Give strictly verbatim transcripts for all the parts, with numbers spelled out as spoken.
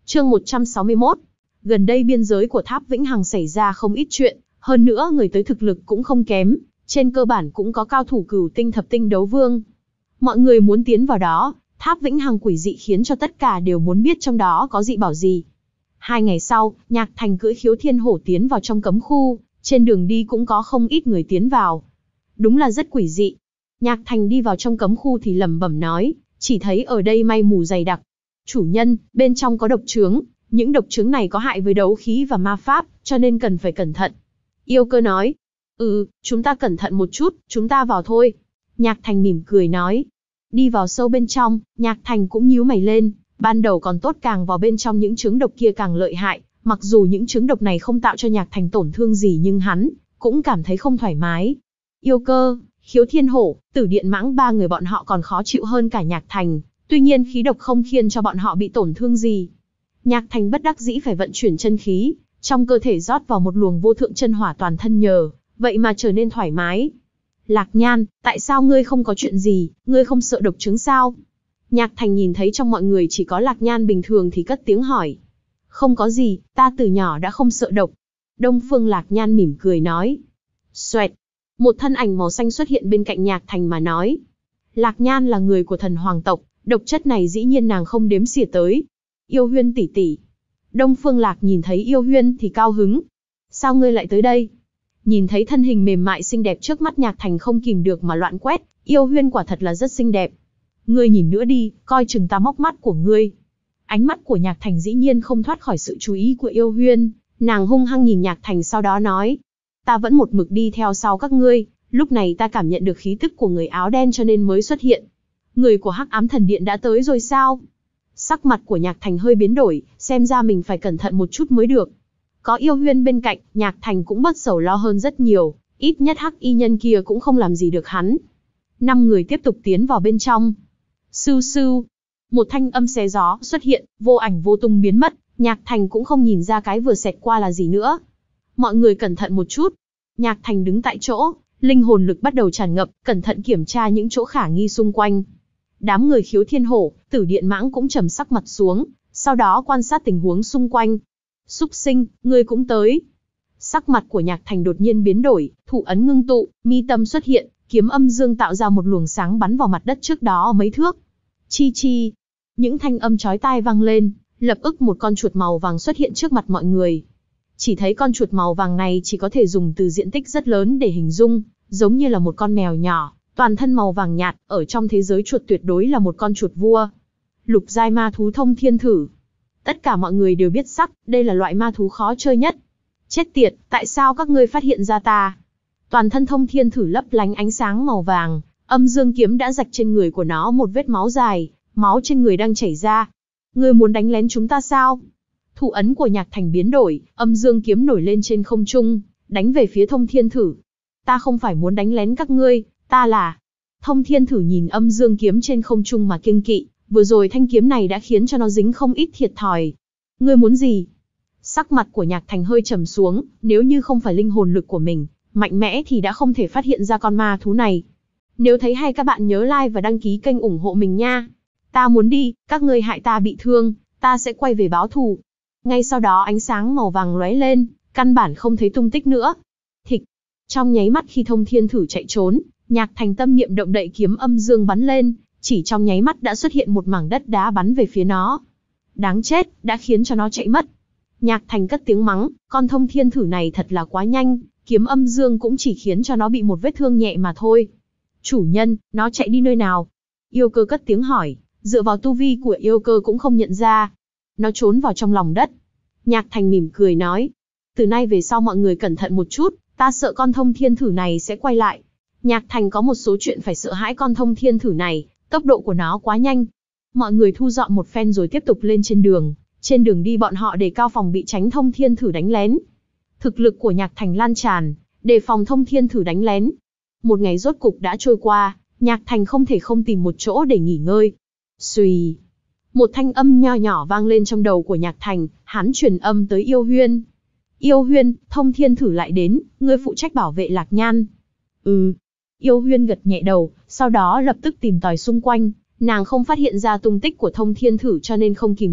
Chương một trăm sáu mươi mốt. Gần đây biên giới của Tháp Vĩnh Hằng xảy ra không ít chuyện, hơn nữa người tới thực lực cũng không kém, trên cơ bản cũng có cao thủ cửu tinh thập tinh đấu vương. Mọi người muốn tiến vào đó, Tháp Vĩnh Hằng quỷ dị khiến cho tất cả đều muốn biết trong đó có dị bảo gì. Hai ngày sau, Nhạc Thành cưỡi khiếu thiên hổ tiến vào trong cấm khu, trên đường đi cũng có không ít người tiến vào. Đúng là rất quỷ dị. Nhạc Thành đi vào trong cấm khu thì lẩm bẩm nói, chỉ thấy ở đây mây mù dày đặc. Chủ nhân, bên trong có độc trướng, những độc trướng này có hại với đấu khí và ma pháp, cho nên cần phải cẩn thận. Yêu Cơ nói, ừ, chúng ta cẩn thận một chút, chúng ta vào thôi. Nhạc Thành mỉm cười nói. Đi vào sâu bên trong, Nhạc Thành cũng nhíu mày lên, ban đầu còn tốt, càng vào bên trong những trướng độc kia càng lợi hại, mặc dù những trướng độc này không tạo cho Nhạc Thành tổn thương gì nhưng hắn cũng cảm thấy không thoải mái. Yêu Cơ, Khiếu Thiên Hổ, Tử Điện Mãng ba người bọn họ còn khó chịu hơn cả Nhạc Thành, tuy nhiên khí độc không khiến cho bọn họ bị tổn thương gì. Nhạc Thành bất đắc dĩ phải vận chuyển chân khí, trong cơ thể rót vào một luồng vô thượng chân hỏa, toàn thân nhờ vậy mà trở nên thoải mái. Lạc Nhan, tại sao ngươi không có chuyện gì, ngươi không sợ độc trướng sao? Nhạc Thành nhìn thấy trong mọi người chỉ có Lạc Nhan bình thường thì cất tiếng hỏi. Không có gì, ta từ nhỏ đã không sợ độc. Đông Phương Lạc Nhan mỉm cười nói. Xoẹt, một thân ảnh màu xanh xuất hiện bên cạnh Nhạc Thành mà nói. Lạc Nhan là người của thần hoàng tộc, độc chất này dĩ nhiên nàng không đếm xỉa tới. Yêu Huyên tỷ tỷ. Đông Phương Lạc nhìn thấy Yêu Huyên thì cao hứng. Sao ngươi lại tới đây? Nhìn thấy thân hình mềm mại xinh đẹp trước mắt, Nhạc Thành không kìm được mà loạn quét, Yêu Huyên quả thật là rất xinh đẹp. Ngươi nhìn nữa đi, coi chừng ta móc mắt của ngươi. Ánh mắt của Nhạc Thành dĩ nhiên không thoát khỏi sự chú ý của Yêu Huyên, nàng hung hăng nhìn Nhạc Thành sau đó nói. Ta vẫn một mực đi theo sau các ngươi, lúc này ta cảm nhận được khí tức của người áo đen cho nên mới xuất hiện. Người của Hắc Ám Thần Điện đã tới rồi sao? Sắc mặt của Nhạc Thành hơi biến đổi, xem ra mình phải cẩn thận một chút mới được. Có Yêu Huyên bên cạnh, Nhạc Thành cũng bớt sầu lo hơn rất nhiều, ít nhất Hắc Y nhân kia cũng không làm gì được hắn. Năm người tiếp tục tiến vào bên trong. Sưu sưu, một thanh âm xé gió xuất hiện, vô ảnh vô tung biến mất, Nhạc Thành cũng không nhìn ra cái vừa xẹt qua là gì nữa. Mọi người cẩn thận một chút. Nhạc Thành đứng tại chỗ, linh hồn lực bắt đầu tràn ngập, cẩn thận kiểm tra những chỗ khả nghi xung quanh. Đám người Khiếu Thiên Hổ, Tử Điện Mãng cũng trầm sắc mặt xuống, sau đó quan sát tình huống xung quanh. Súc sinh, ngươi cũng tới. Sắc mặt của Nhạc Thành đột nhiên biến đổi, thủ ấn ngưng tụ, mi tâm xuất hiện, kiếm âm dương tạo ra một luồng sáng bắn vào mặt đất trước đó mấy thước. Chi chi, những thanh âm chói tai vang lên, lập ức một con chuột màu vàng xuất hiện trước mặt mọi người. Chỉ thấy con chuột màu vàng này chỉ có thể dùng từ diện tích rất lớn để hình dung, giống như là một con mèo nhỏ, toàn thân màu vàng nhạt, ở trong thế giới chuột tuyệt đối là một con chuột vua. Lục giai ma thú Thông Thiên Thử. Tất cả mọi người đều biết sắc, đây là loại ma thú khó chơi nhất. Chết tiệt, tại sao các ngươi phát hiện ra ta? Toàn thân Thông Thiên Thử lấp lánh ánh sáng màu vàng, âm dương kiếm đã rạch trên người của nó một vết máu dài, máu trên người đang chảy ra. Ngươi muốn đánh lén chúng ta sao? Thủ ấn của Nhạc Thành biến đổi, âm dương kiếm nổi lên trên không trung, đánh về phía Thông Thiên Thử. Ta không phải muốn đánh lén các ngươi, ta là... Thông Thiên Thử nhìn âm dương kiếm trên không trung mà kiêng kỵ, vừa rồi thanh kiếm này đã khiến cho nó dính không ít thiệt thòi. Ngươi muốn gì? Sắc mặt của Nhạc Thành hơi trầm xuống, nếu như không phải linh hồn lực của mình mạnh mẽ thì đã không thể phát hiện ra con ma thú này. Nếu thấy hay các bạn nhớ like và đăng ký kênh ủng hộ mình nha. Ta muốn đi, các ngươi hại ta bị thương, ta sẽ quay về báo thù. Ngay sau đó ánh sáng màu vàng lóe lên, căn bản không thấy tung tích nữa. Thịch. Trong nháy mắt khi Thông Thiên Thử chạy trốn, Nhạc Thành tâm niệm động đậy, kiếm âm dương bắn lên, chỉ trong nháy mắt đã xuất hiện một mảng đất đá bắn về phía nó. Đáng chết, đã khiến cho nó chạy mất. Nhạc Thành cất tiếng mắng, con Thông Thiên Thử này thật là quá nhanh, kiếm âm dương cũng chỉ khiến cho nó bị một vết thương nhẹ mà thôi. Chủ nhân, nó chạy đi nơi nào? Yêu Cơ cất tiếng hỏi, dựa vào tu vi của Yêu Cơ cũng không nhận ra. Nó trốn vào trong lòng đất. Nhạc Thành mỉm cười nói, từ nay về sau mọi người cẩn thận một chút, ta sợ con Thông Thiên Thử này sẽ quay lại. Nhạc Thành có một số chuyện phải sợ hãi con Thông Thiên Thử này, tốc độ của nó quá nhanh. Mọi người thu dọn một phen rồi tiếp tục lên trên đường. Trên đường đi bọn họ đề cao phòng bị tránh Thông Thiên Thử đánh lén. Thực lực của Nhạc Thành lan tràn, đề phòng Thông Thiên Thử đánh lén. Một ngày rốt cục đã trôi qua, Nhạc Thành không thể không tìm một chỗ để nghỉ ngơi. Xùy. Một thanh âm nho nhỏ vang lên trong đầu của Nhạc Thành, hắn truyền âm tới Yêu Huyên. Yêu Huyên, Thông Thiên Thử lại đến, ngươi phụ trách bảo vệ Lạc Nhan. Ừ. Yêu Huyên gật nhẹ đầu, sau đó lập tức tìm tòi xung quanh, nàng không phát hiện ra tung tích của Thông Thiên Thử cho nên không kìm được,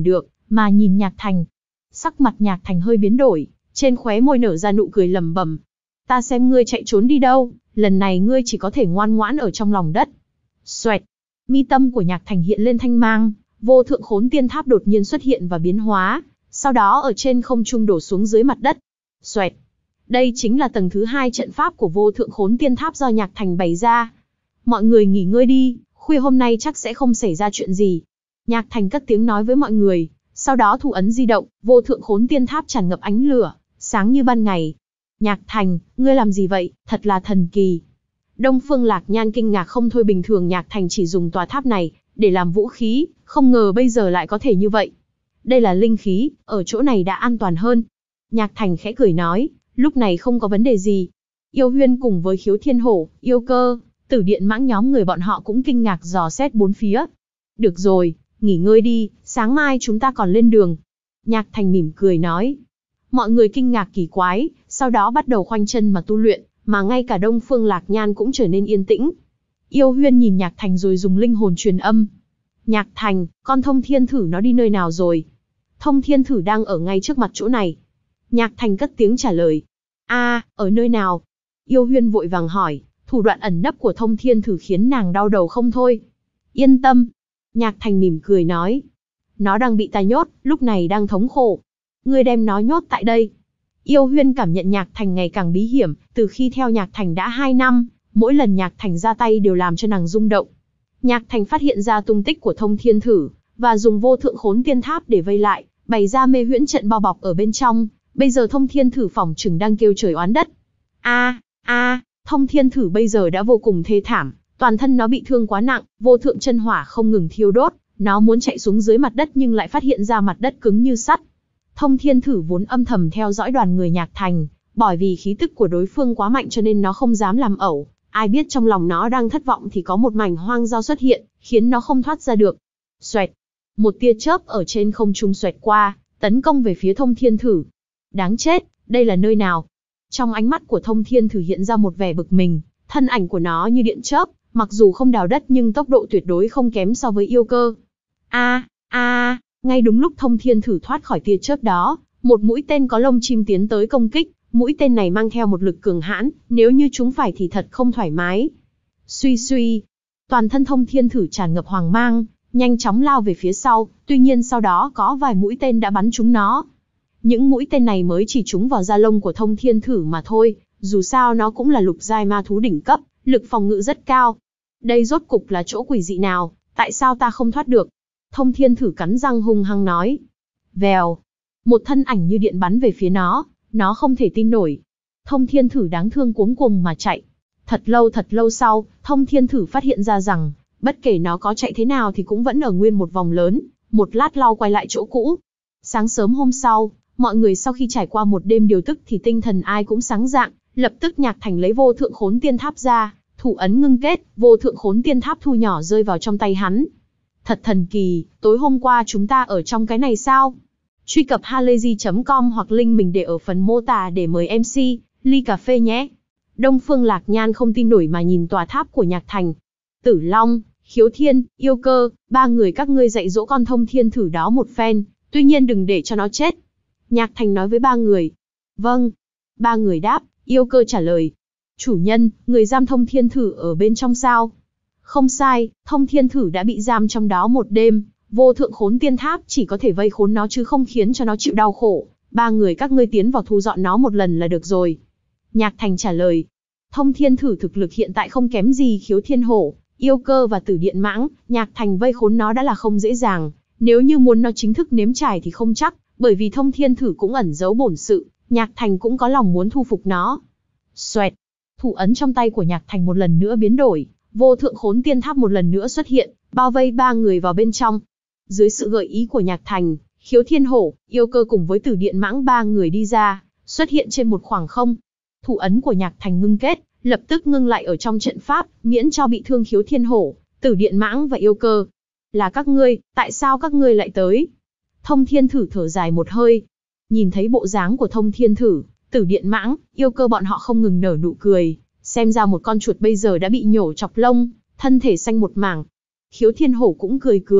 mà nhìn Nhạc Thành. Sắc mặt Nhạc Thành hơi biến đổi, trên khóe môi nở ra nụ cười lẩm bẩm. Ta xem ngươi chạy trốn đi đâu, lần này ngươi chỉ có thể ngoan ngoãn ở trong lòng đất. Xoẹt, mi tâm của Nhạc Thành hiện lên thanh mang, vô thượng khốn tiên tháp đột nhiên xuất hiện và biến hóa, sau đó ở trên không trung đổ xuống dưới mặt đất. Xoẹt, đây chính là tầng thứ hai trận pháp của vô thượng khốn tiên tháp do Nhạc Thành bày ra. Mọi người nghỉ ngơi đi, khuya hôm nay chắc sẽ không xảy ra chuyện gì. Nhạc Thành cất tiếng nói với mọi người, sau đó thủ ấn di động, vô thượng khốn tiên tháp tràn ngập ánh lửa, sáng như ban ngày. Nhạc Thành, ngươi làm gì vậy, thật là thần kỳ. Đông Phương Lạc Nhan kinh ngạc không thôi, bình thường Nhạc Thành chỉ dùng tòa tháp này để làm vũ khí, không ngờ bây giờ lại có thể như vậy. Đây là linh khí, ở chỗ này đã an toàn hơn. Nhạc Thành khẽ cười nói, lúc này không có vấn đề gì. Yêu Huyên cùng với Khiếu Thiên Hổ, Yêu Cơ, Tử Điện Mãng nhóm người bọn họ cũng kinh ngạc dò xét bốn phía. Được rồi, nghỉ ngơi đi, sáng mai chúng ta còn lên đường. Nhạc Thành mỉm cười nói. Mọi người kinh ngạc kỳ quái, sau đó bắt đầu khoanh chân mà tu luyện, mà ngay cả Đông Phương Lạc Nhan cũng trở nên yên tĩnh. Yêu Huyên nhìn Nhạc Thành rồi dùng linh hồn truyền âm. Nhạc Thành, con Thông Thiên Thử nó đi nơi nào rồi? Thông Thiên Thử đang ở ngay trước mặt chỗ này. Nhạc Thành cất tiếng trả lời. A, à, ở nơi nào? Yêu Huyên vội vàng hỏi, thủ đoạn ẩn nấp của Thông Thiên Thử khiến nàng đau đầu không thôi. Yên tâm. Nhạc Thành mỉm cười nói. Nó đang bị ta nhốt, lúc này đang thống khổ. Ngươi đem nó nhốt tại đây. Yêu Huyên cảm nhận Nhạc Thành ngày càng bí hiểm, từ khi theo Nhạc Thành đã hai năm, mỗi lần Nhạc Thành ra tay đều làm cho nàng rung động. Nhạc Thành phát hiện ra tung tích của Thông Thiên Thử, và dùng vô thượng khốn tiên tháp để vây lại, bày ra mê huyễn trận bao bọc ở bên trong. Bây giờ Thông Thiên Thử phỏng chừng đang kêu trời oán đất. A, a, Thông Thiên Thử bây giờ đã vô cùng thê thảm, toàn thân nó bị thương quá nặng, vô thượng chân hỏa không ngừng thiêu đốt, nó muốn chạy xuống dưới mặt đất nhưng lại phát hiện ra mặt đất cứng như sắt. Thông Thiên Thử vốn âm thầm theo dõi đoàn người Nhạc Thành, bởi vì khí tức của đối phương quá mạnh cho nên nó không dám làm ẩu. Ai biết trong lòng nó đang thất vọng thì có một mảnh hoang giao xuất hiện, khiến nó không thoát ra được. Xoẹt, một tia chớp ở trên không trung xoẹt qua, tấn công về phía Thông Thiên Thử. Đáng chết, đây là nơi nào? Trong ánh mắt của Thông Thiên Thử hiện ra một vẻ bực mình, thân ảnh của nó như điện chớp, mặc dù không đào đất nhưng tốc độ tuyệt đối không kém so với Yêu Cơ. A, a, ngay đúng lúc Thông Thiên Thử thoát khỏi tia chớp đó, một mũi tên có lông chim tiến tới công kích. Mũi tên này mang theo một lực cường hãn, nếu như chúng phải thì thật không thoải mái. Suy suy, toàn thân Thông Thiên Thử tràn ngập hoàng mang, nhanh chóng lao về phía sau, tuy nhiên sau đó có vài mũi tên đã bắn trúng nó. Những mũi tên này mới chỉ trúng vào da lông của Thông Thiên Thử mà thôi, dù sao nó cũng là lục giai ma thú đỉnh cấp, lực phòng ngự rất cao. Đây rốt cục là chỗ quỷ dị nào, tại sao ta không thoát được? Thông Thiên Thử cắn răng hung hăng nói. Vèo, một thân ảnh như điện bắn về phía nó. Nó không thể tin nổi. Thông Thiên Thử đáng thương cuống cuồng mà chạy. Thật lâu thật lâu sau, Thông Thiên Thử phát hiện ra rằng, bất kể nó có chạy thế nào thì cũng vẫn ở nguyên một vòng lớn, một lát lau quay lại chỗ cũ. Sáng sớm hôm sau, mọi người sau khi trải qua một đêm điều tức thì tinh thần ai cũng sáng rạng, lập tức Nhạc Thành lấy vô thượng khốn tiên tháp ra, thủ ấn ngưng kết, vô thượng khốn tiên tháp thu nhỏ rơi vào trong tay hắn. Thật thần kỳ, tối hôm qua chúng ta ở trong cái này sao? Truy cập halayzi chấm com hoặc link mình để ở phần mô tả để mời em xê, ly cà phê nhé. Đông Phương Lạc Nhan không tin nổi mà nhìn tòa tháp của Nhạc Thành. Tử Long, Khiếu Thiên, Yêu Cơ, ba người các ngươi dạy dỗ con Thông Thiên Thử đó một phen, tuy nhiên đừng để cho nó chết. Nhạc Thành nói với ba người. Vâng. Ba người đáp, Yêu Cơ trả lời. Chủ nhân, người giam Thông Thiên Thử ở bên trong sao? Không sai, Thông Thiên Thử đã bị giam trong đó một đêm. Vô thượng khốn tiên tháp chỉ có thể vây khốn nó chứ không khiến cho nó chịu đau khổ. Ba người các ngươi tiến vào thu dọn nó một lần là được rồi. Nhạc Thành trả lời. Thông Thiên Thử thực lực hiện tại không kém gì Khiếu Thiên Hổ, Yêu Cơ và Tử Điện Mãng. Nhạc Thành vây khốn nó đã là không dễ dàng. Nếu như muốn nó chính thức nếm trải thì không chắc, bởi vì Thông Thiên Thử cũng ẩn giấu bổn sự. Nhạc Thành cũng có lòng muốn thu phục nó. Xoẹt, thủ ấn trong tay của Nhạc Thành một lần nữa biến đổi. Vô thượng khốn tiên tháp một lần nữa xuất hiện, bao vây ba người vào bên trong. Dưới sự gợi ý của Nhạc Thành, Khiếu Thiên Hổ, Yêu Cơ cùng với Tử Điện Mãng ba người đi ra, xuất hiện trên một khoảng không. Thủ ấn của Nhạc Thành ngưng kết, lập tức ngưng lại ở trong trận pháp, miễn cho bị thương Khiếu Thiên Hổ, Tử Điện Mãng và Yêu Cơ. Là các ngươi, tại sao các ngươi lại tới? Thông Thiên Thử thở dài một hơi. Nhìn thấy bộ dáng của Thông Thiên Thử, Tử Điện Mãng, Yêu Cơ bọn họ không ngừng nở nụ cười, xem ra một con chuột bây giờ đã bị nhổ chọc lông, thân thể xanh một mảng. Khiếu Thiên Hổ cũng cười cười,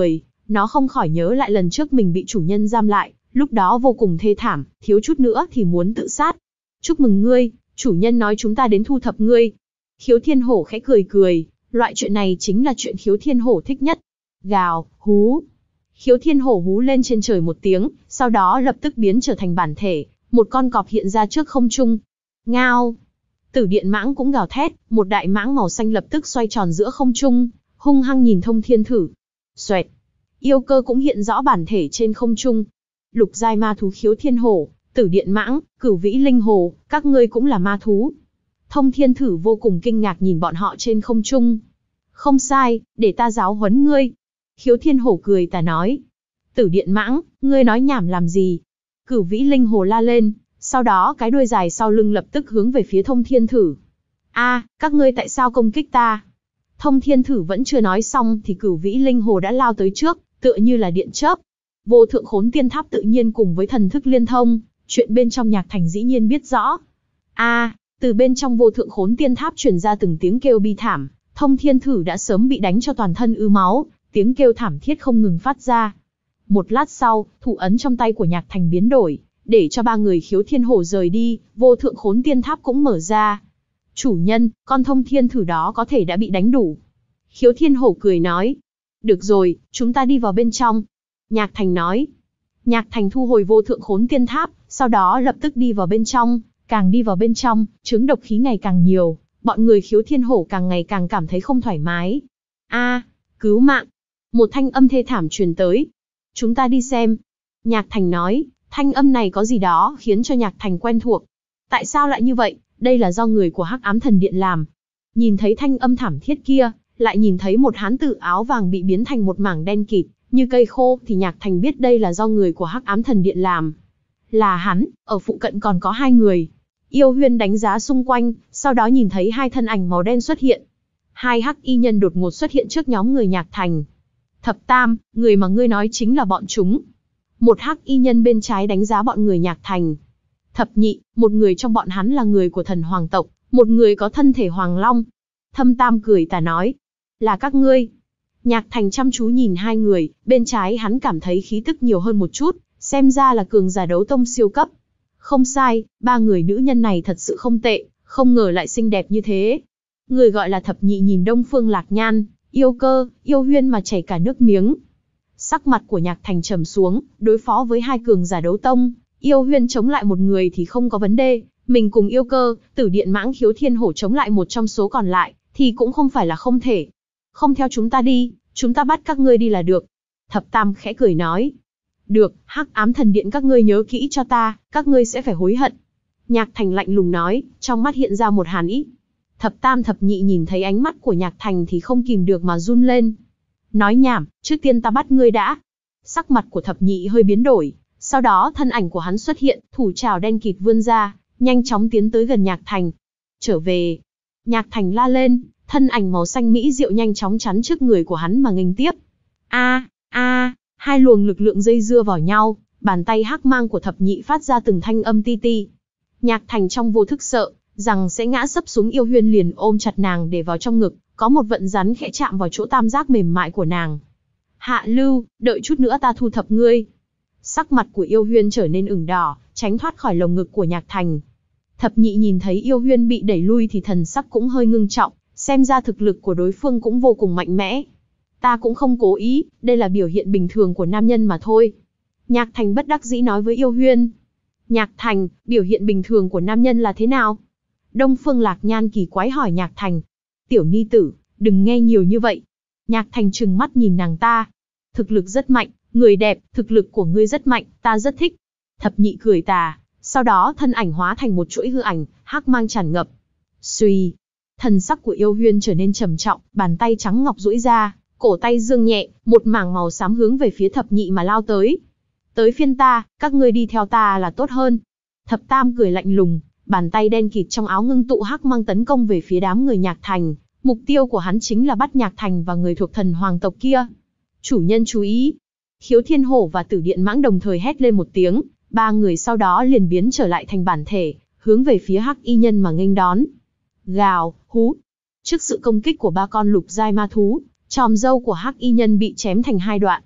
Nó không khỏi nhớ lại lần trước mình bị chủ nhân giam lại, lúc đó vô cùng thê thảm, thiếu chút nữa thì muốn tự sát. Chúc mừng ngươi, chủ nhân nói chúng ta đến thu thập ngươi. Khiếu Thiên Hổ khẽ cười cười, loại chuyện này chính là chuyện Khiếu Thiên Hổ thích nhất. Gào, hú. Khiếu Thiên Hổ hú lên trên trời một tiếng, sau đó lập tức biến trở thành bản thể, một con cọp hiện ra trước không trung. Ngao. Tử Điện Mãng cũng gào thét, một đại mãng màu xanh lập tức xoay tròn giữa không trung, hung hăng nhìn Thông Thiên Thử. Xoẹt. Yêu Cơ cũng hiện rõ bản thể trên không trung. Lục giai ma thú Khiếu Thiên Hổ, Tử Điện Mãng, Cửu Vĩ Linh Hồ, các ngươi cũng là ma thú. Thông Thiên Thử vô cùng kinh ngạc nhìn bọn họ trên không trung. Không sai, để ta giáo huấn ngươi. Khiếu Thiên Hổ cười tà nói. Tử Điện Mãng, ngươi nói nhảm làm gì? Cửu Vĩ Linh Hồ la lên, sau đó cái đuôi dài sau lưng lập tức hướng về phía Thông Thiên Thử. A, các ngươi tại sao công kích ta? Thông Thiên Thử vẫn chưa nói xong thì Cửu Vĩ Linh Hồ đã lao tới trước, tựa như là điện chớp. Vô Thượng Khốn Tiên Tháp tự nhiên cùng với thần thức liên thông, chuyện bên trong Nhạc Thành dĩ nhiên biết rõ. A, từ bên trong Vô Thượng Khốn Tiên Tháp truyền ra từng tiếng kêu bi thảm, Thông Thiên Thử đã sớm bị đánh cho toàn thân ứ máu, tiếng kêu thảm thiết không ngừng phát ra. Một lát sau, thủ ấn trong tay của Nhạc Thành biến đổi, để cho ba người Khiếu Thiên Hổ rời đi, Vô Thượng Khốn Tiên Tháp cũng mở ra. Chủ nhân, con Thông Thiên Thử đó có thể đã bị đánh đủ. Khiếu Thiên Hổ cười nói. Được rồi, chúng ta đi vào bên trong. Nhạc Thành nói. Nhạc Thành thu hồi Vô Thượng Khốn Tiên Tháp, sau đó lập tức đi vào bên trong, càng đi vào bên trong, chứng độc khí ngày càng nhiều, bọn người Khiếu Thiên Hổ càng ngày càng cảm thấy không thoải mái. A, cứu mạng! Một thanh âm thê thảm truyền tới. Chúng ta đi xem. Nhạc Thành nói, thanh âm này có gì đó khiến cho Nhạc Thành quen thuộc. Tại sao lại như vậy? Đây là do người của Hắc Ám Thần Điện làm. Nhìn thấy thanh âm thảm thiết kia, lại nhìn thấy một hán tử áo vàng bị biến thành một mảng đen kịt, như cây khô, thì Nhạc Thành biết đây là do người của Hắc Ám Thần Điện làm. Là hắn, ở phụ cận còn có hai người. Yêu Huyên đánh giá xung quanh, sau đó nhìn thấy hai thân ảnh màu đen xuất hiện. Hai hắc y nhân đột ngột xuất hiện trước nhóm người Nhạc Thành. Thập Tam, người mà ngươi nói chính là bọn chúng. Một hắc y nhân bên trái đánh giá bọn người Nhạc Thành. Thập Nhị, một người trong bọn hắn là người của thần hoàng tộc, một người có thân thể hoàng long. Thâm Tam cười tà nói, là các ngươi. Nhạc Thành chăm chú nhìn hai người, bên trái hắn cảm thấy khí tức nhiều hơn một chút, xem ra là cường giả đấu tông siêu cấp. Không sai, ba người nữ nhân này thật sự không tệ, không ngờ lại xinh đẹp như thế. Người gọi là Thập Nhị nhìn Đông Phương Lạc Nhan, Yêu Cơ, Yêu Huyên mà chảy cả nước miếng. Sắc mặt của Nhạc Thành trầm xuống, đối phó với hai cường giả đấu tông, Yêu Huyên chống lại một người thì không có vấn đề, mình cùng Yêu Cơ, Tử Điện Mãng Khiếu Thiên Hổ chống lại một trong số còn lại, thì cũng không phải là không thể. Không theo chúng ta đi, chúng ta bắt các ngươi đi là được. Thập Tam khẽ cười nói. Được, Hắc Ám Thần Điện các ngươi nhớ kỹ cho ta, các ngươi sẽ phải hối hận. Nhạc Thành lạnh lùng nói, trong mắt hiện ra một hàn ý. Thập Tam Thập Nhị nhìn thấy ánh mắt của Nhạc Thành thì không kìm được mà run lên. Nói nhảm, trước tiên ta bắt ngươi đã. Sắc mặt của Thập Nhị hơi biến đổi, sau đó thân ảnh của hắn xuất hiện, thủ trảo đen kịt vươn ra, nhanh chóng tiến tới gần Nhạc Thành. Trở về. Nhạc Thành la lên, thân ảnh màu xanh mỹ diệu nhanh chóng chắn trước người của hắn mà nghênh tiếp. A, a, hai luồng lực lượng dây dưa vào nhau, bàn tay hắc mang của Thập Nhị phát ra từng thanh âm ti ti. Nhạc Thành trong vô thức sợ rằng sẽ ngã sấp xuống, Yêu Huyên liền ôm chặt nàng để vào trong ngực, có một vận rắn khẽ chạm vào chỗ tam giác mềm mại của nàng. Hạ Lưu, đợi chút nữa ta thu thập ngươi. Sắc mặt của Yêu Huyên trở nên ửng đỏ, tránh thoát khỏi lồng ngực của Nhạc Thành. Thập Nhị nhìn thấy Yêu Huyên bị đẩy lui thì thần sắc cũng hơi ngưng trọng, xem ra thực lực của đối phương cũng vô cùng mạnh mẽ. Ta cũng không cố ý, đây là biểu hiện bình thường của nam nhân mà thôi. Nhạc Thành bất đắc dĩ nói với Yêu Huyên. Nhạc Thành, biểu hiện bình thường của nam nhân là thế nào? Đông Phương Lạc Nhan kỳ quái hỏi Nhạc Thành. Tiểu ni tử, đừng nghe nhiều như vậy. Nhạc Thành trừng mắt nhìn nàng ta. Thực lực rất mạnh, người đẹp, thực lực của ngươi rất mạnh, ta rất thích. Thập Nhị cười tà, sau đó thân ảnh hóa thành một chuỗi hư ảnh, hắc mang tràn ngập. Xuy, thần sắc của Yêu Huyên trở nên trầm trọng, bàn tay trắng ngọc duỗi ra, cổ tay dương nhẹ, một mảng màu xám hướng về phía Thập Nhị mà lao tới. Tới phiên ta, các ngươi đi theo ta là tốt hơn. Thập Tam cười lạnh lùng, bàn tay đen kịt trong áo ngưng tụ hắc mang tấn công về phía đám người Nhạc Thành. Mục tiêu của hắn chính là bắt Nhạc Thành và người thuộc thần hoàng tộc kia. Chủ nhân chú ý. Khiếu Thiên Hổ và Tử Điện Mãng đồng thời hét lên một tiếng, ba người sau đó liền biến trở lại thành bản thể, hướng về phía hắc y nhân mà nghênh đón. Gào, hú. Trước sự công kích của ba con lục giai ma thú, chòm râu của hắc y nhân bị chém thành hai đoạn.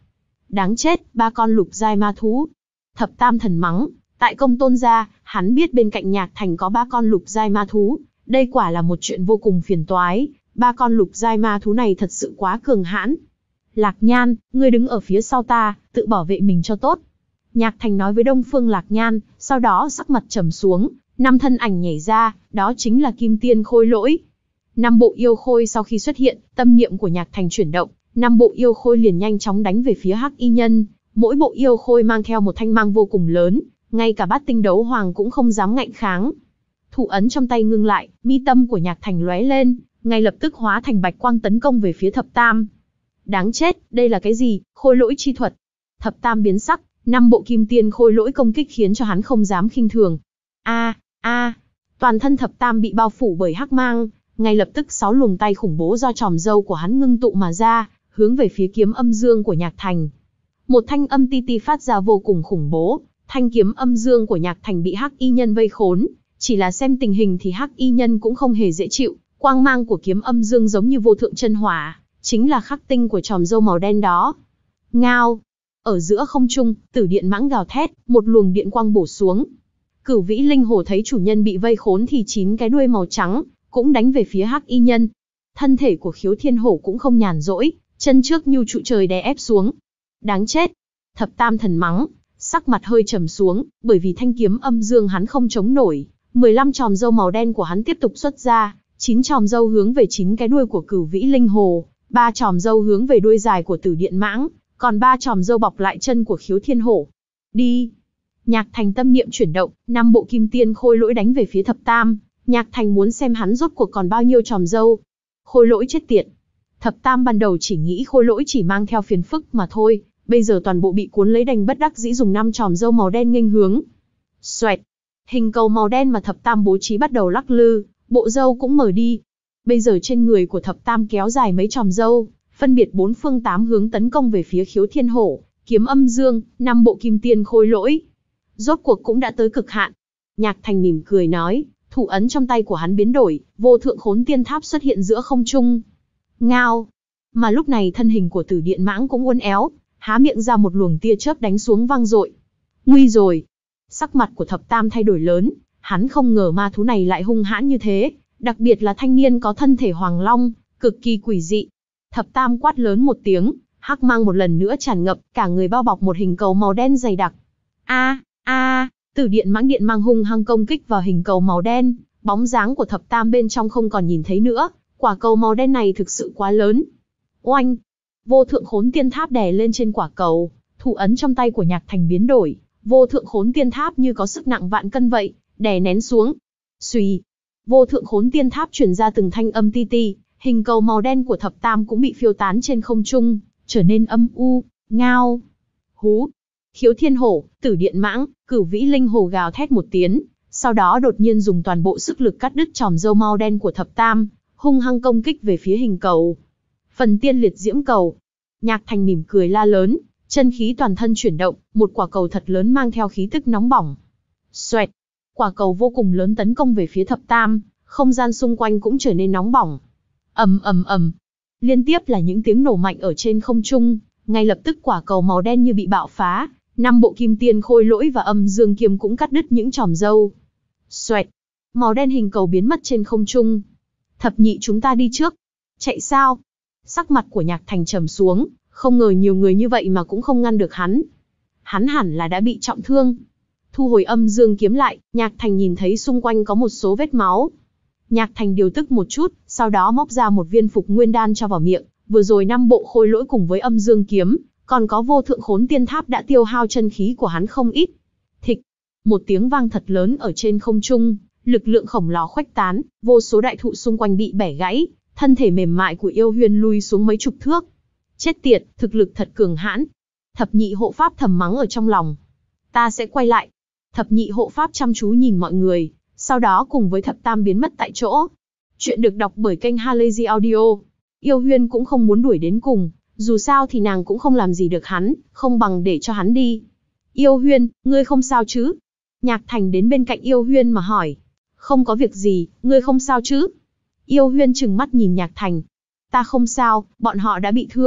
Đáng chết, ba con lục giai ma thú. Thập Tam Thần mắng, tại Công Tôn gia, hắn biết bên cạnh Nhạc Thành có ba con lục giai ma thú, đây quả là một chuyện vô cùng phiền toái, ba con lục giai ma thú này thật sự quá cường hãn. Lạc Nhan, ngươi đứng ở phía sau ta, tự bảo vệ mình cho tốt. Nhạc Thành nói với Đông Phương Lạc Nhan, sau đó sắc mặt trầm xuống, năm thân ảnh nhảy ra, đó chính là Kim Tiên Khôi Lỗi. Năm bộ yêu khôi sau khi xuất hiện, tâm niệm của Nhạc Thành chuyển động, năm bộ yêu khôi liền nhanh chóng đánh về phía Hắc Y Nhân, mỗi bộ yêu khôi mang theo một thanh mang vô cùng lớn, ngay cả Bát Tinh Đấu Hoàng cũng không dám ngạnh kháng. Thủ ấn trong tay ngưng lại, mi tâm của Nhạc Thành lóe lên, ngay lập tức hóa thành bạch quang tấn công về phía Thập Tam. Đáng chết, đây là cái gì? Khôi lỗi chi thuật. Thập Tam biến sắc, năm bộ kim tiên khôi lỗi công kích khiến cho hắn không dám khinh thường. A, a, toàn thân Thập Tam bị bao phủ bởi hắc mang, ngay lập tức sáu luồng tay khủng bố do tròm râu của hắn ngưng tụ mà ra, hướng về phía kiếm âm dương của Nhạc Thành. Một thanh âm ti ti phát ra vô cùng khủng bố, thanh kiếm âm dương của Nhạc Thành bị Hắc Y Nhân vây khốn, chỉ là xem tình hình thì Hắc Y Nhân cũng không hề dễ chịu, quang mang của kiếm âm dương giống như vô thượng chân hỏa, chính là khắc tinh của tròm râu màu đen đó. Ngao! Ở giữa không trung, Tử Điện Mãng gào thét, một luồng điện quang bổ xuống. Cửu Vĩ Linh Hổ thấy chủ nhân bị vây khốn thì chín cái đuôi màu trắng cũng đánh về phía Hắc Y Nhân. Thân thể của Khiếu Thiên Hổ cũng không nhàn rỗi, chân trước như trụ trời đè ép xuống. Đáng chết! Thập Tam Thần mắng, sắc mặt hơi trầm xuống, bởi vì thanh kiếm âm dương hắn không chống nổi. mười lăm chòm râu màu đen của hắn tiếp tục xuất ra, chín chòm râu hướng về chín cái đuôi của Cửu Vĩ Linh Hồ, ba chòm râu hướng về đuôi dài của Tử Điện Mãng, còn ba chòm râu bọc lại chân của Khiếu Thiên Hổ. Đi! Nhạc Thành tâm niệm chuyển động, năm bộ kim tiên khôi lỗi đánh về phía Thập Tam. Nhạc Thành muốn xem hắn rốt cuộc còn bao nhiêu chòm râu. Khôi lỗi chết tiệt! Thập Tam ban đầu chỉ nghĩ khôi lỗi chỉ mang theo phiền phức mà thôi, bây giờ toàn bộ bị cuốn lấy đành bất đắc dĩ dùng năm chòm râu màu đen nghênh hướng. Xoẹt! Hình cầu màu đen mà Thập Tam bố trí bắt đầu lắc lư, bộ râu cũng mở đi. Bây giờ trên người của Thập Tam kéo dài mấy chòm râu, phân biệt bốn phương tám hướng tấn công về phía Khiếu Thiên Hổ, kiếm âm dương, năm bộ kim tiên khôi lỗi. Rốt cuộc cũng đã tới cực hạn. Nhạc Thành mỉm cười nói, thủ ấn trong tay của hắn biến đổi, vô thượng khốn tiên tháp xuất hiện giữa không trung. Ngao! Mà lúc này thân hình của Tử Điện Mãng cũng uốn éo, há miệng ra một luồng tia chớp đánh xuống vang dội. Nguy rồi! Sắc mặt của Thập Tam thay đổi lớn, hắn không ngờ ma thú này lại hung hãn như thế, đặc biệt là thanh niên có thân thể hoàng long, cực kỳ quỷ dị. Thập Tam quát lớn một tiếng, hắc mang một lần nữa tràn ngập, cả người bao bọc một hình cầu màu đen dày đặc. A, a, Tử Điện Mãng điện mang hung hăng công kích vào hình cầu màu đen, bóng dáng của Thập Tam bên trong không còn nhìn thấy nữa, quả cầu màu đen này thực sự quá lớn. Oanh! Vô thượng khốn tiên tháp đè lên trên quả cầu, thủ ấn trong tay của Nhạc Thành biến đổi, vô thượng khốn tiên tháp như có sức nặng vạn cân vậy, đè nén xuống. Xùy! Vô thượng khốn tiên tháp truyền ra từng thanh âm ti ti, hình cầu màu đen của Thập Tam cũng bị phiêu tán trên không trung, trở nên âm u. Ngao! Hú! Khiếu Thiên Hổ, Tử Điện Mãng, Cửu Vĩ Linh Hồ gào thét một tiếng, sau đó đột nhiên dùng toàn bộ sức lực cắt đứt chòm râu màu đen của Thập Tam, hung hăng công kích về phía hình cầu. Phần tiên liệt diễm cầu. Nhạc Thành mỉm cười la lớn, chân khí toàn thân chuyển động, một quả cầu thật lớn mang theo khí tức nóng bỏng. Xoẹt! Quả cầu vô cùng lớn tấn công về phía Thập Tam, không gian xung quanh cũng trở nên nóng bỏng. Ầm ầm ầm. Liên tiếp là những tiếng nổ mạnh ở trên không trung, ngay lập tức quả cầu màu đen như bị bạo phá, năm bộ kim tiên khôi lỗi và âm dương kiếm cũng cắt đứt những chòm râu. Xoẹt! Màu đen hình cầu biến mất trên không trung. Thập nhị chúng ta đi trước. Chạy sao? Sắc mặt của Nhạc Thành trầm xuống, không ngờ nhiều người như vậy mà cũng không ngăn được hắn. Hắn hẳn là đã bị trọng thương. Thu hồi âm dương kiếm lại, Nhạc Thành nhìn thấy xung quanh có một số vết máu. Nhạc Thành điều tức một chút, sau đó móc ra một viên phục nguyên đan cho vào miệng. Vừa rồi năm bộ khôi lỗi cùng với âm dương kiếm, còn có vô thượng khốn tiên tháp đã tiêu hao chân khí của hắn không ít. Thịch! Một tiếng vang thật lớn ở trên không trung, lực lượng khổng lồ khuếch tán, vô số đại thụ xung quanh bị bẻ gãy, thân thể mềm mại của Yêu Huyên lui xuống mấy chục thước. Chết tiệt, thực lực thật cường hãn. Thập nhị hộ pháp thầm mắng ở trong lòng. Ta sẽ quay lại. Thập nhị hộ pháp chăm chú nhìn mọi người, sau đó cùng với Thập Tam biến mất tại chỗ. Chuyện được đọc bởi kênh Halazy Audio. Yêu Huyên cũng không muốn đuổi đến cùng, dù sao thì nàng cũng không làm gì được hắn, không bằng để cho hắn đi. Yêu Huyên, ngươi không sao chứ? Nhạc Thành đến bên cạnh Yêu Huyên mà hỏi. Không có việc gì, ngươi không sao chứ? Yêu Huyên trừng mắt nhìn Nhạc Thành. Ta không sao, bọn họ đã bị thương,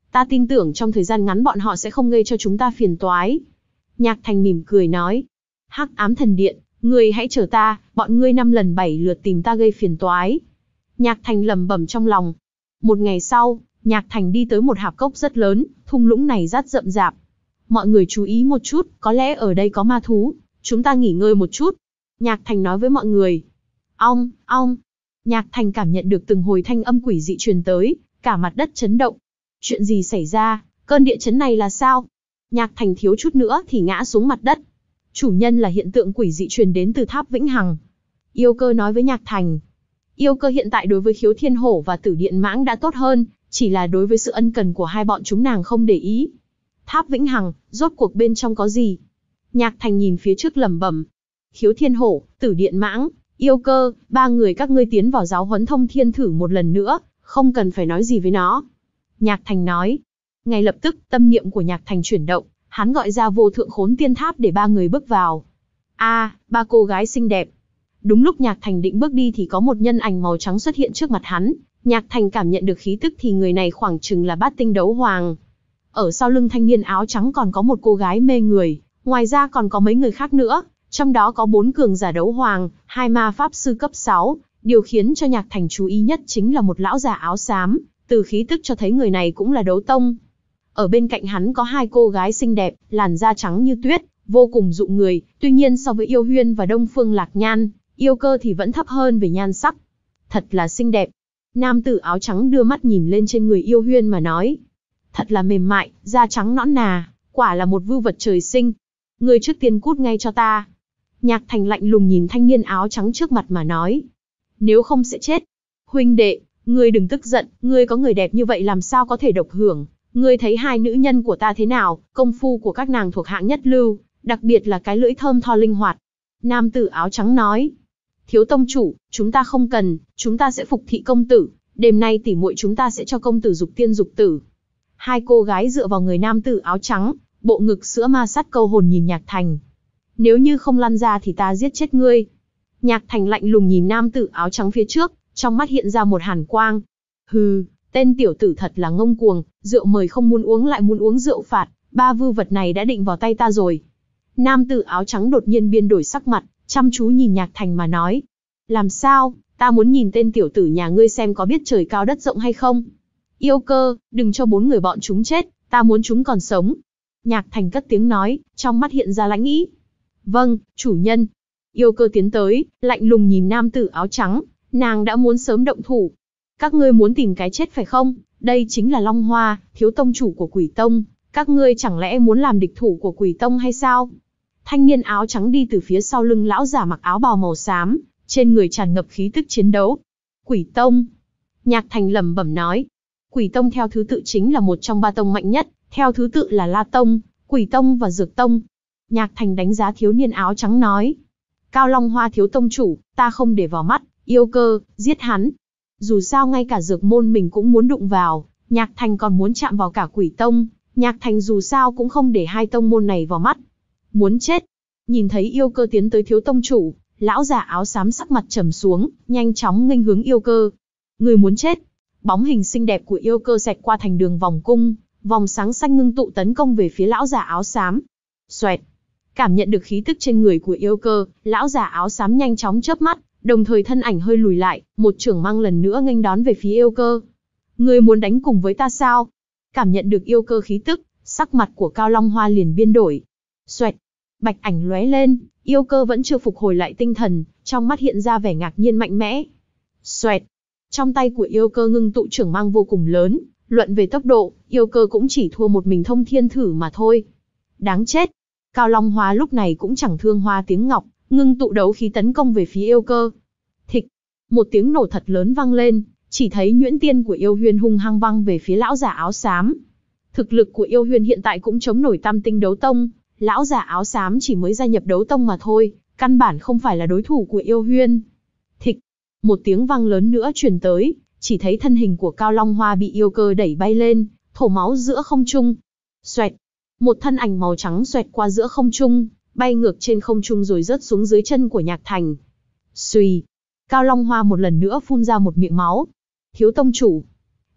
Ta tin tưởng trong thời gian ngắn bọn họ sẽ không gây cho chúng ta phiền toái. Nhạc Thành mỉm cười nói. Hắc Ám Thần Điện, ngươi hãy chờ ta, bọn ngươi năm lần bảy lượt tìm ta gây phiền toái. Nhạc Thành lẩm bẩm trong lòng. Một ngày sau, Nhạc Thành đi tới một hạp cốc rất lớn, thung lũng này rất rậm rạp. Mọi người chú ý một chút, có lẽ ở đây có ma thú, chúng ta nghỉ ngơi một chút. Nhạc Thành nói với mọi người. Ong, ong. Nhạc Thành cảm nhận được từng hồi thanh âm quỷ dị truyền tới, cả mặt đất chấn động. Chuyện gì xảy ra, cơn địa chấn này là sao? Nhạc Thành thiếu chút nữa thì ngã xuống mặt đất. Chủ nhân là hiện tượng quỷ dị truyền đến từ tháp Vĩnh Hằng. Yêu Cơ nói với Nhạc Thành. Yêu Cơ hiện tại đối với Khiếu Thiên Hổ và Tử Điện Mãng đã tốt hơn, chỉ là đối với sự ân cần của hai bọn chúng nàng không để ý. Tháp Vĩnh Hằng, rốt cuộc bên trong có gì? Nhạc Thành nhìn phía trước lẩm bẩm. Khiếu Thiên Hổ, Tử Điện Mãng, Yêu Cơ, ba người các ngươi tiến vào giáo huấn thông thiên thử một lần nữa, không cần phải nói gì với nó. Nhạc Thành nói. Ngay lập tức, tâm niệm của Nhạc Thành chuyển động, hắn gọi ra vô thượng khốn tiên tháp để ba người bước vào. A, à, ba cô gái xinh đẹp. Đúng lúc Nhạc Thành định bước đi thì có một nhân ảnh màu trắng xuất hiện trước mặt hắn. Nhạc Thành cảm nhận được khí tức thì người này khoảng chừng là Bát Tinh Đấu Hoàng. Ở sau lưng thanh niên áo trắng còn có một cô gái mê người, ngoài ra còn có mấy người khác nữa, trong đó có bốn cường giả đấu hoàng, hai ma pháp sư cấp sáu. Điều khiến cho Nhạc Thành chú ý nhất chính là một lão già áo xám, từ khí tức cho thấy người này cũng là đấu tông. Ở bên cạnh hắn có hai cô gái xinh đẹp, làn da trắng như tuyết, vô cùng dụ người, tuy nhiên so với Yêu Huyên và Đông Phương Lạc Nhan, Yêu Cơ thì vẫn thấp hơn về nhan sắc. Thật là xinh đẹp. Nam tử áo trắng đưa mắt nhìn lên trên người Yêu Huyên mà nói. Thật là mềm mại, da trắng nõn nà, quả là một vưu vật trời sinh. Ngươi trước tiên cút ngay cho ta. Nhạc Thành lạnh lùng nhìn thanh niên áo trắng trước mặt mà nói. Nếu không sẽ chết. Huynh đệ, ngươi đừng tức giận, ngươi có người đẹp như vậy làm sao có thể độc hưởng. Ngươi thấy hai nữ nhân của ta thế nào, công phu của các nàng thuộc hạng nhất lưu, đặc biệt là cái lưỡi thơm tho linh hoạt. Nam tử áo trắng nói. Thiếu tông chủ, chúng ta không cần, chúng ta sẽ phục thị công tử, đêm nay tỉ muội chúng ta sẽ cho công tử dục tiên dục tử. Hai cô gái dựa vào người nam tử áo trắng, bộ ngực sữa ma sát câu hồn nhìn Nhạc Thành. Nếu như không lăn ra thì ta giết chết ngươi. Nhạc Thành lạnh lùng nhìn nam tử áo trắng phía trước, trong mắt hiện ra một hàn quang. Hừ, tên tiểu tử thật là ngông cuồng, rượu mời không muốn uống lại muốn uống rượu phạt, ba vư vật này đã định vào tay ta rồi. Nam tử áo trắng đột nhiên biến đổi sắc mặt, chăm chú nhìn Nhạc Thành mà nói. Làm sao, ta muốn nhìn tên tiểu tử nhà ngươi xem có biết trời cao đất rộng hay không. Yêu Cơ, đừng cho bốn người bọn chúng chết, ta muốn chúng còn sống. Nhạc Thành cất tiếng nói, trong mắt hiện ra lãnh ý. Vâng, chủ nhân. Yêu Cơ tiến tới, lạnh lùng nhìn nam tử áo trắng, nàng đã muốn sớm động thủ. Các ngươi muốn tìm cái chết phải không? Đây chính là Long Hoa, thiếu tông chủ của Quỷ Tông. Các ngươi chẳng lẽ muốn làm địch thủ của Quỷ Tông hay sao? Thanh niên áo trắng đi từ phía sau lưng lão giả mặc áo bào màu xám, trên người tràn ngập khí tức chiến đấu. Quỷ Tông. Nhạc Thành lẩm bẩm nói. Quỷ Tông theo thứ tự chính là một trong ba tông mạnh nhất, theo thứ tự là La Tông, Quỷ Tông và Dược Tông. Nhạc Thành đánh giá thiếu niên áo trắng nói. Cao Long Hoa thiếu tông chủ, ta không để vào mắt, Yêu Cơ, giết hắn. Dù sao ngay cả Dược Môn mình cũng muốn đụng vào, Nhạc Thành còn muốn chạm vào cả Quỷ Tông, Nhạc Thành dù sao cũng không để hai tông môn này vào mắt. Muốn chết. Nhìn thấy Yêu Cơ tiến tới thiếu tông chủ, lão già áo xám sắc mặt trầm xuống, nhanh chóng nghênh hướng Yêu Cơ. Người muốn chết. Bóng hình xinh đẹp của Yêu Cơ xẹt qua thành đường vòng cung, vòng sáng xanh ngưng tụ tấn công về phía lão già áo xám. Xoẹt. Cảm nhận được khí tức trên người của Yêu Cơ, lão già áo xám nhanh chóng chớp mắt, đồng thời thân ảnh hơi lùi lại, một chưởng mang lần nữa nghênh đón về phía Yêu Cơ. Ngươi muốn đánh cùng với ta sao? Cảm nhận được Yêu Cơ khí tức, sắc mặt của Cao Long Hoa liền biến đổi. Xoẹt. Bạch ảnh lóe lên, Yêu Cơ vẫn chưa phục hồi lại tinh thần, trong mắt hiện ra vẻ ngạc nhiên mạnh mẽ. Xoẹt. Trong tay của Yêu Cơ ngưng tụ chưởng mang vô cùng lớn, luận về tốc độ, Yêu Cơ cũng chỉ thua một mình thông thiên thử mà thôi. Đáng chết. Cao Long Hoa lúc này cũng chẳng thương hoa tiếng ngọc, ngưng tụ đấu khí tấn công về phía Yêu Cơ. Thịch. Một tiếng nổ thật lớn vang lên, chỉ thấy nhuyễn tiên của Yêu Huyên hung hăng văng về phía lão già áo xám. Thực lực của Yêu Huyên hiện tại cũng chống nổi tam tinh đấu tông, lão già áo xám chỉ mới gia nhập đấu tông mà thôi, căn bản không phải là đối thủ của Yêu Huyên. Thịch. Một tiếng vang lớn nữa truyền tới, chỉ thấy thân hình của Cao Long Hoa bị Yêu Cơ đẩy bay lên, thổ máu giữa không trung. Xoẹt. Một thân ảnh màu trắng xoẹt qua giữa không trung, bay ngược trên không trung rồi rớt xuống dưới chân của Nhạc Thành. Xùy. Cao Long Hoa một lần nữa phun ra một miệng máu. Thiếu tông chủ.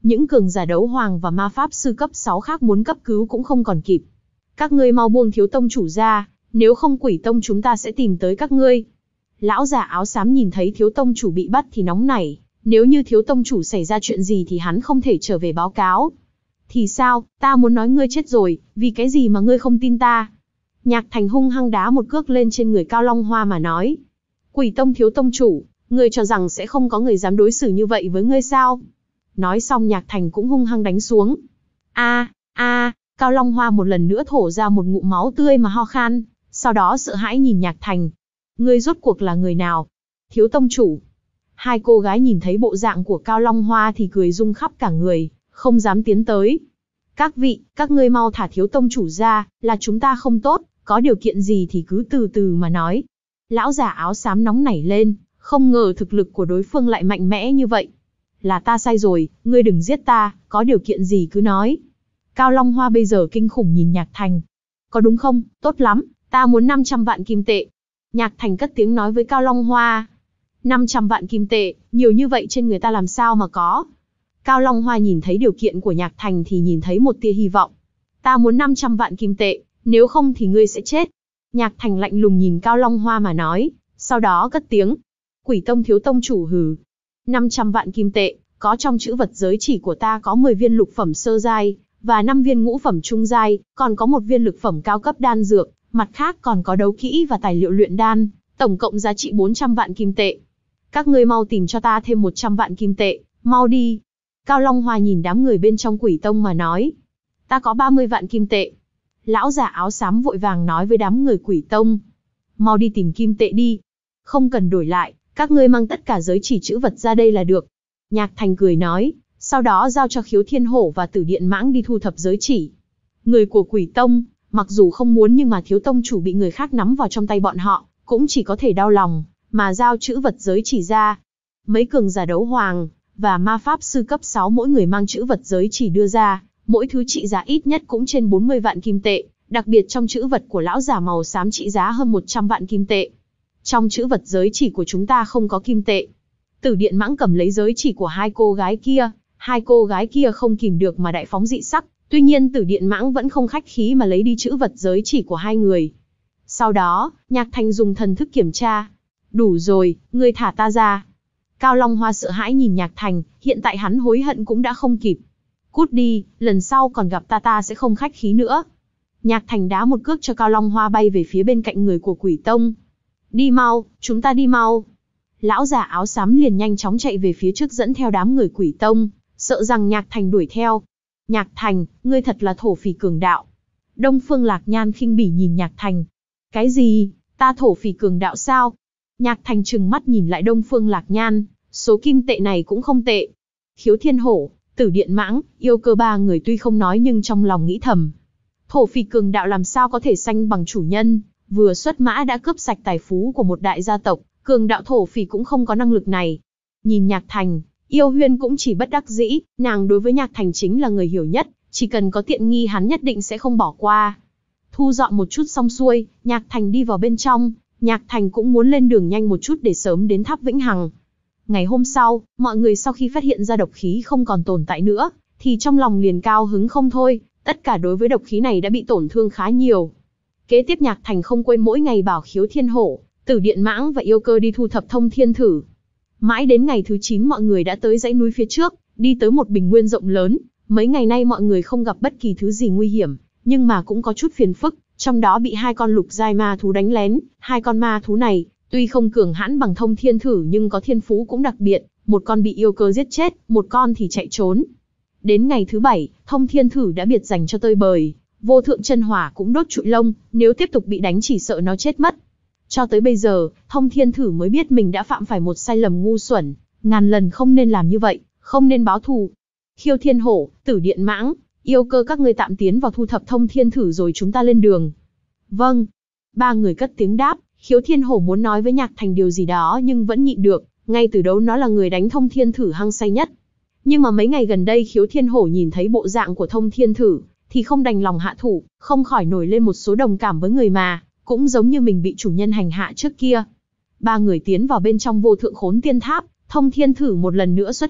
Những cường giả đấu hoàng và ma pháp sư cấp sáu khác muốn cấp cứu cũng không còn kịp. Các ngươi mau buông thiếu tông chủ ra, nếu không quỷ tông chúng ta sẽ tìm tới các ngươi. Lão già áo xám nhìn thấy thiếu tông chủ bị bắt thì nóng nảy, nếu như thiếu tông chủ xảy ra chuyện gì thì hắn không thể trở về báo cáo. Thì sao, ta muốn nói ngươi chết rồi, vì cái gì mà ngươi không tin ta? Nhạc Thành hung hăng đá một cước lên trên người Cao Long Hoa mà nói. Quỷ tông thiếu tông chủ, ngươi cho rằng sẽ không có người dám đối xử như vậy với ngươi sao? Nói xong Nhạc Thành cũng hung hăng đánh xuống. A, a, Cao Long Hoa một lần nữa thổ ra một ngụm máu tươi mà ho khan, sau đó sợ hãi nhìn Nhạc Thành. Ngươi rốt cuộc là người nào? Thiếu tông chủ. Hai cô gái nhìn thấy bộ dạng của Cao Long Hoa thì cười rung khắp cả người, không dám tiến tới. Các vị, các ngươi mau thả thiếu tông chủ ra, là chúng ta không tốt, có điều kiện gì thì cứ từ từ mà nói. Lão già áo xám nóng nảy lên, không ngờ thực lực của đối phương lại mạnh mẽ như vậy. Là ta sai rồi, ngươi đừng giết ta, có điều kiện gì cứ nói. Cao Long Hoa bây giờ kinh khủng nhìn Nhạc Thành. Có đúng không, tốt lắm, ta muốn năm trăm vạn kim tệ. Nhạc Thành cất tiếng nói với Cao Long Hoa. năm trăm vạn kim tệ, nhiều như vậy trên người ta làm sao mà có. Cao Long Hoa nhìn thấy điều kiện của Nhạc Thành thì nhìn thấy một tia hy vọng. Ta muốn năm trăm vạn kim tệ, nếu không thì ngươi sẽ chết. Nhạc Thành lạnh lùng nhìn Cao Long Hoa mà nói, sau đó cất tiếng. Quỷ tông thiếu tông chủ hừ. năm trăm vạn kim tệ, có trong chữ vật giới chỉ của ta có mười viên lục phẩm sơ giai, và năm viên ngũ phẩm trung giai, còn có một viên lực phẩm cao cấp đan dược, mặt khác còn có đấu kỹ và tài liệu luyện đan, tổng cộng giá trị bốn trăm vạn kim tệ. Các ngươi mau tìm cho ta thêm một trăm vạn kim tệ, mau đi. Cao Long Hoa nhìn đám người bên trong quỷ tông mà nói. Ta có ba mươi vạn kim tệ. Lão già áo xám vội vàng nói với đám người quỷ tông. Mau đi tìm kim tệ đi. Không cần đổi lại, các ngươi mang tất cả giới chỉ chữ vật ra đây là được. Nhạc Thành cười nói, sau đó giao cho Khiếu Thiên Hổ và Tử Điện Mãng đi thu thập giới chỉ. Người của quỷ tông, mặc dù không muốn nhưng mà thiếu tông chủ bị người khác nắm vào trong tay bọn họ, cũng chỉ có thể đau lòng, mà giao chữ vật giới chỉ ra. Mấy cường giả đấu hoàng và ma pháp sư cấp sáu mỗi người mang chữ vật giới chỉ đưa ra, mỗi thứ trị giá ít nhất cũng trên bốn mươi vạn kim tệ, đặc biệt trong chữ vật của lão giả màu xám trị giá hơn một trăm vạn kim tệ. Trong chữ vật giới chỉ của chúng ta không có kim tệ. Tử Điện Mãng cầm lấy giới chỉ của hai cô gái kia, hai cô gái kia không kìm được mà đại phóng dị sắc, tuy nhiên Tử Điện Mãng vẫn không khách khí mà lấy đi chữ vật giới chỉ của hai người. Sau đó, Nhạc Thành dùng thần thức kiểm tra. Đủ rồi, ngươi thả ta ra. Cao Long Hoa sợ hãi nhìn Nhạc Thành, hiện tại hắn hối hận cũng đã không kịp. Cút đi, lần sau còn gặp ta ta sẽ không khách khí nữa. Nhạc Thành đá một cước cho Cao Long Hoa bay về phía bên cạnh người của quỷ tông. Đi mau, chúng ta đi mau. Lão già áo xám liền nhanh chóng chạy về phía trước dẫn theo đám người quỷ tông, sợ rằng Nhạc Thành đuổi theo. Nhạc Thành, ngươi thật là thổ phỉ cường đạo. Đông Phương Lạc Nhan khinh bỉ nhìn Nhạc Thành. Cái gì, ta thổ phỉ cường đạo sao? Nhạc Thành trừng mắt nhìn lại Đông Phương Lạc Nhan, số kim tệ này cũng không tệ. Khiếu Thiên Hổ, Tử Điện Mãng, Yêu Cơ ba người tuy không nói nhưng trong lòng nghĩ thầm. Thổ phỉ cường đạo làm sao có thể sanh bằng chủ nhân, vừa xuất mã đã cướp sạch tài phú của một đại gia tộc, cường đạo thổ phỉ cũng không có năng lực này. Nhìn Nhạc Thành, Yêu Huyên cũng chỉ bất đắc dĩ, nàng đối với Nhạc Thành chính là người hiểu nhất, chỉ cần có tiện nghi hắn nhất định sẽ không bỏ qua. Thu dọn một chút xong xuôi, Nhạc Thành đi vào bên trong, Nhạc Thành cũng muốn lên đường nhanh một chút để sớm đến Tháp Vĩnh Hằng. Ngày hôm sau, mọi người sau khi phát hiện ra độc khí không còn tồn tại nữa, thì trong lòng liền cao hứng không thôi, tất cả đối với độc khí này đã bị tổn thương khá nhiều. Kế tiếp Nhạc Thành không quên mỗi ngày bảo Khiếu Thiên Hổ, Tử Điện Mãng và Yêu Cơ đi thu thập thông thiên thử. Mãi đến ngày thứ chín mọi người đã tới dãy núi phía trước, đi tới một bình nguyên rộng lớn, mấy ngày nay mọi người không gặp bất kỳ thứ gì nguy hiểm, nhưng mà cũng có chút phiền phức, trong đó bị hai con lục giai ma thú đánh lén, hai con ma thú này, tuy không cường hãn bằng thông thiên thử nhưng có thiên phú cũng đặc biệt, một con bị Yêu Cơ giết chết, một con thì chạy trốn. Đến ngày thứ bảy, thông thiên thử đã biệt dành cho tơi bời, vô thượng chân hỏa cũng đốt trụi lông, nếu tiếp tục bị đánh chỉ sợ nó chết mất. Cho tới bây giờ, thông thiên thử mới biết mình đã phạm phải một sai lầm ngu xuẩn, ngàn lần không nên làm như vậy, không nên báo thù. Khiêu Thiên Hổ, Tử Điện Mãng, Yêu Cơ các ngươi tạm tiến vào thu thập thông thiên thử rồi chúng ta lên đường. Vâng. Ba người cất tiếng đáp, Khiếu Thiên Hổ muốn nói với Nhạc Thành điều gì đó nhưng vẫn nhịn được, ngay từ đầu nó là người đánh thông thiên thử hăng say nhất. Nhưng mà mấy ngày gần đây Khiếu Thiên Hổ nhìn thấy bộ dạng của thông thiên thử, thì không đành lòng hạ thủ, không khỏi nổi lên một số đồng cảm với người mà, cũng giống như mình bị chủ nhân hành hạ trước kia. Ba người tiến vào bên trong vô thượng khốn tiên tháp, thông thiên thử một lần nữa xuất hiện,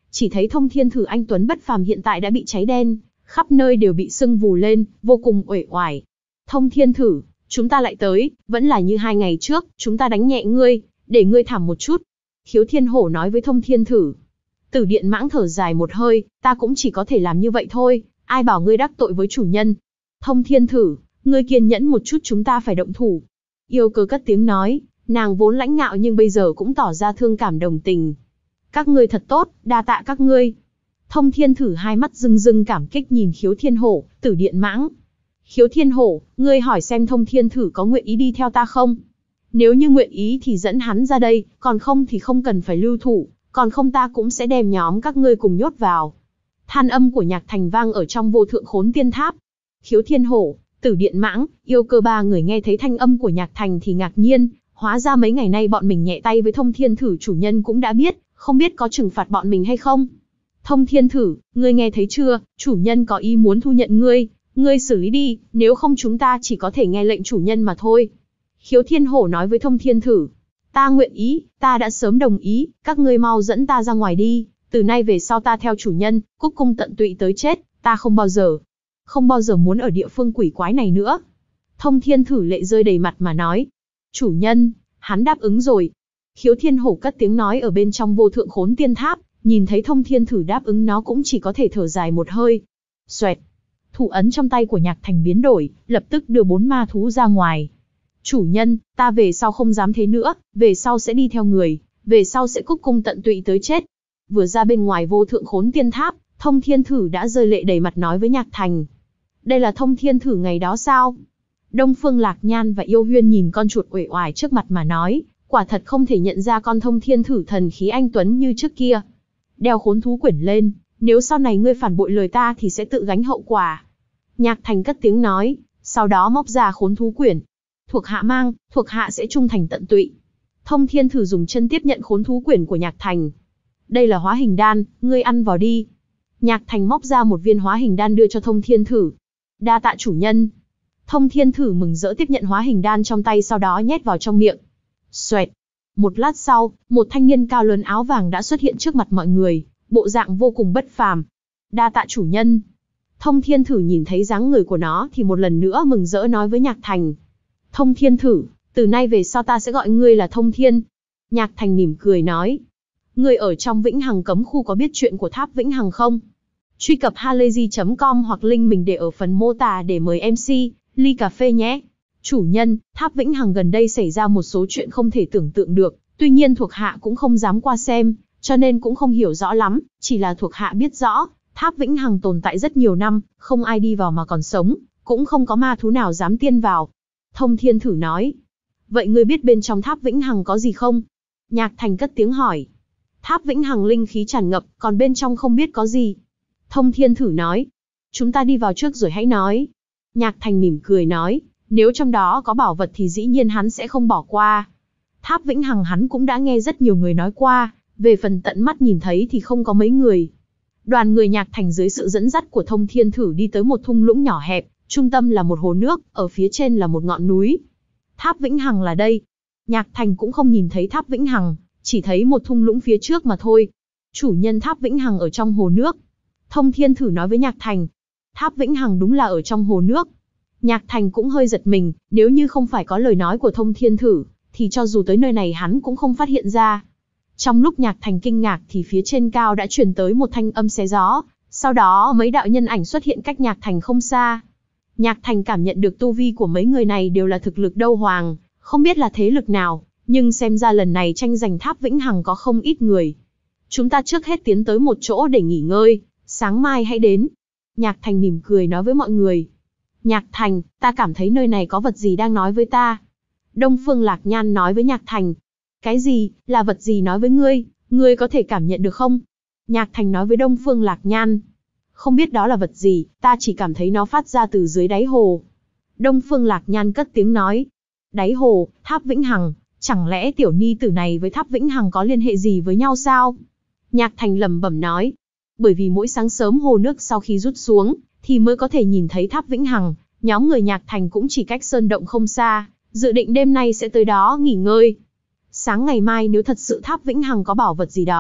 chỉ thấy Thông Thiên Thử anh tuấn bất phàm hiện tại đã bị cháy đen, khắp nơi đều bị sưng vù lên, vô cùng uể oải. Thông Thiên Thử, chúng ta lại tới, vẫn là như hai ngày trước, chúng ta đánh nhẹ ngươi, để ngươi thảm một chút. Khiếu Thiên Hổ nói với Thông Thiên Thử. Tử Điện Mãng thở dài một hơi, ta cũng chỉ có thể làm như vậy thôi, ai bảo ngươi đắc tội với chủ nhân. Thông Thiên Thử, ngươi kiên nhẫn một chút, chúng ta phải động thủ. Yêu Cơ cất tiếng nói, nàng vốn lãnh ngạo nhưng bây giờ cũng tỏ ra thương cảm đồng tình. Các ngươi thật tốt, đa tạ các ngươi. Thông Thiên Thử hai mắt rưng rưng cảm kích nhìn Khiếu Thiên Hổ, Tử Điện Mãng. Khiếu Thiên Hổ, ngươi hỏi xem Thông Thiên Thử có nguyện ý đi theo ta không? Nếu như nguyện ý thì dẫn hắn ra đây, còn không thì không cần phải lưu thủ, còn không ta cũng sẽ đem nhóm các ngươi cùng nhốt vào. Than âm của Nhạc Thành vang ở trong vô thượng khốn tiên tháp. Khiếu Thiên Hổ, Tử Điện Mãng, Yêu Cơ ba người nghe thấy thanh âm của Nhạc Thành thì ngạc nhiên, hóa ra mấy ngày nay bọn mình nhẹ tay với Thông Thiên Thử chủ nhân cũng đã biết, không biết có trừng phạt bọn mình hay không. Thông Thiên Thử, ngươi nghe thấy chưa, chủ nhân có ý muốn thu nhận ngươi, ngươi xử lý đi, nếu không chúng ta chỉ có thể nghe lệnh chủ nhân mà thôi. Khiếu Thiên Hổ nói với Thông Thiên Thử, ta nguyện ý, ta đã sớm đồng ý, các ngươi mau dẫn ta ra ngoài đi, từ nay về sau ta theo chủ nhân, cúc cung tận tụy tới chết, ta không bao giờ, không bao giờ muốn ở địa phương quỷ quái này nữa. Thông Thiên Thử lệ rơi đầy mặt mà nói, chủ nhân, hắn đáp ứng rồi. Khiếu Thiên Hổ cất tiếng nói ở bên trong vô thượng khốn tiên tháp, nhìn thấy Thông Thiên Thử đáp ứng nó cũng chỉ có thể thở dài một hơi. Xoẹt, thủ ấn trong tay của Nhạc Thành biến đổi, lập tức đưa bốn ma thú ra ngoài. Chủ nhân, ta về sau không dám thế nữa, về sau sẽ đi theo người, về sau sẽ cúc cung tận tụy tới chết. Vừa ra bên ngoài vô thượng khốn tiên tháp, Thông Thiên Thử đã rơi lệ đầy mặt nói với Nhạc Thành. Đây là Thông Thiên Thử ngày đó sao? Đông Phương Lạc Nhan và Yêu Huyên nhìn con chuột uể oải trước mặt mà nói, quả thật không thể nhận ra con Thông Thiên Thử thần khí anh tuấn như trước kia. Đeo khốn thú quyển lên, nếu sau này ngươi phản bội lời ta thì sẽ tự gánh hậu quả. Nhạc Thành cất tiếng nói, sau đó móc ra khốn thú quyển. Thuộc hạ mang, thuộc hạ sẽ trung thành tận tụy. Thông Thiên Thử dùng chân tiếp nhận khốn thú quyển của Nhạc Thành. Đây là hóa hình đan, ngươi ăn vào đi. Nhạc Thành móc ra một viên hóa hình đan đưa cho Thông Thiên Thử. Đa tạ chủ nhân. Thông Thiên Thử mừng rỡ tiếp nhận hóa hình đan trong tay, sau đó nhét vào trong miệng. Xoẹt. Một lát sau, một thanh niên cao lớn áo vàng đã xuất hiện trước mặt mọi người, bộ dạng vô cùng bất phàm. Đa tạ chủ nhân. Thông Thiên Thử nhìn thấy dáng người của nó thì một lần nữa mừng rỡ nói với Nhạc Thành. Thông Thiên Thử, từ nay về sau ta sẽ gọi ngươi là Thông Thiên. Nhạc Thành mỉm cười nói. Ngươi ở trong Vĩnh Hằng cấm khu có biết chuyện của tháp Vĩnh Hằng không? Truy cập halayzi chấm com hoặc link mình để ở phần mô tả để mời em xê, ly cà phê nhé. Chủ nhân, tháp Vĩnh Hằng gần đây xảy ra một số chuyện không thể tưởng tượng được, tuy nhiên thuộc hạ cũng không dám qua xem, cho nên cũng không hiểu rõ lắm, chỉ là thuộc hạ biết rõ, tháp Vĩnh Hằng tồn tại rất nhiều năm, không ai đi vào mà còn sống, cũng không có ma thú nào dám tiên vào. Thông Thiên Thử nói. Vậy ngươi biết bên trong tháp Vĩnh Hằng có gì không? Nhạc Thành cất tiếng hỏi. Tháp Vĩnh Hằng linh khí tràn ngập, còn bên trong không biết có gì. Thông Thiên Thử nói. Chúng ta đi vào trước rồi hãy nói. Nhạc Thành mỉm cười nói. Nếu trong đó có bảo vật thì dĩ nhiên hắn sẽ không bỏ qua. Tháp Vĩnh Hằng hắn cũng đã nghe rất nhiều người nói qua, về phần tận mắt nhìn thấy thì không có mấy người. Đoàn người Nhạc Thành dưới sự dẫn dắt của Thông Thiên Thử đi tới một thung lũng nhỏ hẹp, trung tâm là một hồ nước, ở phía trên là một ngọn núi. Tháp Vĩnh Hằng là đây. Nhạc Thành cũng không nhìn thấy tháp Vĩnh Hằng, chỉ thấy một thung lũng phía trước mà thôi. Chủ nhân tháp Vĩnh Hằng ở trong hồ nước. Thông Thiên Thử nói với Nhạc Thành. Tháp Vĩnh Hằng đúng là ở trong hồ nước. Nhạc Thành cũng hơi giật mình, nếu như không phải có lời nói của Thông Thiên Thử, thì cho dù tới nơi này hắn cũng không phát hiện ra. Trong lúc Nhạc Thành kinh ngạc thì phía trên cao đã truyền tới một thanh âm xé gió, sau đó mấy đạo nhân ảnh xuất hiện cách Nhạc Thành không xa. Nhạc Thành cảm nhận được tu vi của mấy người này đều là thực lực đâu hoàng, không biết là thế lực nào, nhưng xem ra lần này tranh giành tháp Vĩnh Hằng có không ít người. Chúng ta trước hết tiến tới một chỗ để nghỉ ngơi, sáng mai hãy đến. Nhạc Thành mỉm cười nói với mọi người. Nhạc Thành, ta cảm thấy nơi này có vật gì đang nói với ta. Đông Phương Lạc Nhan nói với Nhạc Thành. Cái gì, là vật gì nói với ngươi, ngươi có thể cảm nhận được không? Nhạc Thành nói với Đông Phương Lạc Nhan. Không biết đó là vật gì, ta chỉ cảm thấy nó phát ra từ dưới đáy hồ. Đông Phương Lạc Nhan cất tiếng nói. Đáy hồ, tháp Vĩnh Hằng, chẳng lẽ tiểu ni tử này với tháp Vĩnh Hằng có liên hệ gì với nhau sao? Nhạc Thành lẩm bẩm nói. Bởi vì mỗi sáng sớm hồ nước sau khi rút xuống, thì mới có thể nhìn thấy tháp Vĩnh Hằng, nhóm người Nhạc Thành cũng chỉ cách sơn động không xa, dự định đêm nay sẽ tới đó nghỉ ngơi. Sáng ngày mai nếu thật sự tháp Vĩnh Hằng có bảo vật gì đó,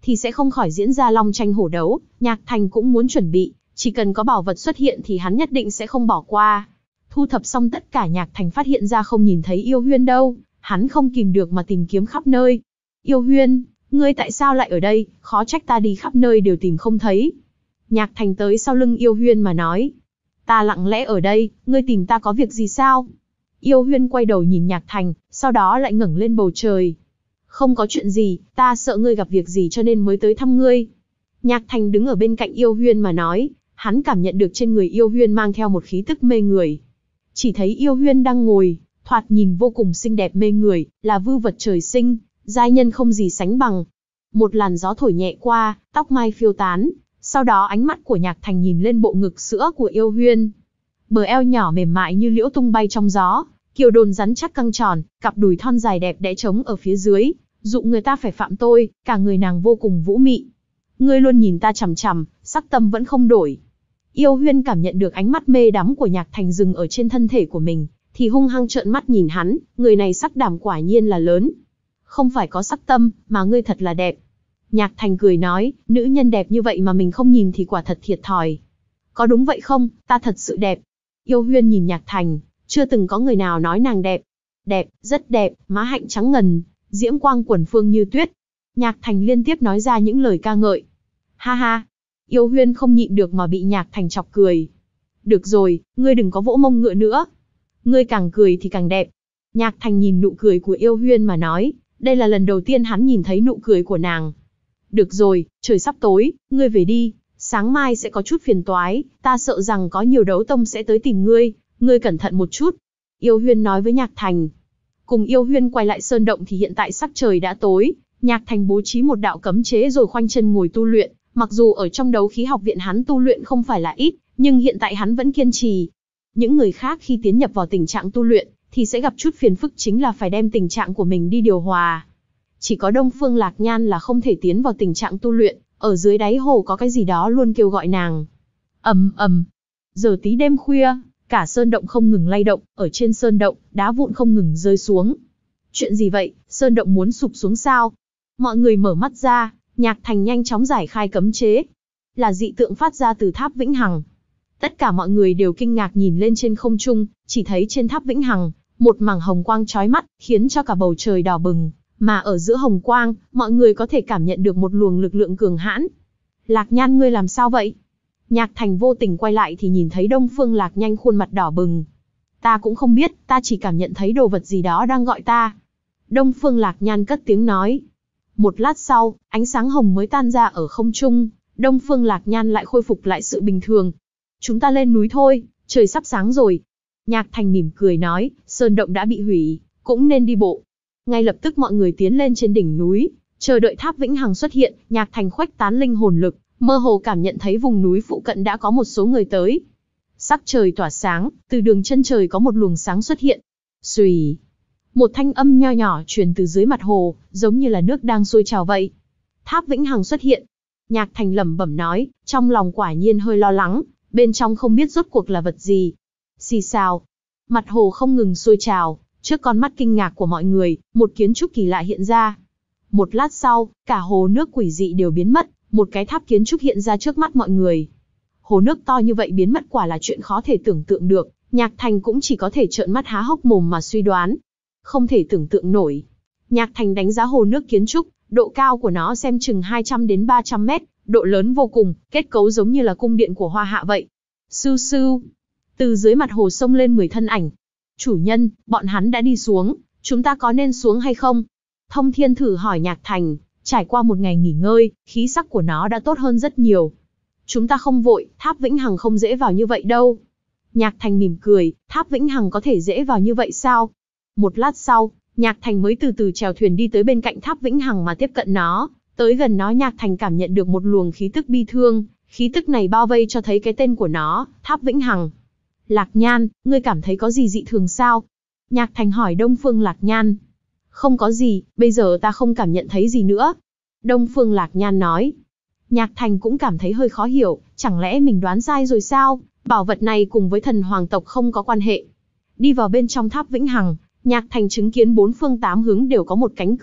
thì sẽ không khỏi diễn ra long tranh hổ đấu. Nhạc Thành cũng muốn chuẩn bị, chỉ cần có bảo vật xuất hiện thì hắn nhất định sẽ không bỏ qua. Thu thập xong tất cả, Nhạc Thành phát hiện ra không nhìn thấy Yêu Huyên đâu, hắn không kìm được mà tìm kiếm khắp nơi. Yêu Huyên, ngươi tại sao lại ở đây, khó trách ta đi khắp nơi đều tìm không thấy. Nhạc Thành tới sau lưng Yêu Huyên mà nói. Ta lặng lẽ ở đây, ngươi tìm ta có việc gì sao? Yêu Huyên quay đầu nhìn Nhạc Thành, sau đó lại ngẩng lên bầu trời. Không có chuyện gì, ta sợ ngươi gặp việc gì cho nên mới tới thăm ngươi. Nhạc Thành đứng ở bên cạnh Yêu Huyên mà nói, hắn cảm nhận được trên người Yêu Huyên mang theo một khí tức mê người. Chỉ thấy Yêu Huyên đang ngồi, thoạt nhìn vô cùng xinh đẹp mê người, là vưu vật trời sinh, giai nhân không gì sánh bằng. Một làn gió thổi nhẹ qua, tóc mai phiêu tán, sau đó ánh mắt của Nhạc Thành nhìn lên bộ ngực sữa của Yêu Huyên. Bờ eo nhỏ mềm mại như liễu tung bay trong gió, kiều đồn rắn chắc căng tròn, cặp đùi thon dài đẹp đẽ trống ở phía dưới, dụ người ta phải phạm tôi, cả người nàng vô cùng vũ mị. Ngươi luôn nhìn ta chằm chằm, sắc tâm vẫn không đổi. Yêu Huyên cảm nhận được ánh mắt mê đắm của Nhạc Thành dừng ở trên thân thể của mình, thì hung hăng trợn mắt nhìn hắn, người này sắc đảm quả nhiên là lớn. Không phải có sắc tâm, mà ngươi thật là đẹp. Nhạc Thành cười nói, nữ nhân đẹp như vậy mà mình không nhìn thì quả thật thiệt thòi. Có đúng vậy không, ta thật sự đẹp. Yêu Huyên nhìn Nhạc Thành, chưa từng có người nào nói nàng đẹp. Đẹp, rất đẹp, má hạnh trắng ngần, diễm quang quần phương như tuyết. Nhạc Thành liên tiếp nói ra những lời ca ngợi. Ha ha, Yêu Huyên không nhịn được mà bị Nhạc Thành chọc cười. Được rồi, ngươi đừng có vỗ mông ngựa nữa. Ngươi càng cười thì càng đẹp. Nhạc Thành nhìn nụ cười của Yêu Huyên mà nói, đây là lần đầu tiên hắn nhìn thấy nụ cười của nàng. Được rồi, trời sắp tối, ngươi về đi, sáng mai sẽ có chút phiền toái, ta sợ rằng có nhiều đấu tông sẽ tới tìm ngươi, ngươi cẩn thận một chút. Yêu Huyên nói với Nhạc Thành. Cùng Yêu Huyên quay lại sơn động thì hiện tại sắc trời đã tối, Nhạc Thành bố trí một đạo cấm chế rồi khoanh chân ngồi tu luyện, mặc dù ở trong đấu khí học viện hắn tu luyện không phải là ít, nhưng hiện tại hắn vẫn kiên trì. Những người khác khi tiến nhập vào tình trạng tu luyện, thì sẽ gặp chút phiền phức chính là phải đem tình trạng của mình đi điều hòa. Chỉ có Đông Phương Lạc Nhan là không thể tiến vào tình trạng tu luyện, ở dưới đáy hồ có cái gì đó luôn kêu gọi nàng. Ầm ầm. Giờ tí đêm khuya, cả sơn động không ngừng lay động, ở trên sơn động, đá vụn không ngừng rơi xuống. Chuyện gì vậy, sơn động muốn sụp xuống sao? Mọi người mở mắt ra, Nhạc Thành nhanh chóng giải khai cấm chế. Là dị tượng phát ra từ tháp Vĩnh Hằng. Tất cả mọi người đều kinh ngạc nhìn lên trên không trung, chỉ thấy trên tháp Vĩnh Hằng, một mảng hồng quang chói mắt, khiến cho cả bầu trời đỏ bừng. Mà ở giữa hồng quang, mọi người có thể cảm nhận được một luồng lực lượng cường hãn. Lạc Nhan, ngươi làm sao vậy? Nhạc Thành vô tình quay lại thì nhìn thấy Đông Phương Lạc Nhan khuôn mặt đỏ bừng. Ta cũng không biết, ta chỉ cảm nhận thấy đồ vật gì đó đang gọi ta. Đông Phương Lạc Nhan cất tiếng nói. Một lát sau, ánh sáng hồng mới tan ra ở không trung, Đông Phương Lạc Nhan lại khôi phục lại sự bình thường. Chúng ta lên núi thôi, trời sắp sáng rồi. Nhạc Thành mỉm cười nói, sơn động đã bị hủy, cũng nên đi bộ. Ngay lập tức mọi người tiến lên trên đỉnh núi, chờ đợi tháp Vĩnh Hằng xuất hiện. Nhạc Thành khuếch tán linh hồn lực, mơ hồ cảm nhận thấy vùng núi phụ cận đã có một số người tới. Sắc trời tỏa sáng, từ đường chân trời có một luồng sáng xuất hiện. Xùy, một thanh âm nho nhỏ truyền từ dưới mặt hồ, giống như là nước đang sôi trào vậy. Tháp Vĩnh Hằng xuất hiện. Nhạc Thành lẩm bẩm nói, trong lòng quả nhiên hơi lo lắng, bên trong không biết rốt cuộc là vật gì. Xì xào, mặt hồ không ngừng sôi trào, trước con mắt kinh ngạc của mọi người, một kiến trúc kỳ lạ hiện ra. Một lát sau, cả hồ nước quỷ dị đều biến mất, một cái tháp kiến trúc hiện ra trước mắt mọi người. Hồ nước to như vậy biến mất quả là chuyện khó thể tưởng tượng được, Nhạc Thành cũng chỉ có thể trợn mắt há hốc mồm mà suy đoán. Không thể tưởng tượng nổi. Nhạc Thành đánh giá hồ nước kiến trúc, độ cao của nó xem chừng hai trăm đến ba trăm mét, độ lớn vô cùng, kết cấu giống như là cung điện của Hoa Hạ vậy. Sưu sưu. Từ dưới mặt hồ sông lên mười thân ảnh. Chủ nhân, bọn hắn đã đi xuống, chúng ta có nên xuống hay không? Thông Thiên thử hỏi Nhạc Thành, trải qua một ngày nghỉ ngơi, khí sắc của nó đã tốt hơn rất nhiều. Chúng ta không vội, tháp Vĩnh Hằng không dễ vào như vậy đâu. Nhạc Thành mỉm cười, tháp Vĩnh Hằng có thể dễ vào như vậy sao? Một lát sau, Nhạc Thành mới từ từ chèo thuyền đi tới bên cạnh tháp Vĩnh Hằng mà tiếp cận nó. Tới gần nó, Nhạc Thành cảm nhận được một luồng khí tức bi thương, khí tức này bao vây cho thấy cái tên của nó, tháp Vĩnh Hằng. Lạc Nhan, ngươi cảm thấy có gì dị thường sao? Nhạc Thành hỏi Đông Phương Lạc Nhan. Không có gì, bây giờ ta không cảm nhận thấy gì nữa. Đông Phương Lạc Nhan nói. Nhạc Thành cũng cảm thấy hơi khó hiểu, chẳng lẽ mình đoán sai rồi sao? Bảo vật này cùng với thần hoàng tộc không có quan hệ. Đi vào bên trong tháp Vĩnh Hằng, Nhạc Thành chứng kiến bốn phương tám hướng đều có một cánh cửa,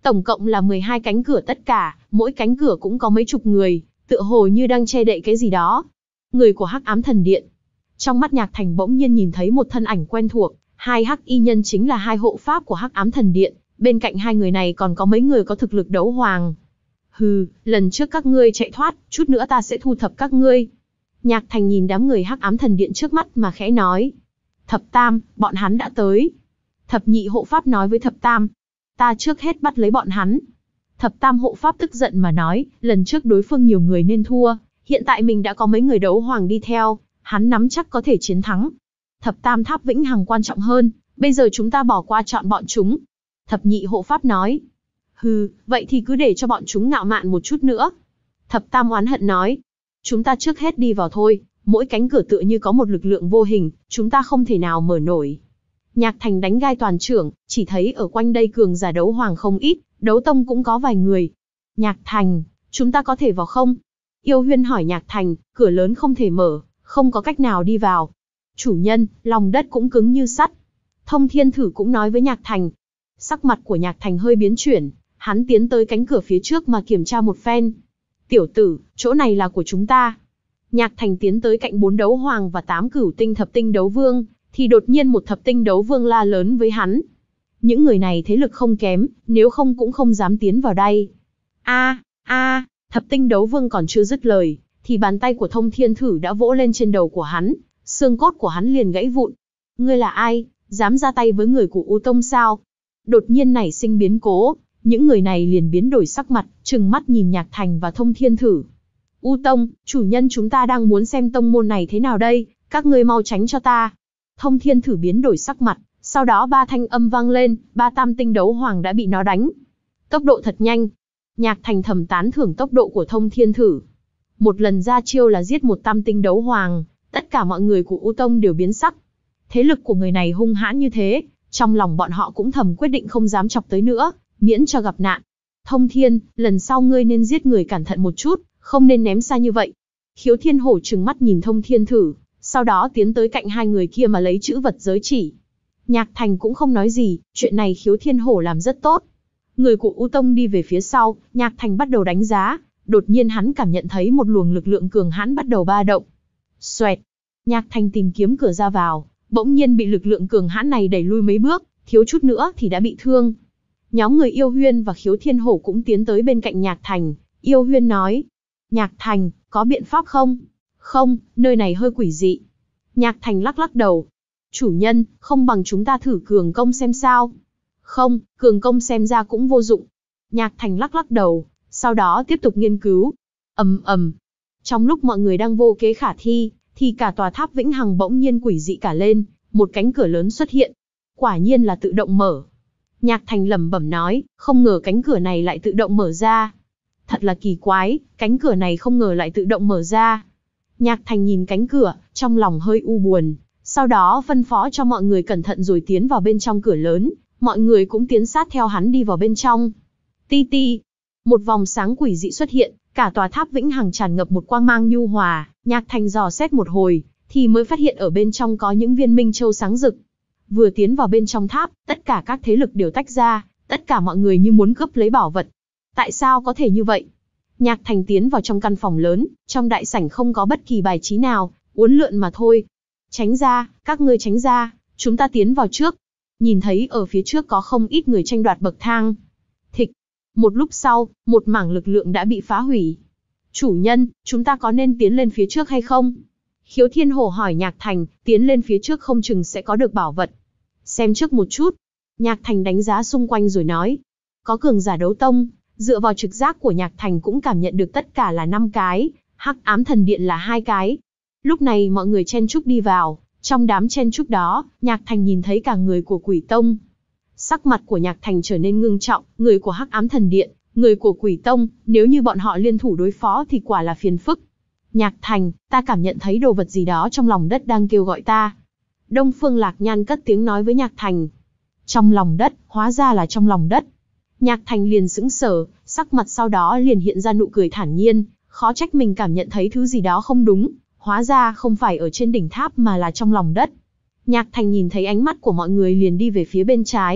Tổng cộng là mười hai cánh cửa tất cả, mỗi cánh cửa cũng có mấy chục người, tựa hồ như đang che đậy cái gì đó. Người của Hắc Ám Thần Điện. Trong mắt Nhạc Thành bỗng nhiên nhìn thấy một thân ảnh quen thuộc, hai hắc y nhân chính là hai hộ pháp của Hắc Ám Thần Điện, bên cạnh hai người này còn có mấy người có thực lực đấu hoàng. Hừ, lần trước các ngươi chạy thoát, chút nữa ta sẽ thu thập các ngươi. Nhạc Thành nhìn đám người Hắc Ám Thần Điện trước mắt mà khẽ nói. Thập Tam, bọn hắn đã tới. Thập nhị hộ pháp nói với Thập Tam. Ta trước hết bắt lấy bọn hắn. Thập Tam hộ pháp tức giận mà nói, lần trước đối phương nhiều người nên thua, hiện tại mình đã có mấy người đấu hoàng đi theo, hắn nắm chắc có thể chiến thắng. Thập Tam tháp vĩnh hằng quan trọng hơn, bây giờ chúng ta bỏ qua chọn bọn chúng. Thập nhị hộ pháp nói. Hừ, vậy thì cứ để cho bọn chúng ngạo mạn một chút nữa. Thập Tam oán hận nói. Chúng ta trước hết đi vào thôi, mỗi cánh cửa tựa như có một lực lượng vô hình, chúng ta không thể nào mở nổi. Nhạc Thành đánh gai toàn trưởng, chỉ thấy ở quanh đây cường giả đấu hoàng không ít, đấu tông cũng có vài người. Nhạc Thành, chúng ta có thể vào không? Yêu Huyên hỏi Nhạc Thành, cửa lớn không thể mở, không có cách nào đi vào. Chủ nhân, lòng đất cũng cứng như sắt. Thông Thiên Thử cũng nói với Nhạc Thành. Sắc mặt của Nhạc Thành hơi biến chuyển, hắn tiến tới cánh cửa phía trước mà kiểm tra một phen. Tiểu tử, chỗ này là của chúng ta. Nhạc Thành tiến tới cạnh bốn đấu hoàng và tám cửu tinh thập tinh đấu vương, thì đột nhiên một thập tinh đấu vương la lớn với hắn. Những người này thế lực không kém, nếu không cũng không dám tiến vào đây. A, a, thập tinh đấu vương còn chưa dứt lời, thì bàn tay của Thông Thiên Thử đã vỗ lên trên đầu của hắn, xương cốt của hắn liền gãy vụn. Ngươi là ai, dám ra tay với người của U Tông sao? Đột nhiên nảy sinh biến cố, những người này liền biến đổi sắc mặt, trừng mắt nhìn Nhạc Thành và Thông Thiên Thử. U Tông, chủ nhân chúng ta đang muốn xem tông môn này thế nào đây, các ngươi mau tránh cho ta. Thông Thiên Thử biến đổi sắc mặt, sau đó ba thanh âm vang lên, ba tam tinh đấu hoàng đã bị nó đánh. Tốc độ thật nhanh. Nhạc Thành thầm tán thưởng tốc độ của Thông Thiên Thử. Một lần ra chiêu là giết một tam tinh đấu hoàng, tất cả mọi người của U Tông đều biến sắc. Thế lực của người này hung hãn như thế, trong lòng bọn họ cũng thầm quyết định không dám chọc tới nữa, miễn cho gặp nạn. Thông Thiên, lần sau ngươi nên giết người cẩn thận một chút, không nên ném xa như vậy. Khiếu Thiên Hổ trừng mắt nhìn Thông Thiên Thử, sau đó tiến tới cạnh hai người kia mà lấy chữ vật giới chỉ. Nhạc Thành cũng không nói gì, chuyện này Khiếu Thiên Hổ làm rất tốt. Người của U Tông đi về phía sau, Nhạc Thành bắt đầu đánh giá, đột nhiên hắn cảm nhận thấy một luồng lực lượng cường hãn bắt đầu ba động. Xoẹt, Nhạc Thành tìm kiếm cửa ra vào, bỗng nhiên bị lực lượng cường hãn này đẩy lui mấy bước, thiếu chút nữa thì đã bị thương. Nhóm người Yêu Huyên và Khiếu Thiên Hổ cũng tiến tới bên cạnh Nhạc Thành. Yêu Huyên nói, Nhạc Thành, có biện pháp không? Không, nơi này hơi quỷ dị. Nhạc Thành lắc lắc đầu. Chủ nhân, không bằng chúng ta thử cường công xem sao? Không, cường công xem ra cũng vô dụng. Nhạc Thành lắc lắc đầu, sau đó tiếp tục nghiên cứu. Ầm ầm. Trong lúc mọi người đang vô kế khả thi, thì cả tòa tháp vĩnh hằng bỗng nhiên quỷ dị cả lên, một cánh cửa lớn xuất hiện. Quả nhiên là tự động mở. Nhạc Thành lẩm bẩm nói, không ngờ cánh cửa này lại tự động mở ra. Thật là kỳ quái, cánh cửa này không ngờ lại tự động mở ra. Nhạc Thành nhìn cánh cửa, trong lòng hơi u buồn, sau đó phân phó cho mọi người cẩn thận rồi tiến vào bên trong cửa lớn, mọi người cũng tiến sát theo hắn đi vào bên trong. Ti ti, một vòng sáng quỷ dị xuất hiện, cả tòa tháp vĩnh hằng tràn ngập một quang mang nhu hòa, Nhạc Thành dò xét một hồi, thì mới phát hiện ở bên trong có những viên minh châu sáng rực. Vừa tiến vào bên trong tháp, tất cả các thế lực đều tách ra, tất cả mọi người như muốn cướp lấy bảo vật. Tại sao có thể như vậy? Nhạc Thành tiến vào trong căn phòng lớn, trong đại sảnh không có bất kỳ bài trí nào, uốn lượn mà thôi. Tránh ra, các ngươi tránh ra, chúng ta tiến vào trước. Nhìn thấy ở phía trước có không ít người tranh đoạt bậc thang. Thịch. Một lúc sau, một mảng lực lượng đã bị phá hủy. Chủ nhân, chúng ta có nên tiến lên phía trước hay không? Khiếu Thiên Hổ hỏi Nhạc Thành, tiến lên phía trước không chừng sẽ có được bảo vật. Xem trước một chút. Nhạc Thành đánh giá xung quanh rồi nói. Có cường giả đấu tông, dựa vào trực giác của Nhạc Thành cũng cảm nhận được tất cả là năm cái, Hắc Ám Thần Điện là hai cái. Lúc này mọi người chen chúc đi vào, trong đám chen chúc đó, Nhạc Thành nhìn thấy cả người của Quỷ Tông. Sắc mặt của Nhạc Thành trở nên ngưng trọng, người của Hắc Ám Thần Điện, người của Quỷ Tông, nếu như bọn họ liên thủ đối phó thì quả là phiền phức. Nhạc Thành, ta cảm nhận thấy đồ vật gì đó trong lòng đất đang kêu gọi ta. Đông Phương Lạc Nhan cất tiếng nói với Nhạc Thành. Trong lòng đất, hóa ra là trong lòng đất. Nhạc Thành liền sững sờ, sắc mặt sau đó liền hiện ra nụ cười thản nhiên, khó trách mình cảm nhận thấy thứ gì đó không đúng, hóa ra không phải ở trên đỉnh tháp mà là trong lòng đất. Nhạc Thành nhìn thấy ánh mắt của mọi người liền đi về phía bên trái,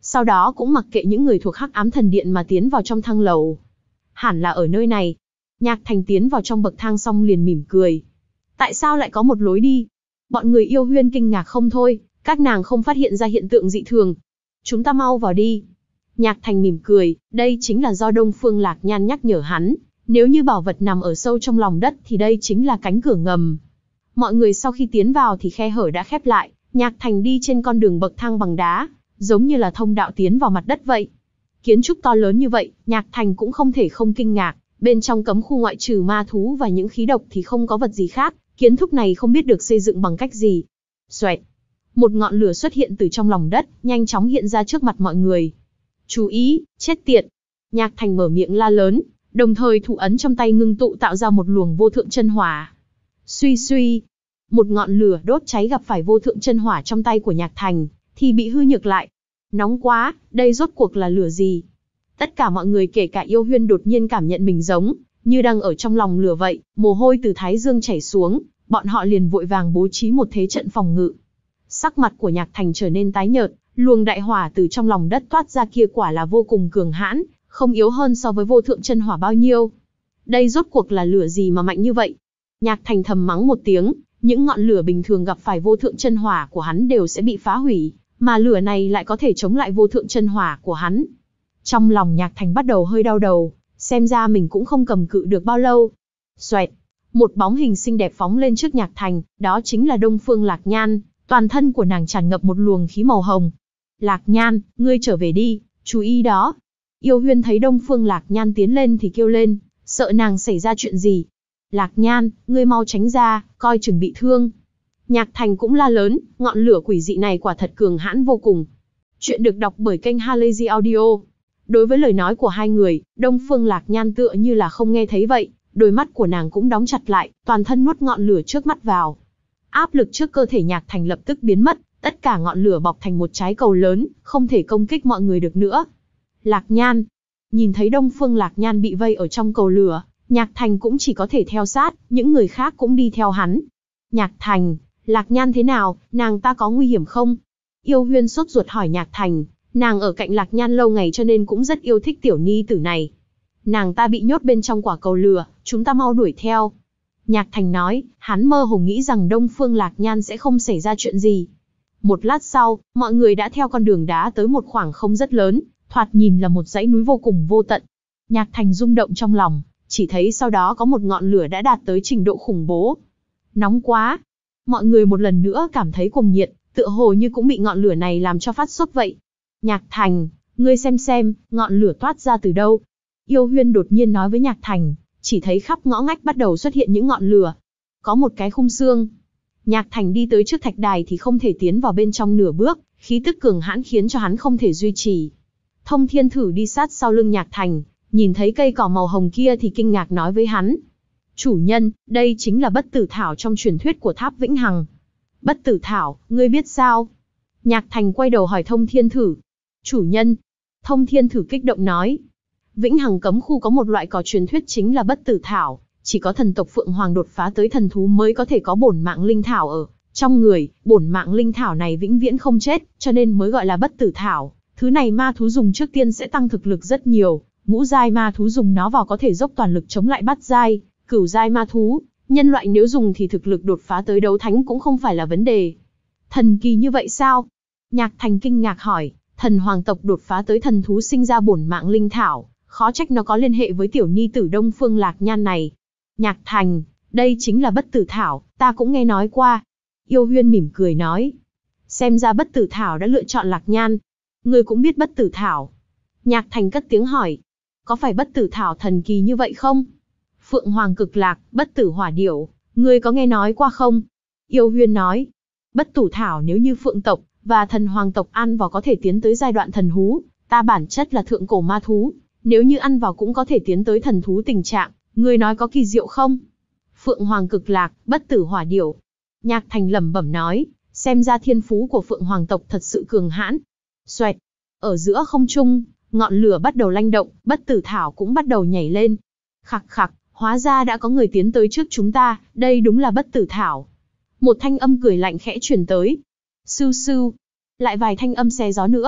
sau đó cũng mặc kệ những người thuộc Hắc Ám Thần Điện mà tiến vào trong thang lầu. Hẳn là ở nơi này. Nhạc Thành tiến vào trong bậc thang xong liền mỉm cười. Tại sao lại có một lối đi? Bọn người Yêu Huyên kinh ngạc không thôi, các nàng không phát hiện ra hiện tượng dị thường. Chúng ta mau vào đi. Nhạc Thành mỉm cười, đây chính là do Đông Phương Lạc Nhan nhắc nhở hắn. Nếu như bảo vật nằm ở sâu trong lòng đất thì đây chính là cánh cửa ngầm. Mọi người sau khi tiến vào thì khe hở đã khép lại, Nhạc Thành đi trên con đường bậc thang bằng đá, giống như là thông đạo tiến vào mặt đất vậy. Kiến trúc to lớn như vậy, Nhạc Thành cũng không thể không kinh ngạc, bên trong cấm khu ngoại trừ ma thú và những khí độc thì không có vật gì khác, kiến trúc này không biết được xây dựng bằng cách gì. Xoẹt, một ngọn lửa xuất hiện từ trong lòng đất, nhanh chóng hiện ra trước mặt mọi người. Chú ý, chết tiệt! Nhạc Thành mở miệng la lớn, đồng thời thủ ấn trong tay ngưng tụ tạo ra một luồng vô thượng chân hỏa. Suy suy, một ngọn lửa đốt cháy gặp phải vô thượng chân hỏa trong tay của Nhạc Thành, thì bị hư nhược lại. Nóng quá, đây rốt cuộc là lửa gì? Tất cả mọi người kể cả Yêu Huyên đột nhiên cảm nhận mình giống như đang ở trong lòng lửa vậy, mồ hôi từ thái dương chảy xuống, bọn họ liền vội vàng bố trí một thế trận phòng ngự. Sắc mặt của Nhạc Thành trở nên tái nhợt, luồng đại hỏa từ trong lòng đất toát ra kia quả là vô cùng cường hãn, không yếu hơn so với vô thượng chân hỏa bao nhiêu. Đây rốt cuộc là lửa gì mà mạnh như vậy? Nhạc Thành thầm mắng một tiếng, những ngọn lửa bình thường gặp phải vô thượng chân hỏa của hắn đều sẽ bị phá hủy, mà lửa này lại có thể chống lại vô thượng chân hỏa của hắn. Trong lòng Nhạc Thành bắt đầu hơi đau đầu, xem ra mình cũng không cầm cự được bao lâu. Xoẹt, một bóng hình xinh đẹp phóng lên trước Nhạc Thành, đó chính là Đông Phương Lạc Nhan, toàn thân của nàng tràn ngập một luồng khí màu hồng. Lạc Nhan, ngươi trở về đi, chú ý đó. Yêu Huyên thấy Đông Phương Lạc Nhan tiến lên thì kêu lên, sợ nàng xảy ra chuyện gì. Lạc Nhan, ngươi mau tránh ra, coi chừng bị thương. Nhạc Thành cũng la lớn, ngọn lửa quỷ dị này quả thật cường hãn vô cùng. Chuyện được đọc bởi kênh Halazy Audio. Đối với lời nói của hai người, Đông Phương Lạc Nhan tựa như là không nghe thấy vậy, đôi mắt của nàng cũng đóng chặt lại, toàn thân nuốt ngọn lửa trước mắt vào. Áp lực trước cơ thể Nhạc Thành lập tức biến mất, tất cả ngọn lửa bọc thành một trái cầu lớn, không thể công kích mọi người được nữa. Lạc Nhan, nhìn thấy Đông Phương Lạc Nhan bị vây ở trong cầu lửa, Nhạc Thành cũng chỉ có thể theo sát, những người khác cũng đi theo hắn. Nhạc Thành, Lạc Nhan thế nào, nàng ta có nguy hiểm không? Yêu Huyên sốt ruột hỏi Nhạc Thành, nàng ở cạnh Lạc Nhan lâu ngày cho nên cũng rất yêu thích tiểu ni tử này. Nàng ta bị nhốt bên trong quả cầu lửa, chúng ta mau đuổi theo. Nhạc Thành nói, hắn mơ hồ nghĩ rằng Đông Phương Lạc Nhan sẽ không xảy ra chuyện gì. Một lát sau, mọi người đã theo con đường đá tới một khoảng không rất lớn, thoạt nhìn là một dãy núi vô cùng vô tận. Nhạc Thành rung động trong lòng, chỉ thấy sau đó có một ngọn lửa đã đạt tới trình độ khủng bố. Nóng quá! Mọi người một lần nữa cảm thấy cuồng nhiệt, tựa hồ như cũng bị ngọn lửa này làm cho phát sốt vậy. Nhạc Thành, ngươi xem xem, ngọn lửa toát ra từ đâu? Yêu Huyên đột nhiên nói với Nhạc Thành, chỉ thấy khắp ngõ ngách bắt đầu xuất hiện những ngọn lửa. Có một cái khung xương. Nhạc Thành đi tới trước thạch đài thì không thể tiến vào bên trong nửa bước, khí tức cường hãn khiến cho hắn không thể duy trì. Thông Thiên Thử đi sát sau lưng Nhạc Thành, nhìn thấy cây cỏ màu hồng kia thì kinh ngạc nói với hắn. Chủ nhân, đây chính là bất tử thảo trong truyền thuyết của Tháp Vĩnh Hằng. Bất tử thảo, ngươi biết sao? Nhạc Thành quay đầu hỏi Thông Thiên Thử. Chủ nhân. Thông Thiên Thử kích động nói. Vĩnh Hằng cấm khu có một loại cỏ truyền thuyết chính là bất tử thảo. Chỉ có thần tộc Phượng Hoàng đột phá tới thần thú mới có thể có bổn mạng linh thảo ở trong người. Bổn mạng linh thảo này vĩnh viễn không chết, cho nên mới gọi là bất tử thảo. Thứ này ma thú dùng trước tiên sẽ tăng thực lực rất nhiều. Ngũ giai ma thú dùng nó vào có thể dốc toàn lực chống lại bát giai, cửu giai ma thú. Nhân loại nếu dùng thì thực lực đột phá tới đấu thánh cũng không phải là vấn đề. Thần kỳ như vậy sao? Nhạc Thành kinh ngạc hỏi, thần hoàng tộc đột phá tới thần thú sinh ra bổn mạng linh thảo, khó trách nó có liên hệ với tiểu ni tử Đông Phương Lạc Nhan này. Nhạc Thành, đây chính là bất tử thảo, ta cũng nghe nói qua. Yêu Huyên mỉm cười nói. Xem ra bất tử thảo đã lựa chọn Lạc Nhan. Ngươi cũng biết bất tử thảo. Nhạc Thành cất tiếng hỏi. Có phải bất tử thảo thần kỳ như vậy không? Phượng Hoàng Cực Lạc, bất tử hỏa điểu, ngươi có nghe nói qua không? Yêu Huyên nói. Bất tử thảo nếu như Phượng tộc và thần hoàng tộc ăn vào có thể tiến tới giai đoạn thần thú, ta bản chất là thượng cổ ma thú, nếu như ăn vào cũng có thể tiến tới thần thú tình trạng, ngươi nói có kỳ diệu không? Phượng Hoàng Cực Lạc, bất tử hỏa điểu. Nhạc Thành lẩm bẩm nói, xem ra thiên phú của Phượng Hoàng tộc thật sự cường hãn. Xoẹt, ở giữa không trung, ngọn lửa bắt đầu lanh động, bất tử thảo cũng bắt đầu nhảy lên. Khặc khặc, hóa ra đã có người tiến tới trước chúng ta, đây đúng là bất tử thảo. Một thanh âm cười lạnh khẽ truyền tới. Sưu sưu, lại vài thanh âm xé gió nữa,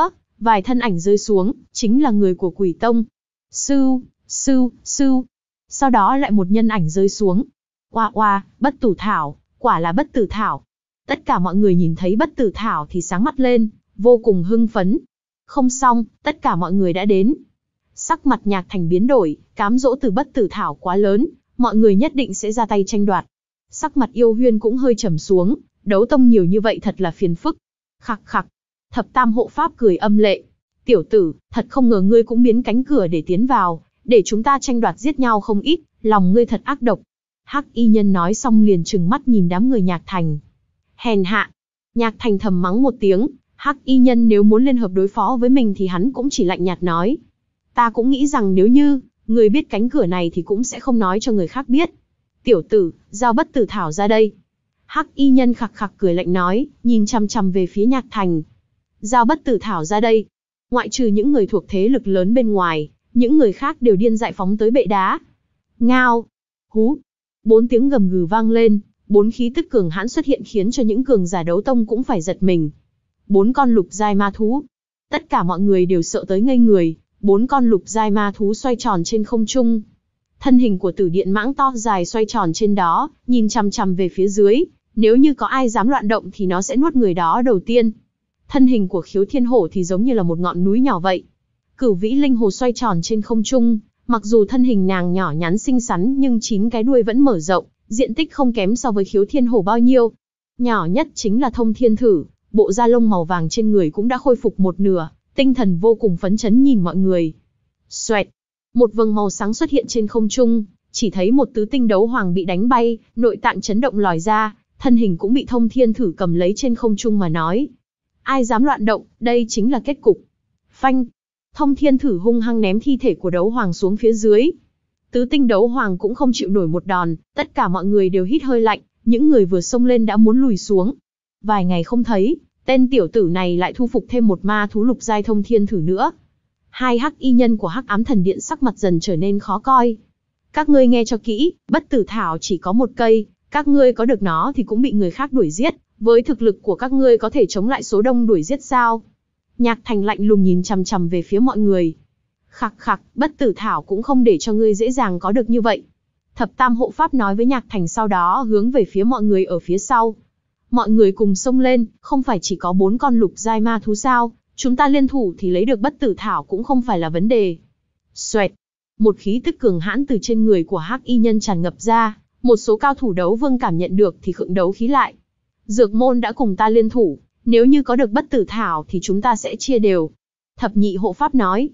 vài thân ảnh rơi xuống, chính là người của Quỷ Tông. Sưu, sưu, sưu. Sau đó lại một nhân ảnh rơi xuống. Oa oa, bất tử thảo, quả là bất tử thảo. Tất cả mọi người nhìn thấy bất tử thảo thì sáng mắt lên, vô cùng hưng phấn. Không xong, tất cả mọi người đã đến. Sắc mặt Nhạc Thành biến đổi, cám dỗ từ bất tử thảo quá lớn, mọi người nhất định sẽ ra tay tranh đoạt. Sắc mặt Yêu Huyên cũng hơi trầm xuống, đấu tông nhiều như vậy thật là phiền phức. Khặc khặc, thập tam hộ pháp cười âm lệ. Tiểu tử, thật không ngờ ngươi cũng biến cánh cửa để tiến vào, để chúng ta tranh đoạt giết nhau không ít, lòng ngươi thật ác độc. Hắc y nhân nói xong liền trừng mắt nhìn đám người Nhạc Thành. Hèn hạ. Nhạc Thành thầm mắng một tiếng, Hắc y nhân nếu muốn liên hợp đối phó với mình thì hắn cũng chỉ lạnh nhạt nói. Ta cũng nghĩ rằng nếu như, người biết cánh cửa này thì cũng sẽ không nói cho người khác biết. Tiểu tử, giao bất tử thảo ra đây. Hắc y nhân khặc khặc cười lạnh nói, nhìn chằm chằm về phía Nhạc Thành. Giao bất tử thảo ra đây. Ngoại trừ những người thuộc thế lực lớn bên ngoài, những người khác đều điên dại phóng tới bệ đá. Ngao. Hú. Bốn tiếng gầm gừ vang lên, bốn khí tức cường hãn xuất hiện khiến cho những cường giả đấu tông cũng phải giật mình. Bốn con lục giai ma thú. Tất cả mọi người đều sợ tới ngây người, bốn con lục giai ma thú xoay tròn trên không trung. Thân hình của tử điện mãng to dài xoay tròn trên đó, nhìn chằm chằm về phía dưới, nếu như có ai dám loạn động thì nó sẽ nuốt người đó đầu tiên. Thân hình của khiếu thiên hổ thì giống như là một ngọn núi nhỏ vậy. Cửu vĩ linh hồ xoay tròn trên không trung, mặc dù thân hình nàng nhỏ nhắn xinh xắn nhưng chín cái đuôi vẫn mở rộng, diện tích không kém so với khiếu thiên hổ bao nhiêu. Nhỏ nhất chính là thông thiên thử, bộ da lông màu vàng trên người cũng đã khôi phục một nửa, tinh thần vô cùng phấn chấn nhìn mọi người. Xoẹt, một vầng màu sáng xuất hiện trên không trung, chỉ thấy một tứ tinh đấu hoàng bị đánh bay, nội tạng chấn động lòi ra, thân hình cũng bị thông thiên thử cầm lấy trên không trung mà nói. Ai dám loạn động, đây chính là kết cục. Phanh, thông thiên thử hung hăng ném thi thể của đấu hoàng xuống phía dưới. Tứ tinh đấu hoàng cũng không chịu nổi một đòn, tất cả mọi người đều hít hơi lạnh, những người vừa xông lên đã muốn lùi xuống. Vài ngày không thấy, tên tiểu tử này lại thu phục thêm một ma thú lục giai thông thiên thử nữa. Hai hắc y nhân của Hắc Ám Thần Điện sắc mặt dần trở nên khó coi. Các ngươi nghe cho kỹ, bất tử thảo chỉ có một cây, các ngươi có được nó thì cũng bị người khác đuổi giết, với thực lực của các ngươi có thể chống lại số đông đuổi giết sao? Nhạc Thành lạnh lùng nhìn chằm chằm về phía mọi người. Khặc khặc, bất tử thảo cũng không để cho ngươi dễ dàng có được như vậy. Thập tam hộ pháp nói với Nhạc Thành, sau đó hướng về phía mọi người ở phía sau. Mọi người cùng xông lên, không phải chỉ có bốn con lục giai ma thú sao, chúng ta liên thủ thì lấy được bất tử thảo cũng không phải là vấn đề. Xoẹt, một khí tức cường hãn từ trên người của hắc y nhân tràn ngập ra, một số cao thủ đấu vương cảm nhận được thì khựng đấu khí lại. Dược môn đã cùng ta liên thủ, nếu như có được bất tử thảo thì chúng ta sẽ chia đều. Thập nhị hộ pháp nói.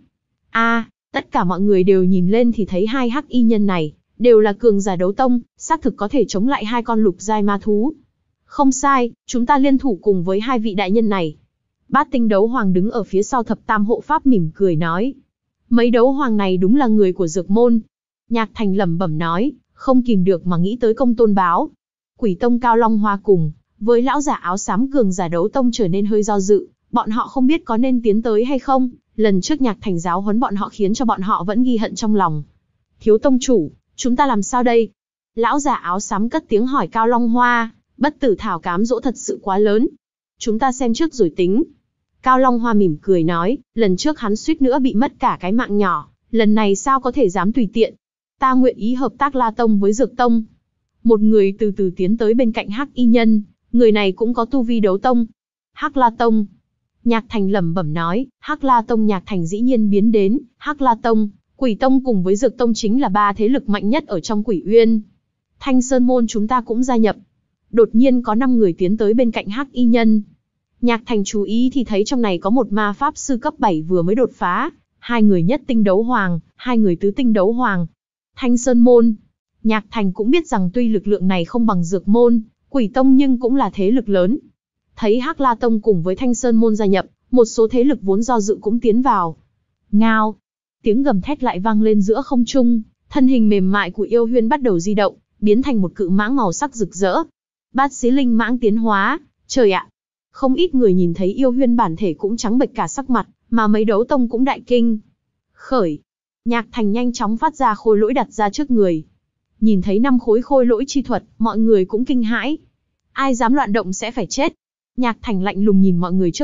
A, tất cả mọi người đều nhìn lên thì thấy hai hắc y nhân này đều là cường giả đấu tông, xác thực có thể chống lại hai con lục giai ma thú. Không sai, chúng ta liên thủ cùng với hai vị đại nhân này. Bát tinh đấu hoàng đứng ở phía sau thập tam hộ pháp mỉm cười nói. Mấy đấu hoàng này đúng là người của dược môn. Nhạc Thành lẩm bẩm nói, không kìm được mà nghĩ tới công tôn báo. Quỷ tông Cao Long Hoa cùng với lão giả áo xám cường giả đấu tông trở nên hơi do dự, bọn họ không biết có nên tiến tới hay không. Lần trước Nhạc Thành giáo huấn bọn họ khiến cho bọn họ vẫn ghi hận trong lòng. Thiếu tông chủ, chúng ta làm sao đây? Lão giả áo xám cất tiếng hỏi Cao Long Hoa, bất tử thảo cám dỗ thật sự quá lớn. Chúng ta xem trước rồi tính. Cao Long Hoa mỉm cười nói, lần trước hắn suýt nữa bị mất cả cái mạng nhỏ, lần này sao có thể dám tùy tiện. Ta nguyện ý hợp tác La Tông với Dược Tông. Một người từ từ tiến tới bên cạnh Hắc y nhân, người này cũng có tu vi đấu tông. Hắc La Tông. Nhạc Thành lẩm bẩm nói, Hắc La Tông. Nhạc Thành dĩ nhiên biến đến, Hắc La Tông, Quỷ Tông cùng với Dược Tông chính là ba thế lực mạnh nhất ở trong Quỷ Uyên. Thanh Sơn Môn chúng ta cũng gia nhập. Đột nhiên có năm người tiến tới bên cạnh Hắc y nhân. Nhạc Thành chú ý thì thấy trong này có một ma pháp sư cấp bảy vừa mới đột phá, hai người nhất tinh đấu hoàng, hai người tứ tinh đấu hoàng. Thanh Sơn Môn. Nhạc Thành cũng biết rằng tuy lực lượng này không bằng Dược Môn, Quỷ Tông nhưng cũng là thế lực lớn. Thấy Hắc La Tông cùng với Thanh Sơn Môn gia nhập, một số thế lực vốn do dự cũng tiến vào. Ngao. Tiếng gầm thét lại vang lên giữa không trung, thân hình mềm mại của Yêu Huyên bắt đầu di động, biến thành một cự mãng màu sắc rực rỡ. Bát xí linh mãng tiến hóa, trời ạ! Không ít người nhìn thấy Yêu Huyên bản thể cũng trắng bệch cả sắc mặt, mà mấy đấu tông cũng đại kinh. Khởi! Nhạc Thành nhanh chóng phát ra khôi lỗi đặt ra trước người. Nhìn thấy năm khối khôi lỗi chi thuật, mọi người cũng kinh hãi. Ai dám loạn động sẽ phải chết. Nhạc Thành lạnh lùng nhìn mọi người trước mắt,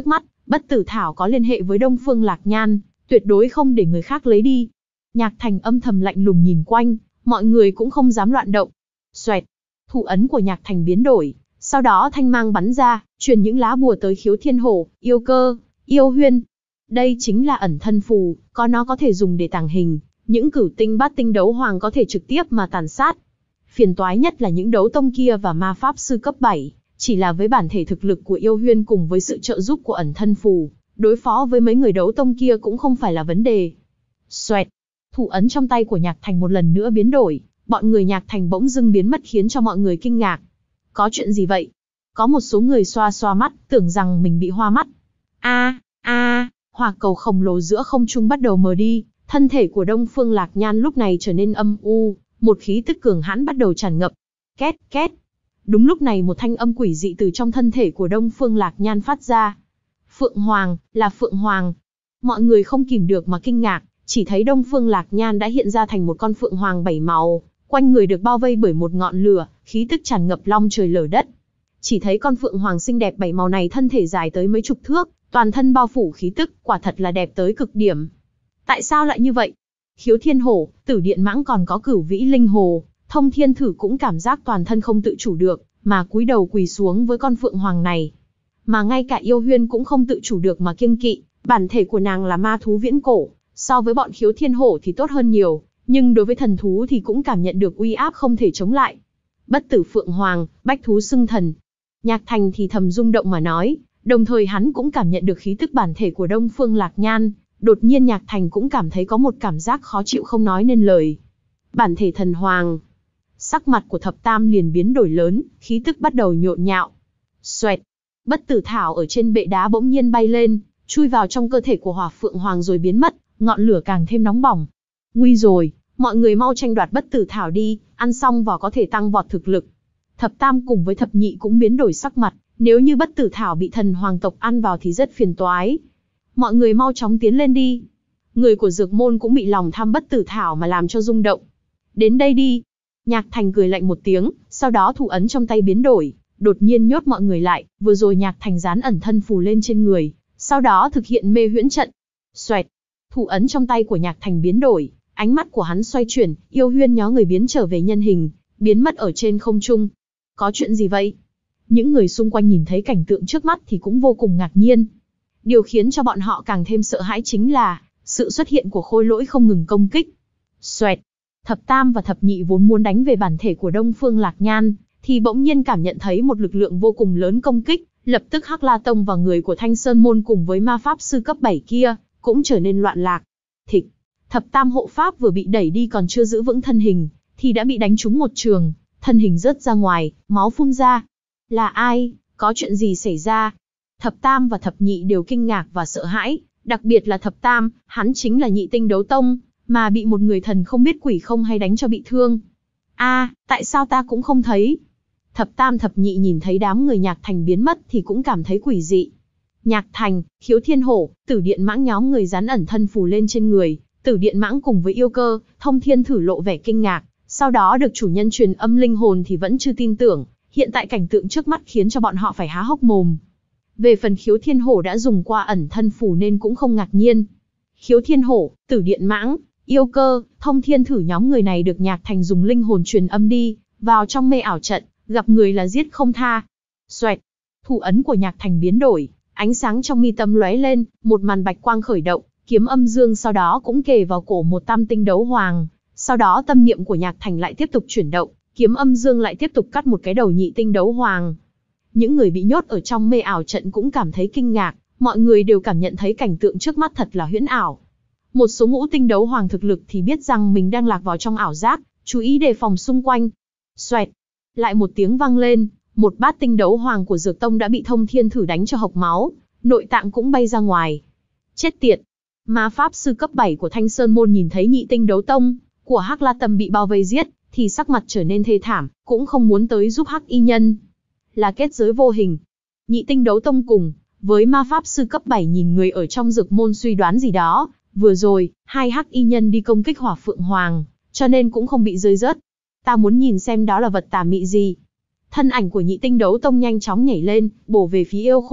Bất tử thảo có liên hệ với Đông Phương Lạc Nhan, tuyệt đối không để người khác lấy đi. Nhạc Thành âm thầm lạnh lùng nhìn quanh, mọi người cũng không dám loạn động. Xoẹt, thủ ấn của Nhạc Thành biến đổi, sau đó thanh mang bắn ra, truyền những lá bùa tới Khiếu Thiên Hổ, Yêu Cơ, Yêu Huyên. Đây chính là ẩn thân phù, có nó có thể dùng để tàng hình, những cửu tinh bát tinh đấu hoàng có thể trực tiếp mà tàn sát. Phiền toái nhất là những đấu tông kia và ma pháp sư cấp bảy, chỉ là với bản thể thực lực của Yêu Huyên cùng với sự trợ giúp của ẩn thân phù, đối phó với mấy người đấu tông kia cũng không phải là vấn đề. Xoẹt, thủ ấn trong tay của Nhạc Thành một lần nữa biến đổi, bọn người Nhạc Thành bỗng dưng biến mất khiến cho mọi người kinh ngạc. Có chuyện gì vậy? Có một số người xoa xoa mắt, tưởng rằng mình bị hoa mắt. A, a, hỏa cầu khổng lồ giữa không trung bắt đầu mờ đi, thân thể của Đông Phương Lạc Nhan lúc này trở nên âm u, một khí tức cường hãn bắt đầu tràn ngập. Két, két. Đúng lúc này một thanh âm quỷ dị từ trong thân thể của Đông Phương Lạc Nhan phát ra. Phượng Hoàng, là Phượng Hoàng. Mọi người không kìm được mà kinh ngạc, chỉ thấy Đông Phương Lạc Nhan đã hiện ra thành một con Phượng Hoàng bảy màu, quanh người được bao vây bởi một ngọn lửa, khí tức tràn ngập long trời lở đất. Chỉ thấy con Phượng Hoàng xinh đẹp bảy màu này thân thể dài tới mấy chục thước, toàn thân bao phủ khí tức, quả thật là đẹp tới cực điểm. Tại sao lại như vậy? Khiếu Thiên Hổ, Tử Điện Mãng còn có Cửu Vĩ Linh Hồ, Thông Thiên Thử cũng cảm giác toàn thân không tự chủ được, mà cúi đầu quỳ xuống với con Phượng Hoàng này. Mà ngay cả Yêu Huyên cũng không tự chủ được mà kiêng kỵ, bản thể của nàng là ma thú viễn cổ, so với bọn Khiếu Thiên Hổ thì tốt hơn nhiều, nhưng đối với thần thú thì cũng cảm nhận được uy áp không thể chống lại. Bất tử Phượng Hoàng, bách thú xưng thần. Nhạc Thành thì thầm rung động mà nói, đồng thời hắn cũng cảm nhận được khí tức bản thể của Đông Phương Lạc Nhan. Đột nhiên Nhạc Thành cũng cảm thấy có một cảm giác khó chịu không nói nên lời. Bản thể thần hoàng. Sắc mặt của Thập Tam liền biến đổi lớn, khí tức bắt đầu nhộn nhạo. Xoẹt. Bất tử thảo ở trên bệ đá bỗng nhiên bay lên, chui vào trong cơ thể của Hỏa Phượng Hoàng rồi biến mất, ngọn lửa càng thêm nóng bỏng. Nguy rồi, mọi người mau tranh đoạt bất tử thảo đi, ăn xong vào có thể tăng vọt thực lực. Thập Tam cùng với Thập Nhị cũng biến đổi sắc mặt, nếu như bất tử thảo bị thần hoàng tộc ăn vào thì rất phiền toái. Mọi người mau chóng tiến lên đi. Người của Dược Môn cũng bị lòng tham bất tử thảo mà làm cho rung động. Đến đây đi. Nhạc Thành cười lạnh một tiếng, sau đó thủ ấn trong tay biến đổi, đột nhiên nhốt mọi người lại. Vừa rồi Nhạc Thành dán ẩn thân phù lên trên người, sau đó thực hiện mê huyễn trận. Xoẹt. Thủ ấn trong tay của Nhạc Thành biến đổi, ánh mắt của hắn xoay chuyển, Yêu Huyên nhó người biến trở về nhân hình, biến mất ở trên không trung. Có chuyện gì vậy? Những người xung quanh nhìn thấy cảnh tượng trước mắt thì cũng vô cùng ngạc nhiên. Điều khiến cho bọn họ càng thêm sợ hãi chính là sự xuất hiện của khôi lỗi không ngừng công kích. Xoẹt. Thập Tam và Thập Nhị vốn muốn đánh về bản thể của Đông Phương Lạc Nhan, thì bỗng nhiên cảm nhận thấy một lực lượng vô cùng lớn công kích, lập tức Hắc La Tông và người của Thanh Sơn Môn cùng với ma pháp sư cấp bảy kia cũng trở nên loạn lạc. Thịch. Thập Tam hộ pháp vừa bị đẩy đi còn chưa giữ vững thân hình, thì đã bị đánh trúng một trường, thân hình rớt ra ngoài, máu phun ra. Là ai? Có chuyện gì xảy ra? Thập Tam và Thập Nhị đều kinh ngạc và sợ hãi, đặc biệt là Thập Tam, hắn chính là nhị tinh đấu tông, mà bị một người thần không biết quỷ không hay đánh cho bị thương. A, à, tại sao ta cũng không thấy? Thập Tam Thập Nhị nhìn thấy đám người Nhạc Thành biến mất thì cũng cảm thấy quỷ dị. Nhạc Thành, Khiếu Thiên Hổ, Tử Điện Mãng nhóm người dán ẩn thân phù lên trên người, Tử Điện Mãng cùng với Yêu Cơ, Thông Thiên Thử lộ vẻ kinh ngạc, sau đó được chủ nhân truyền âm linh hồn thì vẫn chưa tin tưởng, hiện tại cảnh tượng trước mắt khiến cho bọn họ phải há hốc mồm. Về phần Khiếu Thiên Hổ đã dùng qua ẩn thân phù nên cũng không ngạc nhiên. Khiếu Thiên Hổ, Tử Điện Mãng, Yêu Cơ, Thông Thiên Thử nhóm người này được Nhạc Thành dùng linh hồn truyền âm đi vào trong mê ảo trận, gặp người là giết không tha. Xoẹt, thủ ấn của Nhạc Thành biến đổi, ánh sáng trong mi tâm lóe lên, một màn bạch quang khởi động, kiếm âm dương sau đó cũng kề vào cổ một tam tinh đấu hoàng. Sau đó tâm niệm của Nhạc Thành lại tiếp tục chuyển động, kiếm âm dương lại tiếp tục cắt một cái đầu nhị tinh đấu hoàng. Những người bị nhốt ở trong mê ảo trận cũng cảm thấy kinh ngạc, mọi người đều cảm nhận thấy cảnh tượng trước mắt thật là huyễn ảo. Một số ngũ tinh đấu hoàng thực lực thì biết rằng mình đang lạc vào trong ảo giác, chú ý đề phòng xung quanh. Xoẹt, lại một tiếng vang lên, một bát tinh đấu hoàng của Dược Tông đã bị Thông Thiên Thử đánh cho hộc máu, nội tạng cũng bay ra ngoài. Chết tiệt! Ma pháp sư cấp bảy của Thanh Sơn Môn nhìn thấy nhị tinh đấu tông của Hắc La Tầm bị bao vây giết, thì sắc mặt trở nên thê thảm, cũng không muốn tới giúp Hắc Y Nhân. Là kết giới vô hình. Nhị tinh đấu tông cùng với ma pháp sư cấp bảy nhìn người ở trong Dược Môn suy đoán gì đó, vừa rồi, hai Hắc Y Nhân đi công kích Hỏa Phượng Hoàng, cho nên cũng không bị rơi rớt. Ta muốn nhìn xem đó là vật tà mị gì. Thân ảnh của nhị tinh đấu tông nhanh chóng nhảy lên, bổ về phía Yêu Khôi,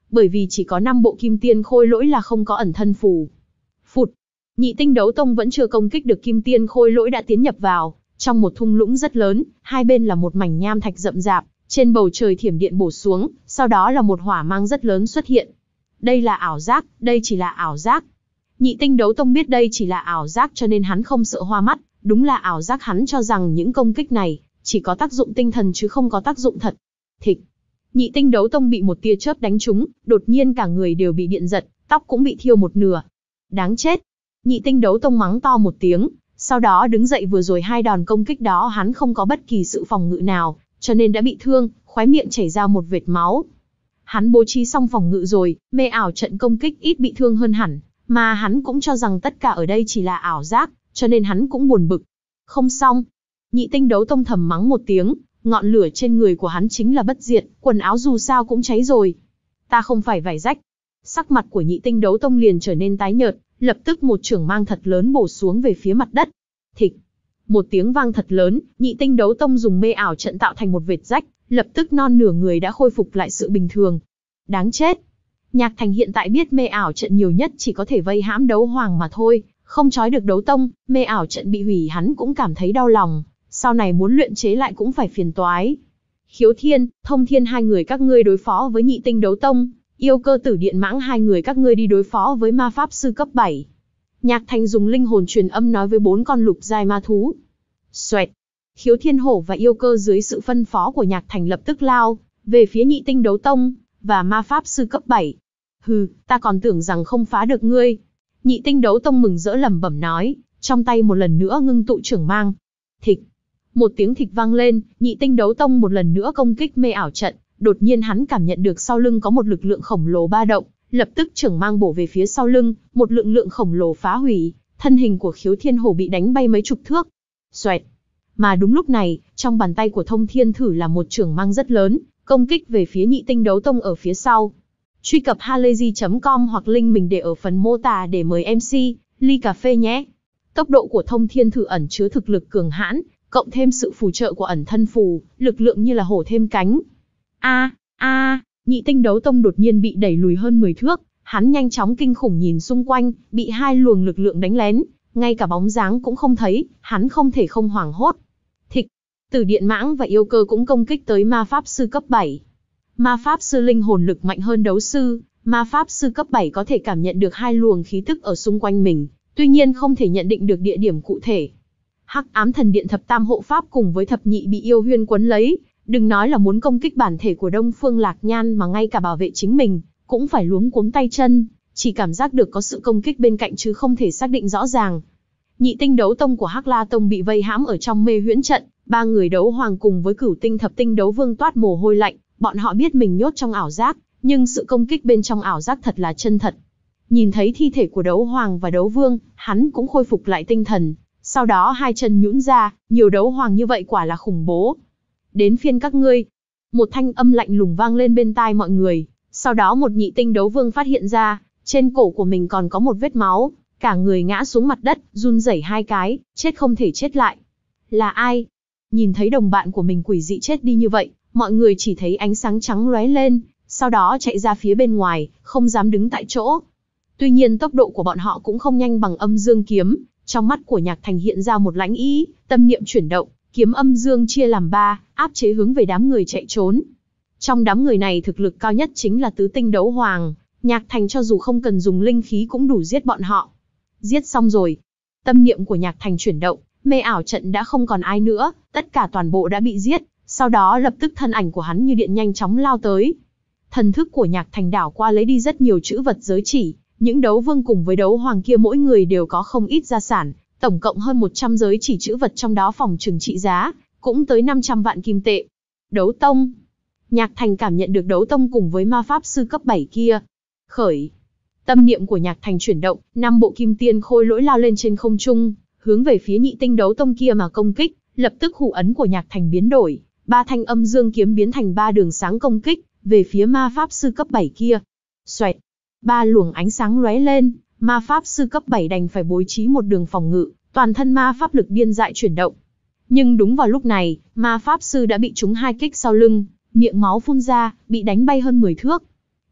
bởi vì chỉ có năm bộ kim tiên khôi lỗi là không có ẩn thân phù. Phụt, Nhị Tinh Đấu Tông vẫn chưa công kích được kim tiên khôi lỗi đã tiến nhập vào trong một thung lũng rất lớn, hai bên là một mảnh nham thạch rậm rạp, trên bầu trời thiểm điện bổ xuống, sau đó là một hỏa mang rất lớn xuất hiện. Đây là ảo giác, đây chỉ là ảo giác. Nhị Tinh Đấu Tông biết đây chỉ là ảo giác cho nên hắn không sợ hoa mắt, đúng là ảo giác, hắn cho rằng những công kích này chỉ có tác dụng tinh thần chứ không có tác dụng thật. Thịch. Nhị Tinh Đấu Tông bị một tia chớp đánh trúng, đột nhiên cả người đều bị điện giật, tóc cũng bị thiêu một nửa. Đáng chết. Nhị Tinh Đấu Tông mắng to một tiếng, sau đó đứng dậy, vừa rồi hai đòn công kích đó hắn không có bất kỳ sự phòng ngự nào, cho nên đã bị thương, khóe miệng chảy ra một vệt máu. Hắn bố trí xong phòng ngự rồi, mê ảo trận công kích ít bị thương hơn hẳn, mà hắn cũng cho rằng tất cả ở đây chỉ là ảo giác, cho nên hắn cũng buồn bực. Không xong. Nhị Tinh Đấu Tông thầm mắng một tiếng, ngọn lửa trên người của hắn chính là bất diệt, quần áo dù sao cũng cháy rồi. Ta không phải vải rách. Sắc mặt của Nhị Tinh Đấu Tông liền trở nên tái nhợt, lập tức một chưởng mang thật lớn bổ xuống về phía mặt đất. Thịch. Một tiếng vang thật lớn, Nhị Tinh Đấu Tông dùng mê ảo trận tạo thành một vệt rách, lập tức non nửa người đã khôi phục lại sự bình thường. Đáng chết. Nhạc Thành hiện tại biết mê ảo trận nhiều nhất chỉ có thể vây hãm Đấu Hoàng mà thôi, không trói được Đấu Tông, mê ảo trận bị hủy hắn cũng cảm thấy đau lòng, sau này muốn luyện chế lại cũng phải phiền toái. Khiếu Thiên, Thông Thiên hai người các ngươi đối phó với Nhị Tinh Đấu Tông, Yêu Cơ Tử Điện Mãng hai người các ngươi đi đối phó với ma pháp sư cấp bảy. Nhạc Thành dùng linh hồn truyền âm nói với bốn con lục giai ma thú. Xoẹt. Khiếu Thiên Hổ và Yêu Cơ dưới sự phân phó của Nhạc Thành lập tức lao về phía Nhị Tinh Đấu Tông và ma pháp sư cấp bảy. Hừ, ta còn tưởng rằng không phá được ngươi. Nhị Tinh Đấu Tông mừng rỡ lẩm bẩm nói, trong tay một lần nữa ngưng tụ trưởng mang. Thịch. Một tiếng thịch vang lên, Nhị Tinh Đấu Tông một lần nữa công kích mê ảo trận, đột nhiên hắn cảm nhận được sau lưng có một lực lượng khổng lồ ba động, lập tức trưởng mang bổ về phía sau lưng, một lực lượng khổng lồ phá hủy, thân hình của Khiếu Thiên Hổ bị đánh bay mấy chục thước. Xoẹt. Mà đúng lúc này, trong bàn tay của Thông Thiên Thử là một trưởng mang rất lớn, công kích về phía Nhị Tinh Đấu Tông ở phía sau. Truy cập halayzi chấm com hoặc link mình để ở phần mô tả để mời em xê, ly cà phê nhé. Tốc độ của Thông Thiên Thử ẩn chứa thực lực cường hãn, cộng thêm sự phù trợ của ẩn thân phù, lực lượng như là hổ thêm cánh. A, a, Nhị Tinh Đấu Tông đột nhiên bị đẩy lùi hơn mười thước, hắn nhanh chóng kinh khủng nhìn xung quanh, bị hai luồng lực lượng đánh lén, ngay cả bóng dáng cũng không thấy, hắn không thể không hoảng hốt. Thịch. Tử Điện Mãng và Yêu Cơ cũng công kích tới ma pháp sư cấp bảy. Ma pháp sư linh hồn lực mạnh hơn đấu sư, ma pháp sư cấp bảy có thể cảm nhận được hai luồng khí tức ở xung quanh mình, tuy nhiên không thể nhận định được địa điểm cụ thể. Hắc Ám Thần Điện thập tam hộ pháp cùng với thập nhị bị yêu huyên quấn lấy, đừng nói là muốn công kích bản thể của Đông Phương Lạc Nhan mà ngay cả bảo vệ chính mình, cũng phải luống cuống tay chân, chỉ cảm giác được có sự công kích bên cạnh chứ không thể xác định rõ ràng. Nhị Tinh Đấu Tông của Hắc La Tông bị vây hãm ở trong mê huyễn trận, ba người Đấu Hoàng cùng với Cửu Tinh Thập Tinh Đấu Vương toát mồ hôi lạnh, bọn họ biết mình nhốt trong ảo giác, nhưng sự công kích bên trong ảo giác thật là chân thật. Nhìn thấy thi thể của Đấu Hoàng và Đấu Vương, hắn cũng khôi phục lại tinh thần, sau đó hai chân nhũn ra, nhiều Đấu Hoàng như vậy quả là khủng bố. Đến phiên các ngươi. Một thanh âm lạnh lùng vang lên bên tai mọi người, sau đó một Nhị Tinh Đấu Vương phát hiện ra, trên cổ của mình còn có một vết máu, cả người ngã xuống mặt đất, run rẩy hai cái, chết không thể chết lại. Là ai? Nhìn thấy đồng bạn của mình quỷ dị chết đi như vậy, mọi người chỉ thấy ánh sáng trắng lóe lên, sau đó chạy ra phía bên ngoài, không dám đứng tại chỗ. Tuy nhiên tốc độ của bọn họ cũng không nhanh bằng Âm Dương Kiếm, trong mắt của Nhạc Thành hiện ra một lãnh ý, tâm niệm chuyển động, kiếm âm dương chia làm ba, áp chế hướng về đám người chạy trốn. Trong đám người này thực lực cao nhất chính là tứ tinh đấu hoàng, Nhạc Thành cho dù không cần dùng linh khí cũng đủ giết bọn họ. Giết xong rồi. Tâm niệm của Nhạc Thành chuyển động, mê ảo trận đã không còn ai nữa, tất cả toàn bộ đã bị giết, sau đó lập tức thân ảnh của hắn như điện nhanh chóng lao tới. Thần thức của Nhạc Thành đảo qua lấy đi rất nhiều chữ vật giới chỉ, những đấu vương cùng với đấu hoàng kia mỗi người đều có không ít gia sản, tổng cộng hơn một trăm giới chỉ chữ vật, trong đó phòng trừng trị giá cũng tới năm trăm vạn kim tệ. Đấu tông. Nhạc Thành cảm nhận được đấu tông cùng với ma pháp sư cấp bảy kia. Khởi. Tâm niệm của Nhạc Thành chuyển động, năm bộ kim tiên khôi lỗi lao lên trên không trung, hướng về phía Nhị Tinh Đấu Tông kia mà công kích, lập tức hủ ấn của Nhạc Thành biến đổi, ba thanh âm dương kiếm biến thành ba đường sáng công kích về phía ma pháp sư cấp bảy kia. Xoẹt. Ba luồng ánh sáng lóe lên, ma pháp sư cấp bảy đành phải bố trí một đường phòng ngự, toàn thân ma pháp lực điên dại chuyển động. Nhưng đúng vào lúc này, ma pháp sư đã bị trúng hai kích sau lưng, miệng máu phun ra, bị đánh bay hơn mười thước.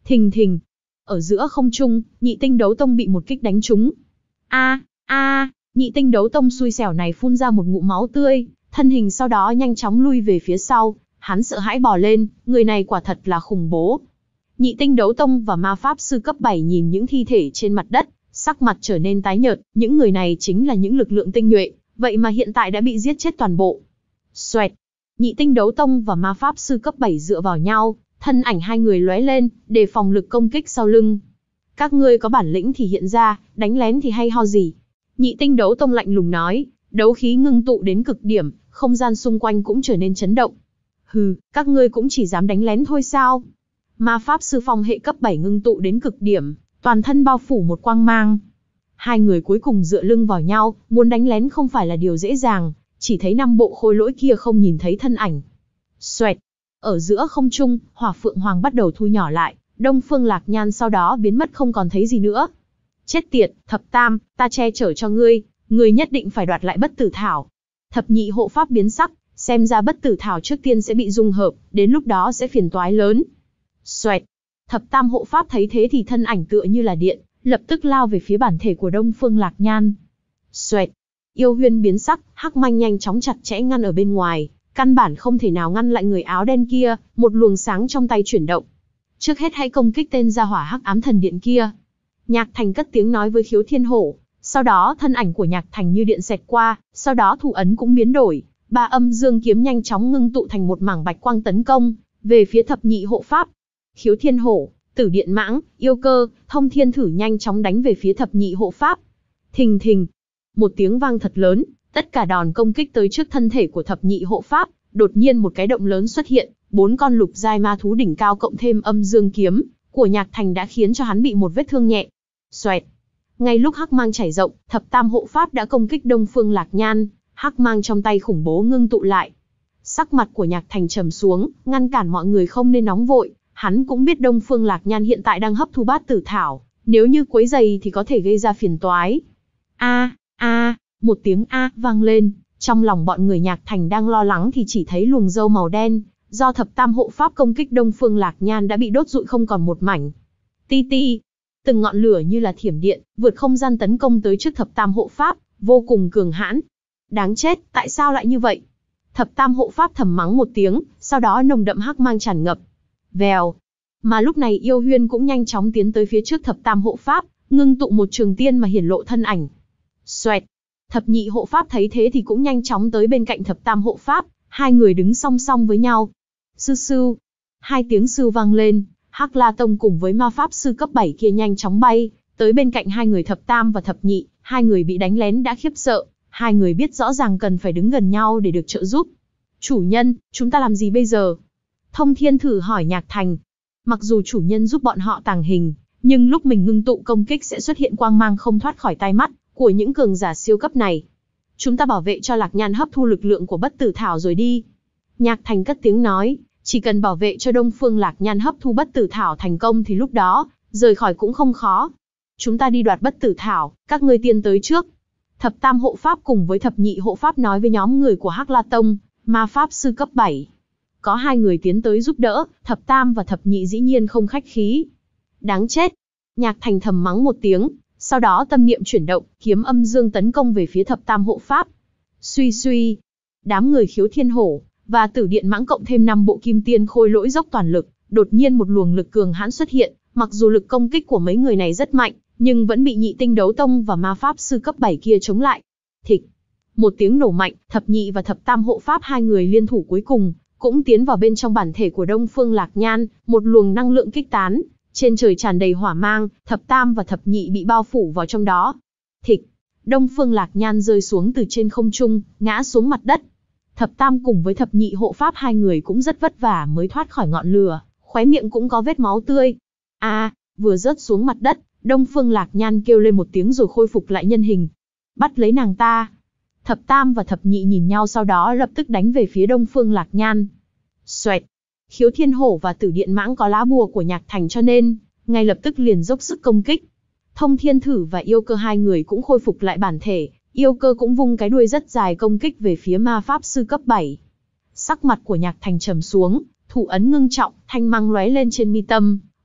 Thình thình. Ở giữa không trung, nhị tinh đấu tông bị một kích đánh trúng. A, a, nhị tinh đấu tông xui xẻo này phun ra một ngụm máu tươi, thân hình sau đó nhanh chóng lui về phía sau, hắn sợ hãi bò lên, người này quả thật là khủng bố. Nhị tinh đấu tông và ma pháp sư cấp bảy nhìn những thi thể trên mặt đất, sắc mặt trở nên tái nhợt, những người này chính là những lực lượng tinh nhuệ, vậy mà hiện tại đã bị giết chết toàn bộ. Xoẹt, nhị tinh đấu tông và ma pháp sư cấp bảy dựa vào nhau, thân ảnh hai người lóe lên, đề phòng lực công kích sau lưng. Các ngươi có bản lĩnh thì hiện ra, đánh lén thì hay ho gì. Nhị tinh đấu tông lạnh lùng nói, đấu khí ngưng tụ đến cực điểm, không gian xung quanh cũng trở nên chấn động. Hừ, các ngươi cũng chỉ dám đánh lén thôi sao? Ma pháp sư phong hệ cấp bảy ngưng tụ đến cực điểm, toàn thân bao phủ một quang mang. Hai người cuối cùng dựa lưng vào nhau, muốn đánh lén không phải là điều dễ dàng, chỉ thấy năm bộ khôi lỗi kia không nhìn thấy thân ảnh. Xoẹt, ở giữa không trung, hỏa phượng hoàng bắt đầu thu nhỏ lại, Đông Phương Lạc Nhan sau đó biến mất không còn thấy gì nữa. Chết tiệt, thập tam, ta che chở cho ngươi, ngươi nhất định phải đoạt lại bất tử thảo. Thập nhị hộ pháp biến sắc, xem ra bất tử thảo trước tiên sẽ bị dung hợp, đến lúc đó sẽ phiền toái lớn. Xoẹt, thập tam hộ pháp thấy thế thì thân ảnh tựa như là điện, lập tức lao về phía bản thể của Đông Phương Lạc Nhan. Xoẹt, yêu huyên biến sắc, hắc manh nhanh chóng chặt chẽ ngăn ở bên ngoài, căn bản không thể nào ngăn lại người áo đen kia, một luồng sáng trong tay chuyển động. Trước hết hãy công kích tên gia hỏa hắc ám thần điện kia. Nhạc Thành cất tiếng nói với Khiếu Thiên Hổ, sau đó thân ảnh của Nhạc Thành như điện xẹt qua, sau đó thủ ấn cũng biến đổi, ba âm dương kiếm nhanh chóng ngưng tụ thành một mảng bạch quang tấn công về phía thập nhị hộ pháp. Khiếu Thiên Hổ, Tử Điện Mãng, Yêu Cơ, Thông Thiên Thử nhanh chóng đánh về phía thập nhị hộ pháp. Thình thình, một tiếng vang thật lớn, tất cả đòn công kích tới trước thân thể của thập nhị hộ pháp, đột nhiên một cái động lớn xuất hiện, bốn con lục giai ma thú đỉnh cao cộng thêm âm dương kiếm của Nhạc Thành đã khiến cho hắn bị một vết thương nhẹ. Xoẹt. Ngay lúc hắc mang chảy rộng, thập tam hộ pháp đã công kích Đông Phương Lạc Nhan, hắc mang trong tay khủng bố ngưng tụ lại. Sắc mặt của Nhạc Thành trầm xuống, ngăn cản mọi người không nên nóng vội, hắn cũng biết Đông Phương Lạc Nhan hiện tại đang hấp thu bát tử thảo, nếu như quấy rầy thì có thể gây ra phiền toái. A, a, một tiếng a vang lên, trong lòng bọn người Nhạc Thành đang lo lắng thì chỉ thấy luồng râu màu đen, do thập tam hộ pháp công kích Đông Phương Lạc Nhan đã bị đốt rụi không còn một mảnh. Ti ti, từng ngọn lửa như là thiểm điện, vượt không gian tấn công tới trước thập tam hộ pháp, vô cùng cường hãn. Đáng chết, tại sao lại như vậy? Thập tam hộ pháp thầm mắng một tiếng, sau đó nồng đậm hắc mang tràn ngập. Vèo. Mà lúc này Yêu Huyên cũng nhanh chóng tiến tới phía trước thập tam hộ pháp, ngưng tụ một trường tiên mà hiển lộ thân ảnh. Xoẹt. Thập nhị hộ pháp thấy thế thì cũng nhanh chóng tới bên cạnh thập tam hộ pháp, hai người đứng song song với nhau. Sư sư. Hai tiếng sư vang lên, Hắc La Tông cùng với ma pháp sư cấp bảy kia nhanh chóng bay, tới bên cạnh hai người thập tam và thập nhị, hai người bị đánh lén đã khiếp sợ, hai người biết rõ ràng cần phải đứng gần nhau để được trợ giúp. Chủ nhân, chúng ta làm gì bây giờ? Thông Thiên Thử hỏi Nhạc Thành. Mặc dù chủ nhân giúp bọn họ tàng hình, nhưng lúc mình ngưng tụ công kích sẽ xuất hiện quang mang không thoát khỏi tai mắt của những cường giả siêu cấp này. Chúng ta bảo vệ cho Lạc Nhan hấp thu lực lượng của bất tử thảo rồi đi. Nhạc Thành cất tiếng nói, chỉ cần bảo vệ cho Đông Phương Lạc Nhan hấp thu bất tử thảo thành công thì lúc đó, rời khỏi cũng không khó. Chúng ta đi đoạt bất tử thảo, các ngươi tiên tới trước. Thập tam hộ pháp cùng với thập nhị hộ pháp nói với nhóm người của Hắc La Tông, ma pháp sư cấp bảy. Có hai người tiến tới giúp đỡ, thập tam và thập nhị dĩ nhiên không khách khí. Đáng chết. Nhạc Thành thầm mắng một tiếng, sau đó tâm niệm chuyển động, kiếm âm dương tấn công về phía thập tam hộ pháp. Suy suy. Đám người Khiếu Thiên Hổ và Tử Điện Mãng cộng thêm năm bộ kim tiên khôi lỗi dốc toàn lực, đột nhiên một luồng lực cường hãn xuất hiện, mặc dù lực công kích của mấy người này rất mạnh, nhưng vẫn bị nhị tinh đấu tông và ma pháp sư cấp bảy kia chống lại. Thịch. Một tiếng nổ mạnh, thập nhị và thập tam hộ pháp hai người liên thủ cuối cùng, cũng tiến vào bên trong bản thể của Đông Phương Lạc Nhan, một luồng năng lượng kích tán, trên trời tràn đầy hỏa mang, thập tam và thập nhị bị bao phủ vào trong đó. Thịch. Đông Phương Lạc Nhan rơi xuống từ trên không trung, ngã xuống mặt đất. Thập tam cùng với thập nhị hộ pháp hai người cũng rất vất vả mới thoát khỏi ngọn lửa, khóe miệng cũng có vết máu tươi. A, à, vừa rớt xuống mặt đất, Đông Phương Lạc Nhan kêu lên một tiếng rồi khôi phục lại nhân hình. Bắt lấy nàng ta. Thập tam và thập nhị nhìn nhau sau đó lập tức đánh về phía Đông Phương Lạc Nhan. Xoẹt. Khiếu Thiên Hổ và Tử Điện Mãng có lá bùa của Nhạc Thành cho nên, ngay lập tức liền dốc sức công kích. Thông Thiên Thử và Yêu Cơ hai người cũng khôi phục lại bản thể, Yêu Cơ cũng vung cái đuôi rất dài công kích về phía ma pháp sư cấp bảy. Sắc mặt của Nhạc Thành trầm xuống, thủ ấn ngưng trọng, thanh mang lóe lên trên mi tâm,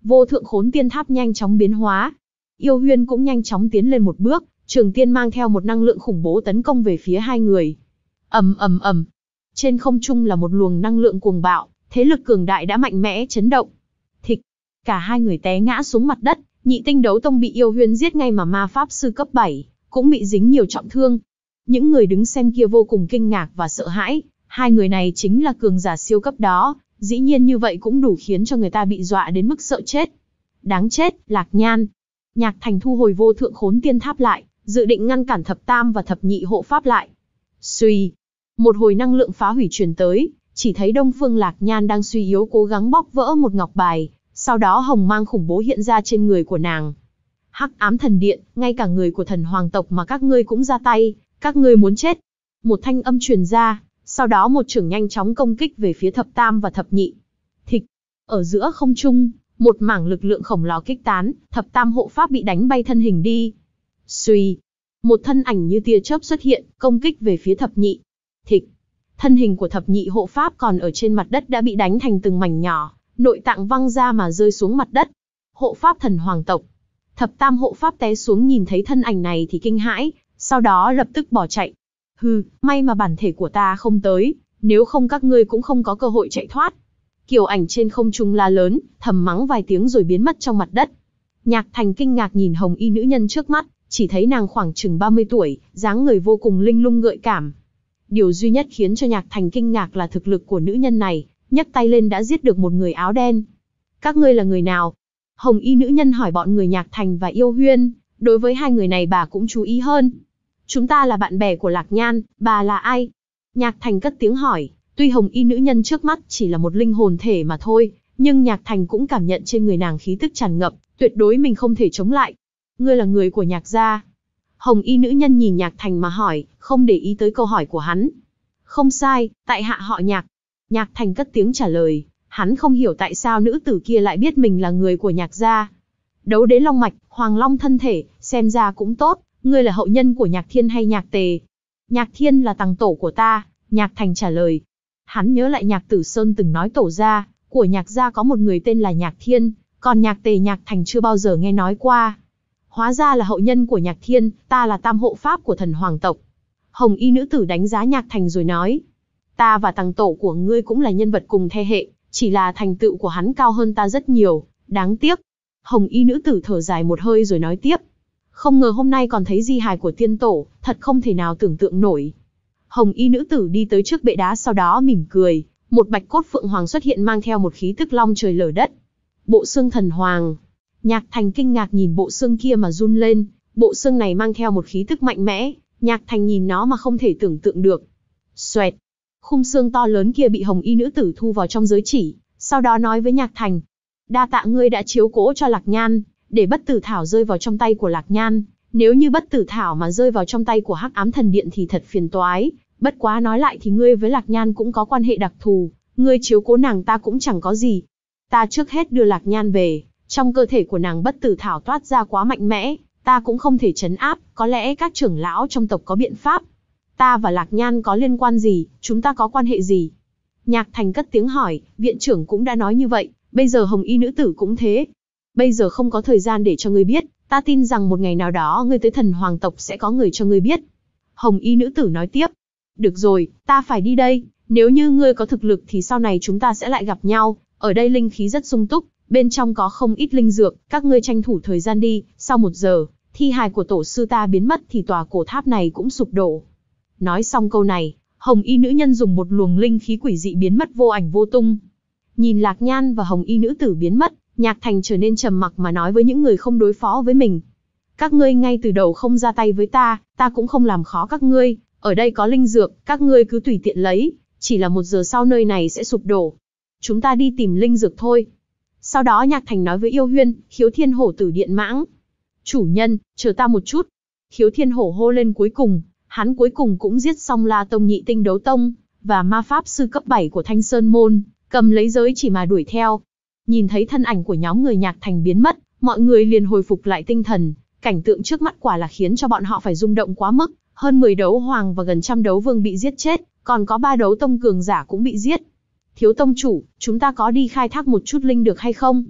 vô thượng khốn tiên tháp nhanh chóng biến hóa. Yêu Huyên cũng nhanh chóng tiến lên một bước, trường tiên mang theo một năng lượng khủng bố tấn công về phía hai người. Ầm ầm ầm. Trên không trung là một luồng năng lượng cuồng bạo, thế lực cường đại đã mạnh mẽ chấn động. Thịch, cả hai người té ngã xuống mặt đất, Nhị Tinh Đấu Tông bị Yêu Huyên giết ngay mà ma pháp sư cấp bảy cũng bị dính nhiều trọng thương. Những người đứng xem kia vô cùng kinh ngạc và sợ hãi, hai người này chính là cường giả siêu cấp đó, dĩ nhiên như vậy cũng đủ khiến cho người ta bị dọa đến mức sợ chết. Đáng chết, Lạc Nhan. Nhạc Thành thu hồi vô thượng khốn tiên tháp lại, dự định ngăn cản thập tam và thập nhị hộ pháp lại. Suy, một hồi năng lượng phá hủy truyền tới, chỉ thấy Đông Phương Lạc Nhan đang suy yếu cố gắng bóc vỡ một ngọc bài, sau đó hồng mang khủng bố hiện ra trên người của nàng. Hắc ám thần điện, ngay cả người của thần hoàng tộc mà các ngươi cũng ra tay, các ngươi muốn chết. Một thanh âm truyền ra, sau đó một chưởng nhanh chóng công kích về phía thập tam và thập nhị. Thịch, ở giữa không trung, một mảng lực lượng khổng lồ kích tán, thập tam hộ pháp bị đánh bay thân hình đi. Suy, một thân ảnh như tia chớp xuất hiện, công kích về phía thập nhị. Thịch, thân hình của thập nhị hộ pháp còn ở trên mặt đất đã bị đánh thành từng mảnh nhỏ, nội tạng văng ra mà rơi xuống mặt đất. Hộ pháp thần hoàng tộc. Thập tam hộ pháp té xuống nhìn thấy thân ảnh này thì kinh hãi, sau đó lập tức bỏ chạy. Hừ, may mà bản thể của ta không tới, nếu không các ngươi cũng không có cơ hội chạy thoát. Kiều Ảnh trên không trung la lớn, thầm mắng vài tiếng rồi biến mất trong mặt đất. Nhạc Thành kinh ngạc nhìn hồng y nữ nhân trước mắt, chỉ thấy nàng khoảng chừng ba mươi tuổi, dáng người vô cùng linh lung gợi cảm. Điều duy nhất khiến cho Nhạc Thành kinh ngạc là thực lực của nữ nhân này, nhấc tay lên đã giết được một người áo đen. Các ngươi là người nào? Hồng y nữ nhân hỏi bọn người Nhạc Thành và Yêu Huyên, đối với hai người này bà cũng chú ý hơn. Chúng ta là bạn bè của Lạc Nhan, bà là ai? Nhạc Thành cất tiếng hỏi, tuy hồng y nữ nhân trước mắt chỉ là một linh hồn thể mà thôi, nhưng Nhạc Thành cũng cảm nhận trên người nàng khí tức tràn ngập, tuyệt đối mình không thể chống lại. Ngươi là người của Nhạc gia. Hồng y nữ nhân nhìn Nhạc Thành mà hỏi, không để ý tới câu hỏi của hắn. Không sai, tại hạ họ Nhạc. Nhạc Thành cất tiếng trả lời, hắn không hiểu tại sao nữ tử kia lại biết mình là người của Nhạc gia. Đấu đế long mạch, hoàng long thân thể, xem ra cũng tốt, ngươi là hậu nhân của Nhạc Thiên hay Nhạc Tề? Nhạc Thiên là tằng tổ của ta, Nhạc Thành trả lời. Hắn nhớ lại Nhạc Tử Sơn từng nói tổ gia của Nhạc gia có một người tên là Nhạc Thiên, còn Nhạc Tề Nhạc Thành chưa bao giờ nghe nói qua. Hóa ra là hậu nhân của Nhạc Thiên, ta là tam hộ pháp của thần hoàng tộc. Hồng y nữ tử đánh giá Nhạc Thành rồi nói, ta và tằng tổ của ngươi cũng là nhân vật cùng thế hệ, chỉ là thành tựu của hắn cao hơn ta rất nhiều, đáng tiếc. Hồng y nữ tử thở dài một hơi rồi nói tiếp, không ngờ hôm nay còn thấy di hài của tiên tổ, thật không thể nào tưởng tượng nổi. Hồng y nữ tử đi tới trước bệ đá sau đó mỉm cười, một bạch cốt phượng hoàng xuất hiện mang theo một khí tức long trời lở đất. Bộ xương thần hoàng. Nhạc Thành kinh ngạc nhìn bộ xương kia mà run lên, bộ xương này mang theo một khí tức mạnh mẽ, Nhạc Thành nhìn nó mà không thể tưởng tượng được. Xoẹt, khung xương to lớn kia bị hồng y nữ tử thu vào trong giới chỉ, sau đó nói với Nhạc Thành, đa tạ ngươi đã chiếu cố cho Lạc Nhan, để bất tử thảo rơi vào trong tay của Lạc Nhan, nếu như bất tử thảo mà rơi vào trong tay của Hắc Ám Thần Điện thì thật phiền toái, bất quá nói lại thì ngươi với Lạc Nhan cũng có quan hệ đặc thù, ngươi chiếu cố nàng ta cũng chẳng có gì. Ta trước hết đưa Lạc Nhan về, trong cơ thể của nàng bất tử thảo toát ra quá mạnh mẽ, ta cũng không thể trấn áp, có lẽ các trưởng lão trong tộc có biện pháp. Ta và Lạc Nhan có liên quan gì, chúng ta có quan hệ gì? Nhạc Thành cất tiếng hỏi, viện trưởng cũng đã nói như vậy, bây giờ hồng y nữ tử cũng thế. Bây giờ không có thời gian để cho ngươi biết, ta tin rằng một ngày nào đó ngươi tới thần hoàng tộc sẽ có người cho ngươi biết. Hồng y nữ tử nói tiếp, được rồi, ta phải đi đây, nếu như ngươi có thực lực thì sau này chúng ta sẽ lại gặp nhau, ở đây linh khí rất sung túc, bên trong có không ít linh dược, các ngươi tranh thủ thời gian đi, sau một giờ, thi hài của tổ sư ta biến mất thì tòa cổ tháp này cũng sụp đổ. Nói xong câu này, hồng y nữ nhân dùng một luồng linh khí quỷ dị biến mất vô ảnh vô tung. Nhìn Lạc Nhan và hồng y nữ tử biến mất, Nhạc Thành trở nên trầm mặc mà nói với những người không đối phó với mình. Các ngươi ngay từ đầu không ra tay với ta, ta cũng không làm khó các ngươi, ở đây có linh dược, các ngươi cứ tùy tiện lấy, chỉ là một giờ sau nơi này sẽ sụp đổ. Chúng ta đi tìm linh dược thôi. Sau đó Nhạc Thành nói với Yêu Huyên, Khiếu Thiên Hổ Tử Điện Mãng. Chủ nhân, chờ ta một chút. Khiếu Thiên Hổ hô lên cuối cùng, hắn cuối cùng cũng giết xong La Tông Nhị Tinh Đấu Tông, và ma pháp sư cấp bảy của Thanh Sơn Môn, cầm lấy giới chỉ mà đuổi theo. Nhìn thấy thân ảnh của nhóm người Nhạc Thành biến mất, mọi người liền hồi phục lại tinh thần, cảnh tượng trước mắt quả là khiến cho bọn họ phải rung động quá mức, hơn mười đấu hoàng và gần trăm đấu vương bị giết chết, còn có ba đấu tông cường giả cũng bị giết. Thiếu tông chủ, chúng ta có đi khai thác một chút linh được hay không?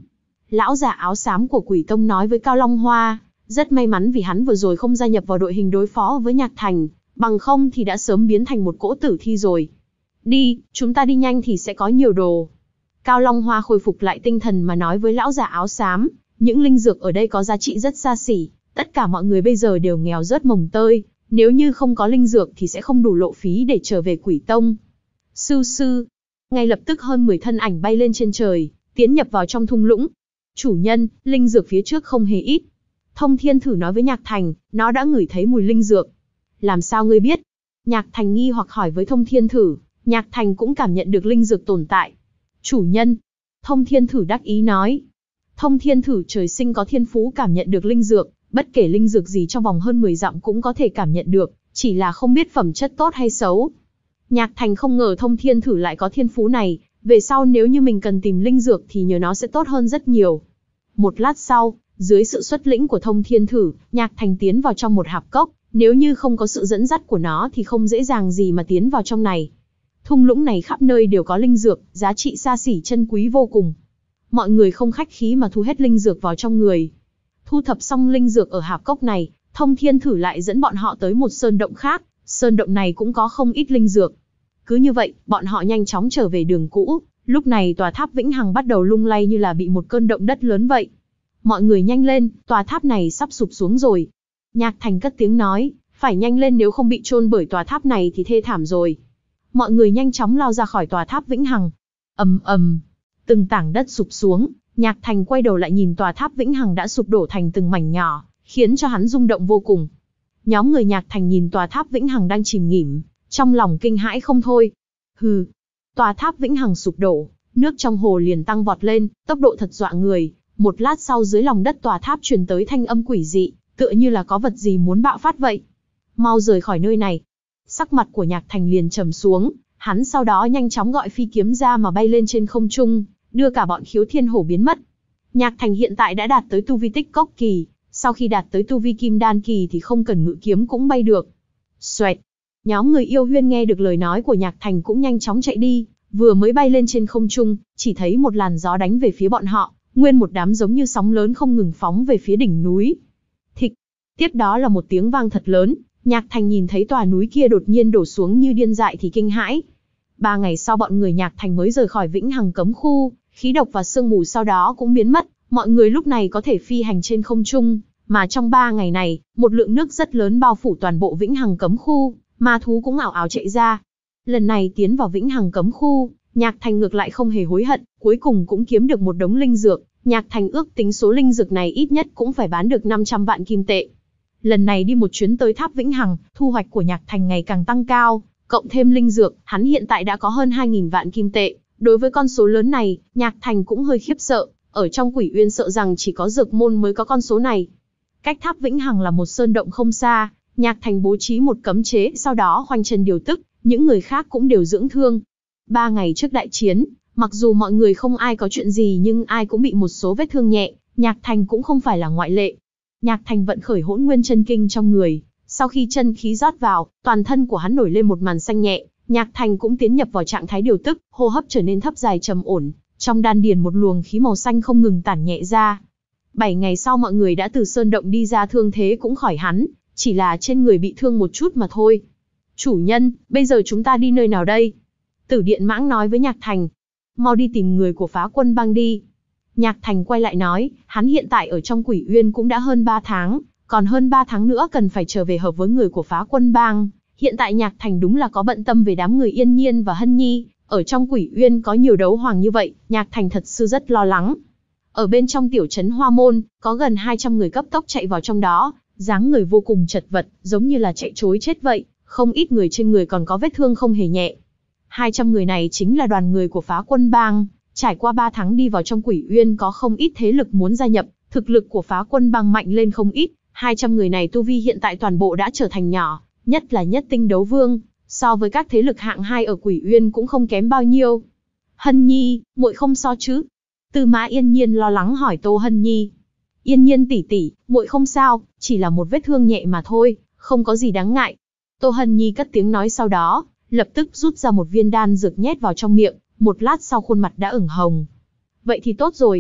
Lão già áo xám của Quỷ Tông nói với Cao Long Hoa, rất may mắn vì hắn vừa rồi không gia nhập vào đội hình đối phó với Nhạc Thành, bằng không thì đã sớm biến thành một cỗ tử thi rồi. Đi, chúng ta đi nhanh thì sẽ có nhiều đồ. Cao Long Hoa khôi phục lại tinh thần mà nói với lão già áo xám, những linh dược ở đây có giá trị rất xa xỉ, tất cả mọi người bây giờ đều nghèo rớt mồng tơi, nếu như không có linh dược thì sẽ không đủ lộ phí để trở về Quỷ Tông. Sư sư, ngay lập tức hơn mười thân ảnh bay lên trên trời, tiến nhập vào trong thung lũng. Chủ nhân, linh dược phía trước không hề ít. Thông Thiên Thử nói với Nhạc Thành, nó đã ngửi thấy mùi linh dược. Làm sao ngươi biết? Nhạc Thành nghi hoặc hỏi với Thông Thiên Thử, Nhạc Thành cũng cảm nhận được linh dược tồn tại. Chủ nhân, Thông Thiên Thử đắc ý nói. Thông Thiên Thử trời sinh có thiên phú cảm nhận được linh dược, bất kể linh dược gì trong vòng hơn mười dặm cũng có thể cảm nhận được, chỉ là không biết phẩm chất tốt hay xấu. Nhạc Thành không ngờ Thông Thiên Thử lại có thiên phú này, về sau nếu như mình cần tìm linh dược thì nhờ nó sẽ tốt hơn rất nhiều. Một lát sau, dưới sự xuất lĩnh của Thông Thiên Thử, Nhạc Thành tiến vào trong một hạp cốc, nếu như không có sự dẫn dắt của nó thì không dễ dàng gì mà tiến vào trong này. Thung lũng này khắp nơi đều có linh dược, giá trị xa xỉ chân quý vô cùng. Mọi người không khách khí mà thu hết linh dược vào trong người. Thu thập xong linh dược ở hạp cốc này, Thông Thiên Thử lại dẫn bọn họ tới một sơn động khác, sơn động này cũng có không ít linh dược. Cứ như vậy, bọn họ nhanh chóng trở về đường cũ, lúc này tòa tháp Vĩnh Hằng bắt đầu lung lay như là bị một cơn động đất lớn vậy. Mọi người nhanh lên, tòa tháp này sắp sụp xuống rồi. Nhạc Thành cất tiếng nói, phải nhanh lên nếu không bị chôn bởi tòa tháp này thì thê thảm rồi. Mọi người nhanh chóng lao ra khỏi tòa tháp Vĩnh Hằng. Ầm ầm, từng tảng đất sụp xuống, Nhạc Thành quay đầu lại nhìn tòa tháp Vĩnh Hằng đã sụp đổ thành từng mảnh nhỏ, khiến cho hắn rung động vô cùng. Nhóm người Nhạc Thành nhìn tòa tháp Vĩnh Hằng đang chìm nghỉm, trong lòng kinh hãi không thôi. Hừ, tòa tháp Vĩnh Hằng sụp đổ, nước trong hồ liền tăng vọt lên, tốc độ thật dọa người. Một lát sau dưới lòng đất tòa tháp truyền tới thanh âm quỷ dị, tựa như là có vật gì muốn bạo phát vậy. Mau rời khỏi nơi này. Sắc mặt của Nhạc Thành liền trầm xuống, hắn sau đó nhanh chóng gọi phi kiếm ra mà bay lên trên không trung, đưa cả bọn Khiếu Thiên Hổ biến mất. Nhạc Thành hiện tại đã đạt tới tu vi Tích Cốc kỳ, sau khi đạt tới tu vi Kim Đan kỳ thì không cần ngự kiếm cũng bay được. Xoẹt. Nhóm người Yêu Huyên nghe được lời nói của Nhạc Thành cũng nhanh chóng chạy đi, vừa mới bay lên trên không trung, chỉ thấy một làn gió đánh về phía bọn họ, nguyên một đám giống như sóng lớn không ngừng phóng về phía đỉnh núi. Thịch. Tiếp đó là một tiếng vang thật lớn, Nhạc Thành nhìn thấy tòa núi kia đột nhiên đổ xuống như điên dại thì kinh hãi. Ba ngày sau bọn người Nhạc Thành mới rời khỏi Vĩnh Hằng cấm khu, khí độc và sương mù sau đó cũng biến mất, mọi người lúc này có thể phi hành trên không trung, mà trong ba ngày này, một lượng nước rất lớn bao phủ toàn bộ Vĩnh Hằng cấm khu, ma thú cũng ảo ảo chạy ra. Lần này tiến vào Vĩnh Hằng cấm khu, Nhạc Thành ngược lại không hề hối hận, cuối cùng cũng kiếm được một đống linh dược, Nhạc Thành ước tính số linh dược này ít nhất cũng phải bán được năm trăm vạn kim tệ. Lần này đi một chuyến tới tháp Vĩnh Hằng, thu hoạch của Nhạc Thành ngày càng tăng cao, cộng thêm linh dược, hắn hiện tại đã có hơn hai nghìn vạn kim tệ. Đối với con số lớn này, Nhạc Thành cũng hơi khiếp sợ, ở trong Quỷ Uyên sợ rằng chỉ có Dược Môn mới có con số này. Cách tháp Vĩnh Hằng là một sơn động không xa, Nhạc Thành bố trí một cấm chế, sau đó khoanh chân điều tức, những người khác cũng đều dưỡng thương. Ba ngày trước đại chiến, mặc dù mọi người không ai có chuyện gì nhưng ai cũng bị một số vết thương nhẹ, Nhạc Thành cũng không phải là ngoại lệ. Nhạc Thành vận khởi Hỗn Nguyên chân kinh trong người, sau khi chân khí rót vào, toàn thân của hắn nổi lên một màn xanh nhẹ, Nhạc Thành cũng tiến nhập vào trạng thái điều tức, hô hấp trở nên thấp dài trầm ổn, trong đan điền một luồng khí màu xanh không ngừng tản nhẹ ra. Bảy ngày sau mọi người đã từ sơn động đi ra, thương thế cũng khỏi hắn, chỉ là trên người bị thương một chút mà thôi. Chủ nhân, bây giờ chúng ta đi nơi nào đây? Tử Điện Mãng nói với Nhạc Thành. Mau đi tìm người của Phá Quân Bang đi. Nhạc Thành quay lại nói, hắn hiện tại ở trong Quỷ Uyên cũng đã hơn ba tháng, còn hơn ba tháng nữa cần phải trở về hợp với người của Phá Quân Bang. Hiện tại Nhạc Thành đúng là có bận tâm về đám người Yên Nhiên và Hân Nhi, ở trong Quỷ Uyên có nhiều đấu hoàng như vậy, Nhạc Thành thật sự rất lo lắng. Ở bên trong tiểu trấn Hoa Môn, có gần hai trăm người cấp tốc chạy vào trong đó, dáng người vô cùng chật vật, giống như là chạy trối chết vậy, không ít người trên người còn có vết thương không hề nhẹ. hai trăm người này chính là đoàn người của Phá Quân Bang, trải qua ba tháng đi vào trong Quỷ Uyên có không ít thế lực muốn gia nhập, thực lực của Phá Quân Bang mạnh lên không ít, hai trăm người này tu vi hiện tại toàn bộ đã trở thành nhỏ, nhất là nhất tinh đấu vương, so với các thế lực hạng hai ở Quỷ Uyên cũng không kém bao nhiêu. Hân Nhi, muội không sao chứ? Tư Mã Yên Nhiên lo lắng hỏi Tô Hân Nhi. Yên Nhiên tỷ tỷ, muội không sao, chỉ là một vết thương nhẹ mà thôi, không có gì đáng ngại. Tô Hân Nhi cất tiếng nói, sau đó, lập tức rút ra một viên đan dược nhét vào trong miệng, một lát sau khuôn mặt đã ửng hồng. Vậy thì tốt rồi.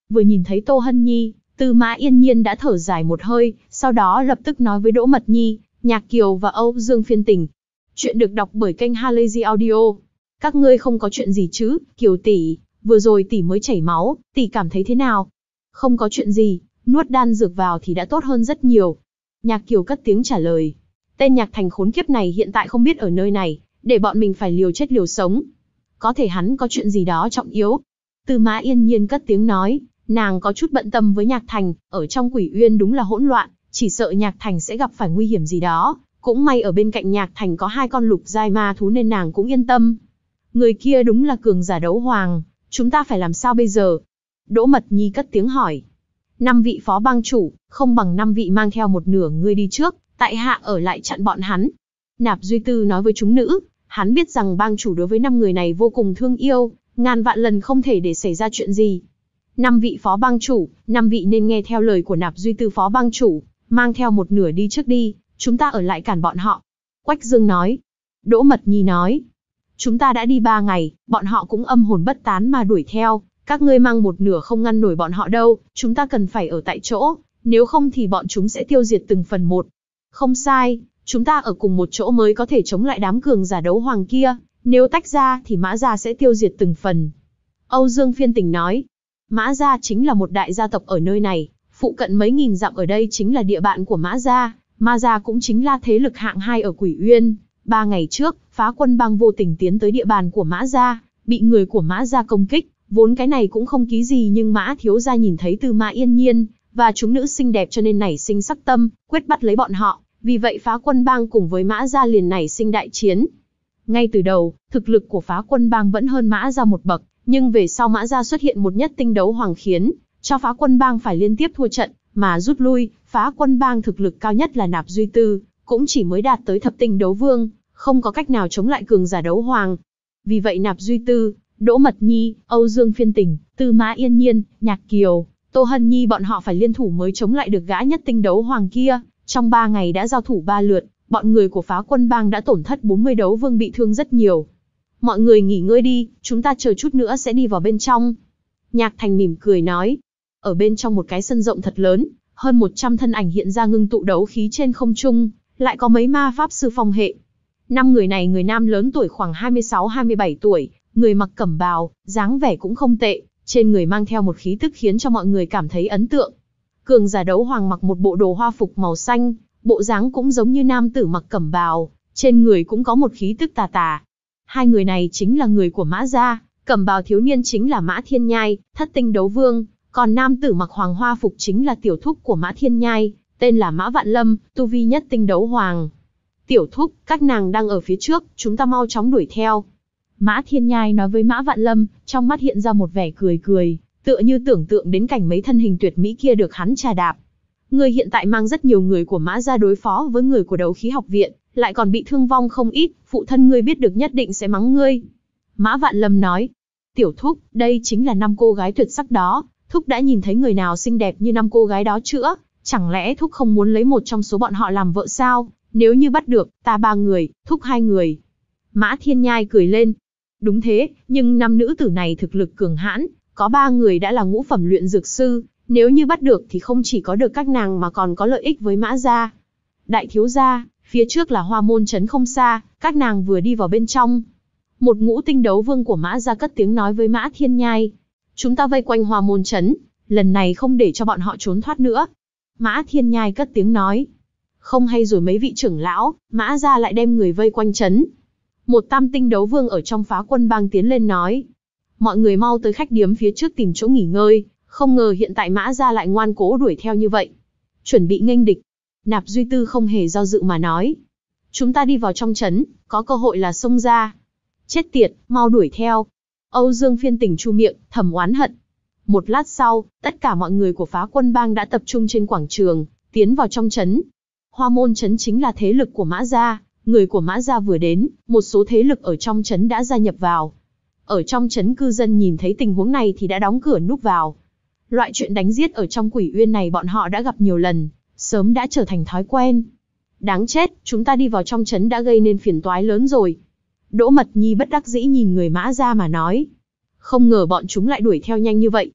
Vừa nhìn thấy Tô Hân Nhi, Tư Mã Yên Nhiên đã thở dài một hơi, sau đó lập tức nói với Đỗ Mật Nhi, Nhạc Kiều và Âu Dương Phiên Tình. Chuyện được đọc bởi kênh Halazy Audio. Các ngươi không có chuyện gì chứ, Kiều tỷ, vừa rồi tỷ mới chảy máu, tỷ cảm thấy thế nào? Không có chuyện gì, nuốt đan dược vào thì đã tốt hơn rất nhiều. Nhạc Kiều cất tiếng trả lời. Tên Nhạc Thành khốn kiếp này hiện tại không biết ở nơi này, để bọn mình phải liều chết liều sống. Có thể hắn có chuyện gì đó trọng yếu. Tư Mã Yên Nhiên cất tiếng nói, nàng có chút bận tâm với Nhạc Thành, ở trong Quỷ Uyên đúng là hỗn loạn, chỉ sợ Nhạc Thành sẽ gặp phải nguy hiểm gì đó. Cũng may ở bên cạnh Nhạc Thành có hai con lục giai ma thú nên nàng cũng yên tâm. Người kia đúng là cường giả đấu hoàng, chúng ta phải làm sao bây giờ? Đỗ Mật Nhi cất tiếng hỏi. Năm vị phó bang chủ, không bằng năm vị mang theo một nửa ngươi đi trước, tại hạ ở lại chặn bọn hắn. Nạp Duy Tư nói với chúng nữ, hắn biết rằng bang chủ đối với năm người này vô cùng thương yêu, ngàn vạn lần không thể để xảy ra chuyện gì. Năm vị phó bang chủ, năm vị nên nghe theo lời của Nạp Duy Tư phó bang chủ, mang theo một nửa đi trước đi, chúng ta ở lại cản bọn họ. Quách Dương nói. Đỗ Mật Nhi nói. Chúng ta đã đi ba ngày, bọn họ cũng âm hồn bất tán mà đuổi theo, các ngươi mang một nửa không ngăn nổi bọn họ đâu, chúng ta cần phải ở tại chỗ, nếu không thì bọn chúng sẽ tiêu diệt từng phần một. Không sai, chúng ta ở cùng một chỗ mới có thể chống lại đám cường giả đấu hoàng kia, nếu tách ra thì Mã Gia sẽ tiêu diệt từng phần. Âu Dương Phiên Tình nói. Mã Gia chính là một đại gia tộc ở nơi này, phụ cận mấy nghìn dặm ở đây chính là địa bàn của Mã Gia, Ma Gia cũng chính là thế lực hạng hai ở Quỷ Uyên. Ba ngày trước, Phá Quân Bang vô tình tiến tới địa bàn của Mã Gia, bị người của Mã Gia công kích, vốn cái này cũng không ký gì nhưng Mã thiếu gia nhìn thấy Tư Mã Yên Nhiên và chúng nữ xinh đẹp cho nên nảy sinh sắc tâm, quyết bắt lấy bọn họ, vì vậy Phá Quân Bang cùng với Mã Gia liền nảy sinh đại chiến. Ngay từ đầu, thực lực của Phá Quân Bang vẫn hơn Mã Gia một bậc, nhưng về sau Mã Gia xuất hiện một nhất tinh đấu hoàng khiến cho Phá Quân Bang phải liên tiếp thua trận, mà rút lui. Phá Quân Bang thực lực cao nhất là Nạp Duy Tư, cũng chỉ mới đạt tới thập tinh đấu vương, không có cách nào chống lại cường giả đấu hoàng. Vì vậy Nạp Duy Tư, Đỗ Mật Nhi, Âu Dương Phiên Tình, Tư Mã Yên Nhiên, Nhạc Kiều, Tô Hân Nhi bọn họ phải liên thủ mới chống lại được gã nhất tinh đấu hoàng kia. Trong ba ngày đã giao thủ ba lượt, bọn người của Phá Quân Bang đã tổn thất bốn mươi đấu vương, bị thương rất nhiều. Mọi người nghỉ ngơi đi, chúng ta chờ chút nữa sẽ đi vào bên trong. Nhạc Thành mỉm cười nói. Ở bên trong một cái sân rộng thật lớn, hơn một trăm thân ảnh hiện ra ngưng tụ đấu khí trên không trung, lại có mấy ma pháp sư phong hệ. Năm người này người nam lớn tuổi khoảng hai mươi sáu hai mươi bảy tuổi, người mặc cẩm bào, dáng vẻ cũng không tệ, trên người mang theo một khí tức khiến cho mọi người cảm thấy ấn tượng. Cường giả đấu hoàng mặc một bộ đồ hoa phục màu xanh, bộ dáng cũng giống như nam tử mặc cẩm bào, trên người cũng có một khí tức tà tà. Hai người này chính là người của Mã Gia, cẩm bào thiếu niên chính là Mã Thiên Nhai, thất tinh đấu vương, còn nam tử mặc hoàng hoa phục chính là tiểu thúc của Mã Thiên Nhai, tên là Mã Vạn Lâm, tu vi nhất tinh đấu hoàng. Tiểu thúc, các nàng đang ở phía trước, chúng ta mau chóng đuổi theo. Mã Thiên Nhai nói với Mã Vạn Lâm, trong mắt hiện ra một vẻ cười cười, tựa như tưởng tượng đến cảnh mấy thân hình tuyệt mỹ kia được hắn trà đạp. Ngươi hiện tại mang rất nhiều người của Mã Gia đối phó với người của Đấu Khí Học Viện, lại còn bị thương vong không ít, phụ thân ngươi biết được nhất định sẽ mắng ngươi. Mã Vạn Lâm nói, tiểu thúc, đây chính là năm cô gái tuyệt sắc đó, thúc đã nhìn thấy người nào xinh đẹp như năm cô gái đó chưa? Chẳng lẽ thúc không muốn lấy một trong số bọn họ làm vợ sao? Nếu như bắt được, ta ba người, thúc hai người. Mã Thiên Nhai cười lên. Đúng thế, nhưng năm nữ tử này thực lực cường hãn, có ba người đã là ngũ phẩm luyện dược sư, nếu như bắt được thì không chỉ có được các nàng mà còn có lợi ích với Mã Gia. Đại thiếu gia, phía trước là Hoa Môn Trấn không xa, các nàng vừa đi vào bên trong. Một ngũ tinh đấu vương của Mã Gia cất tiếng nói với Mã Thiên Nhai. Chúng ta vây quanh Hoa Môn Trấn, lần này không để cho bọn họ trốn thoát nữa. Mã Thiên Nhai cất tiếng nói. Không hay rồi mấy vị trưởng lão, Mã Gia lại đem người vây quanh trấn. Một tam tinh đấu vương ở trong Phá Quân Bang tiến lên nói. Mọi người mau tới khách điếm phía trước tìm chỗ nghỉ ngơi, không ngờ hiện tại Mã Gia lại ngoan cố đuổi theo như vậy. Chuẩn bị nghênh địch. Nạp Duy Tư không hề do dự mà nói. Chúng ta đi vào trong trấn, có cơ hội là xông ra. Chết tiệt, mau đuổi theo. Âu Dương Phiên Tình chu miệng, thầm oán hận. Một lát sau, tất cả mọi người của Phá Quân Bang đã tập trung trên quảng trường, tiến vào trong trấn. Hoa Môn Trấn chính là thế lực của Mã Gia, người của Mã Gia vừa đến, một số thế lực ở trong trấn đã gia nhập vào. Ở trong trấn cư dân nhìn thấy tình huống này thì đã đóng cửa núp vào. Loại chuyện đánh giết ở trong Quỷ Uyên này bọn họ đã gặp nhiều lần, sớm đã trở thành thói quen. Đáng chết, chúng ta đi vào trong trấn đã gây nên phiền toái lớn rồi. Đỗ Mật Nhi bất đắc dĩ nhìn người Mã Gia mà nói. Không ngờ bọn chúng lại đuổi theo nhanh như vậy.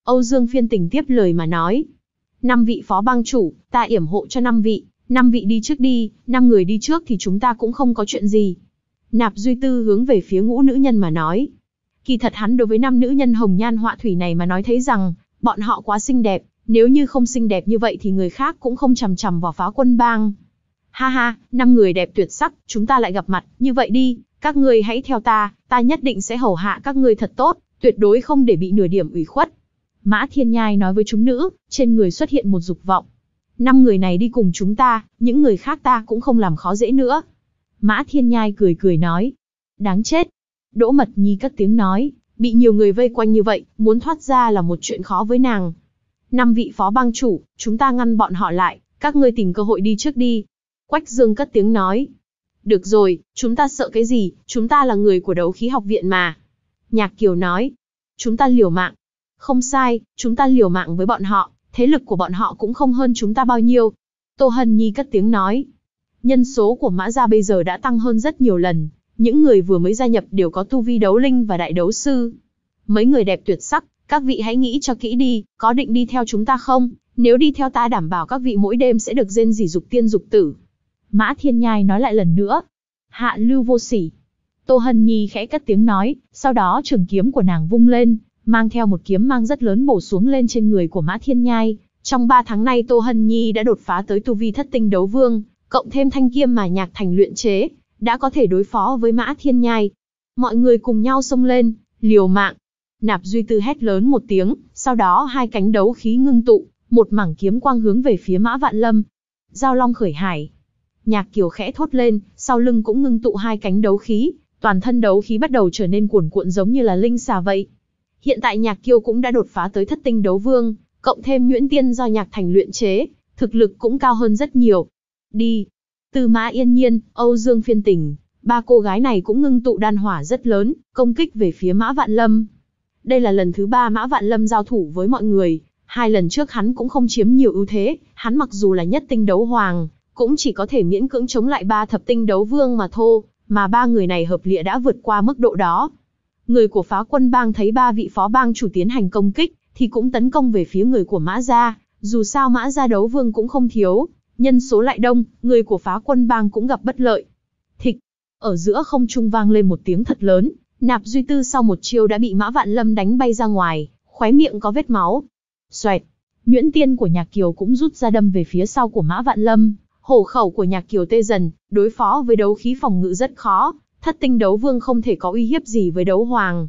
Âu Dương Phiên Tình tiếp lời mà nói. Năm vị phó bang chủ, ta yểm hộ cho năm vị, năm vị đi trước đi, năm người đi trước thì chúng ta cũng không có chuyện gì. Nạp Duy Tư hướng về phía ngũ nữ nhân mà nói. Kỳ thật hắn đối với năm nữ nhân hồng nhan họa thủy này mà nói thấy rằng, bọn họ quá xinh đẹp, nếu như không xinh đẹp như vậy thì người khác cũng không chằm chằm vào Phá Quân Bang. Ha ha, năm người đẹp tuyệt sắc, chúng ta lại gặp mặt, như vậy đi, các ngươi hãy theo ta, ta nhất định sẽ hầu hạ các ngươi thật tốt, tuyệt đối không để bị nửa điểm ủy khuất. Mã Thiên Nhai nói với chúng nữ, trên người xuất hiện một dục vọng. Năm người này đi cùng chúng ta, những người khác ta cũng không làm khó dễ nữa. Mã Thiên Nhai cười cười nói. Đáng chết. Đỗ Mật Nhi cất tiếng nói, bị nhiều người vây quanh như vậy, muốn thoát ra là một chuyện khó với nàng. Năm vị phó bang chủ, chúng ta ngăn bọn họ lại, các ngươi tìm cơ hội đi trước đi. Quách Dương cất tiếng nói. Được rồi, chúng ta sợ cái gì, chúng ta là người của Đấu Khí Học Viện mà. Nhạc Kiều nói. Chúng ta liều mạng. Không sai, chúng ta liều mạng với bọn họ, thế lực của bọn họ cũng không hơn chúng ta bao nhiêu. Tô Hân Nhi cất tiếng nói. Nhân số của Mã gia bây giờ đã tăng hơn rất nhiều lần, những người vừa mới gia nhập đều có tu vi đấu linh và đại đấu sư. Mấy người đẹp tuyệt sắc, các vị hãy nghĩ cho kỹ đi, có định đi theo chúng ta không? Nếu đi theo ta đảm bảo các vị mỗi đêm sẽ được rên rỉ dục tiên dục tử. Mã Thiên Nhai nói lại lần nữa. Hạ lưu vô sỉ. Tô Hân Nhi khẽ cất tiếng nói, sau đó trường kiếm của nàng vung lên, mang theo một kiếm mang rất lớn bổ xuống lên trên người của Mã Thiên Nhai. Trong ba tháng nay Tô Hân Nhi đã đột phá tới tu vi thất tinh đấu vương, cộng thêm thanh kiếm mà Nhạc Thành luyện chế, đã có thể đối phó với Mã Thiên Nhai. Mọi người cùng nhau xông lên, liều mạng. Nạp Duy Tư hét lớn một tiếng, sau đó hai cánh đấu khí ngưng tụ, một mảng kiếm quang hướng về phía Mã Vạn Lâm. Giao Long khởi hải. Nhạc Kiều khẽ thốt lên, sau lưng cũng ngưng tụ hai cánh đấu khí, toàn thân đấu khí bắt đầu trở nên cuồn cuộn giống như là linh xà vậy. Hiện tại Nhạc Kiều cũng đã đột phá tới thất tinh đấu vương, cộng thêm nhuyễn tiên do Nhạc Thành luyện chế, thực lực cũng cao hơn rất nhiều. Đi. Tư Mã Yên Nhiên, Âu Dương Phiên Tình, ba cô gái này cũng ngưng tụ đan hỏa rất lớn, công kích về phía Mã Vạn Lâm. Đây là lần thứ ba Mã Vạn Lâm giao thủ với mọi người, hai lần trước hắn cũng không chiếm nhiều ưu thế, hắn mặc dù là nhất tinh đấu hoàng, cũng chỉ có thể miễn cưỡng chống lại ba thập tinh đấu vương mà thôi, mà ba người này hợp lịa đã vượt qua mức độ đó. Người của Phá Quân Bang thấy ba vị phó bang chủ tiến hành công kích, thì cũng tấn công về phía người của Mã gia, dù sao Mã gia đấu vương cũng không thiếu, nhân số lại đông, người của Phá Quân Bang cũng gặp bất lợi. Thịch, ở giữa không trung vang lên một tiếng thật lớn, Nạp Duy Tư sau một chiêu đã bị Mã Vạn Lâm đánh bay ra ngoài, khóe miệng có vết máu. Xoẹt, nhuyễn tiên của Nhạc Kiều cũng rút ra đâm về phía sau của Mã Vạn Lâm, hổ khẩu của Nhạc Kiều tê dần, đối phó với đấu khí phòng ngự rất khó, thất tinh đấu vương không thể có uy hiếp gì với đấu hoàng.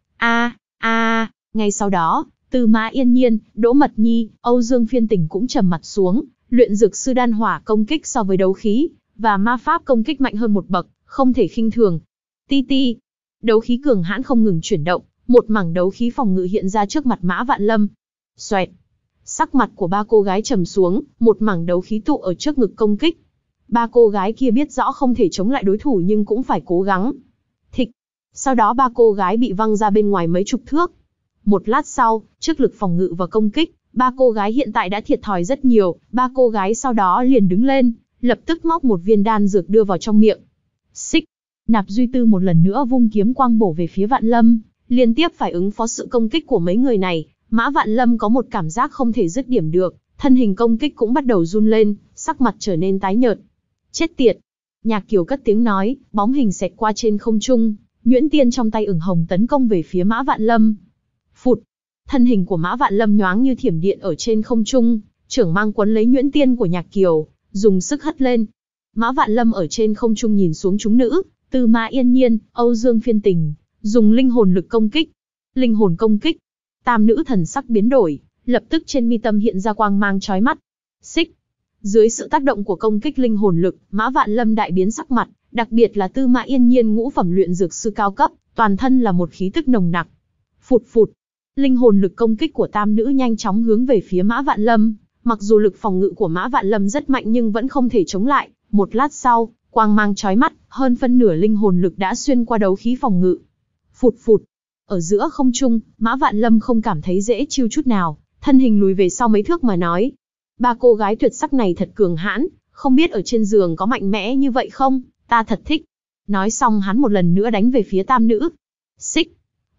A, a, ngay sau đó, Tư Mã Yên Nhiên, Đỗ Mật Nhi, Âu Dương Phiên Tình cũng trầm mặt xuống, luyện dược sư đan hỏa công kích so với đấu khí và ma pháp công kích mạnh hơn một bậc, không thể khinh thường. Ti ti, đấu khí cường hãn không ngừng chuyển động, một mảng đấu khí phòng ngự hiện ra trước mặt Mã Vạn Lâm. Xoẹt, sắc mặt của ba cô gái trầm xuống, một mảng đấu khí tụ ở trước ngực công kích. Ba cô gái kia biết rõ không thể chống lại đối thủ nhưng cũng phải cố gắng. Thịch, sau đó ba cô gái bị văng ra bên ngoài mấy chục thước. Một lát sau, trước lực phòng ngự và công kích, ba cô gái hiện tại đã thiệt thòi rất nhiều, ba cô gái sau đó liền đứng lên, lập tức móc một viên đan dược đưa vào trong miệng. Xích, Nạp Duy Tư một lần nữa vung kiếm quang bổ về phía Vạn Lâm, liên tiếp phải ứng phó sự công kích của mấy người này, Mã Vạn Lâm có một cảm giác không thể dứt điểm được, thân hình công kích cũng bắt đầu run lên, sắc mặt trở nên tái nhợt. Chết tiệt! Nhạc Kiều cất tiếng nói, bóng hình xẹt qua trên không trung, nhuyễn tiên trong tay ửng hồng tấn công về phía Mã Vạn Lâm. Phụt! Thân hình của Mã Vạn Lâm nhoáng như thiểm điện ở trên không trung, trưởng mang quấn lấy nhuyễn tiên của Nhạc Kiều, dùng sức hất lên. Mã Vạn Lâm ở trên không trung nhìn xuống chúng nữ, Tư Mã Yên Nhiên, Âu Dương Phiên Tình, dùng linh hồn lực công kích. Linh hồn công kích. Tam nữ thần sắc biến đổi, lập tức trên mi tâm hiện ra quang mang chói mắt. Xích. Dưới sự tác động của công kích linh hồn lực, Mã Vạn Lâm đại biến sắc mặt, đặc biệt là Tư Mã Yên Nhiên ngũ phẩm luyện dược sư cao cấp, toàn thân là một khí tức nồng nặc. Phụt phụt. Linh hồn lực công kích của tam nữ nhanh chóng hướng về phía Mã Vạn Lâm, mặc dù lực phòng ngự của Mã Vạn Lâm rất mạnh nhưng vẫn không thể chống lại. Một lát sau, quang mang chói mắt, hơn phân nửa linh hồn lực đã xuyên qua đấu khí phòng ngự. Phụt phụt. Ở giữa không trung, Mã Vạn Lâm không cảm thấy dễ chịu chút nào, thân hình lùi về sau mấy thước mà nói. Ba cô gái tuyệt sắc này thật cường hãn, không biết ở trên giường có mạnh mẽ như vậy không, ta thật thích. Nói xong hắn một lần nữa đánh về phía tam nữ. Xích.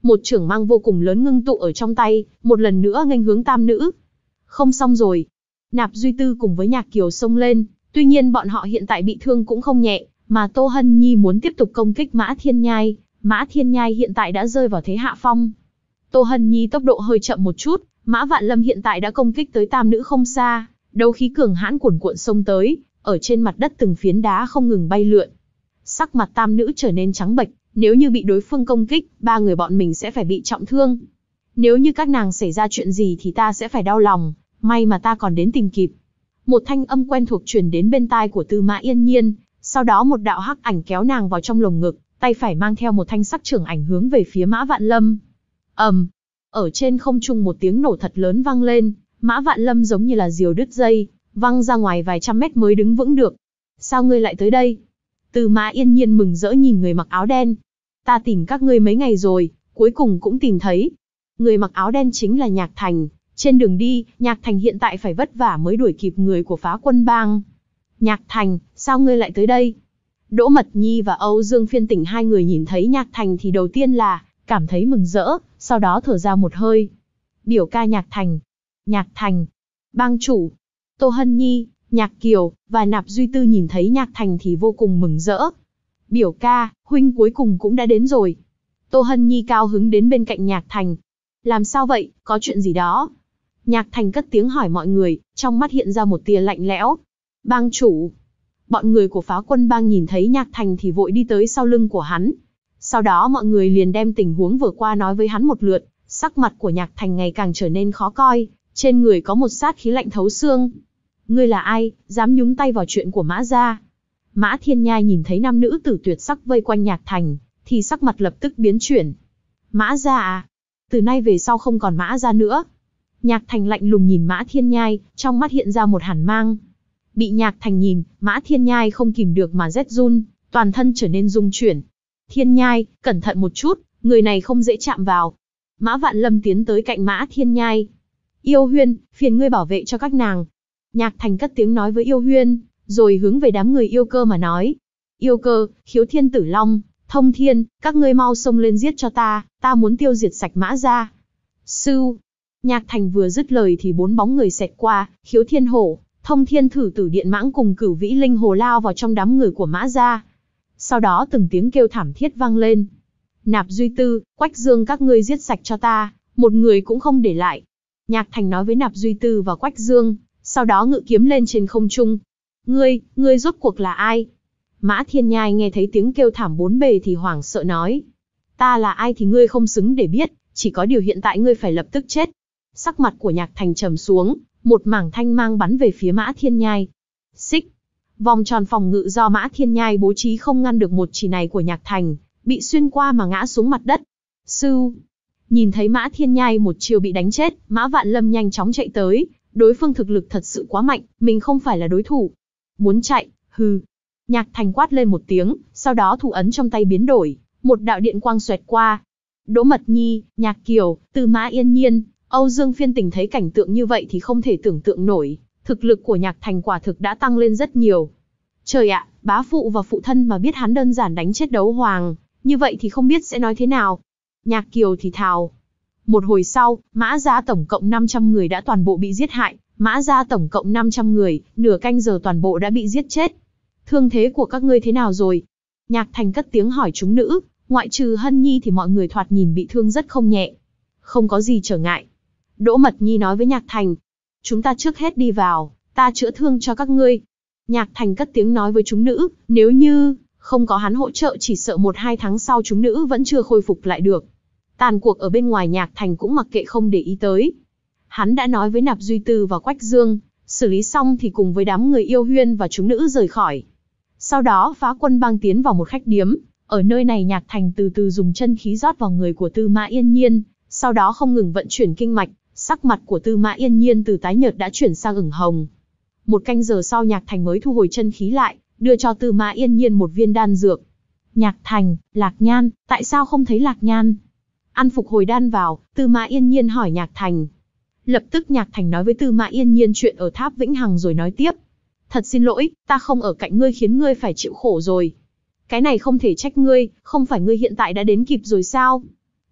Một chưởng mang vô cùng lớn ngưng tụ ở trong tay, một lần nữa nghênh hướng tam nữ. Không xong rồi. Nạp Duy Tư cùng với Nhạc Kiều xông lên, tuy nhiên bọn họ hiện tại bị thương cũng không nhẹ, mà Tô Hân Nhi muốn tiếp tục công kích Mã Thiên Nhai. Mã Thiên Nhai hiện tại đã rơi vào thế hạ phong. Tô Hân Nhi tốc độ hơi chậm một chút, Mã Vạn Lâm hiện tại đã công kích tới tam nữ không xa, đấu khí cường hãn cuồn cuộn xông tới, ở trên mặt đất từng phiến đá không ngừng bay lượn. Sắc mặt tam nữ trở nên trắng bệch, nếu như bị đối phương công kích, ba người bọn mình sẽ phải bị trọng thương. Nếu như các nàng xảy ra chuyện gì thì ta sẽ phải đau lòng, may mà ta còn đến tìm kịp. Một thanh âm quen thuộc truyền đến bên tai của Tư Mã Yên Nhiên, sau đó một đạo hắc ảnh kéo nàng vào trong lồng ngực, tay phải mang theo một thanh sắc chưởng ảnh hướng về phía Mã Vạn Lâm. ầm, um, ở trên không trung một tiếng nổ thật lớn vang lên, Mã Vạn Lâm giống như là diều đứt dây, văng ra ngoài vài trăm mét mới đứng vững được. Sao ngươi lại tới đây? Tư Mã Yên Nhiên mừng rỡ nhìn người mặc áo đen. Ta tìm các ngươi mấy ngày rồi, cuối cùng cũng tìm thấy. Người mặc áo đen chính là Nhạc Thành. Trên đường đi, Nhạc Thành hiện tại phải vất vả mới đuổi kịp người của Phá Quân Bang. Nhạc Thành, sao ngươi lại tới đây? Đỗ Mật Nhi và Âu Dương Phiên Tỉnh hai người nhìn thấy Nhạc Thành thì đầu tiên là cảm thấy mừng rỡ, sau đó thở ra một hơi. Biểu ca Nhạc Thành. Nhạc Thành. Bang chủ. Tô Hân Nhi, Nhạc Kiều, và Nạp Duy Tư nhìn thấy Nhạc Thành thì vô cùng mừng rỡ. Biểu ca, huynh cuối cùng cũng đã đến rồi. Tô Hân Nhi cao hứng đến bên cạnh Nhạc Thành. Làm sao vậy, có chuyện gì đó? Nhạc Thành cất tiếng hỏi mọi người, trong mắt hiện ra một tia lạnh lẽo. Bang chủ. Bọn người của Phá Quân Bang nhìn thấy Nhạc Thành thì vội đi tới sau lưng của hắn. Sau đó mọi người liền đem tình huống vừa qua nói với hắn một lượt, sắc mặt của Nhạc Thành ngày càng trở nên khó coi, trên người có một sát khí lạnh thấu xương. Ngươi là ai, dám nhúng tay vào chuyện của Mã gia? Mã Thiên Nhai nhìn thấy nam nữ tử tuyệt sắc vây quanh Nhạc Thành, thì sắc mặt lập tức biến chuyển. Mã gia à? Từ nay về sau không còn Mã gia nữa. Nhạc Thành lạnh lùng nhìn Mã Thiên Nhai, trong mắt hiện ra một hàn mang. Bị Nhạc Thành nhìn, Mã Thiên Nhai không kìm được mà rét run, toàn thân trở nên rung chuyển. Thiên Nhai, cẩn thận một chút, người này không dễ chạm vào. Mã Vạn Lâm tiến tới cạnh Mã Thiên Nhai. Yêu Huyên, phiền ngươi bảo vệ cho các nàng. Nhạc Thành cất tiếng nói với Yêu Huyên, rồi hướng về đám người yêu cơ mà nói. Yêu cơ, Khiếu Thiên Tử Long, Thông Thiên, các ngươi mau xông lên giết cho ta, ta muốn tiêu diệt sạch Mã gia. Sưu. Nhạc Thành vừa dứt lời thì bốn bóng người xẹt qua, Khiếu Thiên Hổ, Thông Thiên Thử Tử Điện Mãng cùng Cửu Vĩ Linh Hồ lao vào trong đám người của Mã gia. Sau đó từng tiếng kêu thảm thiết vang lên. Nạp Duy Tư, Quách Dương các ngươi giết sạch cho ta, một người cũng không để lại. Nhạc Thành nói với Nạp Duy Tư và Quách Dương, sau đó ngự kiếm lên trên không trung. Ngươi, ngươi rốt cuộc là ai? Mã Thiên Nhai nghe thấy tiếng kêu thảm bốn bề thì hoảng sợ nói. Ta là ai thì ngươi không xứng để biết, chỉ có điều hiện tại ngươi phải lập tức chết. Sắc mặt của Nhạc Thành trầm xuống, một mảng thanh mang bắn về phía Mã Thiên Nhai. Xích. Vòng tròn phòng ngự do Mã Thiên Nhai bố trí không ngăn được một chỉ này của Nhạc Thành, bị xuyên qua mà ngã xuống mặt đất. Sưu. Nhìn thấy Mã Thiên Nhai một chiều bị đánh chết, Mã Vạn Lâm nhanh chóng chạy tới. Đối phương thực lực thật sự quá mạnh, mình không phải là đối thủ. Muốn chạy, hừ. Nhạc Thành quát lên một tiếng, sau đó thủ ấn trong tay biến đổi, một đạo điện quang xoẹt qua. Đỗ Mật Nhi, Nhạc Kiều, Tư Mã Yên Nhiên, Âu Dương Phiên Tình thấy cảnh tượng như vậy thì không thể tưởng tượng nổi, thực lực của Nhạc Thành quả thực đã tăng lên rất nhiều. Trời ạ, bá phụ và phụ thân mà biết hắn đơn giản đánh chết đấu hoàng, như vậy thì không biết sẽ nói thế nào. Nhạc Kiều thì thào. Một hồi sau, Mã gia tổng cộng năm trăm người đã toàn bộ bị giết hại, Mã gia tổng cộng năm trăm người, nửa canh giờ toàn bộ đã bị giết chết. Thương thế của các ngươi thế nào rồi? Nhạc Thành cất tiếng hỏi chúng nữ, ngoại trừ Hân Nhi thì mọi người thoạt nhìn bị thương rất không nhẹ. Không có gì trở ngại. Đỗ Mật Nhi nói với Nhạc Thành. Chúng ta trước hết đi vào, ta chữa thương cho các ngươi. Nhạc Thành cất tiếng nói với chúng nữ, nếu như không có hắn hỗ trợ chỉ sợ một hai tháng sau chúng nữ vẫn chưa khôi phục lại được. Tàn cuộc ở bên ngoài Nhạc Thành cũng mặc kệ không để ý tới. Hắn đã nói với Nạp Duy Tư và Quách Dương, xử lý xong thì cùng với đám người Yêu Huyên và chúng nữ rời khỏi. Sau đó Phá Quân Bang tiến vào một khách điếm, ở nơi này Nhạc Thành từ từ dùng chân khí rót vào người của Tư Mã Yên Nhiên, sau đó không ngừng vận chuyển kinh mạch, sắc mặt của Tư Mã Yên Nhiên từ tái nhợt đã chuyển sang ửng hồng. Một canh giờ sau Nhạc Thành mới thu hồi chân khí lại, đưa cho Tư Mã Yên Nhiên một viên đan dược. Nhạc Thành, Lạc Nhan, tại sao không thấy Lạc Nhan? Ăn phục hồi đan vào, Tư Mã Yên Nhiên hỏi Nhạc Thành. Lập tức Nhạc Thành nói với Tư Mã Yên Nhiên chuyện ở Tháp Vĩnh Hằng rồi nói tiếp. Thật xin lỗi, ta không ở cạnh ngươi khiến ngươi phải chịu khổ rồi. Cái này không thể trách ngươi, không phải ngươi hiện tại đã đến kịp rồi sao?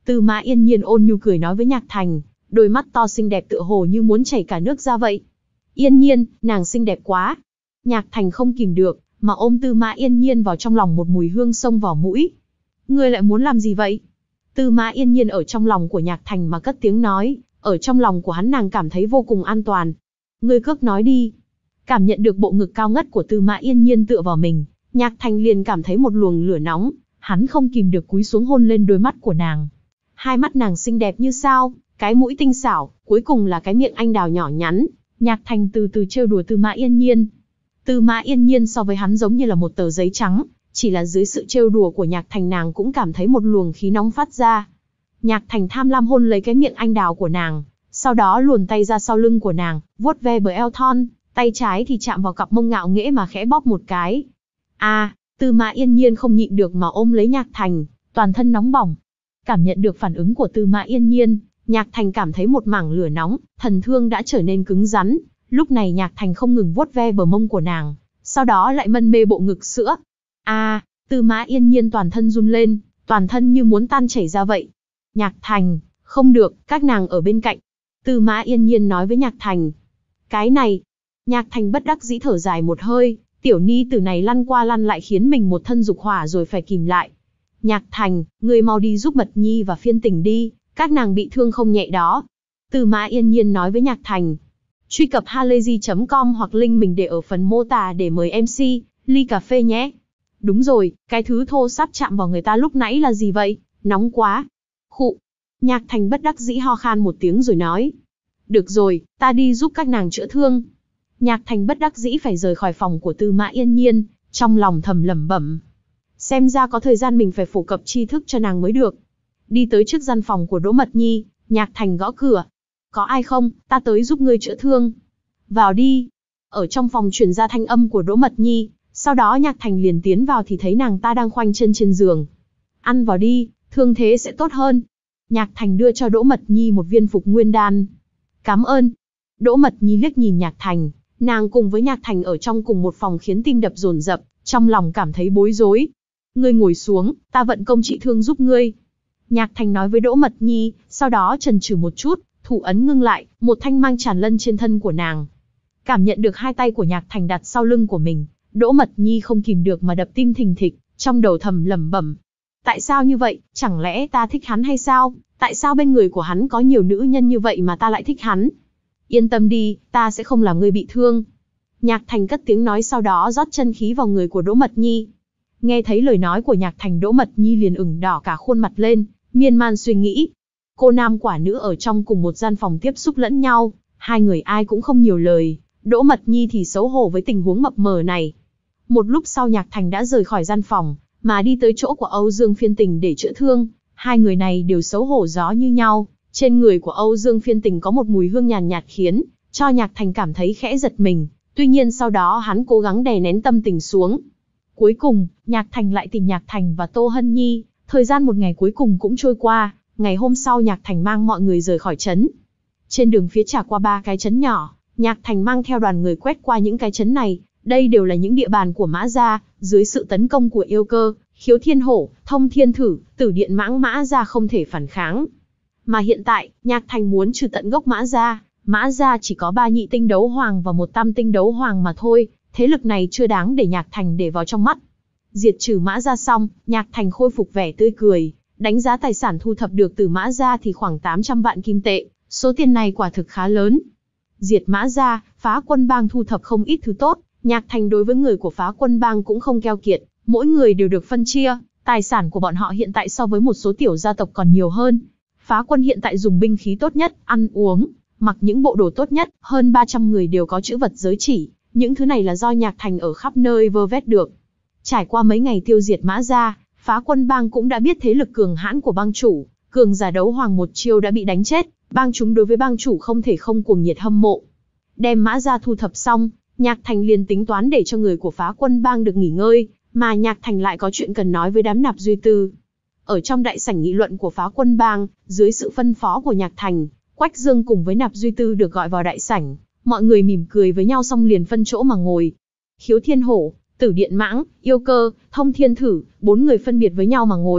Tư Mã Yên Nhiên ôn nhu cười nói với Nhạc Thành, đôi mắt to xinh đẹp tựa hồ như muốn chảy cả nước ra vậy. Yên Nhiên, nàng xinh đẹp quá. Nhạc Thành không kìm được, mà ôm Tư Mã Yên Nhiên vào trong lòng, một mùi hương xông vào mũi. Ngươi lại muốn làm gì vậy? Tư Mã Yên Nhiên ở trong lòng của Nhạc Thành mà cất tiếng nói, ở trong lòng của hắn nàng cảm thấy vô cùng an toàn. Ngươi cước nói đi. Cảm nhận được bộ ngực cao ngất của Tư Mã Yên Nhiên tựa vào mình, Nhạc Thành liền cảm thấy một luồng lửa nóng, hắn không kìm được cúi xuống hôn lên đôi mắt của nàng. Hai mắt nàng xinh đẹp như sao, cái mũi tinh xảo, cuối cùng là cái miệng anh đào nhỏ nhắn. Nhạc Thành từ từ trêu đùa Tư Mã Yên Nhiên. Tư Mã Yên Nhiên so với hắn giống như là một tờ giấy trắng, chỉ là dưới sự trêu đùa của Nhạc Thành nàng cũng cảm thấy một luồng khí nóng phát ra. Nhạc Thành tham lam hôn lấy cái miệng anh đào của nàng, sau đó luồn tay ra sau lưng của nàng, vuốt ve bờ eo thon, tay trái thì chạm vào cặp mông ngạo nghễ mà khẽ bóp một cái. A, à, Tư Mã Yên Nhiên không nhịn được mà ôm lấy Nhạc Thành, toàn thân nóng bỏng. Cảm nhận được phản ứng của Tư Mã Yên Nhiên, Nhạc Thành cảm thấy một mảng lửa nóng, thần thương đã trở nên cứng rắn. Lúc này Nhạc Thành không ngừng vuốt ve bờ mông của nàng, sau đó lại mân mê bộ ngực sữa. A, à, Tư Mã Yên Nhiên toàn thân run lên, toàn thân như muốn tan chảy ra vậy. Nhạc Thành, không được, các nàng ở bên cạnh. Tư Mã Yên Nhiên nói với Nhạc Thành. Cái này, Nhạc Thành bất đắc dĩ thở dài một hơi, tiểu ni tử này lăn qua lăn lại khiến mình một thân dục hỏa rồi phải kìm lại. Nhạc Thành, ngươi mau đi giúp Mật Nhi và Phiên Tình đi, các nàng bị thương không nhẹ đó. Tư Mã Yên Nhiên nói với Nhạc Thành. Truy cập halayzi chấm com hoặc link mình để ở phần mô tả để mời em xê, ly cà phê nhé. Đúng rồi, cái thứ thô sắp chạm vào người ta lúc nãy là gì vậy? Nóng quá. Khụ. Nhạc Thành bất đắc dĩ ho khan một tiếng rồi nói. Được rồi, ta đi giúp các nàng chữa thương. Nhạc Thành bất đắc dĩ phải rời khỏi phòng của Tư Mã Yên Nhiên, trong lòng thầm lẩm bẩm. Xem ra có thời gian mình phải phổ cập tri thức cho nàng mới được. Đi tới trước gian phòng của Đỗ Mật Nhi, Nhạc Thành gõ cửa. Có ai không, ta tới giúp ngươi chữa thương. Vào đi. Ở trong phòng truyền ra thanh âm của Đỗ Mật Nhi, sau đó Nhạc Thành liền tiến vào thì thấy nàng ta đang khoanh chân trên giường. Ăn vào đi, thương thế sẽ tốt hơn. Nhạc Thành đưa cho Đỗ Mật Nhi một viên phục nguyên đan. Cảm ơn. Đỗ Mật Nhi liếc nhìn Nhạc Thành, nàng cùng với Nhạc Thành ở trong cùng một phòng khiến tim đập dồn dập, trong lòng cảm thấy bối rối. Ngươi ngồi xuống, ta vận công trị thương giúp ngươi. Nhạc Thành nói với Đỗ Mật Nhi, sau đó chần chừ một chút, thủ ấn ngưng lại, một thanh mang tràn lân trên thân của nàng. Cảm nhận được hai tay của Nhạc Thành đặt sau lưng của mình, Đỗ Mật Nhi không kìm được mà đập tim thình thịch, trong đầu thầm lẩm bẩm. Tại sao như vậy, chẳng lẽ ta thích hắn hay sao? Tại sao bên người của hắn có nhiều nữ nhân như vậy mà ta lại thích hắn? Yên tâm đi, ta sẽ không làm ngươi bị thương. Nhạc Thành cất tiếng nói sau đó rót chân khí vào người của Đỗ Mật Nhi. Nghe thấy lời nói của Nhạc Thành, Đỗ Mật Nhi liền ửng đỏ cả khuôn mặt lên, miên man suy nghĩ. Cô nam quả nữ ở trong cùng một gian phòng tiếp xúc lẫn nhau, hai người ai cũng không nhiều lời, Đỗ Mật Nhi thì xấu hổ với tình huống mập mờ này. Một lúc sau Nhạc Thành đã rời khỏi gian phòng, mà đi tới chỗ của Âu Dương Phiên Tình để chữa thương. Hai người này đều xấu hổ gió như nhau, trên người của Âu Dương Phiên Tình có một mùi hương nhàn nhạt, nhạt khiến cho Nhạc Thành cảm thấy khẽ giật mình, tuy nhiên sau đó hắn cố gắng đè nén tâm tình xuống. Cuối cùng, Nhạc Thành lại tìm Nhạc Thành và Tô Hân Nhi, thời gian một ngày cuối cùng cũng trôi qua, ngày hôm sau Nhạc Thành mang mọi người rời khỏi trấn. Trên đường phía trải qua ba cái trấn nhỏ, Nhạc Thành mang theo đoàn người quét qua những cái trấn này, đây đều là những địa bàn của Mã Gia, dưới sự tấn công của Yêu Cơ, Khiếu Thiên Hổ, Thông Thiên Thử, Tử Điện Mãng, Mã Gia không thể phản kháng. Mà hiện tại, Nhạc Thành muốn trừ tận gốc Mã Gia, Mã Gia chỉ có ba nhị tinh đấu hoàng và một tam tinh đấu hoàng mà thôi, thế lực này chưa đáng để Nhạc Thành để vào trong mắt. Diệt trừ Mã Gia xong, Nhạc Thành khôi phục vẻ tươi cười, đánh giá tài sản thu thập được từ Mã Gia thì khoảng tám trăm vạn kim tệ, số tiền này quả thực khá lớn. Diệt Mã Gia, Phá Quân Bang thu thập không ít thứ tốt, Nhạc Thành đối với người của Phá Quân Bang cũng không keo kiệt, mỗi người đều được phân chia, tài sản của bọn họ hiện tại so với một số tiểu gia tộc còn nhiều hơn. Phá Quân hiện tại dùng binh khí tốt nhất, ăn uống, mặc những bộ đồ tốt nhất, hơn ba trăm người đều có chữ vật giới chỉ, những thứ này là do Nhạc Thành ở khắp nơi vơ vét được. Trải qua mấy ngày tiêu diệt Mã Gia, Phá Quân Bang cũng đã biết thế lực cường hãn của bang chủ, cường giả đấu hoàng một chiêu đã bị đánh chết, bang chúng đối với bang chủ không thể không cuồng nhiệt hâm mộ. Đem Mã Gia thu thập xong, Nhạc Thành liền tính toán để cho người của Phá Quân Bang được nghỉ ngơi, mà Nhạc Thành lại có chuyện cần nói với đám Nạp Duy Tư. Ở trong đại sảnh nghị luận của Phá Quân Bang, dưới sự phân phó của Nhạc Thành, Quách Dương cùng với Nạp Duy Tư được gọi vào đại sảnh, mọi người mỉm cười với nhau xong liền phân chỗ mà ngồi. Khiếu Thiên Hổ, Tử Điện Mãng, Yêu Cơ, Thông Thiên Thử, bốn người phân biệt với nhau mà ngồi,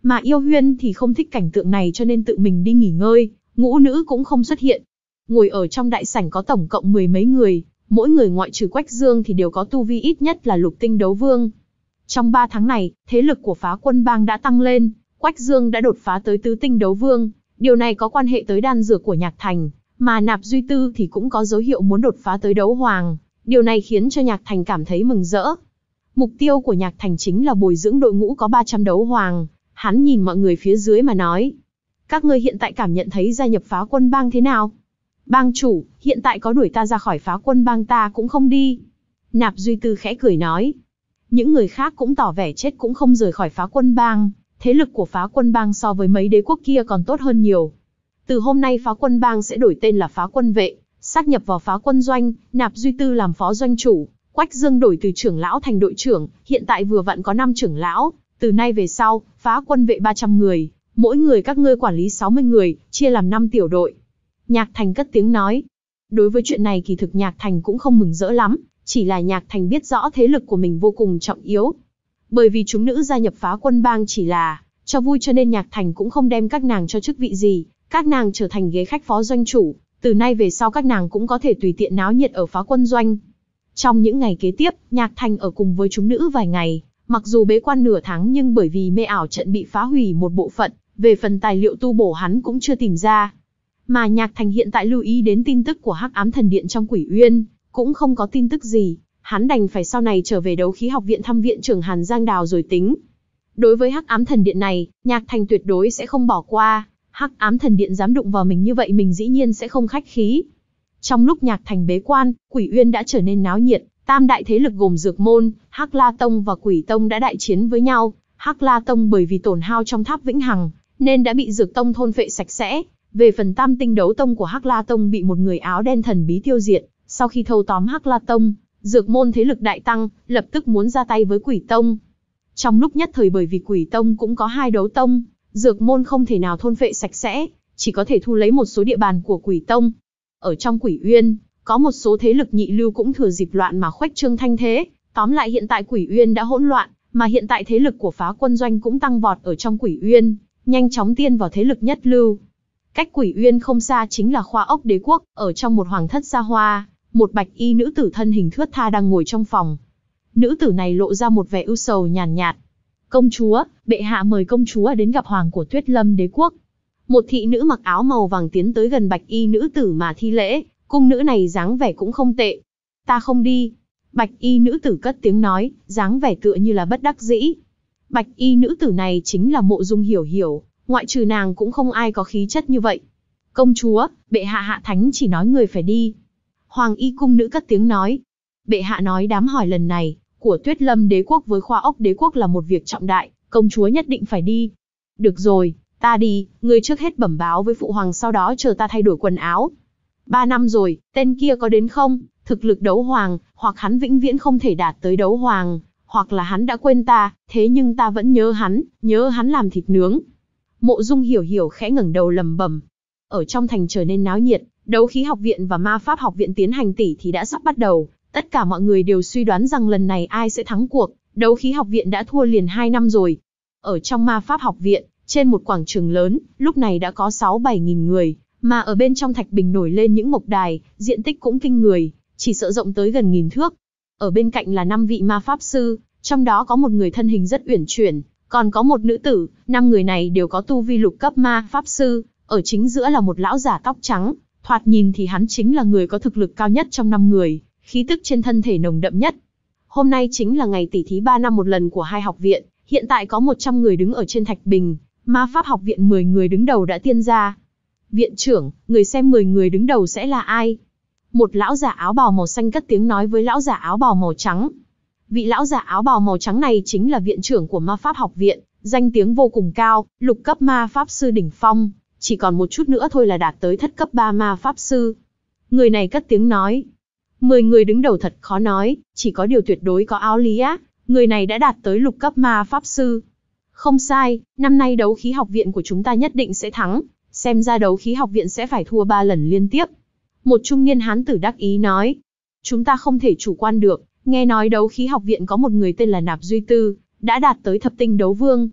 Mà Yêu Huyên thì không thích cảnh tượng này cho nên tự mình đi nghỉ ngơi, ngũ nữ cũng không xuất hiện. Ngồi ở trong đại sảnh có tổng cộng mười mấy người, mỗi người ngoại trừ Quách Dương thì đều có tu vi ít nhất là lục tinh đấu vương. Trong ba tháng này, thế lực của Phá Quân Bang đã tăng lên, Quách Dương đã đột phá tới tứ tinh đấu vương, điều này có quan hệ tới đan dược của Nhạc Thành, mà Nạp Duy Tư thì cũng có dấu hiệu muốn đột phá tới đấu hoàng, điều này khiến cho Nhạc Thành cảm thấy mừng rỡ. Mục tiêu của Nhạc Thành chính là bồi dưỡng đội ngũ có ba trăm đấu hoàng, hắn nhìn mọi người phía dưới mà nói. Các ngươi hiện tại cảm nhận thấy gia nhập Phá Quân Bang thế nào? Bang chủ, hiện tại có đuổi ta ra khỏi Phá Quân Bang ta cũng không đi. Nạp Duy Tư khẽ cười nói. Những người khác cũng tỏ vẻ chết cũng không rời khỏi Phá Quân Bang, thế lực của Phá Quân Bang so với mấy đế quốc kia còn tốt hơn nhiều. Từ hôm nay Phá Quân Bang sẽ đổi tên là Phá Quân Vệ, sát nhập vào Phá Quân Doanh, Nạp Duy Tư làm phó doanh chủ, Quách Dương đổi từ trưởng lão thành đội trưởng, hiện tại vừa vặn có năm trưởng lão, từ nay về sau, Phá Quân Vệ ba trăm người, mỗi người các ngươi quản lý sáu mươi người, chia làm năm tiểu đội. Nhạc Thành cất tiếng nói. Đối với chuyện này kỳ thực Nhạc Thành cũng không mừng rỡ lắm, chỉ là Nhạc Thành biết rõ thế lực của mình vô cùng trọng yếu. Bởi vì chúng nữ gia nhập Phá Quân Bang chỉ là cho vui cho nên Nhạc Thành cũng không đem các nàng cho chức vị gì, các nàng trở thành ghế khách phó doanh chủ, từ nay về sau các nàng cũng có thể tùy tiện náo nhiệt ở Phá Quân Doanh. Trong những ngày kế tiếp, Nhạc Thành ở cùng với chúng nữ vài ngày, mặc dù bế quan nửa tháng nhưng bởi vì mê ảo trận bị phá hủy một bộ phận, về phần tài liệu tu bổ hắn cũng chưa tìm ra. Mà Nhạc Thành hiện tại lưu ý đến tin tức của Hắc Ám Thần Điện trong Quỷ Uyên, cũng không có tin tức gì, hắn đành phải sau này trở về Đấu Khí Học Viện thăm viện trưởng Hàn Giang Đào rồi tính. Đối với Hắc Ám Thần Điện này, Nhạc Thành tuyệt đối sẽ không bỏ qua, Hắc Ám Thần Điện dám đụng vào mình như vậy mình dĩ nhiên sẽ không khách khí. Trong lúc Nhạc Thành bế quan, Quỷ Uyên đã trở nên náo nhiệt, tam đại thế lực gồm Dược Môn, Hắc La Tông và Quỷ Tông đã đại chiến với nhau. Hắc La Tông bởi vì tổn hao trong tháp Vĩnh Hằng, nên đã bị Dược Tông thôn phệ sạch sẽ. Về phần Tam Tinh Đấu Tông của Hắc La Tông bị một người áo đen thần bí tiêu diệt, sau khi thâu tóm Hắc La Tông, Dược Môn thế lực đại tăng, lập tức muốn ra tay với Quỷ Tông. Trong lúc nhất thời bởi vì Quỷ Tông cũng có hai đấu tông, Dược Môn không thể nào thôn phệ sạch sẽ, chỉ có thể thu lấy một số địa bàn của Quỷ Tông. Ở trong Quỷ Uyên, có một số thế lực nhị lưu cũng thừa dịp loạn mà khuếch trương thanh thế, tóm lại hiện tại Quỷ Uyên đã hỗn loạn, mà hiện tại thế lực của Phá Quân Doanh cũng tăng vọt ở trong Quỷ Uyên, nhanh chóng tiên vào thế lực nhất lưu. Cách Quỷ Uyên không xa chính là Khoa Ốc Đế Quốc, ở trong một hoàng thất xa hoa, một bạch y nữ tử thân hình thướt tha đang ngồi trong phòng. Nữ tử này lộ ra một vẻ ưu sầu nhàn nhạt, nhạt. Công chúa, bệ hạ mời công chúa đến gặp hoàng của Tuyết Lâm Đế Quốc. Một thị nữ mặc áo màu vàng tiến tới gần bạch y nữ tử mà thi lễ, cung nữ này dáng vẻ cũng không tệ. Ta không đi. Bạch y nữ tử cất tiếng nói, dáng vẻ tựa như là bất đắc dĩ. Bạch y nữ tử này chính là Mộ Dung Hiểu Hiểu, ngoại trừ nàng cũng không ai có khí chất như vậy. Công chúa, bệ hạ hạ thánh chỉ nói người phải đi. Hoàng y cung nữ cất tiếng nói. Bệ hạ nói đám hỏi lần này, của Tuyết Lâm Đế Quốc với Khoa Ốc Đế Quốc là một việc trọng đại, công chúa nhất định phải đi. Được rồi, ta đi, ngươi trước hết bẩm báo với phụ hoàng sau đó chờ ta thay đổi quần áo. Ba năm rồi, tên kia có đến không? Thực lực đấu hoàng, hoặc hắn vĩnh viễn không thể đạt tới đấu hoàng, hoặc là hắn đã quên ta, thế nhưng ta vẫn nhớ hắn, nhớ hắn làm thịt nướng. Mộ Dung Hiểu Hiểu khẽ ngẩng đầu lẩm bẩm. Ở trong thành trở nên náo nhiệt, Đấu Khí Học Viện và Ma Pháp Học Viện tiến hành tỉ thí đã sắp bắt đầu, tất cả mọi người đều suy đoán rằng lần này ai sẽ thắng cuộc. Đấu Khí Học Viện đã thua liền hai năm rồi. Ở trong Ma Pháp Học Viện, trên một quảng trường lớn, lúc này đã có sáu bảy nghìn người, mà ở bên trong thạch bình nổi lên những mộc đài, diện tích cũng kinh người, chỉ sợ rộng tới gần nghìn thước. Ở bên cạnh là năm vị ma pháp sư, trong đó có một người thân hình rất uyển chuyển, còn có một nữ tử, năm người này đều có tu vi lục cấp ma pháp sư, ở chính giữa là một lão giả tóc trắng, thoạt nhìn thì hắn chính là người có thực lực cao nhất trong năm người, khí tức trên thân thể nồng đậm nhất. Hôm nay chính là ngày tỉ thí ba năm một lần của hai học viện, hiện tại có một trăm người đứng ở trên thạch bình, Ma Pháp Học Viện mười người đứng đầu đã tiên ra. Viện trưởng, người xem mười người đứng đầu sẽ là ai? Một lão giả áo bào màu xanh cất tiếng nói với lão giả áo bào màu trắng. Vị lão giả áo bào màu trắng này chính là viện trưởng của Ma Pháp Học Viện, danh tiếng vô cùng cao, lục cấp ma pháp sư đỉnh phong, chỉ còn một chút nữa thôi là đạt tới thất cấp ba ma pháp sư. Người này cất tiếng nói. Mười người đứng đầu thật khó nói, chỉ có điều tuyệt đối có áo lý á, người này đã đạt tới lục cấp ma pháp sư. Không sai, năm nay Đấu Khí Học Viện của chúng ta nhất định sẽ thắng, xem ra Đấu Khí Học Viện sẽ phải thua ba lần liên tiếp. Một trung niên hán tử đắc ý nói. Chúng ta không thể chủ quan được, nghe nói Đấu Khí Học Viện có một người tên là Nạp Duy Tư, đã đạt tới thập tinh đấu vương.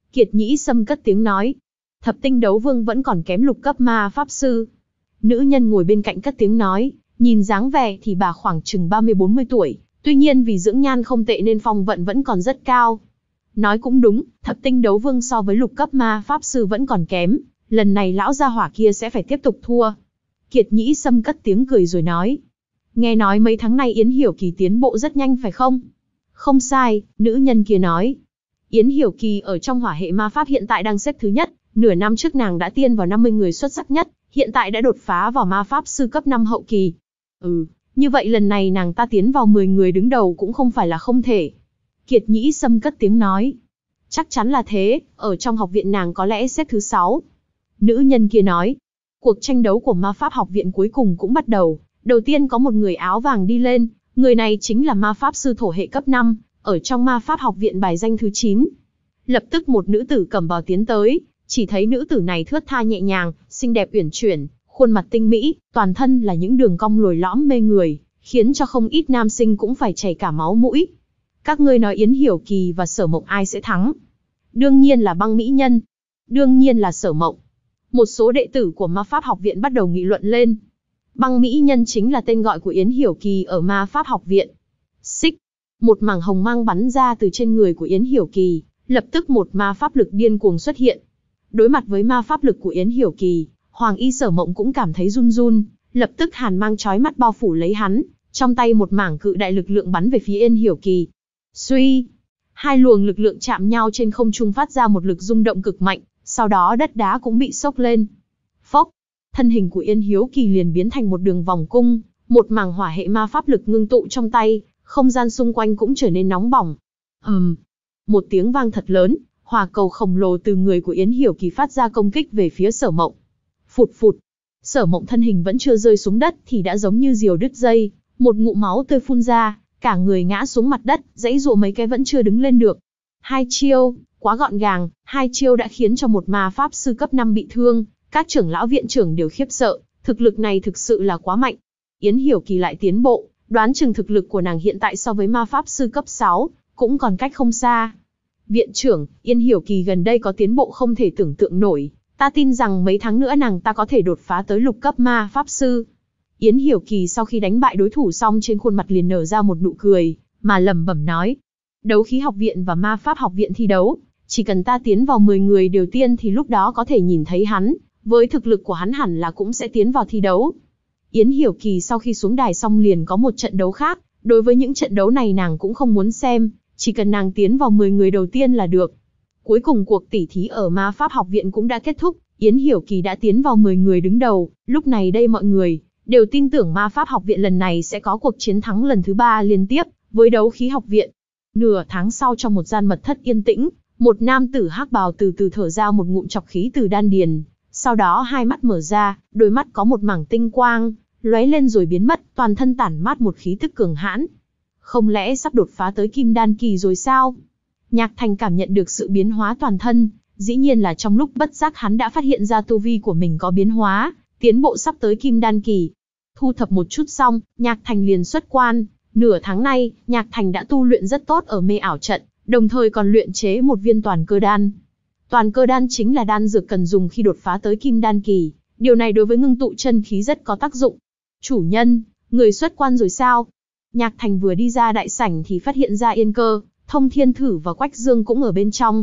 Kiệt Nhĩ Sâm cất tiếng nói. Thập tinh đấu vương vẫn còn kém lục cấp ma pháp sư. Nữ nhân ngồi bên cạnh cất tiếng nói, nhìn dáng vẻ thì bà khoảng chừng ba mươi bốn mươi tuổi, tuy nhiên vì dưỡng nhan không tệ nên phong vận vẫn còn rất cao. Nói cũng đúng, thập tinh đấu vương so với lục cấp ma pháp sư vẫn còn kém, lần này lão gia hỏa kia sẽ phải tiếp tục thua. Kiệt Nhĩ Sâm cất tiếng cười rồi nói. Nghe nói mấy tháng nay Yến Hiểu Kỳ tiến bộ rất nhanh phải không? Không sai, nữ nhân kia nói. Yến Hiểu Kỳ ở trong hỏa hệ ma pháp hiện tại đang xếp thứ nhất, nửa năm trước nàng đã tiên vào năm mươi người xuất sắc nhất, hiện tại đã đột phá vào ma pháp sư cấp năm hậu kỳ. Ừ, như vậy lần này nàng ta tiến vào mười người đứng đầu cũng không phải là không thể. Kiệt Nhĩ Sâm cất tiếng nói. Chắc chắn là thế, ở trong học viện nàng có lẽ xếp thứ sáu. Nữ nhân kia nói. Cuộc tranh đấu của ma pháp học viện cuối cùng cũng bắt đầu. Đầu tiên có một người áo vàng đi lên, người này chính là ma pháp sư thổ hệ cấp năm, ở trong ma pháp học viện bài danh thứ chín. Lập tức một nữ tử cầm bào tiến tới, chỉ thấy nữ tử này thướt tha nhẹ nhàng, xinh đẹp uyển chuyển, khuôn mặt tinh mỹ, toàn thân là những đường cong lồi lõm mê người, khiến cho không ít nam sinh cũng phải chảy cả máu mũi. Các ngươi nói Yến Hiểu Kỳ và Sở Mộng ai sẽ thắng? Đương nhiên là băng mỹ nhân. Đương nhiên là Sở Mộng. Một số đệ tử của ma pháp học viện bắt đầu nghị luận lên. Băng mỹ nhân chính là tên gọi của Yến Hiểu Kỳ ở ma pháp học viện. Xích. Một mảng hồng mang bắn ra từ trên người của Yến Hiểu Kỳ, lập tức một ma pháp lực điên cuồng xuất hiện. Đối mặt với ma pháp lực của Yến Hiểu Kỳ, Hoàng Y Sở Mộng cũng cảm thấy run run, lập tức hàn mang chói mắt bao phủ lấy hắn, trong tay một mảng cự đại lực lượng bắn về phía Yến Hiểu Kỳ. Suy, hai luồng lực lượng chạm nhau trên không trung phát ra một lực rung động cực mạnh, sau đó đất đá cũng bị sốc lên. Phốc, thân hình của Yến Hiểu Kỳ liền biến thành một đường vòng cung, một mảng hỏa hệ ma pháp lực ngưng tụ trong tay, không gian xung quanh cũng trở nên nóng bỏng. Ầm, um, một tiếng vang thật lớn, hỏa cầu khổng lồ từ người của Yến Hiểu Kỳ phát ra công kích về phía Sở Mộng. Phụt phụt, Sở Mộng thân hình vẫn chưa rơi xuống đất thì đã giống như diều đứt dây, một ngụm máu tươi phun ra, cả người ngã xuống mặt đất, giãy giụa mấy cái vẫn chưa đứng lên được. Hai chiêu, quá gọn gàng, hai chiêu đã khiến cho một ma pháp sư cấp năm bị thương, các trưởng lão viện trưởng đều khiếp sợ, thực lực này thực sự là quá mạnh. Yến Hiểu Kỳ lại tiến bộ, đoán chừng thực lực của nàng hiện tại so với ma pháp sư cấp sáu, cũng còn cách không xa. Viện trưởng, Yến Hiểu Kỳ gần đây có tiến bộ không thể tưởng tượng nổi, ta tin rằng mấy tháng nữa nàng ta có thể đột phá tới lục cấp ma pháp sư. Yến Hiểu Kỳ sau khi đánh bại đối thủ xong trên khuôn mặt liền nở ra một nụ cười, mà lẩm bẩm nói. Đấu khí học viện và ma pháp học viện thi đấu, chỉ cần ta tiến vào mười người đầu tiên thì lúc đó có thể nhìn thấy hắn, với thực lực của hắn hẳn là cũng sẽ tiến vào thi đấu. Yến Hiểu Kỳ sau khi xuống đài xong liền có một trận đấu khác, đối với những trận đấu này nàng cũng không muốn xem, chỉ cần nàng tiến vào mười người đầu tiên là được. Cuối cùng cuộc tỉ thí ở ma pháp học viện cũng đã kết thúc, Yến Hiểu Kỳ đã tiến vào mười người đứng đầu, lúc này đây mọi người đều tin tưởng ma pháp học viện lần này sẽ có cuộc chiến thắng lần thứ ba liên tiếp với đấu khí học viện. Nửa tháng sau trong một gian mật thất yên tĩnh, một nam tử hắc bào từ từ thở ra một ngụm trọc khí từ đan điền, sau đó hai mắt mở ra, đôi mắt có một mảng tinh quang, lóe lên rồi biến mất, toàn thân tản mát một khí tức cường hãn. Không lẽ sắp đột phá tới kim đan kỳ rồi sao? Nhạc Thành cảm nhận được sự biến hóa toàn thân, dĩ nhiên là trong lúc bất giác hắn đã phát hiện ra tu vi của mình có biến hóa, tiến bộ sắp tới kim đan kỳ. Thu thập một chút xong, Nhạc Thành liền xuất quan. Nửa tháng nay, Nhạc Thành đã tu luyện rất tốt ở mê ảo trận, đồng thời còn luyện chế một viên toàn cơ đan. Toàn cơ đan chính là đan dược cần dùng khi đột phá tới kim đan kỳ, điều này đối với ngưng tụ chân khí rất có tác dụng. Chủ nhân, người xuất quan rồi sao? Nhạc Thành vừa đi ra đại sảnh thì phát hiện ra Yên Cơ, Thông Thiên Thử và Quách Dương cũng ở bên trong.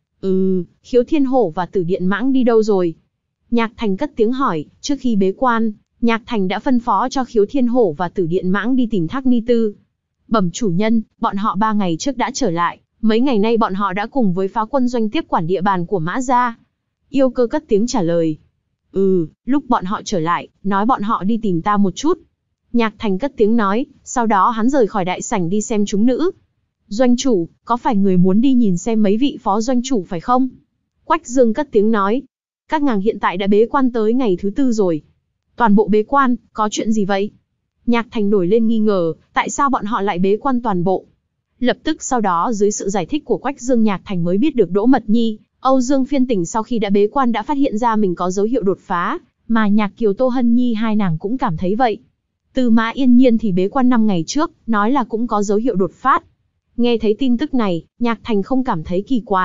Ừ, Khiếu Thiên Hổ và Tử Điện Mãng đi đâu rồi? Nhạc Thành cất tiếng hỏi, trước khi bế quan, Nhạc Thành đã phân phó cho Khiếu Thiên Hổ và Tử Điện Mãng đi tìm Thác Ni Tư. Bẩm chủ nhân, bọn họ ba ngày trước đã trở lại, mấy ngày nay bọn họ đã cùng với phá quân doanh tiếp quản địa bàn của Mã Gia. Yêu Cơ cất tiếng trả lời. Ừ, lúc bọn họ trở lại, nói bọn họ đi tìm ta một chút. Nhạc Thành cất tiếng nói, sau đó hắn rời khỏi đại sảnh đi xem chúng nữ. Doanh chủ, có phải người muốn đi nhìn xem mấy vị phó doanh chủ phải không? Quách Dương cất tiếng nói. Các nàng hiện tại đã bế quan tới ngày thứ tư rồi. Toàn bộ bế quan, có chuyện gì vậy? Nhạc Thành nổi lên nghi ngờ, tại sao bọn họ lại bế quan toàn bộ? Lập tức sau đó dưới sự giải thích của Quách Dương Nhạc Thành mới biết được Đỗ Mật Nhi, Âu Dương Phiên Tỉnh sau khi đã bế quan đã phát hiện ra mình có dấu hiệu đột phá, mà Nhạc Kiều Tô Hân Nhi hai nàng cũng cảm thấy vậy. Từ Mã Yên Nhiên thì bế quan năm ngày trước, nói là cũng có dấu hiệu đột phát. Nghe thấy tin tức này, Nhạc Thành không cảm thấy kỳ quái,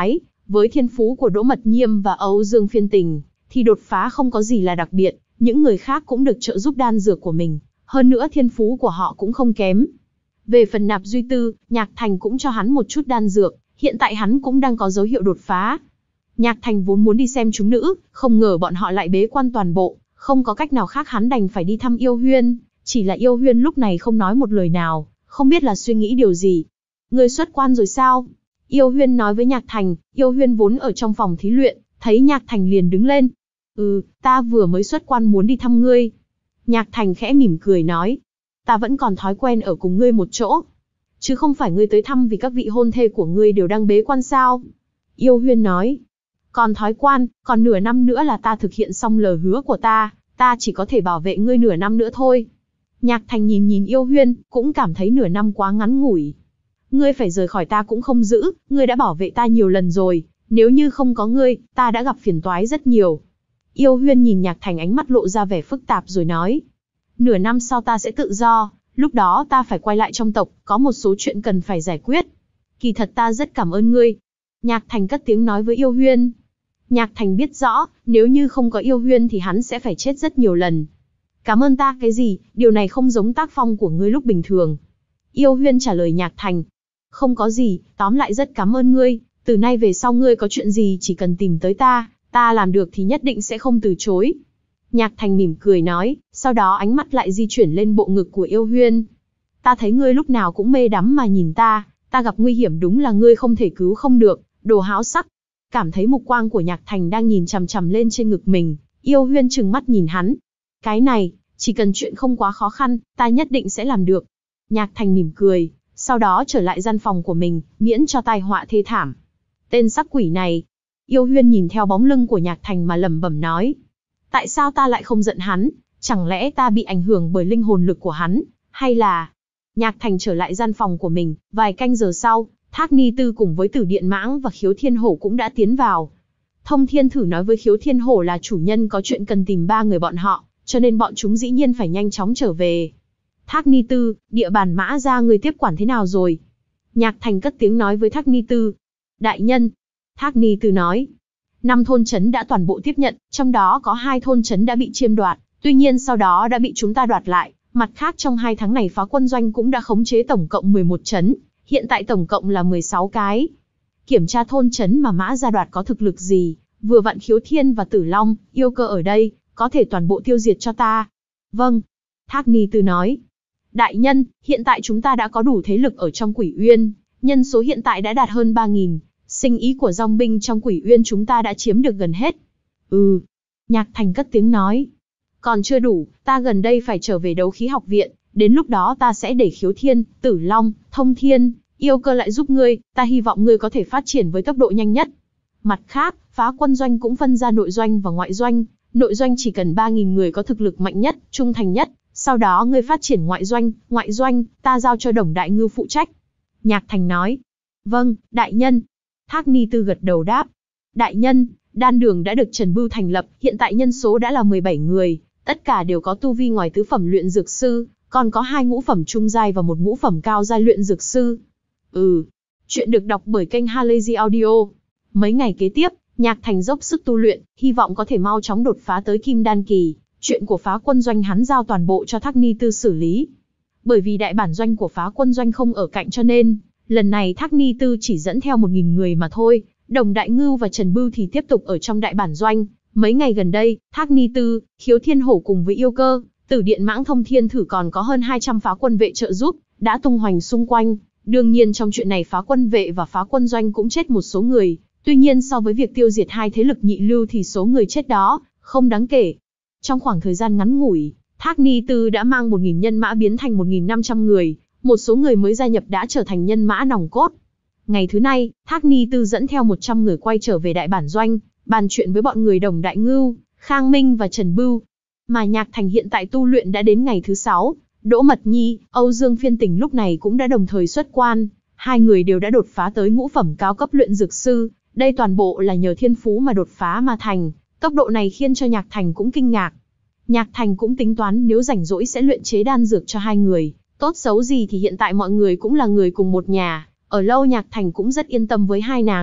với thiên phú của Đỗ Mật Nhiêm và Âu Dương Phiên Tình, thì đột phá không có gì là đặc biệt, những người khác cũng được trợ giúp đan dược của mình, hơn nữa thiên phú của họ cũng không kém. Về phần Nạp Duy Tư, Nhạc Thành cũng cho hắn một chút đan dược, hiện tại hắn cũng đang có dấu hiệu đột phá. Nhạc Thành vốn muốn đi xem chúng nữ, không ngờ bọn họ lại bế quan toàn bộ, không có cách nào khác hắn đành phải đi thăm Yêu Huyên, chỉ là Yêu Huyên lúc này không nói một lời nào, không biết là suy nghĩ điều gì. Ngươi xuất quan rồi sao? Yêu Huyên nói với Nhạc Thành. Yêu Huyên vốn ở trong phòng thí luyện, thấy Nhạc Thành liền đứng lên. Ừ, ta vừa mới xuất quan muốn đi thăm ngươi. Nhạc Thành khẽ mỉm cười nói. Ta vẫn còn thói quen ở cùng ngươi một chỗ. Chứ không phải ngươi tới thăm vì các vị hôn thê của ngươi đều đang bế quan sao? Yêu Huyên nói. Còn thói quan, còn nửa năm nữa là ta thực hiện xong lời hứa của ta, ta chỉ có thể bảo vệ ngươi nửa năm nữa thôi. Nhạc Thành nhìn nhìn Yêu Huyên, cũng cảm thấy nửa năm quá ngắn ngủi. Ngươi phải rời khỏi ta cũng không giữ, ngươi đã bảo vệ ta nhiều lần rồi, nếu như không có ngươi, ta đã gặp phiền toái rất nhiều. Yêu Huyên nhìn Nhạc Thành ánh mắt lộ ra vẻ phức tạp rồi nói. Nửa năm sau ta sẽ tự do, lúc đó ta phải quay lại trong tộc, có một số chuyện cần phải giải quyết. Kỳ thật ta rất cảm ơn ngươi. Nhạc Thành cất tiếng nói với Yêu Huyên. Nhạc Thành biết rõ, nếu như không có Yêu Huyên thì hắn sẽ phải chết rất nhiều lần. Cảm ơn ta cái gì, điều này không giống tác phong của ngươi lúc bình thường. Yêu Huyên trả lời Nhạc Thành. Không có gì, tóm lại rất cảm ơn ngươi, từ nay về sau ngươi có chuyện gì chỉ cần tìm tới ta, ta làm được thì nhất định sẽ không từ chối. Nhạc Thành mỉm cười nói, sau đó ánh mắt lại di chuyển lên bộ ngực của Yêu Huyên. Ta thấy ngươi lúc nào cũng mê đắm mà nhìn ta, ta gặp nguy hiểm đúng là ngươi không thể cứu không được, đồ háo sắc. Cảm thấy mục quang của Nhạc Thành đang nhìn chằm chằm lên trên ngực mình, Yêu Huyên trừng mắt nhìn hắn. Cái này, chỉ cần chuyện không quá khó khăn, ta nhất định sẽ làm được. Nhạc Thành mỉm cười, sau đó trở lại gian phòng của mình, miễn cho tai họa thê thảm. Tên sắc quỷ này. Yêu Huyên nhìn theo bóng lưng của Nhạc Thành mà lẩm bẩm nói. Tại sao ta lại không giận hắn? Chẳng lẽ ta bị ảnh hưởng bởi linh hồn lực của hắn? Hay là... Nhạc Thành trở lại gian phòng của mình, vài canh giờ sau, Thác Ni Tư cùng với Tử Điện Mãng và Khiếu Thiên Hổ cũng đã tiến vào. Thông Thiên Thử nói với Khiếu Thiên Hổ là chủ nhân có chuyện cần tìm ba người bọn họ, cho nên bọn chúng dĩ nhiên phải nhanh chóng trở về. Thác Ni Tư, địa bàn Mã gia người tiếp quản thế nào rồi? Nhạc Thành cất tiếng nói với Thác Ni Tư. Đại nhân. Thác Ni Tư nói. Năm thôn trấn đã toàn bộ tiếp nhận, trong đó có hai thôn trấn đã bị chiêm đoạt, tuy nhiên sau đó đã bị chúng ta đoạt lại. Mặt khác trong hai tháng này Phá Quân Doanh cũng đã khống chế tổng cộng mười một trấn, hiện tại tổng cộng là mười sáu cái. Kiểm tra thôn trấn mà Mã gia đoạt có thực lực gì, vừa vặn Khiếu Thiên và Tử Long, Yêu Cơ ở đây, có thể toàn bộ tiêu diệt cho ta. Vâng. Thác Ni Tư nói. Đại nhân, hiện tại chúng ta đã có đủ thế lực ở trong Quỷ Uyên, nhân số hiện tại đã đạt hơn ba nghìn, sinh ý của dòng binh trong Quỷ Uyên chúng ta đã chiếm được gần hết. Ừ. Nhạc Thành cất tiếng nói. Còn chưa đủ, ta gần đây phải trở về Đấu Khí Học Viện, đến lúc đó ta sẽ để Khiếu Thiên, Tử Long, Thông Thiên, Yêu Cơ lại giúp ngươi, ta hy vọng ngươi có thể phát triển với tốc độ nhanh nhất. Mặt khác, Phá Quân Doanh cũng phân ra nội doanh và ngoại doanh, nội doanh chỉ cần ba nghìn người có thực lực mạnh nhất, trung thành nhất, sau đó ngươi phát triển ngoại doanh, ngoại doanh, ta giao cho Đồng Đại Ngưu phụ trách. Nhạc Thành nói. Vâng, đại nhân. Thác Ni Tư gật đầu đáp. Đại nhân, đan đường đã được Trần Bưu thành lập, hiện tại nhân số đã là mười bảy người, tất cả đều có tu vi ngoài tứ phẩm luyện dược sư, còn có hai ngũ phẩm trung giai và một ngũ phẩm cao giai luyện dược sư. Ừ. Chuyện được đọc bởi kênh Halazy Audio. Mấy ngày kế tiếp, Nhạc Thành dốc sức tu luyện, hy vọng có thể mau chóng đột phá tới Kim Đan kỳ. Chuyện của Phá Quân Doanh hắn giao toàn bộ cho Thác Ni Tư xử lý. Bởi vì đại bản doanh của Phá Quân Doanh không ở cạnh cho nên, lần này Thác Ni Tư chỉ dẫn theo một nghìn người mà thôi, Đồng Đại Ngưu và Trần Bưu thì tiếp tục ở trong đại bản doanh. Mấy ngày gần đây, Thác Ni Tư, Khiếu Thiên Hổ cùng với Yêu Cơ, Tử Điện Mãng Thông Thiên Thử còn có hơn hai trăm phá quân vệ trợ giúp, đã tung hoành xung quanh. Đương nhiên trong chuyện này Phá Quân vệ và Phá Quân Doanh cũng chết một số người, tuy nhiên so với việc tiêu diệt hai thế lực nhị lưu thì số người chết đó không đáng kể. Trong khoảng thời gian ngắn ngủi, Thác Ni Tư đã mang một nghìn nhân mã biến thành một nghìn năm trăm người, một số người mới gia nhập đã trở thành nhân mã nòng cốt. Ngày thứ này, Thác Ni Tư dẫn theo một trăm người quay trở về đại bản doanh, bàn chuyện với bọn người Đồng Đại Ngưu, Khang Minh và Trần Bưu. Mà Nhạc Thành hiện tại tu luyện đã đến ngày thứ sáu, Đỗ Mật Nhi, Âu Dương Phiên Tình lúc này cũng đã đồng thời xuất quan, hai người đều đã đột phá tới ngũ phẩm cao cấp luyện dược sư, đây toàn bộ là nhờ thiên phú mà đột phá mà thành, tốc độ này khiến cho Nhạc Thành cũng kinh ngạc. Nhạc Thành cũng tính toán nếu rảnh rỗi sẽ luyện chế đan dược cho hai người, tốt xấu gì thì hiện tại mọi người cũng là người cùng một nhà, ở lâu Nhạc Thành cũng rất yên tâm với hai nàng,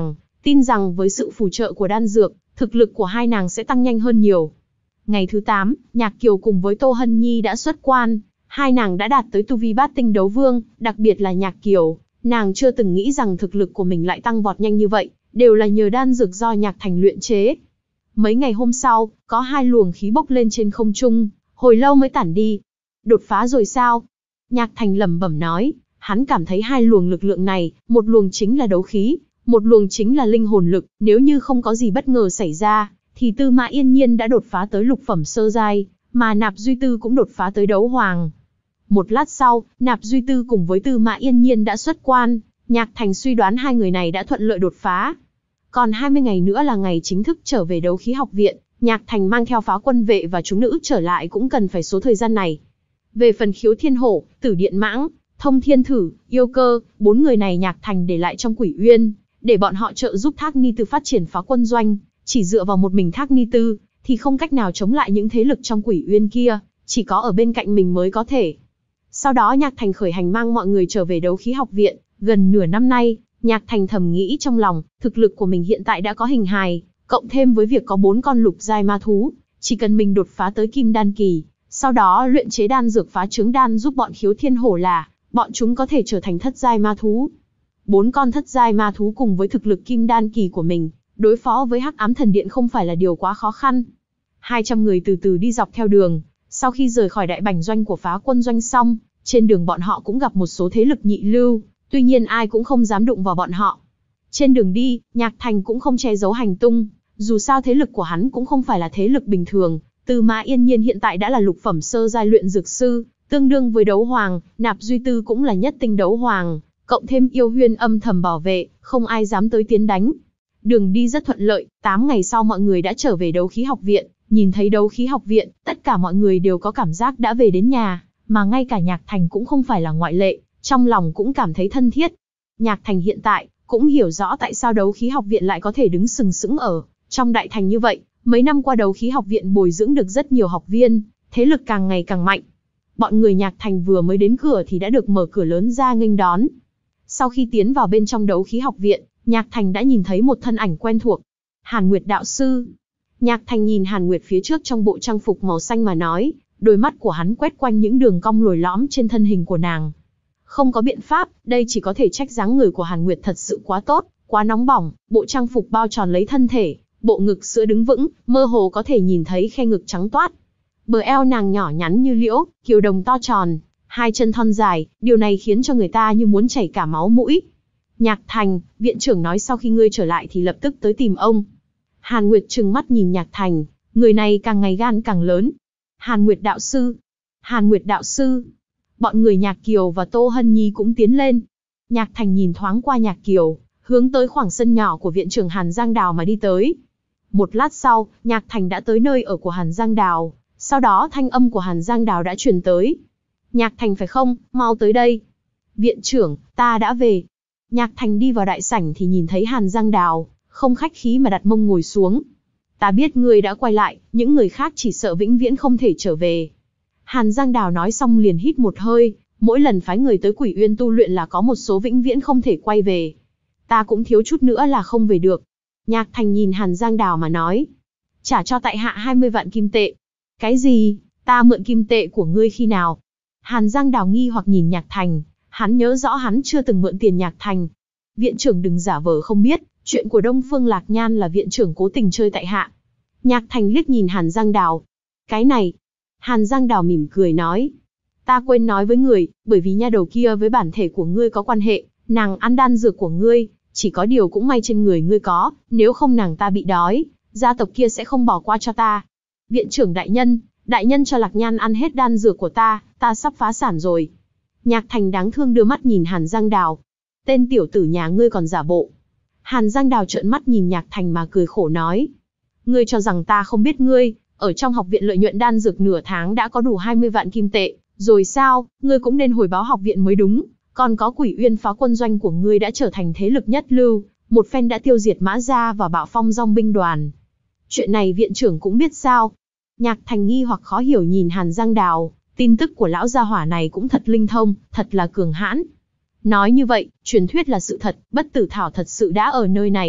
tin rằng với sự phù trợ của đan dược, thực lực của hai nàng sẽ tăng nhanh hơn nhiều. Ngày thứ tám, Nhạc Kiều cùng với Tô Hân Nhi đã xuất quan, hai nàng đã đạt tới tu vi bát tinh đấu vương, đặc biệt là Nhạc Kiều, nàng chưa từng nghĩ rằng thực lực của mình lại tăng vọt nhanh như vậy, đều là nhờ đan dược do Nhạc Thành luyện chế. Mấy ngày hôm sau, có hai luồng khí bốc lên trên không trung, hồi lâu mới tản đi. Đột phá rồi sao? Nhạc Thành lẩm bẩm nói, hắn cảm thấy hai luồng lực lượng này, một luồng chính là đấu khí, một luồng chính là linh hồn lực, nếu như không có gì bất ngờ xảy ra, thì Tư Mã Yên Nhiên đã đột phá tới lục phẩm sơ giai, mà Nạp Duy Tư cũng đột phá tới đấu hoàng. Một lát sau, Nạp Duy Tư cùng với Tư Mã Yên Nhiên đã xuất quan, Nhạc Thành suy đoán hai người này đã thuận lợi đột phá. Còn hai mươi ngày nữa là ngày chính thức trở về đấu khí học viện, Nhạc Thành mang theo Phá Quân vệ và chúng nữ trở lại cũng cần phải số thời gian này. Về phần Khiếu Thiên Hổ, Tử Điện Mãng, Thông Thiên Thử, Yêu Cơ, bốn người này Nhạc Thành để lại trong Quỷ Uyên, để bọn họ trợ giúp Thác Ni Tư phát triển phá quân doanh, chỉ dựa vào một mình Thác Ni Tư, thì không cách nào chống lại những thế lực trong Quỷ Uyên kia, chỉ có ở bên cạnh mình mới có thể. Sau đó Nhạc Thành khởi hành mang mọi người trở về đấu khí học viện, gần nửa năm nay, Nhạc Thành thầm nghĩ trong lòng, thực lực của mình hiện tại đã có hình hài, cộng thêm với việc có bốn con lục giai ma thú, chỉ cần mình đột phá tới kim đan kỳ, sau đó luyện chế đan dược phá trướng đan giúp bọn Khiếu Thiên Hổ là, bọn chúng có thể trở thành thất giai ma thú. Bốn con thất giai ma thú cùng với thực lực kim đan kỳ của mình, đối phó với Hắc Ám Thần Điện không phải là điều quá khó khăn. hai trăm người từ từ đi dọc theo đường, sau khi rời khỏi đại bảnh doanh của phá quân doanh xong, trên đường bọn họ cũng gặp một số thế lực nhị lưu, tuy nhiên ai cũng không dám đụng vào bọn họ. Trên đường đi, Nhạc Thành cũng không che giấu hành tung, dù sao thế lực của hắn cũng không phải là thế lực bình thường. Tư Mã Yên Nhiên hiện tại đã là lục phẩm sơ giai luyện dược sư, tương đương với đấu hoàng, Nạp Duy Tư cũng là nhất tinh đấu hoàng, cộng thêm Yêu Huyên âm thầm bảo vệ, không ai dám tới tiến đánh. Đường đi rất thuận lợi, tám ngày sau mọi người đã trở về đấu khí học viện, nhìn thấy đấu khí học viện, tất cả mọi người đều có cảm giác đã về đến nhà, mà ngay cả Nhạc Thành cũng không phải là ngoại lệ, trong lòng cũng cảm thấy thân thiết. Nhạc Thành hiện tại cũng hiểu rõ tại sao đấu khí học viện lại có thể đứng sừng sững ở trong đại thành như vậy. Mấy năm qua đấu khí học viện bồi dưỡng được rất nhiều học viên, thế lực càng ngày càng mạnh. Bọn người Nhạc Thành vừa mới đến cửa thì đã được mở cửa lớn ra nghênh đón. Sau khi tiến vào bên trong đấu khí học viện, Nhạc Thành đã nhìn thấy một thân ảnh quen thuộc. Hàn Nguyệt đạo sư. Nhạc Thành nhìn Hàn Nguyệt phía trước trong bộ trang phục màu xanh mà nói, đôi mắt của hắn quét quanh những đường cong lồi lõm trên thân hình của nàng. Không có biện pháp, đây chỉ có thể trách dáng người của Hàn Nguyệt thật sự quá tốt, quá nóng bỏng, bộ trang phục bao tròn lấy thân thể. Bộ ngực sữa đứng vững, mơ hồ có thể nhìn thấy khe ngực trắng toát. Bờ eo nàng nhỏ nhắn như liễu, kiều đồng to tròn, hai chân thon dài, điều này khiến cho người ta như muốn chảy cả máu mũi. Nhạc Thành, viện trưởng nói sau khi ngươi trở lại thì lập tức tới tìm ông. Hàn Nguyệt trừng mắt nhìn Nhạc Thành, người này càng ngày gan càng lớn. Hàn Nguyệt đạo sư, Hàn Nguyệt đạo sư. Bọn người Nhạc Kiều và Tô Hân Nhi cũng tiến lên. Nhạc Thành nhìn thoáng qua Nhạc Kiều, hướng tới khoảng sân nhỏ của viện trưởng Hàn Giang Đào mà đi tới. Một lát sau, Nhạc Thành đã tới nơi ở của Hàn Giang Đào, sau đó thanh âm của Hàn Giang Đào đã truyền tới. Nhạc Thành phải không, mau tới đây. Viện trưởng, ta đã về. Nhạc Thành đi vào đại sảnh thì nhìn thấy Hàn Giang Đào, không khách khí mà đặt mông ngồi xuống. Ta biết ngươi đã quay lại, những người khác chỉ sợ vĩnh viễn không thể trở về. Hàn Giang Đào nói xong liền hít một hơi, mỗi lần phái người tới Quỷ Uyên tu luyện là có một số vĩnh viễn không thể quay về. Ta cũng thiếu chút nữa là không về được. Nhạc Thành nhìn Hàn Giang Đào mà nói. Trả cho tại hạ hai mươi vạn kim tệ. Cái gì? Ta mượn kim tệ của ngươi khi nào? Hàn Giang Đào nghi hoặc nhìn Nhạc Thành. Hắn nhớ rõ hắn chưa từng mượn tiền Nhạc Thành. Viện trưởng đừng giả vờ không biết. Chuyện của Đông Phương Lạc Nhan là viện trưởng cố tình chơi tại hạ. Nhạc Thành liếc nhìn Hàn Giang Đào. Cái này. Hàn Giang Đào mỉm cười nói. Ta quên nói với người, bởi vì nha đầu kia với bản thể của ngươi có quan hệ. Nàng ăn đan dược của ngươi. Chỉ có điều cũng may trên người ngươi có, nếu không nàng ta bị đói, gia tộc kia sẽ không bỏ qua cho ta. Viện trưởng đại nhân, đại nhân cho Lạc Nhan ăn hết đan dược của ta, ta sắp phá sản rồi. Nhạc Thành đáng thương đưa mắt nhìn Hàn Giang Đào. Tên tiểu tử nhà ngươi còn giả bộ. Hàn Giang Đào trợn mắt nhìn Nhạc Thành mà cười khổ nói. Ngươi cho rằng ta không biết ngươi, ở trong học viện lợi nhuận đan dược nửa tháng đã có đủ hai mươi vạn kim tệ, rồi sao, ngươi cũng nên hồi báo học viện mới đúng. Còn có Quỷ Uyên phá quân doanh của ngươi đã trở thành thế lực nhất lưu, một phen đã tiêu diệt Mã Gia và Bạo Phong Dòng binh đoàn. Chuyện này viện trưởng cũng biết sao? Nhạc Thành nghi hoặc khó hiểu nhìn Hàn Giang Đào, tin tức của lão gia hỏa này cũng thật linh thông, thật là cường hãn. Nói như vậy, truyền thuyết là sự thật, bất tử thảo thật sự đã ở nơi này,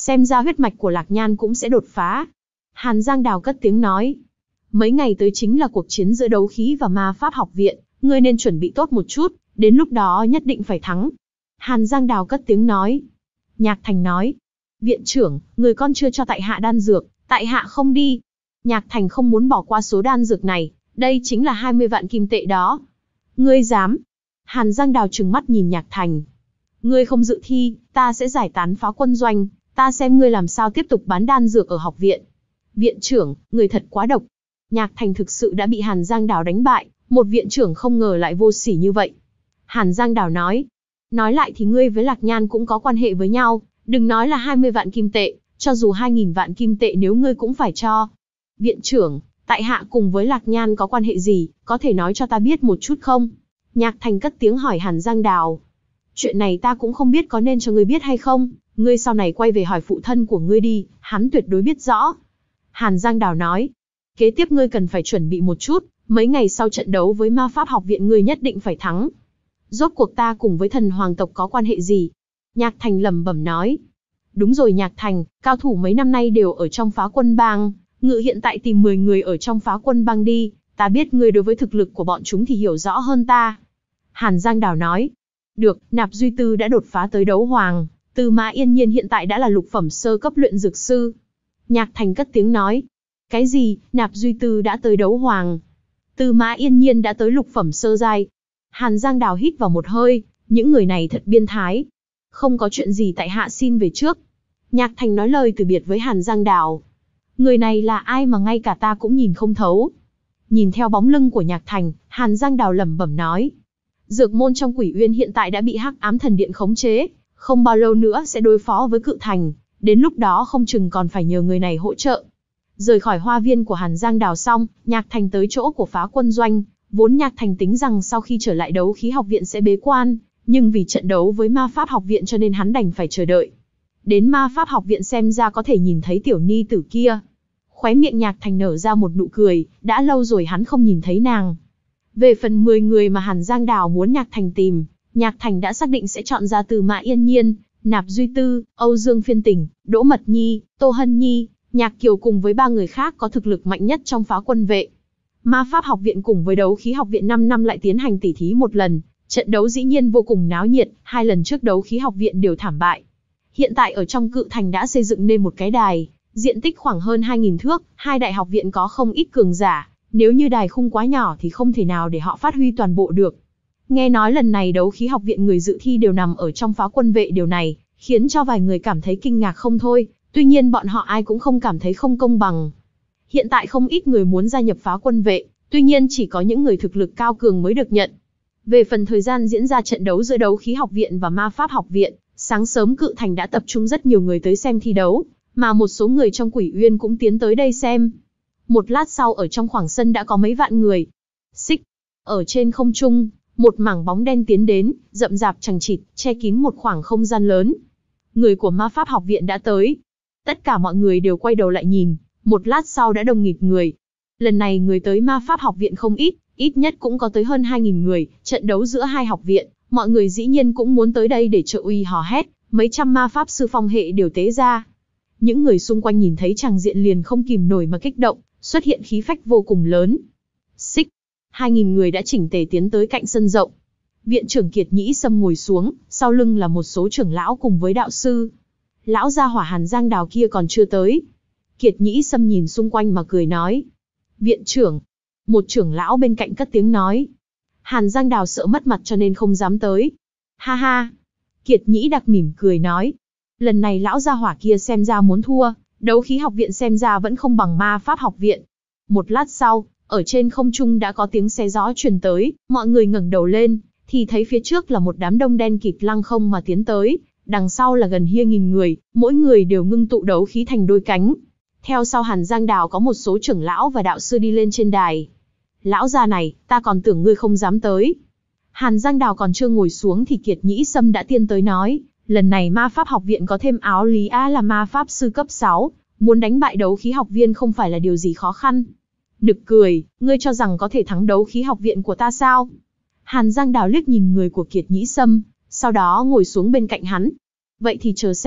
xem ra huyết mạch của Lạc Nhan cũng sẽ đột phá. Hàn Giang Đào cất tiếng nói. Mấy ngày tới chính là cuộc chiến giữa đấu khí và ma pháp học viện, ngươi nên chuẩn bị tốt một chút, đến lúc đó nhất định phải thắng. Hàn Giang Đào cất tiếng nói. Nhạc Thành nói. Viện trưởng, người con chưa cho tại hạ đan dược, tại hạ không đi. Nhạc Thành không muốn bỏ qua số đan dược này, đây chính là hai mươi vạn kim tệ đó. Ngươi dám? Hàn Giang Đào trừng mắt nhìn Nhạc Thành. Ngươi không dự thi, ta sẽ giải tán phá quân doanh, ta xem ngươi làm sao tiếp tục bán đan dược ở học viện. Viện trưởng, người thật quá độc. Nhạc Thành thực sự đã bị Hàn Giang Đào đánh bại, một viện trưởng không ngờ lại vô sỉ như vậy. Hàn Giang Đào nói. Nói lại thì ngươi với Lạc Nhan cũng có quan hệ với nhau, đừng nói là hai mươi vạn kim tệ, cho dù hai nghìn vạn kim tệ nếu ngươi cũng phải cho. Viện trưởng, tại hạ cùng với Lạc Nhan có quan hệ gì, có thể nói cho ta biết một chút không? Nhạc Thành cất tiếng hỏi Hàn Giang Đào. Chuyện này ta cũng không biết có nên cho ngươi biết hay không, ngươi sau này quay về hỏi phụ thân của ngươi đi, hắn tuyệt đối biết rõ. Hàn Giang Đào nói. Kế tiếp ngươi cần phải chuẩn bị một chút, mấy ngày sau trận đấu với ma pháp học viện ngươi nhất định phải thắng. Rốt cuộc ta cùng với thần hoàng tộc có quan hệ gì? Nhạc Thành lẩm bẩm nói. Đúng rồi Nhạc Thành, cao thủ mấy năm nay đều ở trong phá quân bang, ngự hiện tại tìm mười người ở trong phá quân bang đi, ta biết ngươi đối với thực lực của bọn chúng thì hiểu rõ hơn ta. Hàn Giang Đào nói. Được, Nạp Duy Tư đã đột phá tới đấu hoàng, Tư Mã Yên Nhiên hiện tại đã là lục phẩm sơ cấp luyện dược sư. Nhạc Thành cất tiếng nói. Cái gì, Nạp Duy Tư đã tới đấu hoàng? Tư Mã Yên Nhiên đã tới lục phẩm sơ giai. Hàn Giang Đào hít vào một hơi, những người này thật biên thái. Không có chuyện gì tại hạ xin về trước. Nhạc Thành nói lời từ biệt với Hàn Giang Đào. Người này là ai mà ngay cả ta cũng nhìn không thấu. Nhìn theo bóng lưng của Nhạc Thành, Hàn Giang Đào lẩm bẩm nói. Dược môn trong Quỷ Uyên hiện tại đã bị Hắc Ám Thần Điện khống chế, không bao lâu nữa sẽ đối phó với Cự Thành, đến lúc đó không chừng còn phải nhờ người này hỗ trợ. Rời khỏi hoa viên của Hàn Giang Đào xong, Nhạc Thành tới chỗ của phá quân doanh, vốn Nhạc Thành tính rằng sau khi trở lại đấu khí học viện sẽ bế quan, nhưng vì trận đấu với ma pháp học viện cho nên hắn đành phải chờ đợi. Đến ma pháp học viện xem ra có thể nhìn thấy tiểu ni tử kia. Khóe miệng Nhạc Thành nở ra một nụ cười, đã lâu rồi hắn không nhìn thấy nàng. Về phần mười người mà Hàn Giang Đào muốn Nhạc Thành tìm, Nhạc Thành đã xác định sẽ chọn ra Tư Mã Yên Nhiên, Nạp Duy Tư, Âu Dương Phiên Tình, Đỗ Mật Nhi, Tô Hân Nhi, Nhạc Kiều cùng với ba người khác có thực lực mạnh nhất trong phá quân vệ. Ma pháp học viện cùng với đấu khí học viện năm năm lại tiến hành tỉ thí một lần, trận đấu dĩ nhiên vô cùng náo nhiệt, hai lần trước đấu khí học viện đều thảm bại. Hiện tại ở trong Cự Thành đã xây dựng nên một cái đài, diện tích khoảng hơn hai nghìn thước, hai đại học viện có không ít cường giả, nếu như đài khung quá nhỏ thì không thể nào để họ phát huy toàn bộ được. Nghe nói lần này đấu khí học viện người dự thi đều nằm ở trong phá quân vệ, điều này khiến cho vài người cảm thấy kinh ngạc không thôi, tuy nhiên bọn họ ai cũng không cảm thấy không công bằng. Hiện tại không ít người muốn gia nhập phá quân vệ, tuy nhiên chỉ có những người thực lực cao cường mới được nhận. Về phần thời gian diễn ra trận đấu giữa đấu khí học viện và ma pháp học viện, sáng sớm Cự Thành đã tập trung rất nhiều người tới xem thi đấu, mà một số người trong Quỷ Uyên cũng tiến tới đây xem. Một lát sau ở trong khoảng sân đã có mấy vạn người. Xích, ở trên không trung, một mảng bóng đen tiến đến, rậm rạp chằng chịt, che kín một khoảng không gian lớn. Người của ma pháp học viện đã tới. Tất cả mọi người đều quay đầu lại nhìn, một lát sau đã đông nghịt người. Lần này người tới ma pháp học viện không ít, ít nhất cũng có tới hơn hai nghìn người, trận đấu giữa hai học viện, mọi người dĩ nhiên cũng muốn tới đây để trợ uy hò hét, mấy trăm ma pháp sư phong hệ đều tế ra. Những người xung quanh nhìn thấy tràng diện liền không kìm nổi mà kích động, xuất hiện khí phách vô cùng lớn. Xích, hai nghìn người đã chỉnh tề tiến tới cạnh sân rộng. Viện trưởng Kiệt Nhĩ Sâm ngồi xuống, sau lưng là một số trưởng lão cùng với đạo sư. Lão gia hỏa Hàn Giang Đào kia còn chưa tới. Kiệt Nhĩ Sâm nhìn xung quanh mà cười nói. Viện trưởng, một trưởng lão bên cạnh cất tiếng nói. Hàn Giang Đào sợ mất mặt cho nên không dám tới. Ha ha. Kiệt Nhĩ Đặc mỉm cười nói. Lần này lão gia hỏa kia xem ra muốn thua, đấu khí học viện xem ra vẫn không bằng ma pháp học viện. Một lát sau, ở trên không trung đã có tiếng xé gió truyền tới, mọi người ngẩng đầu lên, thì thấy phía trước là một đám đông đen kịt lăng không mà tiến tới, đằng sau là gần hai nghìn người, mỗi người đều ngưng tụ đấu khí thành đôi cánh. Theo sau Hàn Giang Đào có một số trưởng lão và đạo sư đi lên trên đài. Lão già này, ta còn tưởng ngươi không dám tới. Hàn Giang Đào còn chưa ngồi xuống thì Kiệt Nhĩ Sâm đã tiên tới nói, lần này ma pháp học viện có thêm Áo Lý Á là ma pháp sư cấp sáu, muốn đánh bại đấu khí học viên không phải là điều gì khó khăn. Nực cười, ngươi cho rằng có thể thắng đấu khí học viện của ta sao? Hàn Giang Đào liếc nhìn người của Kiệt Nhĩ Sâm, sau đó ngồi xuống bên cạnh hắn. Vậy thì chờ xem,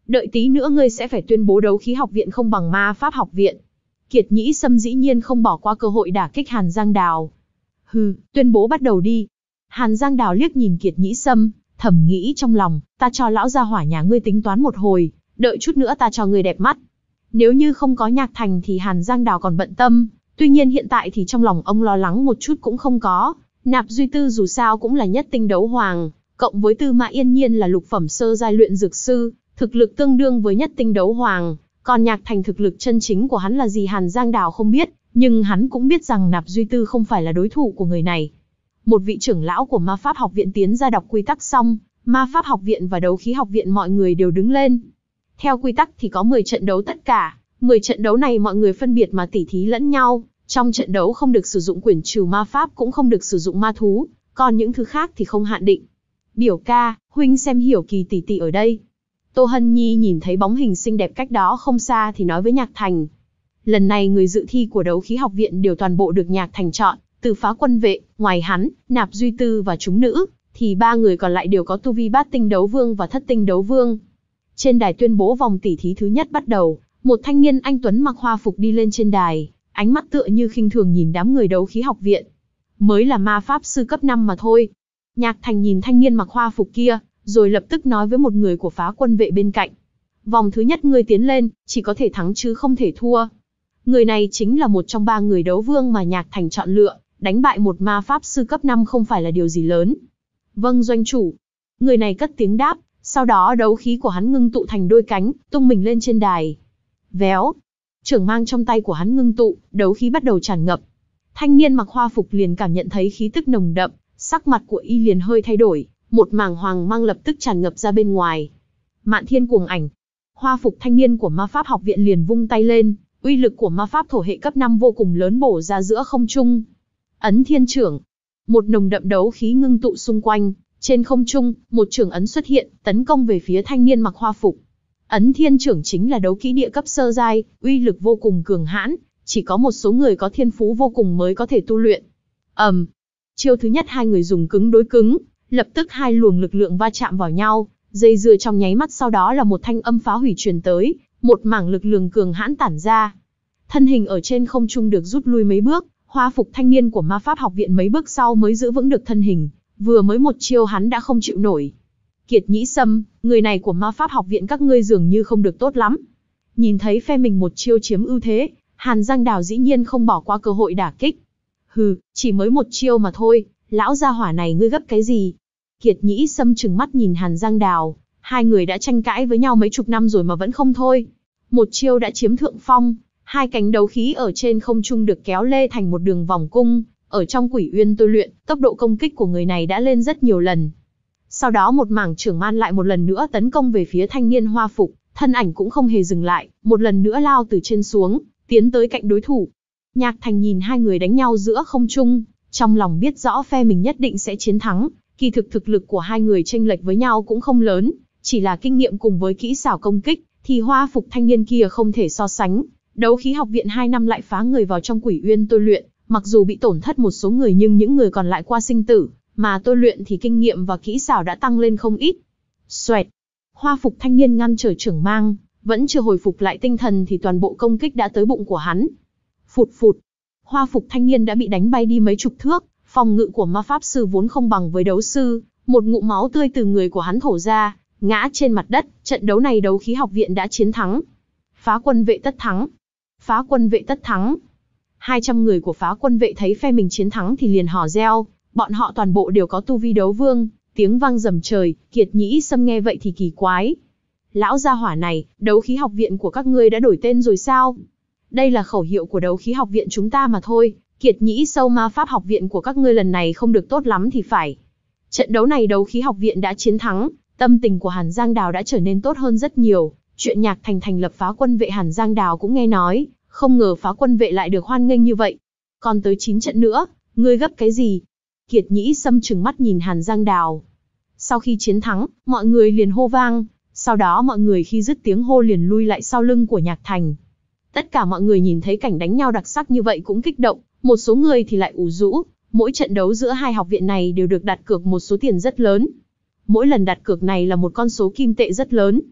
Đợi tí nữa ngươi sẽ phải tuyên bố đấu khí học viện không bằng ma pháp học viện. Kiệt Nhĩ Sâm dĩ nhiên không bỏ qua cơ hội đả kích Hàn Giang Đào. Hừ, tuyên bố bắt đầu đi. Hàn Giang Đào liếc nhìn Kiệt Nhĩ Sâm, thầm nghĩ trong lòng, ta cho lão gia hỏa nhà ngươi tính toán một hồi, đợi chút nữa ta cho ngươi đẹp mắt. Nếu như không có Nhạc Thành thì Hàn Giang Đào còn bận tâm, tuy nhiên hiện tại thì trong lòng ông lo lắng một chút cũng không có. Nạp Duy Tư dù sao cũng là nhất tinh đấu hoàng, cộng với Tư Mã Yên Nhiên là lục phẩm sơ giai luyện dược sư, thực lực tương đương với nhất tinh đấu hoàng. Còn Nhạc Thành thực lực chân chính của hắn là gì Hàn Giang Đào không biết, nhưng hắn cũng biết rằng Nạp Duy Tư không phải là đối thủ của người này. Một vị trưởng lão của ma pháp học viện tiến ra đọc quy tắc xong, ma pháp học viện và đấu khí học viện mọi người đều đứng lên. Theo quy tắc thì có mười trận đấu tất cả, mười trận đấu này mọi người phân biệt mà tỉ thí lẫn nhau. Trong trận đấu không được sử dụng quyển trừ ma pháp cũng không được sử dụng ma thú, còn những thứ khác thì không hạn định. Biểu ca, huynh xem Hiểu Kỳ tỷ tỷ ở đây. Tô Hân Nhi nhìn thấy bóng hình xinh đẹp cách đó không xa thì nói với Nhạc Thành. Lần này người dự thi của đấu khí học viện đều toàn bộ được Nhạc Thành chọn, từ Phá Quân vệ, ngoài hắn, Nạp Duy Tư và chúng nữ, thì ba người còn lại đều có tu vi bát tinh đấu vương và thất tinh đấu vương. Trên đài tuyên bố vòng tỉ thí thứ nhất bắt đầu, một thanh niên anh tuấn mặc hoa phục đi lên trên đài, ánh mắt tựa như khinh thường nhìn đám người đấu khí học viện. Mới là ma pháp sư cấp năm mà thôi. Nhạc Thành nhìn thanh niên mặc hoa phục kia, rồi lập tức nói với một người của Phá Quân vệ bên cạnh. Vòng thứ nhất ngươi tiến lên, chỉ có thể thắng chứ không thể thua. Người này chính là một trong ba người đấu vương mà Nhạc Thành chọn lựa, đánh bại một ma pháp sư cấp năm không phải là điều gì lớn. Vâng doanh chủ. Người này cất tiếng đáp, sau đó đấu khí của hắn ngưng tụ thành đôi cánh, tung mình lên trên đài. Véo. Trưởng mang trong tay của hắn ngưng tụ, đấu khí bắt đầu tràn ngập. Thanh niên mặc hoa phục liền cảm nhận thấy khí tức nồng đậm, sắc mặt của y liền hơi thay đổi, một mảng hoàng mang lập tức tràn ngập ra bên ngoài. Mạn Thiên Cuồng Ảnh. Hoa phục thanh niên của ma pháp học viện liền vung tay lên, uy lực của ma pháp thổ hệ cấp năm vô cùng lớn bổ ra giữa không trung. Ấn Thiên Trưởng. Một nồng đậm đấu khí ngưng tụ xung quanh, trên không trung, một trưởng ấn xuất hiện, tấn công về phía thanh niên mặc hoa phục. Ấn Thiên Trưởng chính là đấu kỹ địa cấp sơ giai, uy lực vô cùng cường hãn, chỉ có một số người có thiên phú vô cùng mới có thể tu luyện. Ầm. Um, chiêu thứ nhất hai người dùng cứng đối cứng, lập tức hai luồng lực lượng va chạm vào nhau, dây dưa trong nháy mắt sau đó là một thanh âm phá hủy truyền tới, một mảng lực lượng cường hãn tản ra. Thân hình ở trên không trung được rút lui mấy bước, hoa phục thanh niên của ma pháp học viện mấy bước sau mới giữ vững được thân hình, vừa mới một chiêu hắn đã không chịu nổi. Kiệt Nhĩ Sâm, người này của ma pháp học viện các ngươi dường như không được tốt lắm. Nhìn thấy phe mình một chiêu chiếm ưu thế, Hàn Giang Đào dĩ nhiên không bỏ qua cơ hội đả kích. Hừ, chỉ mới một chiêu mà thôi, lão gia hỏa này ngươi gấp cái gì? Kiệt Nhĩ Sâm trừng mắt nhìn Hàn Giang Đào, hai người đã tranh cãi với nhau mấy chục năm rồi mà vẫn không thôi. Một chiêu đã chiếm thượng phong, hai cánh đấu khí ở trên không trung được kéo lê thành một đường vòng cung, ở trong Quỷ Uyên tôi luyện, tốc độ công kích của người này đã lên rất nhiều lần. Sau đó một mảng trưởng man lại một lần nữa tấn công về phía thanh niên hoa phục, thân ảnh cũng không hề dừng lại, một lần nữa lao từ trên xuống, tiến tới cạnh đối thủ. Nhạc Thành nhìn hai người đánh nhau giữa không trung, trong lòng biết rõ phe mình nhất định sẽ chiến thắng, kỳ thực thực lực của hai người chênh lệch với nhau cũng không lớn, chỉ là kinh nghiệm cùng với kỹ xảo công kích, thì hoa phục thanh niên kia không thể so sánh. Đấu khí học viện hai năm lại phá người vào trong Quỷ Uyên tôi luyện, mặc dù bị tổn thất một số người nhưng những người còn lại qua sinh tử, mà tôi luyện thì kinh nghiệm và kỹ xảo đã tăng lên không ít. Xoẹt. Hoa phục thanh niên ngăn trở trưởng mang, vẫn chưa hồi phục lại tinh thần thì toàn bộ công kích đã tới bụng của hắn. Phụt phụt. Hoa phục thanh niên đã bị đánh bay đi mấy chục thước, phòng ngự của ma pháp sư vốn không bằng với đấu sư, một ngụm máu tươi từ người của hắn thổ ra, ngã trên mặt đất, trận đấu này đấu khí học viện đã chiến thắng. Phá Quân vệ tất thắng. Phá Quân vệ tất thắng. hai trăm người của Phá Quân vệ thấy phe mình chiến thắng thì liền hò reo, bọn họ toàn bộ đều có tu vi đấu vương, tiếng vang rầm trời. Kiệt Nhĩ Sâm nghe vậy thì kỳ quái. Lão gia hỏa này, đấu khí học viện của các ngươi đã đổi tên rồi sao? Đây là khẩu hiệu của đấu khí học viện chúng ta mà thôi, Kiệt Nhĩ Sâu ma pháp học viện của các ngươi lần này không được tốt lắm thì phải. Trận đấu này đấu khí học viện đã chiến thắng, tâm tình của Hàn Giang Đào đã trở nên tốt hơn rất nhiều, chuyện Nhạc Thành thành lập Phá Quân vệ Hàn Giang Đào cũng nghe nói, không ngờ Phá Quân vệ lại được hoan nghênh như vậy. Còn tới chín trận nữa, ngươi gấp cái gì? Kiệt Nhĩ Sâm trừng mắt nhìn Hàn Giang Đào. Sau khi chiến thắng, mọi người liền hô vang, sau đó mọi người khi dứt tiếng hô liền lui lại sau lưng của Nhạc Thành. Tất cả mọi người nhìn thấy cảnh đánh nhau đặc sắc như vậy cũng kích động, một số người thì lại ủ rũ, mỗi trận đấu giữa hai học viện này đều được đặt cược một số tiền rất lớn. Mỗi lần đặt cược này là một con số kim tệ rất lớn.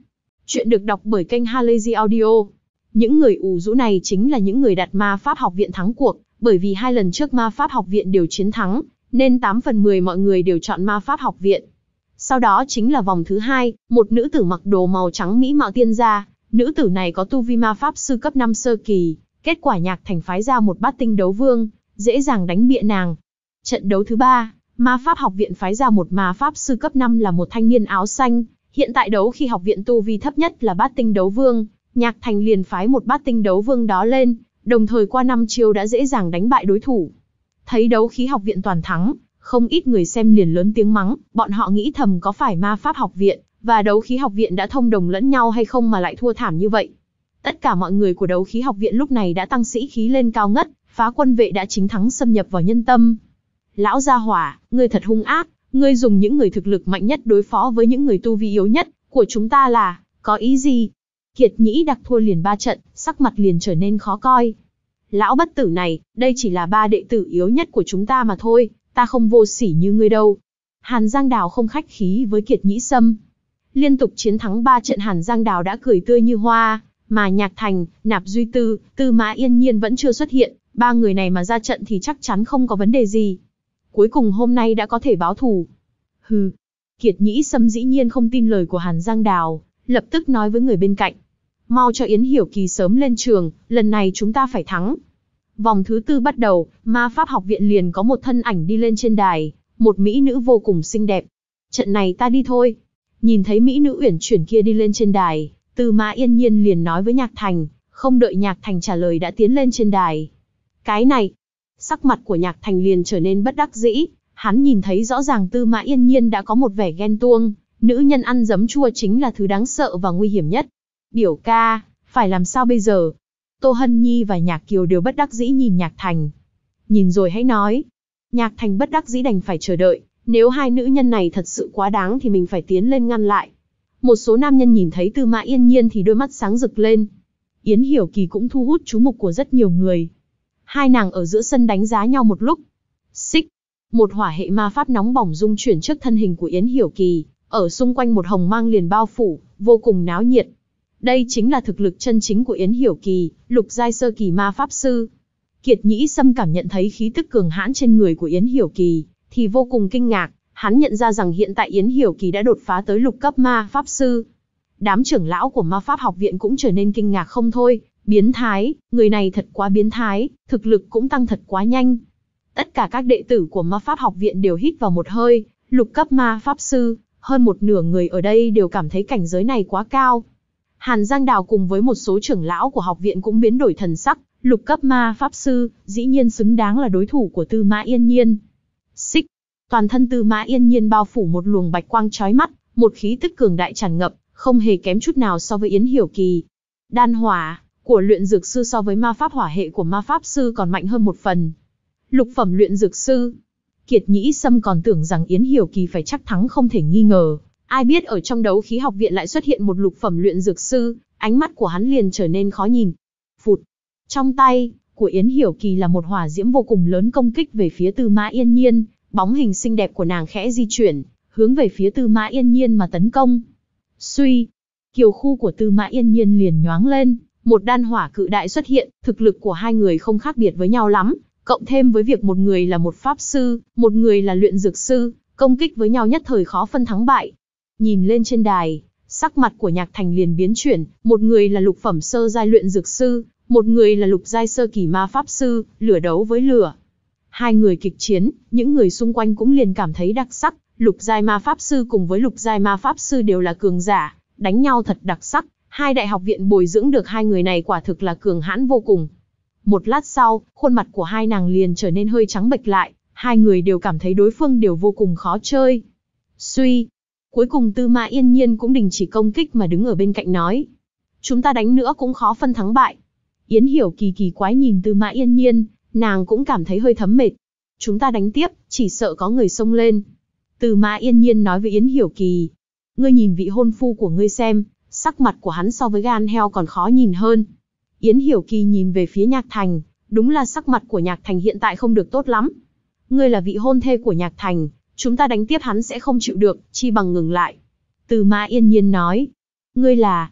Chuyện được đọc bởi kênh Halazy Audio. Những người ủ rũ này chính là những người đặt ma pháp học viện thắng cuộc, bởi vì hai lần trước ma pháp học viện đều chiến thắng, nên tám phần mười mọi người đều chọn ma pháp học viện. Sau đó chính là vòng thứ hai, một nữ tử mặc đồ màu trắng mỹ mạo tiên gia, nữ tử này có tu vi ma pháp sư cấp năm sơ kỳ, kết quả Nhạc Thành phái ra một bát tinh đấu vương, dễ dàng đánh bại nàng. Trận đấu thứ ba, ma pháp học viện phái ra một ma pháp sư cấp năm là một thanh niên áo xanh, hiện tại đấu khi học viện tu vi thấp nhất là bát tinh đấu vương, Nhạc Thành liền phái một bát tinh đấu vương đó lên, đồng thời qua năm chiêu đã dễ dàng đánh bại đối thủ. Thấy đấu khí học viện toàn thắng, không ít người xem liền lớn tiếng mắng, bọn họ nghĩ thầm có phải ma pháp học viện và đấu khí học viện đã thông đồng lẫn nhau hay không mà lại thua thảm như vậy. Tất cả mọi người của đấu khí học viện lúc này đã tăng sĩ khí lên cao ngất, Phá Quân vệ đã chính thắng xâm nhập vào nhân tâm. Lão gia hỏa, ngươi thật hung ác, ngươi dùng những người thực lực mạnh nhất đối phó với những người tu vi yếu nhất của chúng ta là, có ý gì? Kiệt Nhĩ Đặc thua liền ba trận, sắc mặt liền trở nên khó coi. Lão bất tử này, đây chỉ là ba đệ tử yếu nhất của chúng ta mà thôi, ta không vô sỉ như ngươi đâu. Hàn Giang Đào không khách khí với Kiệt Nhĩ Sâm. Liên tục chiến thắng ba trận Hàn Giang Đào đã cười tươi như hoa, mà Nhạc Thành, Nạp Duy Tư, Tư Mã Yên Nhiên vẫn chưa xuất hiện, ba người này mà ra trận thì chắc chắn không có vấn đề gì. Cuối cùng hôm nay đã có thể báo thù. Hừ. Kiệt Nhĩ Sâm dĩ nhiên không tin lời của Hàn Giang Đào, lập tức nói với người bên cạnh. Mau cho Yến Hiểu Kỳ sớm lên trường, lần này chúng ta phải thắng. Vòng thứ tư bắt đầu, ma pháp học viện liền có một thân ảnh đi lên trên đài, một mỹ nữ vô cùng xinh đẹp. Trận này ta đi thôi. Nhìn thấy mỹ nữ uyển chuyển kia đi lên trên đài, Tư Mã Yên Nhiên liền nói với Nhạc Thành, không đợi Nhạc Thành trả lời đã tiến lên trên đài. Cái này, sắc mặt của Nhạc Thành liền trở nên bất đắc dĩ, hắn nhìn thấy rõ ràng Tư Mã Yên Nhiên đã có một vẻ ghen tuông, nữ nhân ăn giấm chua chính là thứ đáng sợ và nguy hiểm nhất. Biểu ca, phải làm sao bây giờ? Tô Hân Nhi và Nhạc Kiều đều bất đắc dĩ nhìn Nhạc Thành. Nhìn rồi hãy nói. Nhạc Thành bất đắc dĩ đành phải chờ đợi, nếu hai nữ nhân này thật sự quá đáng thì mình phải tiến lên ngăn lại. Một số nam nhân nhìn thấy Tư Mã Yên Nhiên thì đôi mắt sáng rực lên. Yến Hiểu Kỳ cũng thu hút chú mục của rất nhiều người. Hai nàng ở giữa sân đánh giá nhau một lúc. Xích, một hỏa hệ ma pháp nóng bỏng dung chuyển trước thân hình của Yến Hiểu Kỳ, ở xung quanh một hồng mang liền bao phủ, vô cùng náo nhiệt. Đây chính là thực lực chân chính của Yến Hiểu Kỳ, lục giai sơ kỳ ma pháp sư. Kiệt Nhĩ Sâm cảm nhận thấy khí tức cường hãn trên người của Yến Hiểu Kỳ, thì vô cùng kinh ngạc, hắn nhận ra rằng hiện tại Yến Hiểu Kỳ đã đột phá tới lục cấp ma pháp sư. Đám trưởng lão của ma pháp học viện cũng trở nên kinh ngạc không thôi, biến thái, người này thật quá biến thái, thực lực cũng tăng thật quá nhanh. Tất cả các đệ tử của ma pháp học viện đều hít vào một hơi, lục cấp ma pháp sư, hơn một nửa người ở đây đều cảm thấy cảnh giới này quá cao. Hàn Giang Đào cùng với một số trưởng lão của học viện cũng biến đổi thần sắc, lục cấp ma pháp sư, dĩ nhiên xứng đáng là đối thủ của Tư Mã Yên Nhiên. Xích, toàn thân Tư Mã Yên Nhiên bao phủ một luồng bạch quang chói mắt, một khí tức cường đại tràn ngập, không hề kém chút nào so với Yến Hiểu Kỳ. Đan hỏa của luyện dược sư so với ma pháp hỏa hệ của ma pháp sư còn mạnh hơn một phần. Lục phẩm luyện dược sư. Kiệt Nhĩ Sâm còn tưởng rằng Yến Hiểu Kỳ phải chắc thắng không thể nghi ngờ. Ai biết ở trong đấu khí học viện lại xuất hiện một lục phẩm luyện dược sư, ánh mắt của hắn liền trở nên khó nhìn. Phụt. Trong tay của Yến Hiểu Kỳ là một hỏa diễm vô cùng lớn công kích về phía Tư Mã Yên Nhiên, bóng hình xinh đẹp của nàng khẽ di chuyển, hướng về phía Tư Mã Yên Nhiên mà tấn công. Suy, kiều khu của Tư Mã Yên Nhiên liền nhoáng lên, một đan hỏa cự đại xuất hiện, thực lực của hai người không khác biệt với nhau lắm, cộng thêm với việc một người là một pháp sư, một người là luyện dược sư, công kích với nhau nhất thời khó phân thắng bại. Nhìn lên trên đài, sắc mặt của Nhạc Thành liền biến chuyển, một người là lục phẩm sơ giai luyện dược sư, một người là lục giai sơ kỳ ma pháp sư, lửa đấu với lửa. Hai người kịch chiến, những người xung quanh cũng liền cảm thấy đặc sắc, lục giai ma pháp sư cùng với lục giai ma pháp sư đều là cường giả, đánh nhau thật đặc sắc, hai đại học viện bồi dưỡng được hai người này quả thực là cường hãn vô cùng. Một lát sau, khuôn mặt của hai nàng liền trở nên hơi trắng bệch lại, hai người đều cảm thấy đối phương đều vô cùng khó chơi. Suy, cuối cùng Tư Mã Yên Nhiên cũng đình chỉ công kích mà đứng ở bên cạnh nói. Chúng ta đánh nữa cũng khó phân thắng bại. Yến Hiểu Kỳ kỳ quái nhìn Tư Mã Yên Nhiên, nàng cũng cảm thấy hơi thấm mệt. Chúng ta đánh tiếp, chỉ sợ có người xông lên. Tư Mã Yên Nhiên nói với Yến Hiểu Kỳ. Ngươi nhìn vị hôn phu của ngươi xem, sắc mặt của hắn so với gan heo còn khó nhìn hơn. Yến Hiểu Kỳ nhìn về phía Nhạc Thành, đúng là sắc mặt của Nhạc Thành hiện tại không được tốt lắm. Ngươi là vị hôn thê của Nhạc Thành, chúng ta đánh tiếp hắn sẽ không chịu được, chi bằng ngừng lại. Tư Mã Yên Nhiên nói. Ngươi là,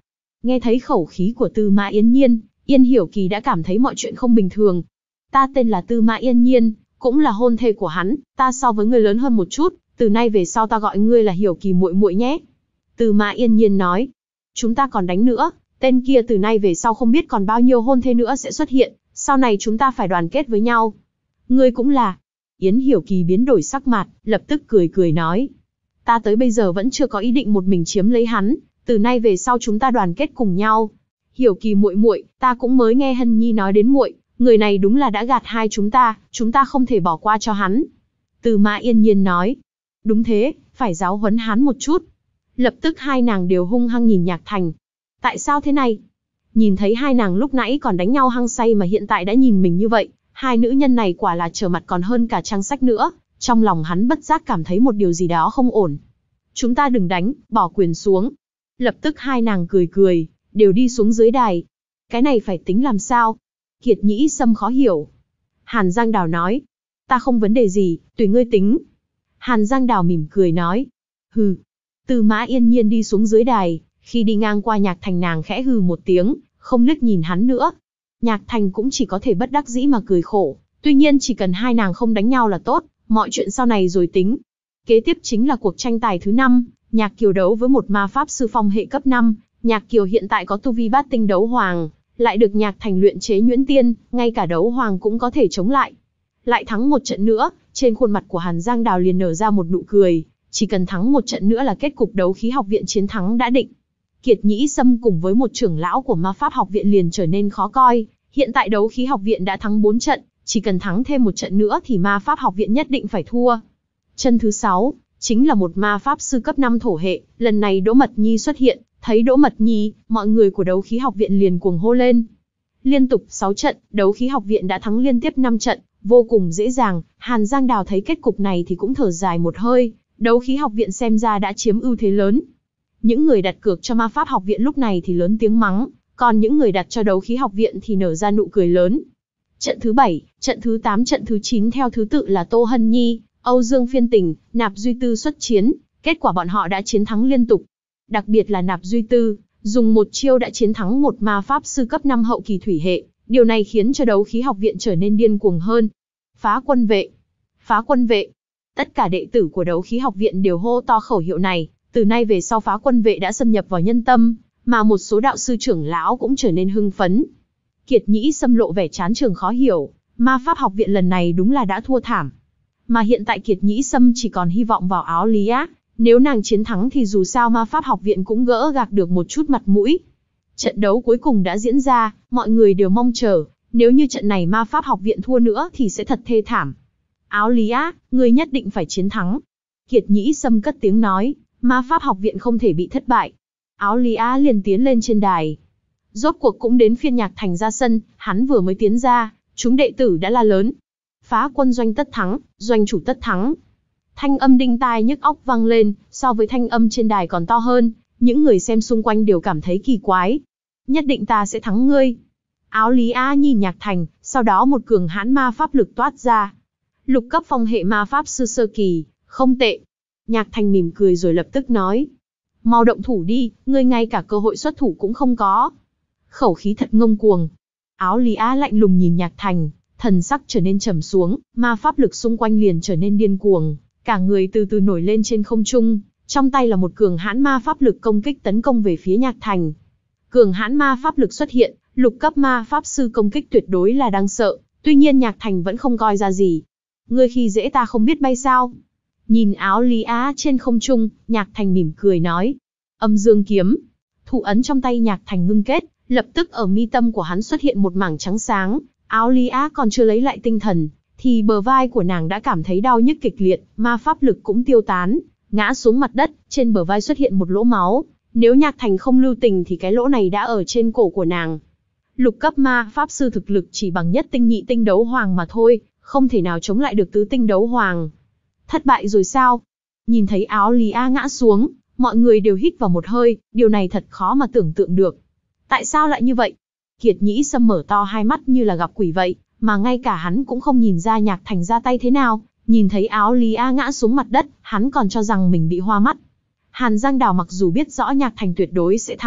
Nghe thấy khẩu khí của Tư Mã Yên Nhiên, Yên Hiểu Kỳ đã cảm thấy mọi chuyện không bình thường. Ta tên là Tư Mã Yên Nhiên, cũng là hôn thê của hắn, ta so với ngươi lớn hơn một chút, từ nay về sau ta gọi ngươi là Hiểu Kỳ muội muội nhé. Tư Mã Yên Nhiên nói. Chúng ta còn đánh nữa, tên kia từ nay về sau không biết còn bao nhiêu hôn thê nữa sẽ xuất hiện, sau này chúng ta phải đoàn kết với nhau. Ngươi cũng là. Yến Hiểu Kỳ biến đổi sắc mặt, lập tức cười cười nói. Ta tới bây giờ vẫn chưa có ý định một mình chiếm lấy hắn, từ nay về sau chúng ta đoàn kết cùng nhau. Hiểu Kỳ muội muội, ta cũng mới nghe Hân Nhi nói đến muội, người này đúng là đã gạt hai chúng ta, chúng ta không thể bỏ qua cho hắn. Tư Mã Yên Nhiên nói. Đúng thế, phải giáo huấn hắn một chút. Lập tức hai nàng đều hung hăng nhìn Nhạc Thành. Tại sao thế này? Nhìn thấy hai nàng lúc nãy còn đánh nhau hăng say mà hiện tại đã nhìn mình như vậy, hai nữ nhân này quả là trở mặt còn hơn cả trang sách nữa. Trong lòng hắn bất giác cảm thấy một điều gì đó không ổn. Chúng ta đừng đánh, bỏ quyền xuống. Lập tức hai nàng cười cười, đều đi xuống dưới đài. Cái này phải tính làm sao? Kiệt Nhĩ Sâm khó hiểu. Hàn Giang Đào nói. Ta không vấn đề gì, tùy ngươi tính. Hàn Giang Đào mỉm cười nói. Hừ. Tư Mã Yên Nhiên đi xuống dưới đài, khi đi ngang qua Nhạc Thành nàng khẽ hừ một tiếng, không liếc nhìn hắn nữa. Nhạc Thành cũng chỉ có thể bất đắc dĩ mà cười khổ. Tuy nhiên chỉ cần hai nàng không đánh nhau là tốt, mọi chuyện sau này rồi tính. Kế tiếp chính là cuộc tranh tài thứ năm, Nhạc Kiều đấu với một ma pháp sư phong hệ cấp năm. Nhạc Kiều hiện tại có tu vi bát tinh đấu hoàng, lại được Nhạc Thành luyện chế nhuyễn tiên, ngay cả đấu hoàng cũng có thể chống lại. Lại thắng một trận nữa, trên khuôn mặt của Hàn Giang Đào liền nở ra một nụ cười, chỉ cần thắng một trận nữa là kết cục đấu khí học viện chiến thắng đã định. Kiệt Nhĩ Sâm cùng với một trưởng lão của ma pháp học viện liền trở nên khó coi, hiện tại đấu khí học viện đã thắng bốn trận, chỉ cần thắng thêm một trận nữa thì ma pháp học viện nhất định phải thua. Chân thứ sáu, chính là một ma pháp sư cấp năm thổ hệ, lần này Đỗ Mật Nhi xuất hiện, thấy Đỗ Mật Nhi, mọi người của đấu khí học viện liền cuồng hô lên. Liên tục sáu trận, đấu khí học viện đã thắng liên tiếp năm trận, vô cùng dễ dàng. Hàn Giang Đào thấy kết cục này thì cũng thở dài một hơi, đấu khí học viện xem ra đã chiếm ưu thế lớn. Những người đặt cược cho ma pháp học viện lúc này thì lớn tiếng mắng, còn những người đặt cho đấu khí học viện thì nở ra nụ cười lớn. Trận thứ bảy, trận thứ tám, trận thứ chín theo thứ tự là Tô Hân Nhi, Âu Dương Phiên Tình, Nạp Duy Tư xuất chiến, kết quả bọn họ đã chiến thắng liên tục. Đặc biệt là Nạp Duy Tư, dùng một chiêu đã chiến thắng một ma pháp sư cấp năm hậu kỳ thủy hệ, điều này khiến cho đấu khí học viện trở nên điên cuồng hơn. Phá quân vệ! Phá quân vệ! Tất cả đệ tử của đấu khí học viện đều hô to khẩu hiệu này, từ nay về sau phá quân vệ đã xâm nhập vào nhân tâm, mà một số đạo sư trưởng lão cũng trở nên hưng phấn. Kiệt Nhĩ Sâm lộ vẻ chán trường khó hiểu, ma pháp học viện lần này đúng là đã thua thảm. Mà hiện tại Kiệt Nhĩ Sâm chỉ còn hy vọng vào Áo Lý Á, nếu nàng chiến thắng thì dù sao ma pháp học viện cũng gỡ gạc được một chút mặt mũi. Trận đấu cuối cùng đã diễn ra, mọi người đều mong chờ, nếu như trận này ma pháp học viện thua nữa thì sẽ thật thê thảm. Áo Lý Á, ngươi nhất định phải chiến thắng. Kiệt Nhĩ Sâm cất tiếng nói, ma pháp học viện không thể bị thất bại. Áo Lý Á liền tiến lên trên đài. Rốt cuộc cũng đến phiên Nhạc Thành ra sân, hắn vừa mới tiến ra, chúng đệ tử đã la lớn. Phá quân doanh tất thắng, doanh chủ tất thắng. Thanh âm đinh tai nhức óc vang lên, so với thanh âm trên đài còn to hơn, những người xem xung quanh đều cảm thấy kỳ quái. Nhất định ta sẽ thắng ngươi. Áo Lý Á nhìn Nhạc Thành, sau đó một cường hãn ma pháp lực toát ra. Lục cấp phong hệ ma pháp sư sơ kỳ, không tệ. Nhạc Thành mỉm cười rồi lập tức nói. Mau động thủ đi, ngươi ngay cả cơ hội xuất thủ cũng không có. Khẩu khí thật ngông cuồng. Áo Lý Á lạnh lùng nhìn Nhạc Thành, thần sắc trở nên trầm xuống, ma pháp lực xung quanh liền trở nên điên cuồng, cả người từ từ nổi lên trên không trung, trong tay là một cường hãn ma pháp lực công kích tấn công về phía Nhạc Thành. Cường hãn ma pháp lực xuất hiện, lục cấp ma pháp sư công kích tuyệt đối là đáng sợ, tuy nhiên Nhạc Thành vẫn không coi ra gì. Ngươi khi dễ ta không biết bay sao? Nhìn Áo Lý Á trên không trung, Nhạc Thành mỉm cười nói. Âm dương kiếm. Thủ ấn trong tay Nhạc Thành ngưng kết, lập tức ở mi tâm của hắn xuất hiện một mảng trắng sáng. Áo Lý Á còn chưa lấy lại tinh thần, thì bờ vai của nàng đã cảm thấy đau nhức kịch liệt, ma pháp lực cũng tiêu tán, ngã xuống mặt đất, trên bờ vai xuất hiện một lỗ máu. Nếu Nhạc Thành không lưu tình thì cái lỗ này đã ở trên cổ của nàng. Lục cấp ma pháp sư thực lực chỉ bằng nhất tinh nhị tinh đấu hoàng mà thôi, không thể nào chống lại được tứ tinh đấu hoàng. Thất bại rồi sao? Nhìn thấy Áo Lý Á ngã xuống, mọi người đều hít vào một hơi, điều này thật khó mà tưởng tượng được. Tại sao lại như vậy? Kiệt Nhĩ Sâm mở to hai mắt như là gặp quỷ vậy, mà ngay cả hắn cũng không nhìn ra Nhạc Thành ra tay thế nào, nhìn thấy Áo Lý Á ngã xuống mặt đất, hắn còn cho rằng mình bị hoa mắt. Hàn Giang Đào mặc dù biết rõ Nhạc Thành tuyệt đối sẽ thắng,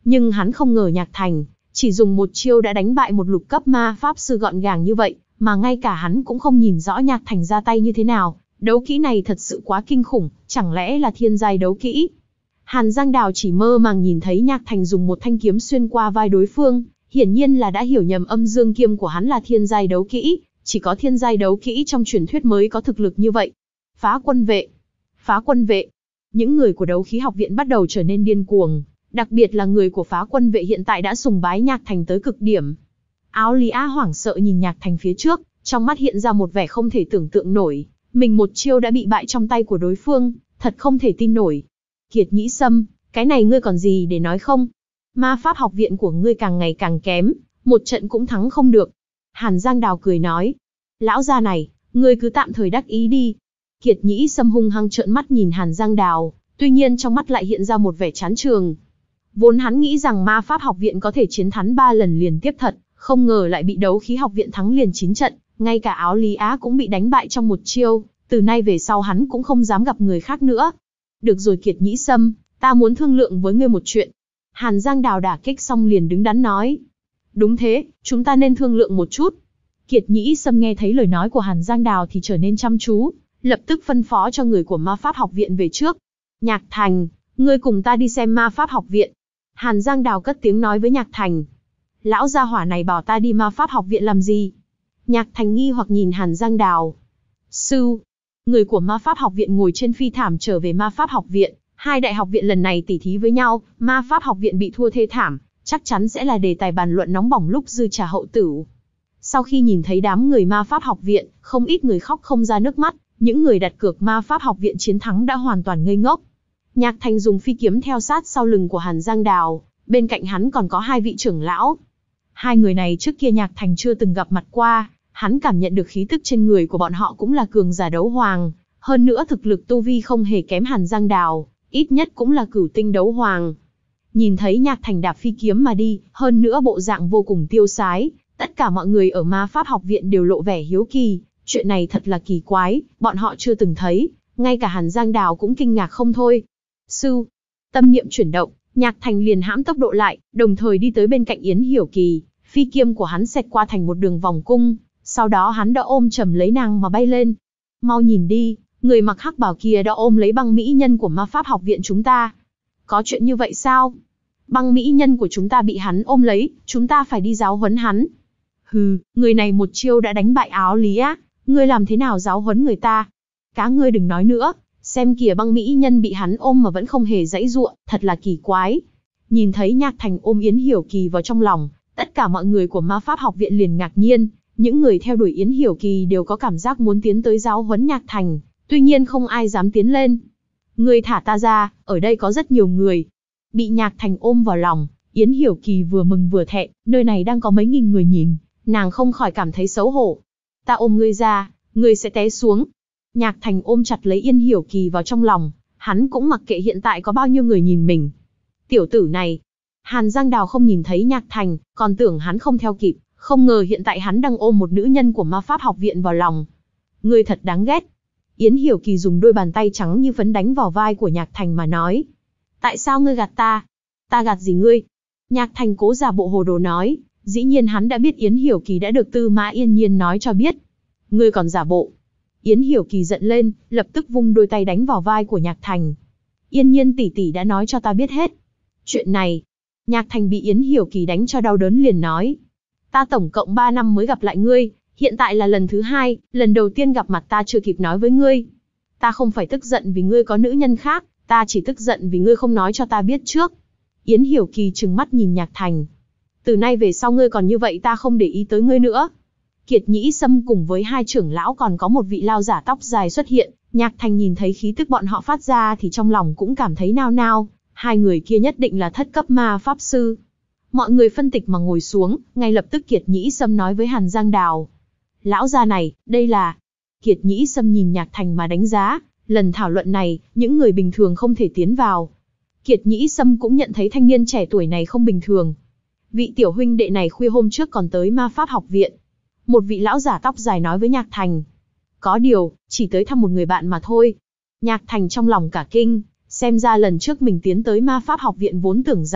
Nhưng hắn không ngờ Nhạc Thành chỉ dùng một chiêu đã đánh bại một lục cấp ma pháp sư gọn gàng như vậy, mà ngay cả hắn cũng không nhìn rõ Nhạc Thành ra tay như thế nào. Đấu kỹ này thật sự quá kinh khủng, chẳng lẽ là thiên giai đấu kỹ? Hàn Giang Đào chỉ mơ màng nhìn thấy Nhạc Thành dùng một thanh kiếm xuyên qua vai đối phương, hiển nhiên là đã hiểu nhầm âm dương kiếm của hắn là thiên giai đấu kỹ, chỉ có thiên giai đấu kỹ trong truyền thuyết mới có thực lực như vậy. Phá quân vệ! Phá quân vệ! Những người của đấu khí học viện bắt đầu trở nên điên cuồng, đặc biệt là người của phá quân vệ hiện tại đã sùng bái Nhạc Thành tới cực điểm. Áo Lý Á hoảng sợ nhìn Nhạc Thành phía trước, trong mắt hiện ra một vẻ không thể tưởng tượng nổi, mình một chiêu đã bị bại trong tay của đối phương, thật không thể tin nổi. Kiệt Nhĩ Sâm, cái này ngươi còn gì để nói không? Ma pháp học viện của ngươi càng ngày càng kém, một trận cũng thắng không được. Hàn Giang Đào cười nói, lão gia này, ngươi cứ tạm thời đắc ý đi. Kiệt Nhĩ Sâm hung hăng trợn mắt nhìn Hàn Giang Đào, tuy nhiên trong mắt lại hiện ra một vẻ chán trường. Vốn hắn nghĩ rằng ma pháp học viện có thể chiến thắng ba lần liên tiếp thật, không ngờ lại bị đấu khí học viện thắng liền chín trận, ngay cả Áo Lý Á cũng bị đánh bại trong một chiêu, từ nay về sau hắn cũng không dám gặp người khác nữa. Được rồi Kiệt Nhĩ Sâm, ta muốn thương lượng với ngươi một chuyện. Hàn Giang Đào đả kích xong liền đứng đắn nói. Đúng thế, chúng ta nên thương lượng một chút. Kiệt Nhĩ Sâm nghe thấy lời nói của Hàn Giang Đào thì trở nên chăm chú, lập tức phân phó cho người của ma pháp học viện về trước. Nhạc Thành, ngươi cùng ta đi xem ma pháp học viện. Hàn Giang Đào cất tiếng nói với Nhạc Thành. Lão gia hỏa này bảo ta đi ma pháp học viện làm gì? Nhạc Thành nghi hoặc nhìn Hàn Giang Đào. Sư, người của ma pháp học viện ngồi trên phi thảm trở về ma pháp học viện. Hai đại học viện lần này tỉ thí với nhau, ma pháp học viện bị thua thê thảm, chắc chắn sẽ là đề tài bàn luận nóng bỏng lúc dư trà hậu tửu. Sau khi nhìn thấy đám người ma pháp học viện, không ít người khóc không ra nước mắt, những người đặt cược ma pháp học viện chiến thắng đã hoàn toàn ngây ngốc. Nhạc Thành dùng phi kiếm theo sát sau lưng của Hàn Giang Đào, bên cạnh hắn còn có hai vị trưởng lão. Hai người này trước kia Nhạc Thành chưa từng gặp mặt qua, hắn cảm nhận được khí tức trên người của bọn họ cũng là cường giả đấu hoàng, hơn nữa thực lực tu vi không hề kém Hàn Giang Đào, ít nhất cũng là cửu tinh đấu hoàng. Nhìn thấy Nhạc Thành đạp phi kiếm mà đi, hơn nữa bộ dạng vô cùng tiêu sái, tất cả mọi người ở ma pháp học viện đều lộ vẻ hiếu kỳ, chuyện này thật là kỳ quái, bọn họ chưa từng thấy, ngay cả Hàn Giang Đào cũng kinh ngạc không thôi. Sư, tâm niệm chuyển động, Nhạc Thành liền hãm tốc độ lại, đồng thời đi tới bên cạnh Yến Hiểu Kỳ, phi kiếm của hắn xẹt qua thành một đường vòng cung, sau đó hắn đã ôm chầm lấy nàng mà bay lên. Mau nhìn đi, người mặc hắc bào kia đã ôm lấy băng mỹ nhân của ma pháp học viện chúng ta. Có chuyện như vậy sao? Băng mỹ nhân của chúng ta bị hắn ôm lấy, chúng ta phải đi giáo huấn hắn. Hừ, người này một chiêu đã đánh bại Áo Lý Á, ngươi làm thế nào giáo huấn người ta? Cá ngươi đừng nói nữa, xem kìa băng mỹ nhân bị hắn ôm mà vẫn không hề giãy giụa, thật là kỳ quái. Nhìn thấy Nhạc Thành ôm Yến Hiểu Kỳ vào trong lòng, tất cả mọi người của ma pháp học viện liền ngạc nhiên, những người theo đuổi Yến Hiểu Kỳ đều có cảm giác muốn tiến tới giáo huấn Nhạc Thành, tuy nhiên không ai dám tiến lên. Ngươi thả ta ra, ở đây có rất nhiều người. Bị Nhạc Thành ôm vào lòng, Yến Hiểu Kỳ vừa mừng vừa thẹn, nơi này đang có mấy nghìn người nhìn, nàng không khỏi cảm thấy xấu hổ. Ta ôm ngươi ra, ngươi sẽ té xuống. Nhạc Thành ôm chặt lấy Yến Hiểu Kỳ vào trong lòng, hắn cũng mặc kệ hiện tại có bao nhiêu người nhìn mình. Tiểu tử này, Hàn Giang Đào không nhìn thấy Nhạc Thành, còn tưởng hắn không theo kịp, không ngờ hiện tại hắn đang ôm một nữ nhân của ma pháp học viện vào lòng. Ngươi thật đáng ghét. Yến Hiểu Kỳ dùng đôi bàn tay trắng như phấn đánh vào vai của Nhạc Thành mà nói. Tại sao ngươi gạt ta? Ta gạt gì ngươi? Nhạc Thành cố giả bộ hồ đồ nói, dĩ nhiên hắn đã biết Yến Hiểu Kỳ đã được Tư Mã Yên Nhiên nói cho biết. Ngươi còn giả bộ. Yến Hiểu Kỳ giận lên, lập tức vung đôi tay đánh vào vai của Nhạc Thành. Yên Nhiên tỷ tỷ đã nói cho ta biết hết. Chuyện này, Nhạc Thành bị Yến Hiểu Kỳ đánh cho đau đớn liền nói. Ta tổng cộng ba năm mới gặp lại ngươi, hiện tại là lần thứ hai, lần đầu tiên gặp mặt ta chưa kịp nói với ngươi. Ta không phải tức giận vì ngươi có nữ nhân khác, ta chỉ tức giận vì ngươi không nói cho ta biết trước. Yến Hiểu Kỳ trừng mắt nhìn Nhạc Thành. Từ nay về sau ngươi còn như vậy ta không để ý tới ngươi nữa. Kiệt Nhĩ Sâm cùng với hai trưởng lão còn có một vị lao giả tóc dài xuất hiện, Nhạc Thành nhìn thấy khí tức bọn họ phát ra thì trong lòng cũng cảm thấy nao nao, hai người kia nhất định là thất cấp ma pháp sư. Mọi người phân tịch mà ngồi xuống, ngay lập tức Kiệt Nhĩ Sâm nói với Hàn Giang Đào. Lão gia này, đây là... Kiệt Nhĩ Sâm nhìn Nhạc Thành mà đánh giá, lần thảo luận này, những người bình thường không thể tiến vào. Kiệt Nhĩ Sâm cũng nhận thấy thanh niên trẻ tuổi này không bình thường. Vị tiểu huynh đệ này khuya hôm trước còn tới ma pháp học viện. Một vị lão giả tóc dài nói với Nhạc Thành. Có điều, chỉ tới thăm một người bạn mà thôi. Nhạc Thành trong lòng cả kinh, xem ra lần trước mình tiến tới ma pháp học viện vốn tưởng rằng,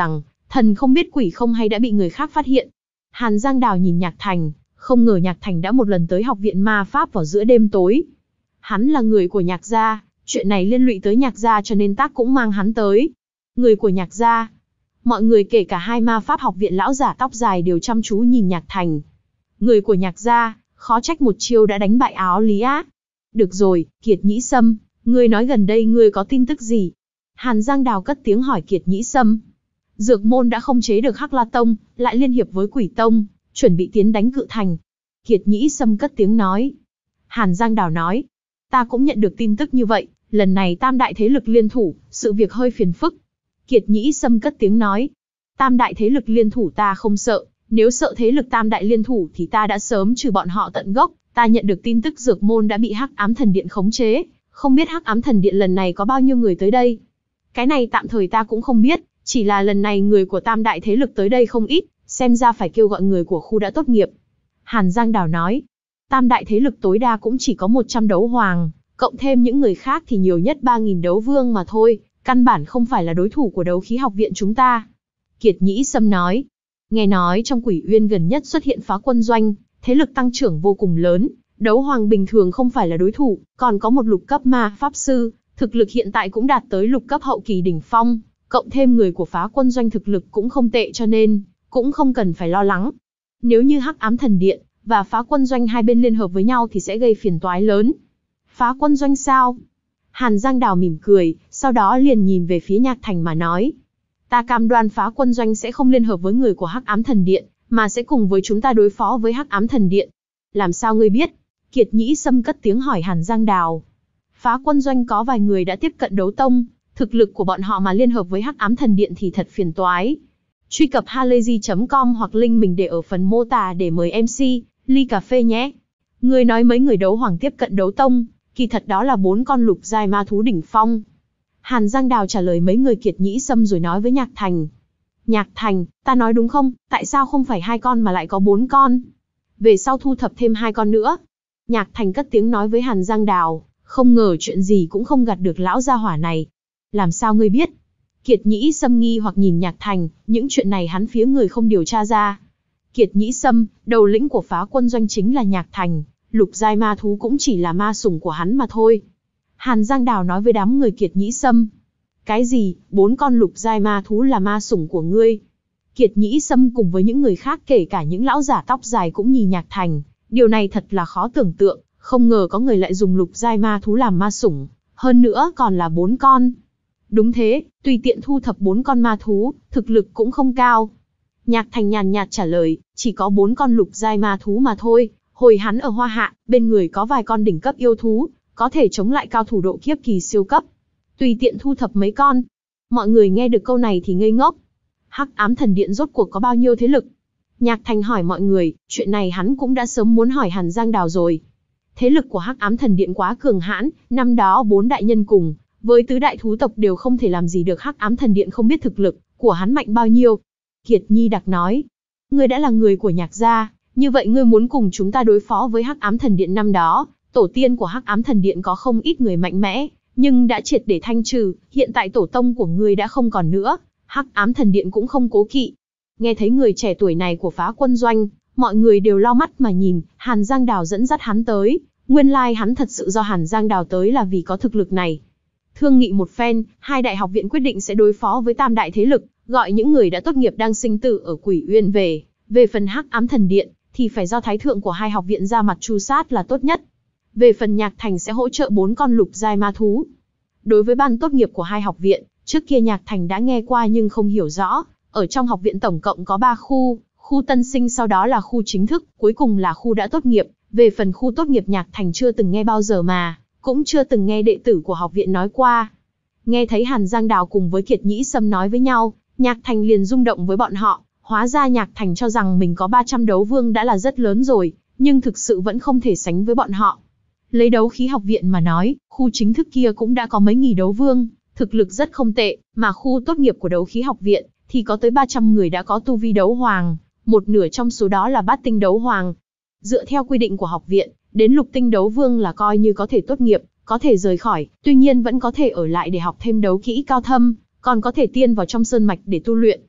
Thần không biết quỷ không hay đã bị người khác phát hiện. Hàn Giang Đào nhìn Nhạc Thành, không ngờ Nhạc Thành đã một lần tới học viện ma pháp vào giữa đêm tối. Hắn là người của Nhạc gia, chuyện này liên lụy tới Nhạc gia cho nên tác cũng mang hắn tới. Người của Nhạc gia. Mọi người kể cả hai ma pháp học viện lão giả tóc dài đều chăm chú nhìn Nhạc Thành. Người của Nhạc gia, khó trách một chiêu đã đánh bại Áo Lý Á. Được rồi, Kiệt Nhĩ Sâm, ngươi nói gần đây ngươi có tin tức gì? Hàn Giang Đào cất tiếng hỏi Kiệt Nhĩ Sâm. Dược môn đã không chế được Hắc La Tông, lại liên hiệp với Quỷ Tông, chuẩn bị tiến đánh Cự Thành. Kiệt Nhĩ Sâm cất tiếng nói. Hàn Giang Đào nói, ta cũng nhận được tin tức như vậy, lần này tam đại thế lực liên thủ, sự việc hơi phiền phức. Kiệt Nhĩ Sâm cất tiếng nói, tam đại thế lực liên thủ ta không sợ, nếu sợ thế lực tam đại liên thủ thì ta đã sớm trừ bọn họ tận gốc. Ta nhận được tin tức dược môn đã bị Hắc Ám Thần Điện khống chế, không biết Hắc Ám Thần Điện lần này có bao nhiêu người tới đây. Cái này tạm thời ta cũng không biết, chỉ là lần này người của tam đại thế lực tới đây không ít, xem ra phải kêu gọi người của khu đã tốt nghiệp. Hàn Giang Đào nói, tam đại thế lực tối đa cũng chỉ có một trăm đấu hoàng, cộng thêm những người khác thì nhiều nhất ba nghìn đấu vương mà thôi, căn bản không phải là đối thủ của đấu khí học viện chúng ta. Kiệt Nhĩ Sâm nói, nghe nói trong Quỷ Uyên gần nhất xuất hiện phá quân doanh, thế lực tăng trưởng vô cùng lớn, đấu hoàng bình thường không phải là đối thủ, còn có một lục cấp ma pháp sư, thực lực hiện tại cũng đạt tới lục cấp hậu kỳ đỉnh phong, cộng thêm người của phá quân doanh thực lực cũng không tệ cho nên, cũng không cần phải lo lắng. Nếu như Hắc Ám Thần Điện và phá quân doanh hai bên liên hợp với nhau thì sẽ gây phiền toái lớn. Phá quân doanh sao? Hàn Giang Đào mỉm cười, sau đó liền nhìn về phía Nhạc Thành mà nói. Ta cam đoan phá quân doanh sẽ không liên hợp với người của Hắc Ám Thần Điện, mà sẽ cùng với chúng ta đối phó với Hắc Ám Thần Điện. Làm sao ngươi biết? Kiệt Nhĩ Sâm cất tiếng hỏi Hàn Giang Đào. Phá quân doanh có vài người đã tiếp cận đấu tông, thực lực của bọn họ mà liên hợp với Hắc Ám Thần Điện thì thật phiền toái. Truy cập halayzi chấm com hoặc link mình để ở phần mô tả để mời em xê, ly cà phê nhé. Ngươi nói mấy người đấu hoàng tiếp cận đấu tông, kỳ thật đó là bốn con lục giai ma thú đỉnh phong. Hàn Giang Đào trả lời mấy người Kiệt Nhĩ Sâm rồi nói với Nhạc Thành. Nhạc Thành, ta nói đúng không, tại sao không phải hai con mà lại có bốn con? Về sau thu thập thêm hai con nữa. Nhạc Thành cất tiếng nói với Hàn Giang Đào, không ngờ chuyện gì cũng không gạt được lão gia hỏa này. Làm sao ngươi biết? Kiệt Nhĩ Sâm nghi hoặc nhìn Nhạc Thành, những chuyện này hắn phía người không điều tra ra. Kiệt Nhĩ Sâm, đầu lĩnh của phá quân doanh chính là Nhạc Thành, lục giai ma thú cũng chỉ là ma sủng của hắn mà thôi. Hàn Giang Đào nói với đám người Kiệt Nhĩ Sâm. Cái gì, bốn con lục giai ma thú là ma sủng của ngươi? Kiệt Nhĩ Sâm cùng với những người khác kể cả những lão giả tóc dài cũng nhìn Nhạc Thành, điều này thật là khó tưởng tượng, không ngờ có người lại dùng lục giai ma thú làm ma sủng, hơn nữa còn là bốn con. Đúng thế, tùy tiện thu thập bốn con ma thú, thực lực cũng không cao. Nhạc Thành nhàn nhạt trả lời, chỉ có bốn con lục giai ma thú mà thôi, hồi hắn ở Hoa Hạ, bên người có vài con đỉnh cấp yêu thú, có thể chống lại cao thủ độ kiếp kỳ siêu cấp. Tùy tiện thu thập mấy con. Mọi người nghe được câu này thì ngây ngốc. Hắc Ám Thần Điện rốt cuộc có bao nhiêu thế lực? Nhạc Thành hỏi mọi người, chuyện này hắn cũng đã sớm muốn hỏi Hàn Giang Đào rồi. Thế lực của Hắc Ám Thần Điện quá cường hãn, năm đó bốn đại nhân cùng với tứ đại thú tộc đều không thể làm gì được Hắc Ám Thần Điện, không biết thực lực của hắn mạnh bao nhiêu. Kiệt Nhi Đặc nói, ngươi đã là người của Nhạc gia, như vậy ngươi muốn cùng chúng ta đối phó với Hắc Ám Thần Điện năm đó, tổ tiên của Hắc Ám Thần Điện có không ít người mạnh mẽ, nhưng đã triệt để thanh trừ, hiện tại tổ tông của ngươi đã không còn nữa, Hắc Ám Thần Điện cũng không cố kỵ. Nghe thấy người trẻ tuổi này của phá quân doanh, mọi người đều lau mắt mà nhìn, Hàn Giang Đào dẫn dắt hắn tới, nguyên lai like hắn thật sự do Hàn Giang Đào tới là vì có thực lực này. Thương nghị một phen, hai đại học viện quyết định sẽ đối phó với tam đại thế lực, gọi những người đã tốt nghiệp đang sinh tử ở Quỷ Uyên về, về phần Hắc Ám Thần Điện thì phải do thái thượng của hai học viện ra mặt tru sát là tốt nhất. Về phần Nhạc Thành sẽ hỗ trợ bốn con lục giai ma thú. Đối với ban tốt nghiệp của hai học viện, trước kia Nhạc Thành đã nghe qua nhưng không hiểu rõ, ở trong học viện tổng cộng có ba khu, khu tân sinh sau đó là khu chính thức, cuối cùng là khu đã tốt nghiệp. Về phần khu tốt nghiệp Nhạc Thành chưa từng nghe bao giờ mà, cũng chưa từng nghe đệ tử của học viện nói qua. Nghe thấy Hàn Giang Đào cùng với Kiệt Nhĩ Sâm nói với nhau, Nhạc Thành liền rung động với bọn họ, hóa ra Nhạc Thành cho rằng mình có ba trăm đấu vương đã là rất lớn rồi, nhưng thực sự vẫn không thể sánh với bọn họ. Lấy đấu khí học viện mà nói, khu chính thức kia cũng đã có mấy nghìn đấu vương, thực lực rất không tệ, mà khu tốt nghiệp của đấu khí học viện thì có tới ba trăm người đã có tu vi đấu hoàng, một nửa trong số đó là bát tinh đấu hoàng. Dựa theo quy định của học viện, đến lục tinh đấu vương là coi như có thể tốt nghiệp, có thể rời khỏi, tuy nhiên vẫn có thể ở lại để học thêm đấu kỹ cao thâm, còn có thể tiên vào trong sơn mạch để tu luyện.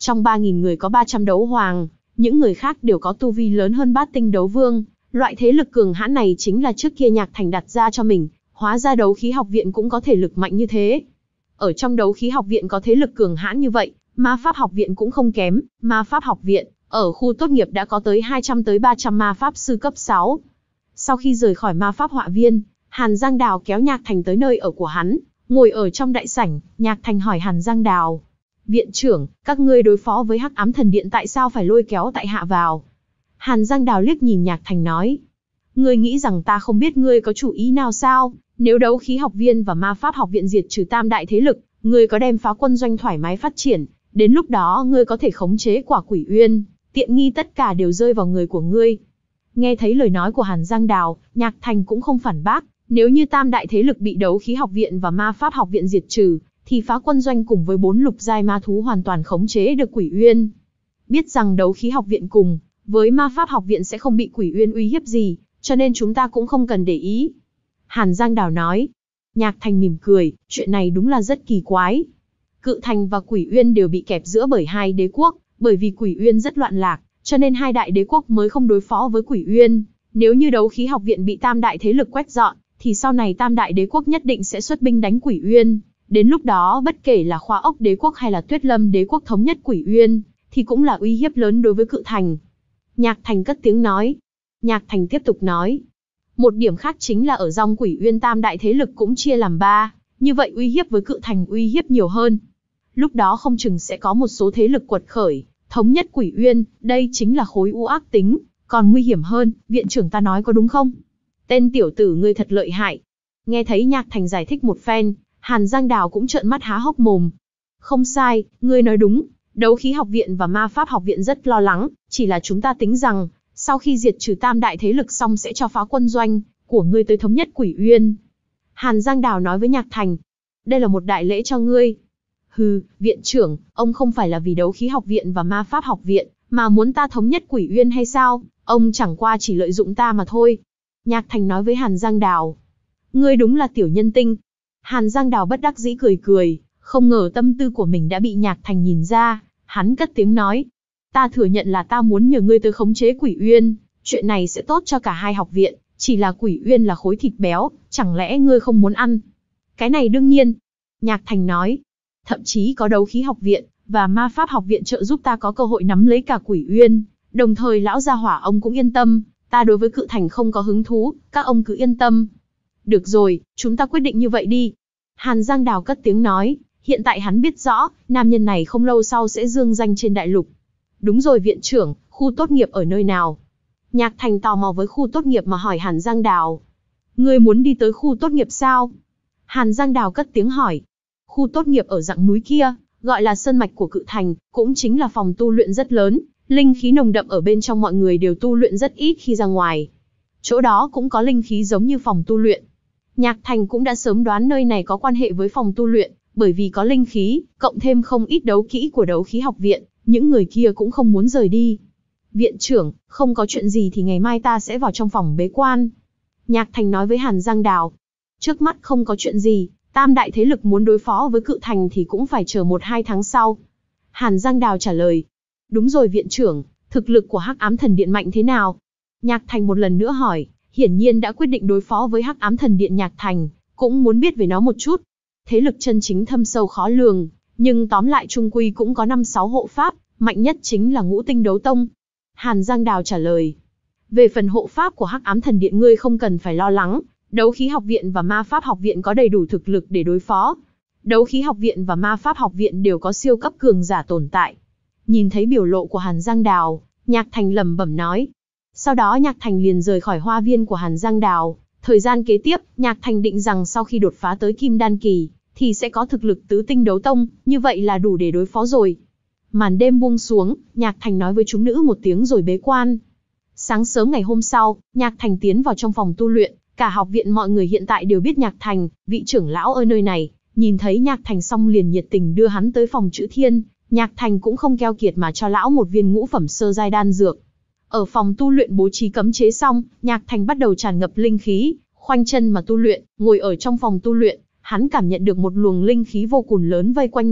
Trong ba nghìn người có ba trăm đấu hoàng, những người khác đều có tu vi lớn hơn bát tinh đấu vương. Loại thế lực cường hãn này chính là trước kia Nhạc Thành đặt ra cho mình, hóa ra đấu khí học viện cũng có thể lực mạnh như thế. Ở trong đấu khí học viện có thế lực cường hãn như vậy, ma pháp học viện cũng không kém, ma pháp học viện, ở khu tốt nghiệp đã có tới hai trăm tới ba trăm ma pháp sư cấp sáu. Sau khi rời khỏi ma pháp họa viên, Hàn Giang Đào kéo Nhạc Thành tới nơi ở của hắn, ngồi ở trong đại sảnh, Nhạc Thành hỏi Hàn Giang Đào. Viện trưởng, các ngươi đối phó với Hắc Ám Thần Điện tại sao phải lôi kéo tại hạ vào? Hàn Giang Đào liếc nhìn Nhạc Thành nói. Ngươi nghĩ rằng ta không biết ngươi có chủ ý nào sao? Nếu đấu khí học viên và ma pháp học viện diệt trừ tam đại thế lực, ngươi có đem phá quân doanh thoải mái phát triển, đến lúc đó ngươi có thể khống chế quả quỷ uyên, tiện nghi tất cả đều rơi vào người của ngươi. Nghe thấy lời nói của Hàn Giang Đào, Nhạc Thành cũng không phản bác, nếu như tam đại thế lực bị đấu khí học viện và ma pháp học viện diệt trừ, thì phá quân doanh cùng với bốn lục giai ma thú hoàn toàn khống chế được quỷ uyên. Biết rằng đấu khí học viện cùng với ma pháp học viện sẽ không bị quỷ uyên uy hiếp gì, cho nên chúng ta cũng không cần để ý. Hàn Giang Đào nói. Nhạc Thành mỉm cười, chuyện này đúng là rất kỳ quái. Cự Thành và Quỷ Uyên đều bị kẹp giữa bởi hai đế quốc, bởi vì Quỷ Uyên rất loạn lạc, cho nên hai đại đế quốc mới không đối phó với Quỷ Uyên. Nếu như đấu khí học viện bị tam đại thế lực quét dọn, thì sau này tam đại đế quốc nhất định sẽ xuất binh đánh Quỷ Uyên. Đến lúc đó bất kể là Khoa Ốc đế quốc hay là Tuyết Lâm đế quốc thống nhất Quỷ Uyên, thì cũng là uy hiếp lớn đối với Cự Thành. Nhạc Thành cất tiếng nói. Nhạc Thành tiếp tục nói. Một điểm khác chính là ở dòng Quỷ Uyên tam đại thế lực cũng chia làm ba, như vậy uy hiếp với Cự Thành uy hiếp nhiều hơn. Lúc đó không chừng sẽ có một số thế lực quật khởi, thống nhất Quỷ Uyên, đây chính là khối u ác tính, còn nguy hiểm hơn, viện trưởng ta nói có đúng không? Tên tiểu tử ngươi thật lợi hại. Nghe thấy Nhạc Thành giải thích một phen, Hàn Giang Đào cũng trợn mắt há hốc mồm. Không sai, ngươi nói đúng, đấu khí học viện và ma pháp học viện rất lo lắng, chỉ là chúng ta tính rằng, sau khi diệt trừ tam đại thế lực xong sẽ cho phá quân doanh của ngươi tới thống nhất Quỷ Uyên. Hàn Giang Đào nói với Nhạc Thành, đây là một đại lễ cho ngươi. Hừ, viện trưởng, ông không phải là vì đấu khí học viện và ma pháp học viện, mà muốn ta thống nhất Quỷ Uyên hay sao? Ông chẳng qua chỉ lợi dụng ta mà thôi. Nhạc Thành nói với Hàn Giang Đào. Ngươi đúng là tiểu nhân tinh. Hàn Giang Đào bất đắc dĩ cười cười, không ngờ tâm tư của mình đã bị Nhạc Thành nhìn ra, hắn cất tiếng nói. Ta thừa nhận là ta muốn nhờ ngươi tới khống chế Quỷ Uyên, chuyện này sẽ tốt cho cả hai học viện, chỉ là Quỷ Uyên là khối thịt béo, chẳng lẽ ngươi không muốn ăn? Cái này đương nhiên. Nhạc Thành nói. Thậm chí có đấu khí học viện và ma pháp học viện trợ giúp ta có cơ hội nắm lấy cả Quỷ Uyên, đồng thời lão gia hỏa ông cũng yên tâm, ta đối với Cự Thành không có hứng thú, các ông cứ yên tâm. Được rồi, chúng ta quyết định như vậy đi. Hàn Giang Đào cất tiếng nói, hiện tại hắn biết rõ, nam nhân này không lâu sau sẽ dương danh trên đại lục. Đúng rồi viện trưởng, khu tốt nghiệp ở nơi nào? Nhạc Thành tò mò với khu tốt nghiệp mà hỏi Hàn Giang Đào. Ngươi muốn đi tới khu tốt nghiệp sao? Hàn Giang Đào cất tiếng hỏi. Khu tốt nghiệp ở dặng núi kia, gọi là sơn mạch của Cự Thành, cũng chính là phòng tu luyện rất lớn, linh khí nồng đậm ở bên trong, mọi người đều tu luyện rất ít khi ra ngoài. Chỗ đó cũng có linh khí giống như phòng tu luyện. Nhạc Thành cũng đã sớm đoán nơi này có quan hệ với phòng tu luyện, bởi vì có linh khí, cộng thêm không ít đấu kỹ của đấu khí học viện, những người kia cũng không muốn rời đi. Viện trưởng, không có chuyện gì thì ngày mai ta sẽ vào trong phòng bế quan. Nhạc Thành nói với Hàn Giang Đào. Trước mắt không có chuyện gì, tam đại thế lực muốn đối phó với Cự Thành thì cũng phải chờ một hai tháng sau. Hàn Giang Đào trả lời. Đúng rồi viện trưởng, thực lực của Hắc Ám Thần Điện mạnh thế nào? Nhạc Thành một lần nữa hỏi, hiển nhiên đã quyết định đối phó với Hắc Ám Thần Điện. Nhạc Thành cũng muốn biết về nó một chút. Thế lực chân chính thâm sâu khó lường, nhưng tóm lại chung quy cũng có năm sáu hộ pháp, mạnh nhất chính là Ngũ Tinh Đấu Tông. Hàn Giang Đào trả lời. Về phần hộ pháp của Hắc Ám Thần Điện ngươi không cần phải lo lắng, đấu khí học viện và ma pháp học viện có đầy đủ thực lực để đối phó. Đấu khí học viện và ma pháp học viện đều có siêu cấp cường giả tồn tại. Nhìn thấy biểu lộ của Hàn Giang Đào, Nhạc Thành lẩm bẩm nói. Sau đó Nhạc Thành liền rời khỏi hoa viên của Hàn Giang Đào. Thời gian kế tiếp, Nhạc Thành định rằng sau khi đột phá tới Kim Đan Kỳ, thì sẽ có thực lực tứ tinh đấu tông, như vậy là đủ để đối phó rồi. Màn đêm buông xuống, Nhạc Thành nói với chúng nữ một tiếng rồi bế quan. Sáng sớm ngày hôm sau, Nhạc Thành tiến vào trong phòng tu luyện, cả học viện mọi người hiện tại đều biết Nhạc Thành, vị trưởng lão ở nơi này, nhìn thấy Nhạc Thành xong liền nhiệt tình đưa hắn tới phòng chữ thiên, Nhạc Thành cũng không keo kiệt mà cho lão một viên ngũ phẩm sơ giai đan dược. Ở phòng tu luyện bố trí cấm chế xong, Nhạc Thành bắt đầu tràn ngập linh khí, khoanh chân mà tu luyện, ngồi ở trong phòng tu luyện, hắn cảm nhận được một luồng linh khí vô cùng lớn vây quanh mình,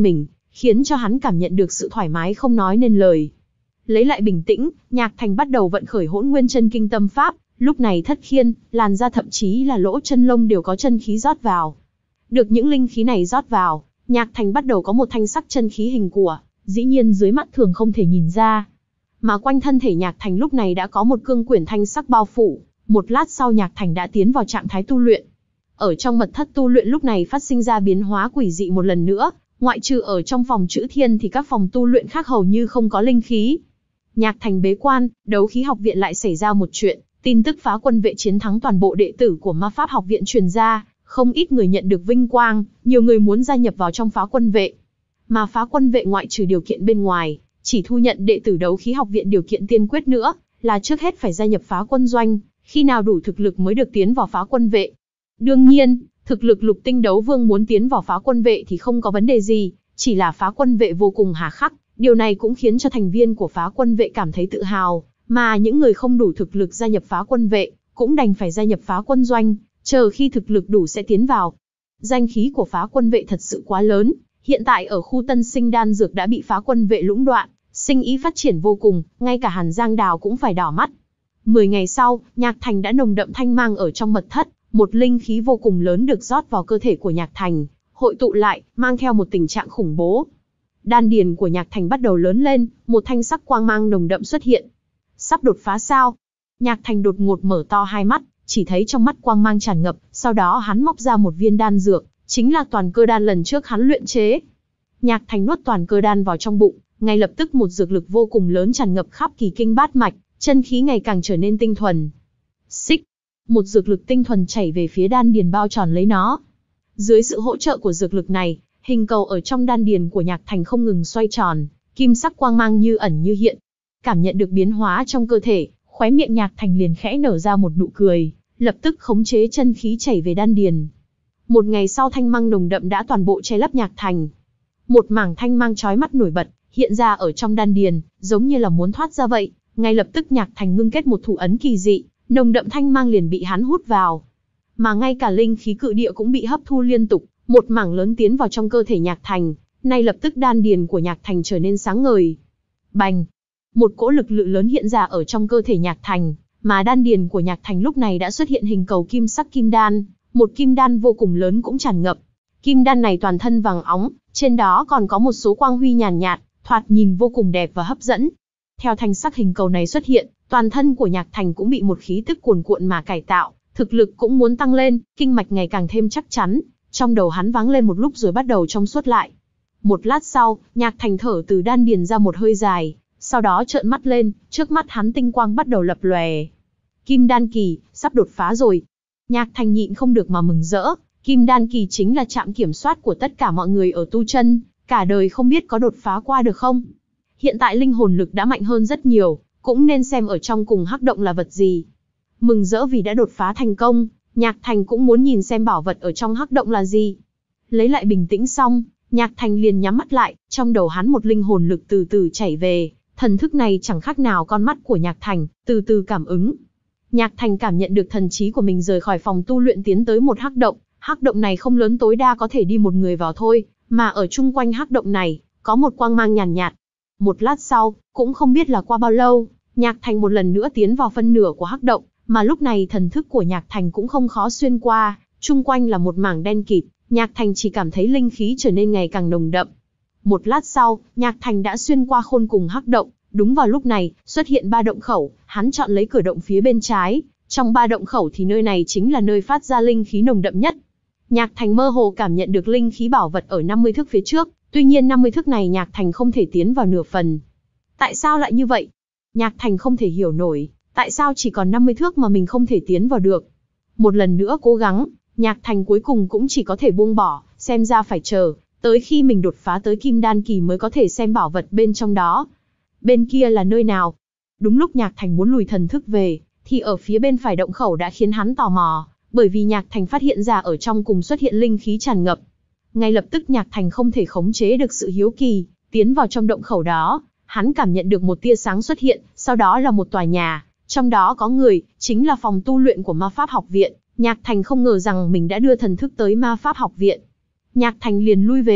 khiến cho hắn cảm nhận được sự thoải mái không nói nên lời. Lấy lại bình tĩnh, Nhạc Thành bắt đầu vận khởi Hỗn Nguyên Chân Kinh tâm pháp, lúc này thất khiên, làn da thậm chí là lỗ chân lông đều có chân khí rót vào. Được những linh khí này rót vào, Nhạc Thành bắt đầu có một thanh sắc chân khí hình của, dĩ nhiên dưới mắt thường không thể nhìn ra. Mà quanh thân thể Nhạc Thành lúc này đã có một cương quyển thanh sắc bao phủ, một lát sau Nhạc Thành đã tiến vào trạng thái tu luyện. Ở trong mật thất tu luyện lúc này phát sinh ra biến hóa quỷ dị một lần nữa, ngoại trừ ở trong phòng chữ thiên thì các phòng tu luyện khác hầu như không có linh khí. Nhạc Thành bế quan, Đấu Khí học viện lại xảy ra một chuyện, tin tức Phá Quân vệ chiến thắng toàn bộ đệ tử của Ma Pháp học viện truyền ra, không ít người nhận được vinh quang, nhiều người muốn gia nhập vào trong Phá Quân vệ. Mà Phá Quân vệ ngoại trừ điều kiện bên ngoài, chỉ thu nhận đệ tử Đấu Khí học viện, điều kiện tiên quyết nữa là trước hết phải gia nhập Phá Quân doanh, khi nào đủ thực lực mới được tiến vào Phá Quân vệ. Đương nhiên, thực lực lục tinh đấu vương muốn tiến vào Phá Quân vệ thì không có vấn đề gì, chỉ là Phá Quân vệ vô cùng hà khắc, điều này cũng khiến cho thành viên của Phá Quân vệ cảm thấy tự hào, mà những người không đủ thực lực gia nhập Phá Quân vệ, cũng đành phải gia nhập Phá Quân doanh, chờ khi thực lực đủ sẽ tiến vào. Danh khí của Phá Quân vệ thật sự quá lớn, hiện tại ở khu Tân Sinh đan dược đã bị Phá Quân vệ lũng đoạn, sinh ý phát triển vô cùng, ngay cả Hàn Giang Đào cũng phải đỏ mắt. Mười ngày sau, Nhạc Thành đã nồng đậm thanh mang ở trong mật thất, một linh khí vô cùng lớn được rót vào cơ thể của Nhạc Thành, hội tụ lại, mang theo một tình trạng khủng bố. Đan điền của Nhạc Thành bắt đầu lớn lên, một thanh sắc quang mang nồng đậm xuất hiện. Sắp đột phá sao? Nhạc Thành đột ngột mở to hai mắt, chỉ thấy trong mắt quang mang tràn ngập, sau đó hắn móc ra một viên đan dược, chính là toàn cơ đan lần trước hắn luyện chế. Nhạc Thành nuốt toàn cơ đan vào trong bụng, ngay lập tức một dược lực vô cùng lớn tràn ngập khắp kỳ kinh bát mạch, chân khí ngày càng trở nên tinh thuần. Xích, một dược lực tinh thuần chảy về phía đan điền bao tròn lấy nó. Dưới sự hỗ trợ của dược lực này, hình cầu ở trong đan điền của Nhạc Thành không ngừng xoay tròn, kim sắc quang mang như ẩn như hiện. Cảm nhận được biến hóa trong cơ thể, khóe miệng Nhạc Thành liền khẽ nở ra một nụ cười, lập tức khống chế chân khí chảy về đan điền. Một ngày sau thanh mang nồng đậm đã toàn bộ che lấp Nhạc Thành. Một mảng thanh mang chói mắt nổi bật, hiện ra ở trong đan điền, giống như là muốn thoát ra vậy. Ngay lập tức Nhạc Thành ngưng kết một thủ ấn kỳ dị, nồng đậm thanh mang liền bị hắn hút vào. Mà ngay cả linh khí cự địa cũng bị hấp thu liên tục, một mảng lớn tiến vào trong cơ thể Nhạc Thành, nay lập tức đan điền của Nhạc Thành trở nên sáng ngời. Bành! Một cỗ lực lượng lớn hiện ra ở trong cơ thể Nhạc Thành, mà đan điền của Nhạc Thành lúc này đã xuất hiện hình cầu kim sắc kim đan, một kim đan vô cùng lớn cũng tràn ngập. Kim đan này toàn thân vàng óng, trên đó còn có một số quang huy nhàn nhạt, thoạt nhìn vô cùng đẹp và hấp dẫn. Theo thanh sắc hình cầu này xuất hiện, toàn thân của Nhạc Thành cũng bị một khí tức cuồn cuộn mà cải tạo, thực lực cũng muốn tăng lên, kinh mạch ngày càng thêm chắc chắn, trong đầu hắn váng lên một lúc rồi bắt đầu trong suốt lại. Một lát sau, Nhạc Thành thở từ đan điền ra một hơi dài, sau đó trợn mắt lên, trước mắt hắn tinh quang bắt đầu lập lòe. Kim đan kỳ, sắp đột phá rồi. Nhạc Thành nhịn không được mà mừng rỡ, kim đan kỳ chính là trạm kiểm soát của tất cả mọi người ở tu chân, cả đời không biết có đột phá qua được không. Hiện tại linh hồn lực đã mạnh hơn rất nhiều, cũng nên xem ở trong cùng hắc động là vật gì. Mừng rỡ vì đã đột phá thành công, Nhạc Thành cũng muốn nhìn xem bảo vật ở trong hắc động là gì. Lấy lại bình tĩnh xong, Nhạc Thành liền nhắm mắt lại, trong đầu hắn một linh hồn lực từ từ chảy về, thần thức này chẳng khác nào con mắt của Nhạc Thành, từ từ cảm ứng. Nhạc Thành cảm nhận được thần trí của mình rời khỏi phòng tu luyện tiến tới một hắc động, hắc động này không lớn, tối đa có thể đi một người vào thôi, mà ở chung quanh hắc động này, có một quang mang nhàn nhạt, nhạt. Một lát sau, cũng không biết là qua bao lâu, Nhạc Thành một lần nữa tiến vào phân nửa của hắc động, mà lúc này thần thức của Nhạc Thành cũng không khó xuyên qua, chung quanh là một mảng đen kịt, Nhạc Thành chỉ cảm thấy linh khí trở nên ngày càng nồng đậm. Một lát sau, Nhạc Thành đã xuyên qua khôn cùng hắc động, đúng vào lúc này, xuất hiện ba động khẩu, hắn chọn lấy cửa động phía bên trái, trong ba động khẩu thì nơi này chính là nơi phát ra linh khí nồng đậm nhất. Nhạc Thành mơ hồ cảm nhận được linh khí bảo vật ở năm mươi thước phía trước, tuy nhiên năm mươi thước này Nhạc Thành không thể tiến vào nửa phần. Tại sao lại như vậy? Nhạc Thành không thể hiểu nổi, tại sao chỉ còn năm mươi thước mà mình không thể tiến vào được. Một lần nữa cố gắng, Nhạc Thành cuối cùng cũng chỉ có thể buông bỏ, xem ra phải chờ tới khi mình đột phá tới kim đan kỳ mới có thể xem bảo vật bên trong đó. Bên kia là nơi nào? Đúng lúc Nhạc Thành muốn lùi thần thức về, thì ở phía bên phải động khẩu đã khiến hắn tò mò, bởi vì Nhạc Thành phát hiện ra ở trong cùng xuất hiện linh khí tràn ngập. Ngay lập tức Nhạc Thành không thể khống chế được sự hiếu kỳ, tiến vào trong động khẩu đó, hắn cảm nhận được một tia sáng xuất hiện, sau đó là một tòa nhà, trong đó có người, chính là phòng tu luyện của Ma Pháp học viện. Nhạc Thành không ngờ rằng mình đã đưa thần thức tới Ma Pháp học viện. Nhạc Thành liền lui về,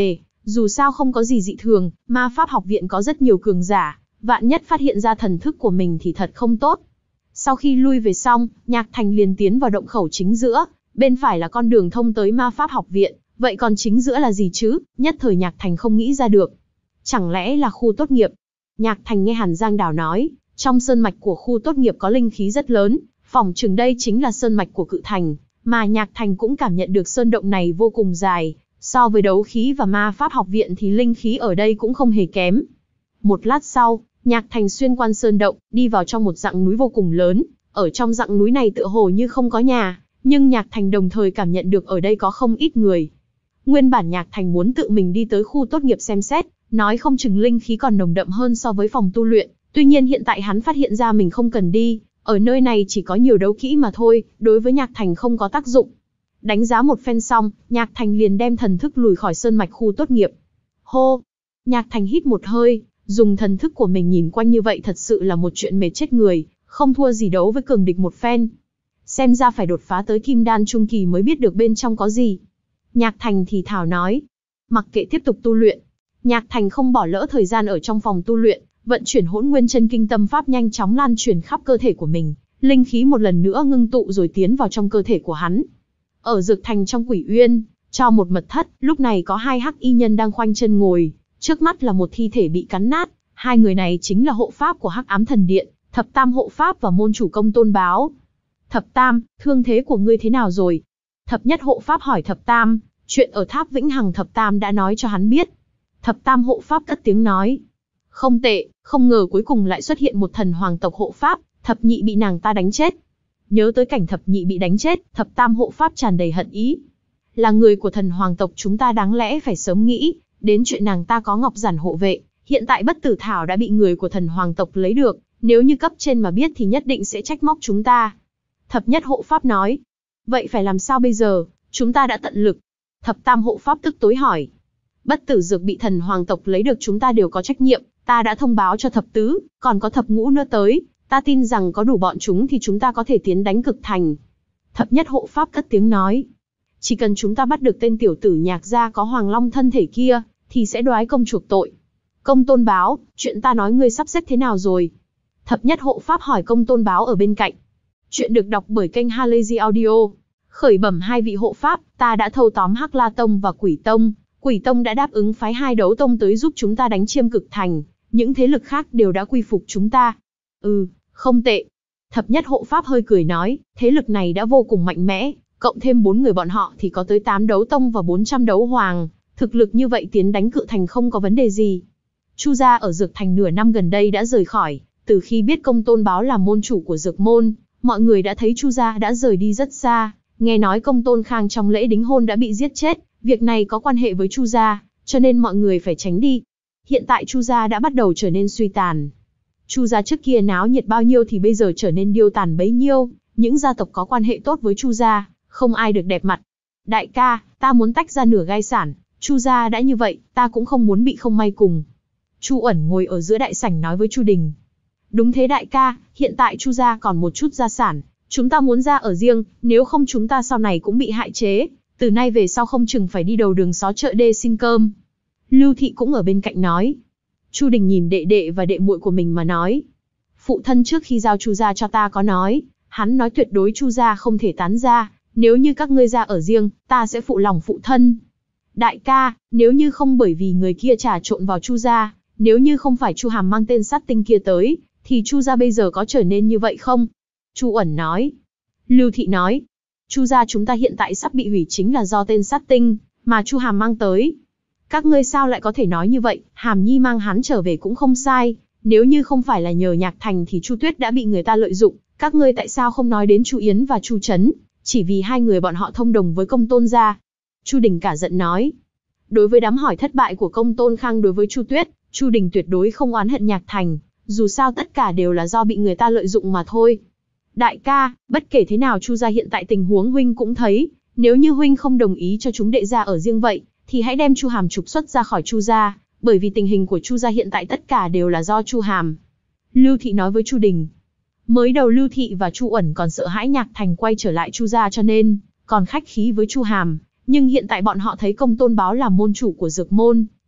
Dù sao không có gì dị thường, ma pháp học viện có rất nhiều cường giả, vạn nhất phát hiện ra thần thức của mình thì thật không tốt. Sau khi lui về xong, Nhạc Thành liền tiến vào động khẩu chính giữa, bên phải là con đường thông tới ma pháp học viện, vậy còn chính giữa là gì chứ? Nhất thời Nhạc Thành không nghĩ ra được. Chẳng lẽ là khu tốt nghiệp? Nhạc Thành nghe Hàn Giang Đào nói, trong sơn mạch của khu tốt nghiệp có linh khí rất lớn, phỏng chừng đây chính là sơn mạch của Cự Thành, mà Nhạc Thành cũng cảm nhận được sơn động này vô cùng dài, so với đấu khí và ma pháp học viện thì linh khí ở đây cũng không hề kém. Một lát sau, Nhạc Thành xuyên qua sơn động, đi vào trong một dặng núi vô cùng lớn, ở trong dặng núi này tựa hồ như không có nhà, nhưng Nhạc Thành đồng thời cảm nhận được ở đây có không ít người. Nguyên bản Nhạc Thành muốn tự mình đi tới khu tốt nghiệp xem xét, nói không chừng linh khí còn nồng đậm hơn so với phòng tu luyện, tuy nhiên hiện tại hắn phát hiện ra mình không cần đi, ở nơi này chỉ có nhiều đấu kỹ mà thôi, đối với Nhạc Thành không có tác dụng. Đánh giá một phen xong, Nhạc Thành liền đem thần thức lùi khỏi sơn mạch khu tốt nghiệp. Hô! Nhạc Thành hít một hơi, dùng thần thức của mình nhìn quanh như vậy thật sự là một chuyện mệt chết người, không thua gì đấu với cường địch một phen. Xem ra phải đột phá tới kim đan trung kỳ mới biết được bên trong có gì. Nhạc Thành thì thào nói. Mặc kệ tiếp tục tu luyện, Nhạc Thành không bỏ lỡ thời gian ở trong phòng tu luyện, vận chuyển hỗn nguyên chân kinh tâm pháp nhanh chóng lan truyền khắp cơ thể của mình, linh khí một lần nữa ngưng tụ rồi tiến vào trong cơ thể của hắn. Ở Dược Thành trong Quỷ Uyên, cho một mật thất, lúc này có hai hắc y nhân đang khoanh chân ngồi, trước mắt là một thi thể bị cắn nát, hai người này chính là hộ pháp của Hắc Ám Thần Điện, Thập Tam hộ pháp và môn chủ Công Tôn Báo. Thập Tam, thương thế của ngươi thế nào rồi? Thập Nhất hộ pháp hỏi Thập Tam, chuyện ở Tháp Vĩnh Hằng Thập Tam đã nói cho hắn biết. Thập Tam hộ pháp cất tiếng nói, không tệ, không ngờ cuối cùng lại xuất hiện một thần hoàng tộc hộ pháp, Thập Nhị bị nàng ta đánh chết. Nhớ tới cảnh Thập Nhị bị đánh chết, Thập Tam hộ pháp tràn đầy hận ý. Là người của thần hoàng tộc chúng ta đáng lẽ phải sớm nghĩ đến chuyện nàng ta có ngọc giản hộ vệ, hiện tại bất tử thảo đã bị người của thần hoàng tộc lấy được, nếu như cấp trên mà biết thì nhất định sẽ trách móc chúng ta. Thập Nhất hộ pháp nói, vậy phải làm sao bây giờ, chúng ta đã tận lực. Thập Tam hộ pháp tức tối hỏi, bất tử dược bị thần hoàng tộc lấy được chúng ta đều có trách nhiệm, ta đã thông báo cho thập tứ, còn có thập ngũ nữa tới, ta tin rằng có đủ bọn chúng thì chúng ta có thể tiến đánh Cực Thành. Thập Nhất hộ pháp cất tiếng nói, chỉ cần chúng ta bắt được tên tiểu tử Nhạc gia có hoàng long thân thể kia, thì sẽ đoái công chuộc tội. Công Tôn Báo, chuyện ta nói ngươi sắp xếp thế nào rồi? Thập Nhất hộ pháp hỏi Công Tôn Báo ở bên cạnh. Chuyện được đọc bởi kênh Halazy Audio. Khởi bẩm hai vị hộ pháp, ta đã thâu tóm Hắc La Tông và Quỷ Tông. Quỷ Tông đã đáp ứng phái hai đấu tông tới giúp chúng ta đánh chiêm Cực Thành. Những thế lực khác đều đã quy phục chúng ta. Ừ, không tệ. Thập Nhất hộ pháp hơi cười nói, thế lực này đã vô cùng mạnh mẽ, cộng thêm bốn người bọn họ thì có tới tám đấu tông và bốn trăm đấu hoàng. Thực lực như vậy tiến đánh Cự Thành không có vấn đề gì. Chu gia ở Dược Thành nửa năm gần đây đã rời khỏi, từ khi biết Công Tôn Báo là môn chủ của Dược môn, mọi người đã thấy Chu gia đã rời đi rất xa, nghe nói Công Tôn Khang trong lễ đính hôn đã bị giết chết, việc này có quan hệ với Chu gia, cho nên mọi người phải tránh đi. Hiện tại Chu gia đã bắt đầu trở nên suy tàn. Chu gia trước kia náo nhiệt bao nhiêu thì bây giờ trở nên điêu tàn bấy nhiêu, những gia tộc có quan hệ tốt với Chu gia, không ai được đẹp mặt. Đại ca, ta muốn tách ra nửa gai sản, Chu gia đã như vậy, ta cũng không muốn bị không may cùng. Chu Uẩn ngồi ở giữa đại sảnh nói với Chu Đình. Đúng thế đại ca, hiện tại Chu gia còn một chút gia sản, chúng ta muốn ra ở riêng, nếu không chúng ta sau này cũng bị hại chế, từ nay về sau không chừng phải đi đầu đường xó chợ đê xin cơm. Lưu Thị cũng ở bên cạnh nói. Chu Đình nhìn đệ đệ và đệ muội của mình mà nói. Phụ thân trước khi giao Chu gia cho ta có nói, hắn nói tuyệt đối Chu gia không thể tán ra, nếu như các ngươi ra ở riêng, ta sẽ phụ lòng phụ thân. Đại ca, nếu như không bởi vì người kia trà trộn vào Chu gia, nếu như không phải Chu Hàm mang tên sát tinh kia tới, thì Chu gia bây giờ có trở nên như vậy không? Chu Uẩn nói. Lưu Thị nói, Chu gia chúng ta hiện tại sắp bị hủy chính là do tên sát tinh mà Chu Hàm mang tới. Các ngươi sao lại có thể nói như vậy, Hàm Nhi mang hắn trở về cũng không sai, nếu như không phải là nhờ Nhạc Thành thì Chu Tuyết đã bị người ta lợi dụng, các ngươi tại sao không nói đến Chu Yến và Chu Trấn, chỉ vì hai người bọn họ thông đồng với Công Tôn gia. Chu Đình cả giận nói. Đối với đám hỏi thất bại của Công Tôn Khang đối với Chu Tuyết, Chu Đình tuyệt đối không oán hận Nhạc Thành, dù sao tất cả đều là do bị người ta lợi dụng mà thôi. Đại ca, bất kể thế nào Chu gia hiện tại tình huống huynh cũng thấy, nếu như huynh không đồng ý cho chúng đệ gia ở riêng vậy, thì hãy đem Chu Hàm trục xuất ra khỏi Chu gia, bởi vì tình hình của Chu gia hiện tại tất cả đều là do Chu Hàm. Lưu Thị nói với Chu Đình. Mới đầu Lưu Thị và Chu Uẩn còn sợ hãi Nhạc Thành quay trở lại Chu gia cho nên còn khách khí với Chu Hàm, nhưng hiện tại bọn họ thấy Công Tôn Báo là môn chủ của Dược môn,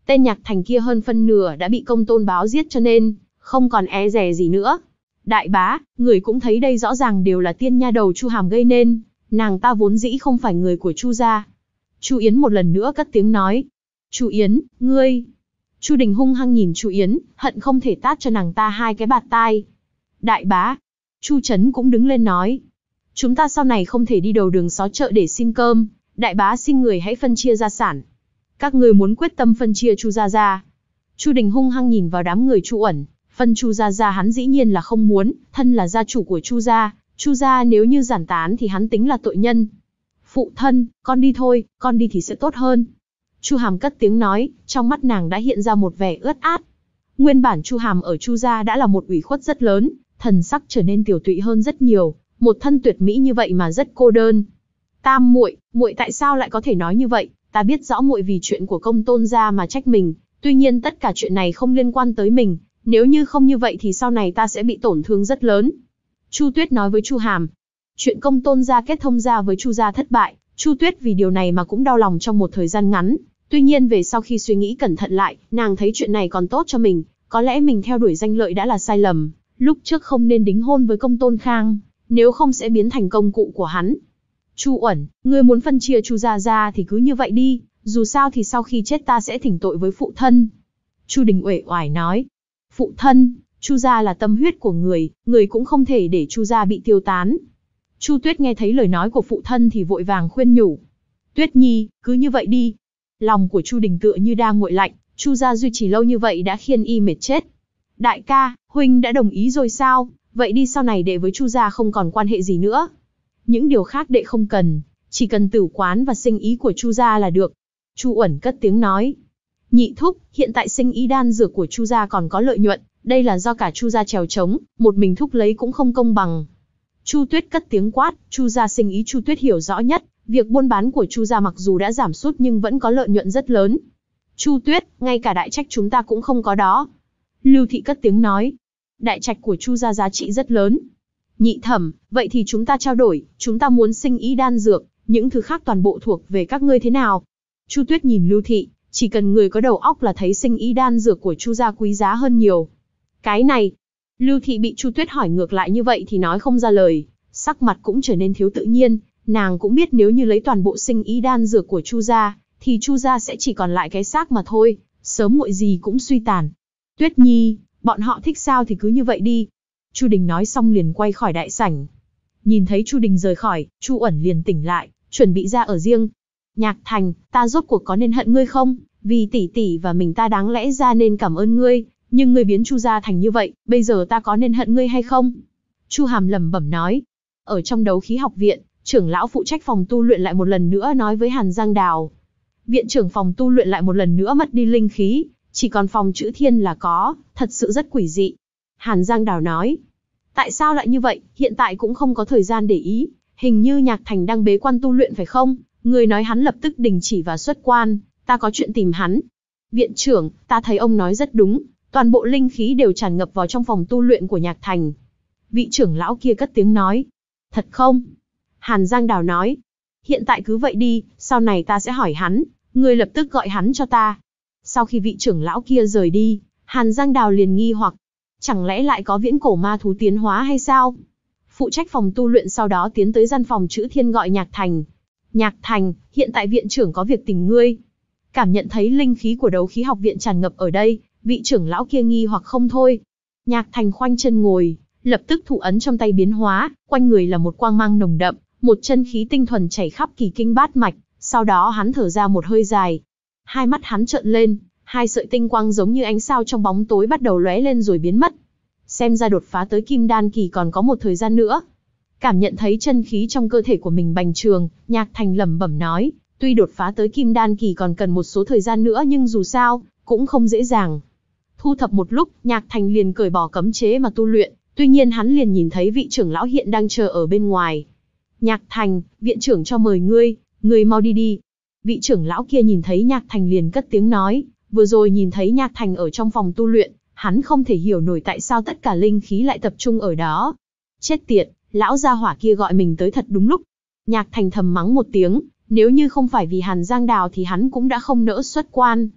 Tên Nhạc Thành kia hơn phân nửa đã bị Công Tôn Báo giết cho nên, không còn e dè gì nữa. Đại bá, người cũng thấy đây rõ ràng đều là tiên nha đầu Chu Hàm gây nên, nàng ta vốn dĩ không phải người của Chu gia. Chu Yến một lần nữa cất tiếng nói. Chu Yến, ngươi... Chu Đình hung hăng nhìn Chu Yến, hận không thể tát cho nàng ta hai cái bạt tai. Đại bá, Chu Trấn cũng đứng lên nói. Chúng ta sau này không thể đi đầu đường xó chợ để xin cơm, đại bá xin người hãy phân chia gia sản. Các người muốn quyết tâm phân chia Chu gia gia. Chu Đình hung hăng nhìn vào đám người Chu Uẩn, phân Chu gia gia hắn dĩ nhiên là không muốn, thân là gia chủ của Chu gia, Chu gia nếu như giản tán thì hắn tính là tội nhân. Phụ thân, con đi thôi, con đi thì sẽ tốt hơn. Chu Hàm cất tiếng nói, trong mắt nàng đã hiện ra một vẻ ướt át. Nguyên bản Chu Hàm ở Chu gia đã là một ủy khuất rất lớn, thần sắc trở nên tiểu tụy hơn rất nhiều, một thân tuyệt mỹ như vậy mà rất cô đơn. Tam muội, muội tại sao lại có thể nói như vậy? Ta biết rõ muội vì chuyện của Công Tôn gia mà trách mình, tuy nhiên tất cả chuyện này không liên quan tới mình, nếu như không như vậy thì sau này ta sẽ bị tổn thương rất lớn. Chu Tuyết nói với Chu Hàm, chuyện Công Tôn gia kết thông gia với Chu gia thất bại, Chu Tuyết vì điều này mà cũng đau lòng trong một thời gian ngắn. Tuy nhiên về sau khi suy nghĩ cẩn thận lại, nàng thấy chuyện này còn tốt cho mình, có lẽ mình theo đuổi danh lợi đã là sai lầm, lúc trước không nên đính hôn với Công Tôn Khang, nếu không sẽ biến thành công cụ của hắn. Chu Uẩn, ngươi muốn phân chia Chu gia gia thì cứ như vậy đi, dù sao thì sau khi chết ta sẽ thỉnh tội với phụ thân. Chu Đình uể oải nói, phụ thân, Chu gia là tâm huyết của người, người cũng không thể để Chu gia bị tiêu tán. Chu Tuyết nghe thấy lời nói của phụ thân thì vội vàng khuyên nhủ, Tuyết Nhi, cứ như vậy đi. Lòng của Chu Đình tựa như đang nguội lạnh, Chu gia duy trì lâu như vậy đã khiến y mệt chết. Đại ca, huynh đã đồng ý rồi sao? Vậy đi sau này đệ với Chu gia không còn quan hệ gì nữa. Những điều khác đệ không cần, chỉ cần tử quán và sinh ý của Chu gia là được. Chu Uẩn cất tiếng nói. Nhị thúc, hiện tại sinh ý đan dược của Chu gia còn có lợi nhuận, đây là do cả Chu gia trèo trống, một mình thúc lấy cũng không công bằng. Chu Tuyết cất tiếng quát, Chu gia sinh ý Chu Tuyết hiểu rõ nhất, việc buôn bán của Chu gia mặc dù đã giảm sút nhưng vẫn có lợi nhuận rất lớn. Chu Tuyết, ngay cả đại trạch chúng ta cũng không có đó. Lưu Thị cất tiếng nói, đại trạch của Chu gia giá trị rất lớn. Nhị thẩm, vậy thì chúng ta trao đổi, chúng ta muốn sinh ý đan dược, những thứ khác toàn bộ thuộc về các ngươi thế nào? Chu Tuyết nhìn Lưu Thị, chỉ cần người có đầu óc là thấy sinh ý đan dược của Chu gia quý giá hơn nhiều. Cái này, Lưu Thị bị Chu Tuyết hỏi ngược lại như vậy thì nói không ra lời, sắc mặt cũng trở nên thiếu tự nhiên, nàng cũng biết nếu như lấy toàn bộ sinh ý đan dược của Chu gia, thì Chu gia sẽ chỉ còn lại cái xác mà thôi, sớm muộn gì cũng suy tàn. Tuyết Nhi, bọn họ thích sao thì cứ như vậy đi. Chu Đình nói xong liền quay khỏi đại sảnh. Nhìn thấy Chu Đình rời khỏi, Chu Uẩn liền tỉnh lại, chuẩn bị ra ở riêng. Nhạc Thành, ta rốt cuộc có nên hận ngươi không? Vì tỷ tỷ và mình ta đáng lẽ ra nên cảm ơn ngươi, nhưng ngươi biến Chu gia thành như vậy, bây giờ ta có nên hận ngươi hay không? Chu Hàm lẩm bẩm nói. Ở trong đấu khí học viện, trưởng lão phụ trách phòng tu luyện lại một lần nữa nói với Hàn Giang Đào. Viện trưởng phòng tu luyện lại một lần nữa mất đi linh khí, chỉ còn phòng chữ thiên là có, thật sự rất quỷ dị. Hàn Giang Đào nói. Tại sao lại như vậy, hiện tại cũng không có thời gian để ý, hình như Nhạc Thành đang bế quan tu luyện phải không? Người nói hắn lập tức đình chỉ và xuất quan, ta có chuyện tìm hắn. Viện trưởng, ta thấy ông nói rất đúng, toàn bộ linh khí đều tràn ngập vào trong phòng tu luyện của Nhạc Thành. Vị trưởng lão kia cất tiếng nói. Thật không? Hàn Giang Đào nói. Hiện tại cứ vậy đi, sau này ta sẽ hỏi hắn, ngươi lập tức gọi hắn cho ta. Sau khi vị trưởng lão kia rời đi, Hàn Giang Đào liền nghi hoặc. Chẳng lẽ lại có viễn cổ ma thú tiến hóa hay sao? Phụ trách phòng tu luyện sau đó tiến tới gian phòng chữ thiên gọi Nhạc Thành. Nhạc Thành, hiện tại viện trưởng có việc tìm ngươi. Cảm nhận thấy linh khí của đấu khí học viện tràn ngập ở đây, vị trưởng lão kia nghi hoặc không thôi. Nhạc Thành khoanh chân ngồi, lập tức thủ ấn trong tay biến hóa, quanh người là một quang mang nồng đậm, một chân khí tinh thuần chảy khắp kỳ kinh bát mạch, sau đó hắn thở ra một hơi dài. Hai mắt hắn trợn lên, hai sợi tinh quang giống như ánh sao trong bóng tối bắt đầu lóe lên rồi biến mất. Xem ra đột phá tới kim đan kỳ còn có một thời gian nữa. Cảm nhận thấy chân khí trong cơ thể của mình bành trướng, Nhạc Thành lẩm bẩm nói, tuy đột phá tới kim đan kỳ còn cần một số thời gian nữa nhưng dù sao, cũng không dễ dàng. Thu thập một lúc, Nhạc Thành liền cởi bỏ cấm chế mà tu luyện, tuy nhiên hắn liền nhìn thấy vị trưởng lão hiện đang chờ ở bên ngoài. Nhạc Thành, viện trưởng cho mời ngươi, ngươi mau đi đi. Vị trưởng lão kia nhìn thấy Nhạc Thành liền cất tiếng nói, vừa rồi nhìn thấy Nhạc Thành ở trong phòng tu luyện, hắn không thể hiểu nổi tại sao tất cả linh khí lại tập trung ở đó. Chết tiệt, lão gia hỏa kia gọi mình tới thật đúng lúc. Nhạc Thành thầm mắng một tiếng, nếu như không phải vì Hàn Giang Đào thì hắn cũng đã không nỡ xuất quan.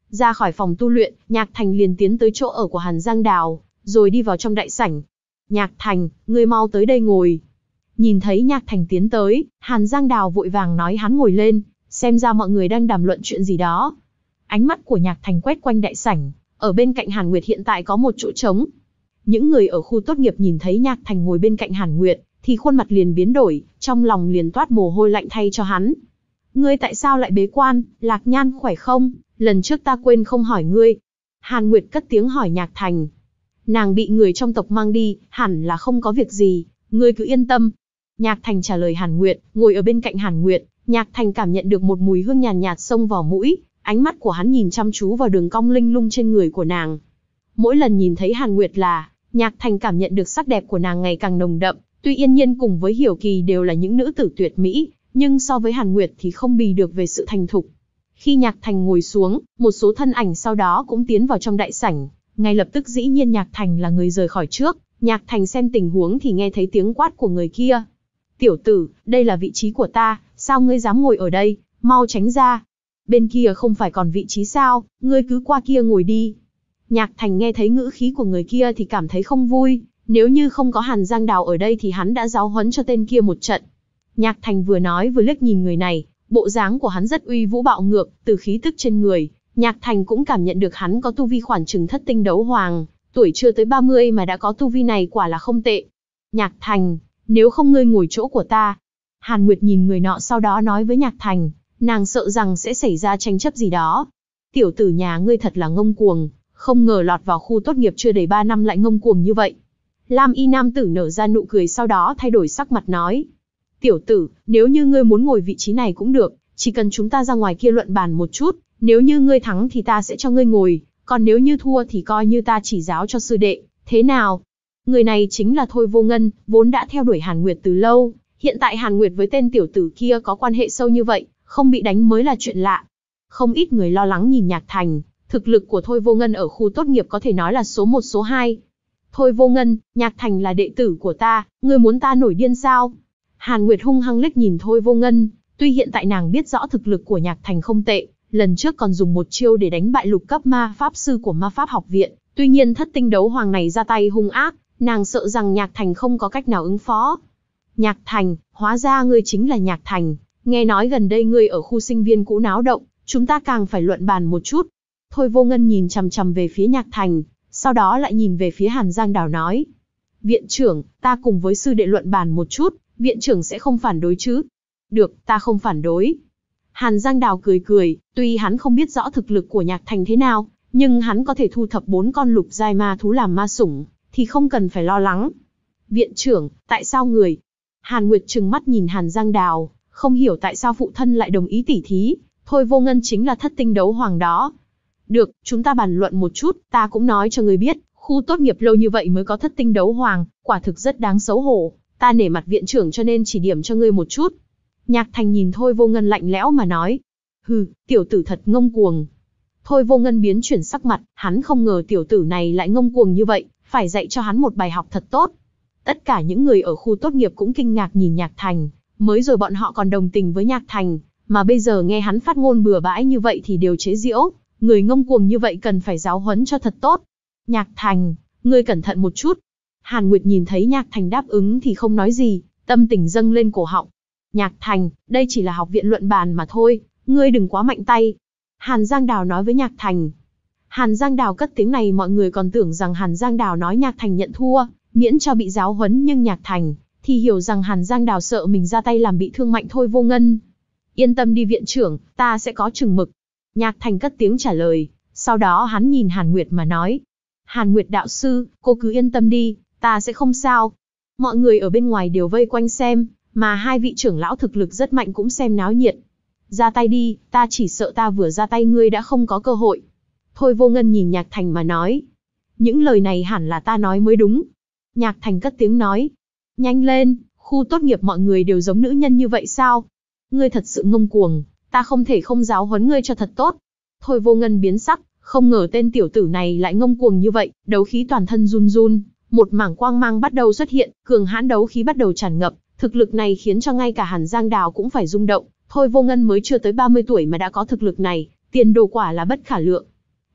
Ra khỏi phòng tu luyện, Nhạc Thành liền tiến tới chỗ ở của Hàn Giang Đào, rồi đi vào trong đại sảnh. Nhạc Thành, ngươi mau tới đây ngồi. Nhìn thấy Nhạc Thành tiến tới, Hàn Giang Đào vội vàng nói hắn ngồi lên, xem ra mọi người đang đàm luận chuyện gì đó. Ánh mắt của Nhạc Thành quét quanh đại sảnh, ở bên cạnh Hàn Nguyệt hiện tại có một chỗ trống. Những người ở khu tốt nghiệp nhìn thấy Nhạc Thành ngồi bên cạnh Hàn Nguyệt, thì khuôn mặt liền biến đổi, trong lòng liền toát mồ hôi lạnh thay cho hắn. Ngươi tại sao lại bế quan, Lạc Nhan khỏe không? Lần trước ta quên không hỏi ngươi. Hàn Nguyệt cất tiếng hỏi Nhạc Thành. Nàng bị người trong tộc mang đi, hẳn là không có việc gì, ngươi cứ yên tâm. Nhạc Thành trả lời Hàn Nguyệt, ngồi ở bên cạnh Hàn Nguyệt, Nhạc Thành cảm nhận được một mùi hương nhàn nhạt, nhạt xông vào mũi, ánh mắt của hắn nhìn chăm chú vào đường cong linh lung trên người của nàng. Mỗi lần nhìn thấy Hàn Nguyệt là, Nhạc Thành cảm nhận được sắc đẹp của nàng ngày càng nồng đậm, tuy Yên Nhiên cùng với Hiểu Kỳ đều là những nữ tử tuyệt mỹ, nhưng so với Hàn Nguyệt thì không bì được về sự thành thục. Khi Nhạc Thành ngồi xuống, một số thân ảnh sau đó cũng tiến vào trong đại sảnh, ngay lập tức dĩ nhiên Nhạc Thành là người rời khỏi trước, Nhạc Thành xem tình huống thì nghe thấy tiếng quát của người kia. Tiểu tử, đây là vị trí của ta, sao ngươi dám ngồi ở đây, mau tránh ra. Bên kia không phải còn vị trí sao, ngươi cứ qua kia ngồi đi. Nhạc Thành nghe thấy ngữ khí của người kia thì cảm thấy không vui, nếu như không có Hàn Giang Đào ở đây thì hắn đã giáo huấn cho tên kia một trận. Nhạc Thành vừa nói vừa liếc nhìn người này, bộ dáng của hắn rất uy vũ bạo ngược, từ khí tức trên người, Nhạc Thành cũng cảm nhận được hắn có tu vi khoảng chừng thất tinh đấu hoàng, tuổi chưa tới ba mươi mà đã có tu vi này quả là không tệ. Nhạc Thành, nếu không ngươi ngồi chỗ của ta. Hàn Nguyệt nhìn người nọ sau đó nói với Nhạc Thành, nàng sợ rằng sẽ xảy ra tranh chấp gì đó. Tiểu tử nhà ngươi thật là ngông cuồng, không ngờ lọt vào khu tốt nghiệp chưa đầy ba năm lại ngông cuồng như vậy. Lam y nam tử nở ra nụ cười sau đó thay đổi sắc mặt nói. Tiểu tử, nếu như ngươi muốn ngồi vị trí này cũng được, chỉ cần chúng ta ra ngoài kia luận bàn một chút, nếu như ngươi thắng thì ta sẽ cho ngươi ngồi, còn nếu như thua thì coi như ta chỉ giáo cho sư đệ, thế nào? Người này chính là Thôi Vô Ngân, vốn đã theo đuổi Hàn Nguyệt từ lâu, hiện tại Hàn Nguyệt với tên tiểu tử kia có quan hệ sâu như vậy, không bị đánh mới là chuyện lạ. Không ít người lo lắng nhìn Nhạc Thành, thực lực của Thôi Vô Ngân ở khu tốt nghiệp có thể nói là số một số hai. Thôi Vô Ngân, Nhạc Thành là đệ tử của ta, ngươi muốn ta nổi điên sao? Hàn Nguyệt hung hăng liếc nhìn Thôi Vô Ngân, tuy hiện tại nàng biết rõ thực lực của Nhạc Thành không tệ, lần trước còn dùng một chiêu để đánh bại lục cấp ma pháp sư của ma pháp học viện, tuy nhiên thất tinh đấu hoàng này ra tay hung ác, nàng sợ rằng Nhạc Thành không có cách nào ứng phó. Nhạc Thành, hóa ra ngươi chính là Nhạc Thành, nghe nói gần đây ngươi ở khu sinh viên cũ náo động, chúng ta càng phải luận bàn một chút. Thôi Vô Ngân nhìn chằm chằm về phía Nhạc Thành, sau đó lại nhìn về phía Hàn Giang Đào nói. Viện trưởng, ta cùng với sư đệ luận bàn một chút, viện trưởng sẽ không phản đối chứ? Được, ta không phản đối. Hàn Giang Đào cười cười, tuy hắn không biết rõ thực lực của Nhạc Thành thế nào, nhưng hắn có thể thu thập bốn con lục giai ma thú làm ma sủng, thì không cần phải lo lắng. Viện trưởng, tại sao người? Hàn Nguyệt trừng mắt nhìn Hàn Giang Đào, không hiểu tại sao phụ thân lại đồng ý tỉ thí, Thôi Vô Ngân chính là thất tinh đấu hoàng đó. Được, chúng ta bàn luận một chút, ta cũng nói cho người biết, khu tốt nghiệp lâu như vậy mới có thất tinh đấu hoàng, quả thực rất đáng xấu hổ, ta nể mặt viện trưởng cho nên chỉ điểm cho ngươi một chút. Nhạc Thành nhìn Thôi Vô Ngân lạnh lẽo mà nói. Hừ, tiểu tử thật ngông cuồng. Thôi Vô Ngân biến chuyển sắc mặt, hắn không ngờ tiểu tử này lại ngông cuồng như vậy, phải dạy cho hắn một bài học thật tốt. Tất cả những người ở khu tốt nghiệp cũng kinh ngạc nhìn Nhạc Thành, mới rồi bọn họ còn đồng tình với Nhạc Thành, mà bây giờ nghe hắn phát ngôn bừa bãi như vậy thì đều chế giễu, người ngông cuồng như vậy cần phải giáo huấn cho thật tốt. Nhạc Thành, ngươi cẩn thận một chút. Hàn Nguyệt nhìn thấy Nhạc Thành đáp ứng thì không nói gì, tâm tình dâng lên cổ họng. Nhạc Thành, đây chỉ là học viện luận bàn mà thôi, ngươi đừng quá mạnh tay. Hàn Giang Đào nói với Nhạc Thành. Hàn Giang Đào cất tiếng này mọi người còn tưởng rằng Hàn Giang Đào nói Nhạc Thành nhận thua, miễn cho bị giáo huấn, nhưng Nhạc Thành thì hiểu rằng Hàn Giang Đào sợ mình ra tay làm bị thương mạnh Thôi Vô Ngân. Yên tâm đi viện trưởng, ta sẽ có chừng mực. Nhạc Thành cất tiếng trả lời, sau đó hắn nhìn Hàn Nguyệt mà nói. Hàn Nguyệt đạo sư, cô cứ yên tâm đi, ta sẽ không sao. Mọi người ở bên ngoài đều vây quanh xem, mà hai vị trưởng lão thực lực rất mạnh cũng xem náo nhiệt. Ra tay đi, ta chỉ sợ ta vừa ra tay ngươi đã không có cơ hội. Thôi Vô Ngân nhìn Nhạc Thành mà nói. Những lời này hẳn là ta nói mới đúng. Nhạc Thành cất tiếng nói. Nhanh lên, khu tốt nghiệp mọi người đều giống nữ nhân như vậy sao? Ngươi thật sự ngông cuồng, ta không thể không giáo huấn ngươi cho thật tốt. Thôi Vô Ngân biến sắc, không ngờ tên tiểu tử này lại ngông cuồng như vậy, đấu khí toàn thân run run, một mảng quang mang bắt đầu xuất hiện, cường hãn đấu khí bắt đầu tràn ngập, thực lực này khiến cho ngay cả Hàn Giang Đào cũng phải rung động. Thôi Vô Ngân mới chưa tới ba mươi tuổi mà đã có thực lực này, tiền đồ quả là bất khả lượng.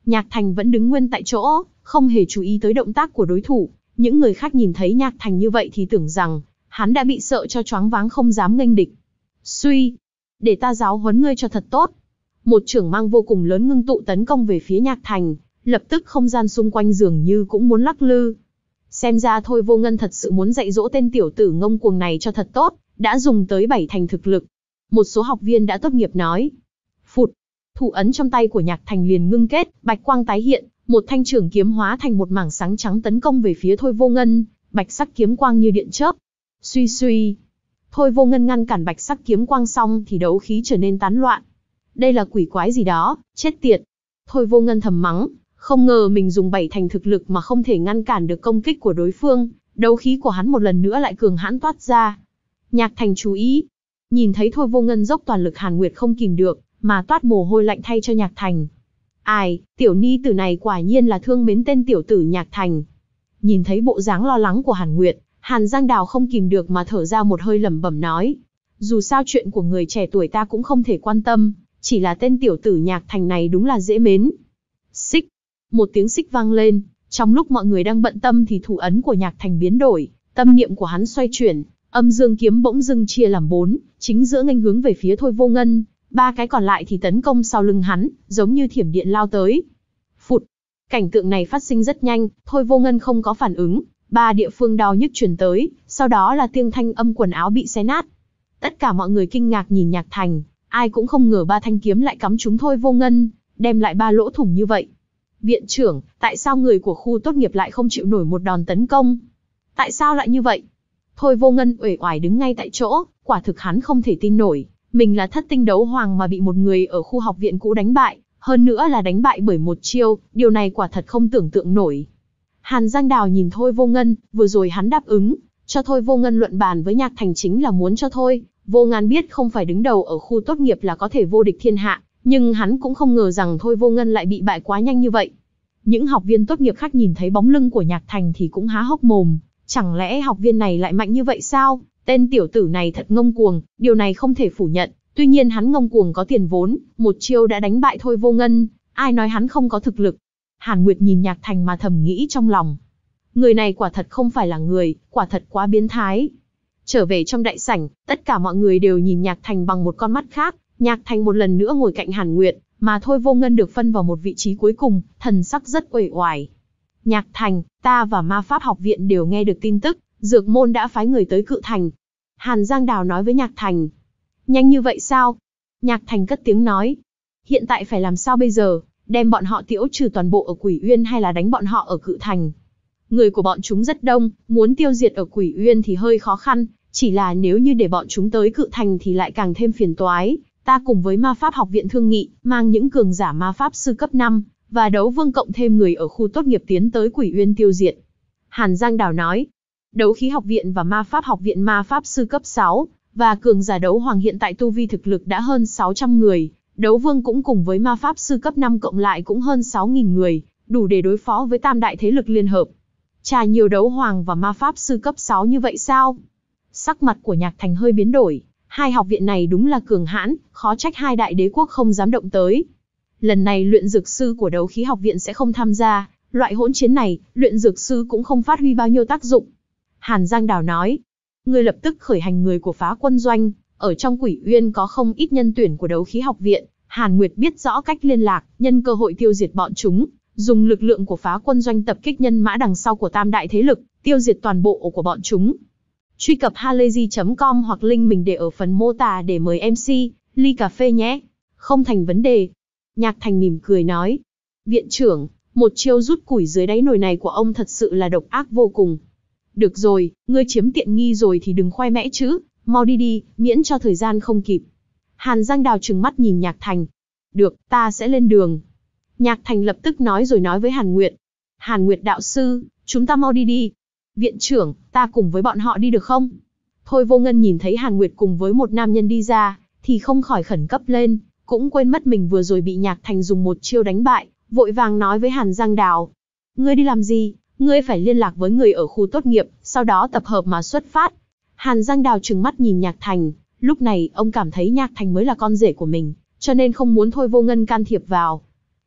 Nhạc Thành vẫn đứng nguyên tại chỗ, không hề chú ý tới động tác của đối thủ. Những người khác nhìn thấy Nhạc Thành như vậy thì tưởng rằng, hắn đã bị sợ cho choáng váng không dám nghênh địch. Suy! Để ta giáo huấn ngươi cho thật tốt. Một chưởng mang vô cùng lớn ngưng tụ tấn công về phía Nhạc Thành, lập tức không gian xung quanh dường như cũng muốn lắc lư. Xem ra Thôi Vô Ngân thật sự muốn dạy dỗ tên tiểu tử ngông cuồng này cho thật tốt, đã dùng tới bảy thành thực lực. Một số học viên đã tốt nghiệp nói. Phụt! Thủ ấn trong tay của Nhạc Thành liền ngưng kết, bạch quang tái hiện, một thanh trường kiếm hóa thành một mảng sáng trắng tấn công về phía Thôi Vô Ngân, bạch sắc kiếm quang như điện chớp. Suy suy! Thôi Vô Ngân ngăn cản bạch sắc kiếm quang xong thì đấu khí trở nên tán loạn. Đây là quỷ quái gì đó, chết tiệt! Thôi Vô Ngân thầm mắng, không ngờ mình dùng bảy thành thực lực mà không thể ngăn cản được công kích của đối phương, đấu khí của hắn một lần nữa lại cường hãn toát ra. Nhạc Thành chú ý, nhìn thấy Thôi Vô Ngân dốc toàn lực, Hàn Nguyệt không kìm được, mà toát mồ hôi lạnh thay cho Nhạc Thành. Ai, tiểu ni tử này quả nhiên là thương mến tên tiểu tử Nhạc Thành. Nhìn thấy bộ dáng lo lắng của Hàn Nguyệt, Hàn Giang Đào không kìm được mà thở ra một hơi, lẩm bẩm nói. Dù sao chuyện của người trẻ tuổi ta cũng không thể quan tâm, chỉ là tên tiểu tử Nhạc Thành này đúng là dễ mến. Xích! Một tiếng xích vang lên, trong lúc mọi người đang bận tâm thì thủ ấn của Nhạc Thành biến đổi, tâm niệm của hắn xoay chuyển, âm dương kiếm bỗng dưng chia làm bốn, chính giữa nghênh hướng về phía Thôi Vô Ngân, ba cái còn lại thì tấn công sau lưng hắn, giống như thiểm điện lao tới. Phụt! Cảnh tượng này phát sinh rất nhanh, Thôi Vô Ngân không có phản ứng, ba địa phương đau nhức truyền tới, sau đó là tiếng thanh âm quần áo bị xé nát. Tất cả mọi người kinh ngạc nhìn Nhạc Thành, ai cũng không ngờ ba thanh kiếm lại cắm trúng Thôi Vô Ngân, đem lại ba lỗ thủng như vậy. Viện trưởng, tại sao người của khu tốt nghiệp lại không chịu nổi một đòn tấn công? Tại sao lại như vậy? Thôi Vô Ngân uể oải đứng ngay tại chỗ, quả thực hắn không thể tin nổi, mình là thất tinh đấu hoàng mà bị một người ở khu học viện cũ đánh bại, hơn nữa là đánh bại bởi một chiêu, điều này quả thật không tưởng tượng nổi. Hàn Giang Đào nhìn Thôi Vô Ngân, vừa rồi hắn đáp ứng, cho Thôi Vô Ngân luận bàn với Nhạc Thành chính là muốn cho Thôi Vô Ngân biết không phải đứng đầu ở khu tốt nghiệp là có thể vô địch thiên hạ, nhưng hắn cũng không ngờ rằng Thôi Vô Ngân lại bị bại quá nhanh như vậy. Những học viên tốt nghiệp khác nhìn thấy bóng lưng của Nhạc Thành thì cũng há hốc mồm, chẳng lẽ học viên này lại mạnh như vậy sao? Tên tiểu tử này thật ngông cuồng, điều này không thể phủ nhận, tuy nhiên hắn ngông cuồng có tiền vốn, một chiêu đã đánh bại Thôi Vô Ngân, ai nói hắn không có thực lực. Hàn Nguyệt nhìn Nhạc Thành mà thầm nghĩ trong lòng. Người này quả thật không phải là người, quả thật quá biến thái. Trở về trong đại sảnh, tất cả mọi người đều nhìn Nhạc Thành bằng một con mắt khác, Nhạc Thành một lần nữa ngồi cạnh Hàn Nguyệt, mà Thôi Vô Ngân được phân vào một vị trí cuối cùng, thần sắc rất uể oải. Nhạc Thành, ta và Ma Pháp học viện đều nghe được tin tức, Dược môn đã phái người tới Cự Thành. Hàn Giang Đào nói với Nhạc Thành. Nhanh như vậy sao? Nhạc Thành cất tiếng nói. Hiện tại phải làm sao bây giờ? Đem bọn họ tiễu trừ toàn bộ ở Quỷ Uyên hay là đánh bọn họ ở Cự Thành? Người của bọn chúng rất đông, muốn tiêu diệt ở Quỷ Uyên thì hơi khó khăn, chỉ là nếu như để bọn chúng tới Cự Thành thì lại càng thêm phiền toái. Ta cùng với Ma Pháp học viện thương nghị, mang những cường giả ma pháp sư cấp năm, và đấu vương cộng thêm người ở khu tốt nghiệp tiến tới Quỷ Uyên tiêu diệt. Hàn Giang Đào nói. Đấu khí học viện và Ma Pháp học viện ma pháp sư cấp sáu, và cường giả đấu hoàng hiện tại tu vi thực lực đã hơn sáu trăm người, đấu vương cũng cùng với ma pháp sư cấp năm cộng lại cũng hơn sáu nghìn người, đủ để đối phó với tam đại thế lực liên hợp. Chà, nhiều đấu hoàng và ma pháp sư cấp sáu như vậy sao? Sắc mặt của Nhạc Thành hơi biến đổi, hai học viện này đúng là cường hãn, khó trách hai đại đế quốc không dám động tới. Lần này luyện dược sư của đấu khí học viện sẽ không tham gia, loại hỗn chiến này, luyện dược sư cũng không phát huy bao nhiêu tác dụng. Hàn Giang Đào nói, ngươi lập tức khởi hành người của phá quân doanh, ở trong Quỷ Uyên có không ít nhân tuyển của đấu khí học viện, Hàn Nguyệt biết rõ cách liên lạc, nhân cơ hội tiêu diệt bọn chúng, dùng lực lượng của phá quân doanh tập kích nhân mã đằng sau của tam đại thế lực, tiêu diệt toàn bộ của bọn chúng. Truy cập halayzi chấm com hoặc link mình để ở phần mô tả để mời em xê, ly cà phê nhé. Không thành vấn đề. Nhạc Thành mỉm cười nói. Viện trưởng, một chiêu rút củi dưới đáy nồi này của ông thật sự là độc ác vô cùng. Được rồi, ngươi chiếm tiện nghi rồi thì đừng khoe mẽ chứ, mau đi đi, miễn cho thời gian không kịp. Hàn Giang Đào trừng mắt nhìn Nhạc Thành. Được, ta sẽ lên đường. Nhạc Thành lập tức nói rồi nói với Hàn Nguyệt. Hàn Nguyệt đạo sư, chúng ta mau đi đi. Viện trưởng, ta cùng với bọn họ đi được không? Thôi Vô Ngân nhìn thấy Hàn Nguyệt cùng với một nam nhân đi ra, thì không khỏi khẩn cấp lên, cũng quên mất mình vừa rồi bị Nhạc Thành dùng một chiêu đánh bại, vội vàng nói với Hàn Giang Đào. Ngươi đi làm gì? Ngươi phải liên lạc với người ở khu tốt nghiệp, sau đó tập hợp mà xuất phát. Hàn Giang Đào trừng mắt nhìn Nhạc Thành, lúc này ông cảm thấy Nhạc Thành mới là con rể của mình, cho nên không muốn Thôi Vô Ngân can thiệp vào.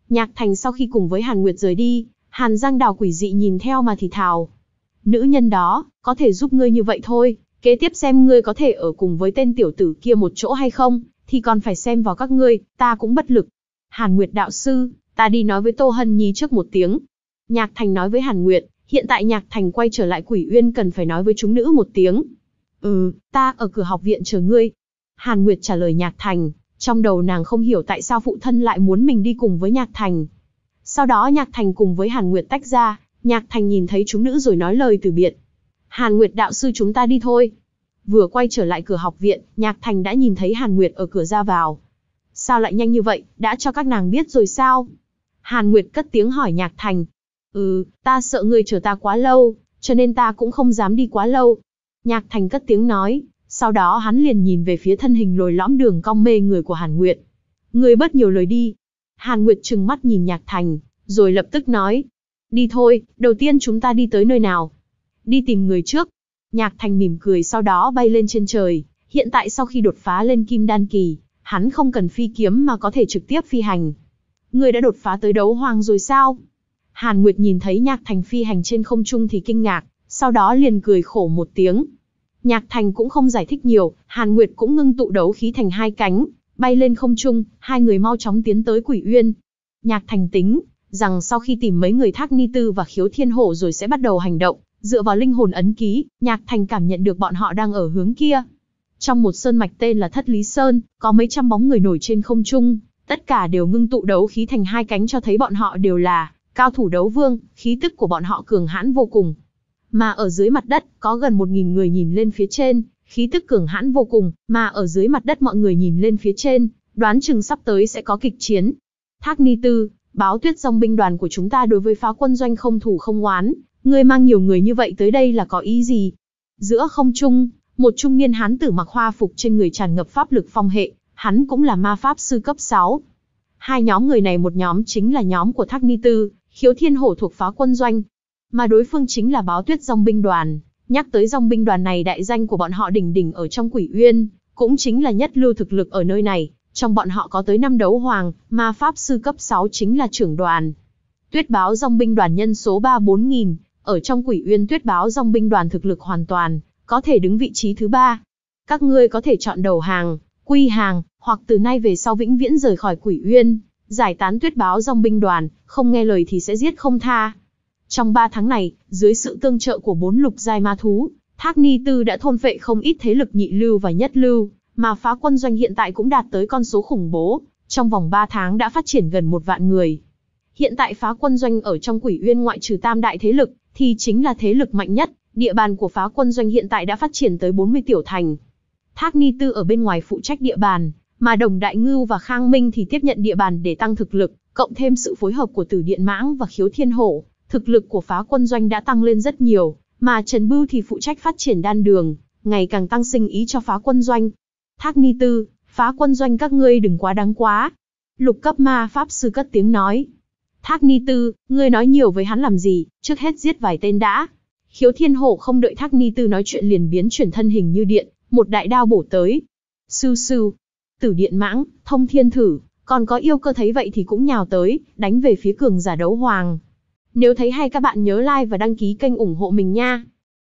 Nhạc Thành sau khi cùng với Hàn Nguyệt rời đi, Hàn Giang Đào quỷ dị nhìn theo mà thì thào. Nữ nhân đó, có thể giúp ngươi như vậy thôi, kế tiếp xem ngươi có thể ở cùng với tên tiểu tử kia một chỗ hay không, thì còn phải xem vào các ngươi, ta cũng bất lực. Hàn Nguyệt đạo sư, ta đi nói với Tô Hân Nhi trước một tiếng. Nhạc Thành nói với Hàn Nguyệt, hiện tại Nhạc Thành quay trở lại Quỷ Uyên cần phải nói với chúng nữ một tiếng. Ừ, ta ở cửa học viện chờ ngươi. Hàn Nguyệt trả lời Nhạc Thành, trong đầu nàng không hiểu tại sao phụ thân lại muốn mình đi cùng với Nhạc Thành. Sau đó Nhạc Thành cùng với Hàn Nguyệt tách ra, Nhạc Thành nhìn thấy chúng nữ rồi nói lời từ biệt. Hàn Nguyệt đạo sư chúng ta đi thôi. Vừa quay trở lại cửa học viện, Nhạc Thành đã nhìn thấy Hàn Nguyệt ở cửa ra vào. Sao lại nhanh như vậy, đã cho các nàng biết rồi sao? Hàn Nguyệt cất tiếng hỏi Nhạc Thành. Ừ, ta sợ ngươi chờ ta quá lâu, cho nên ta cũng không dám đi quá lâu. Nhạc Thành cất tiếng nói, sau đó hắn liền nhìn về phía thân hình lồi lõm đường cong mê người của Hàn Nguyệt. Ngươi bớt nhiều lời đi. Hàn Nguyệt trừng mắt nhìn Nhạc Thành, rồi lập tức nói. Đi thôi, đầu tiên chúng ta đi tới nơi nào? Đi tìm người trước. Nhạc Thành mỉm cười sau đó bay lên trên trời. Hiện tại sau khi đột phá lên Kim Đan Kỳ, hắn không cần phi kiếm mà có thể trực tiếp phi hành. Ngươi đã đột phá tới đấu hoàng rồi sao? Hàn Nguyệt nhìn thấy Nhạc Thành phi hành trên không trung thì kinh ngạc, sau đó liền cười khổ một tiếng. Nhạc Thành cũng không giải thích nhiều, Hàn Nguyệt cũng ngưng tụ đấu khí thành hai cánh, bay lên không trung, hai người mau chóng tiến tới Quỷ Uyên. Nhạc Thành tính rằng sau khi tìm mấy người Thác Ni Tư và Khiếu Thiên Hổ rồi sẽ bắt đầu hành động, dựa vào linh hồn ấn ký, Nhạc Thành cảm nhận được bọn họ đang ở hướng kia. Trong một sơn mạch tên là Thất Lý Sơn, có mấy trăm bóng người nổi trên không trung, tất cả đều ngưng tụ đấu khí thành hai cánh cho thấy bọn họ đều là cao thủ đấu vương, khí tức của bọn họ cường hãn vô cùng. Mà ở dưới mặt đất, có gần một nghìn người nhìn lên phía trên, khí tức cường hãn vô cùng, mà ở dưới mặt đất mọi người nhìn lên phía trên, đoán chừng sắp tới sẽ có kịch chiến. Thác Ni Tư, Báo Tuyết dòng binh đoàn của chúng ta đối với Phá Quân Doanh không thù không oán, ngươi mang nhiều người như vậy tới đây là có ý gì? Giữa không trung, một trung niên hán tử mặc hoa phục trên người tràn ngập pháp lực phong hệ, hắn cũng là ma pháp sư cấp sáu. Hai nhóm người này một nhóm chính là nhóm của Thác Ni Tư, Khiếu Thiên Hổ thuộc Phá Quân Doanh, mà đối phương chính là Báo Tuyết dòng binh đoàn. Nhắc tới dòng binh đoàn này, đại danh của bọn họ đỉnh đỉnh ở trong Quỷ Uyên, cũng chính là nhất lưu thực lực ở nơi này, trong bọn họ có tới năm đấu hoàng, ma pháp sư cấp sáu chính là trưởng đoàn. Tuyết Báo dòng binh đoàn nhân số ba bốn nghìn, ở trong Quỷ Uyên Tuyết Báo dòng binh đoàn thực lực hoàn toàn, có thể đứng vị trí thứ ba. Các ngươi có thể chọn đầu hàng, quy hàng, hoặc từ nay về sau vĩnh viễn rời khỏi Quỷ Uyên, giải tán Tuyết Báo dòng binh đoàn, không nghe lời thì sẽ giết không tha. Trong ba tháng này, dưới sự tương trợ của bốn lục giai ma thú, Thác Ni Tư đã thôn phệ không ít thế lực nhị lưu và nhất lưu, mà Phá Quân Doanh hiện tại cũng đạt tới con số khủng bố, trong vòng ba tháng đã phát triển gần một vạn người. Hiện tại Phá Quân Doanh ở trong Quỷ Uyên ngoại trừ tam đại thế lực, thì chính là thế lực mạnh nhất, địa bàn của Phá Quân Doanh hiện tại đã phát triển tới bốn mươi tiểu thành. Thác Ni Tư ở bên ngoài phụ trách địa bàn, mà Đồng Đại Ngưu và Khang Minh thì tiếp nhận địa bàn để tăng thực lực, cộng thêm sự phối hợp của Tử Điện Mãng và Khiếu Thiên Hổ, thực lực của Phá Quân Doanh đã tăng lên rất nhiều, mà Trần Bưu thì phụ trách phát triển đan đường, ngày càng tăng sinh ý cho Phá Quân Doanh. Thác Ni Tư, Phá Quân Doanh các ngươi đừng quá đáng quá. Lục cấp ma pháp sư cất tiếng nói. Thác Ni Tư, ngươi nói nhiều với hắn làm gì, trước hết giết vài tên đã. Khiếu Thiên Hổ không đợi Thác Ni Tư nói chuyện liền biến chuyển thân hình như điện, một đại đao bổ tới. Sưu sưu, Tử Điện Mãng, Thông Thiên Thử, còn có Yêu Cơ thấy vậy thì cũng nhào tới, đánh về phía cường giả đấu hoàng. Nếu thấy hay các bạn nhớ like và đăng ký kênh ủng hộ mình nha.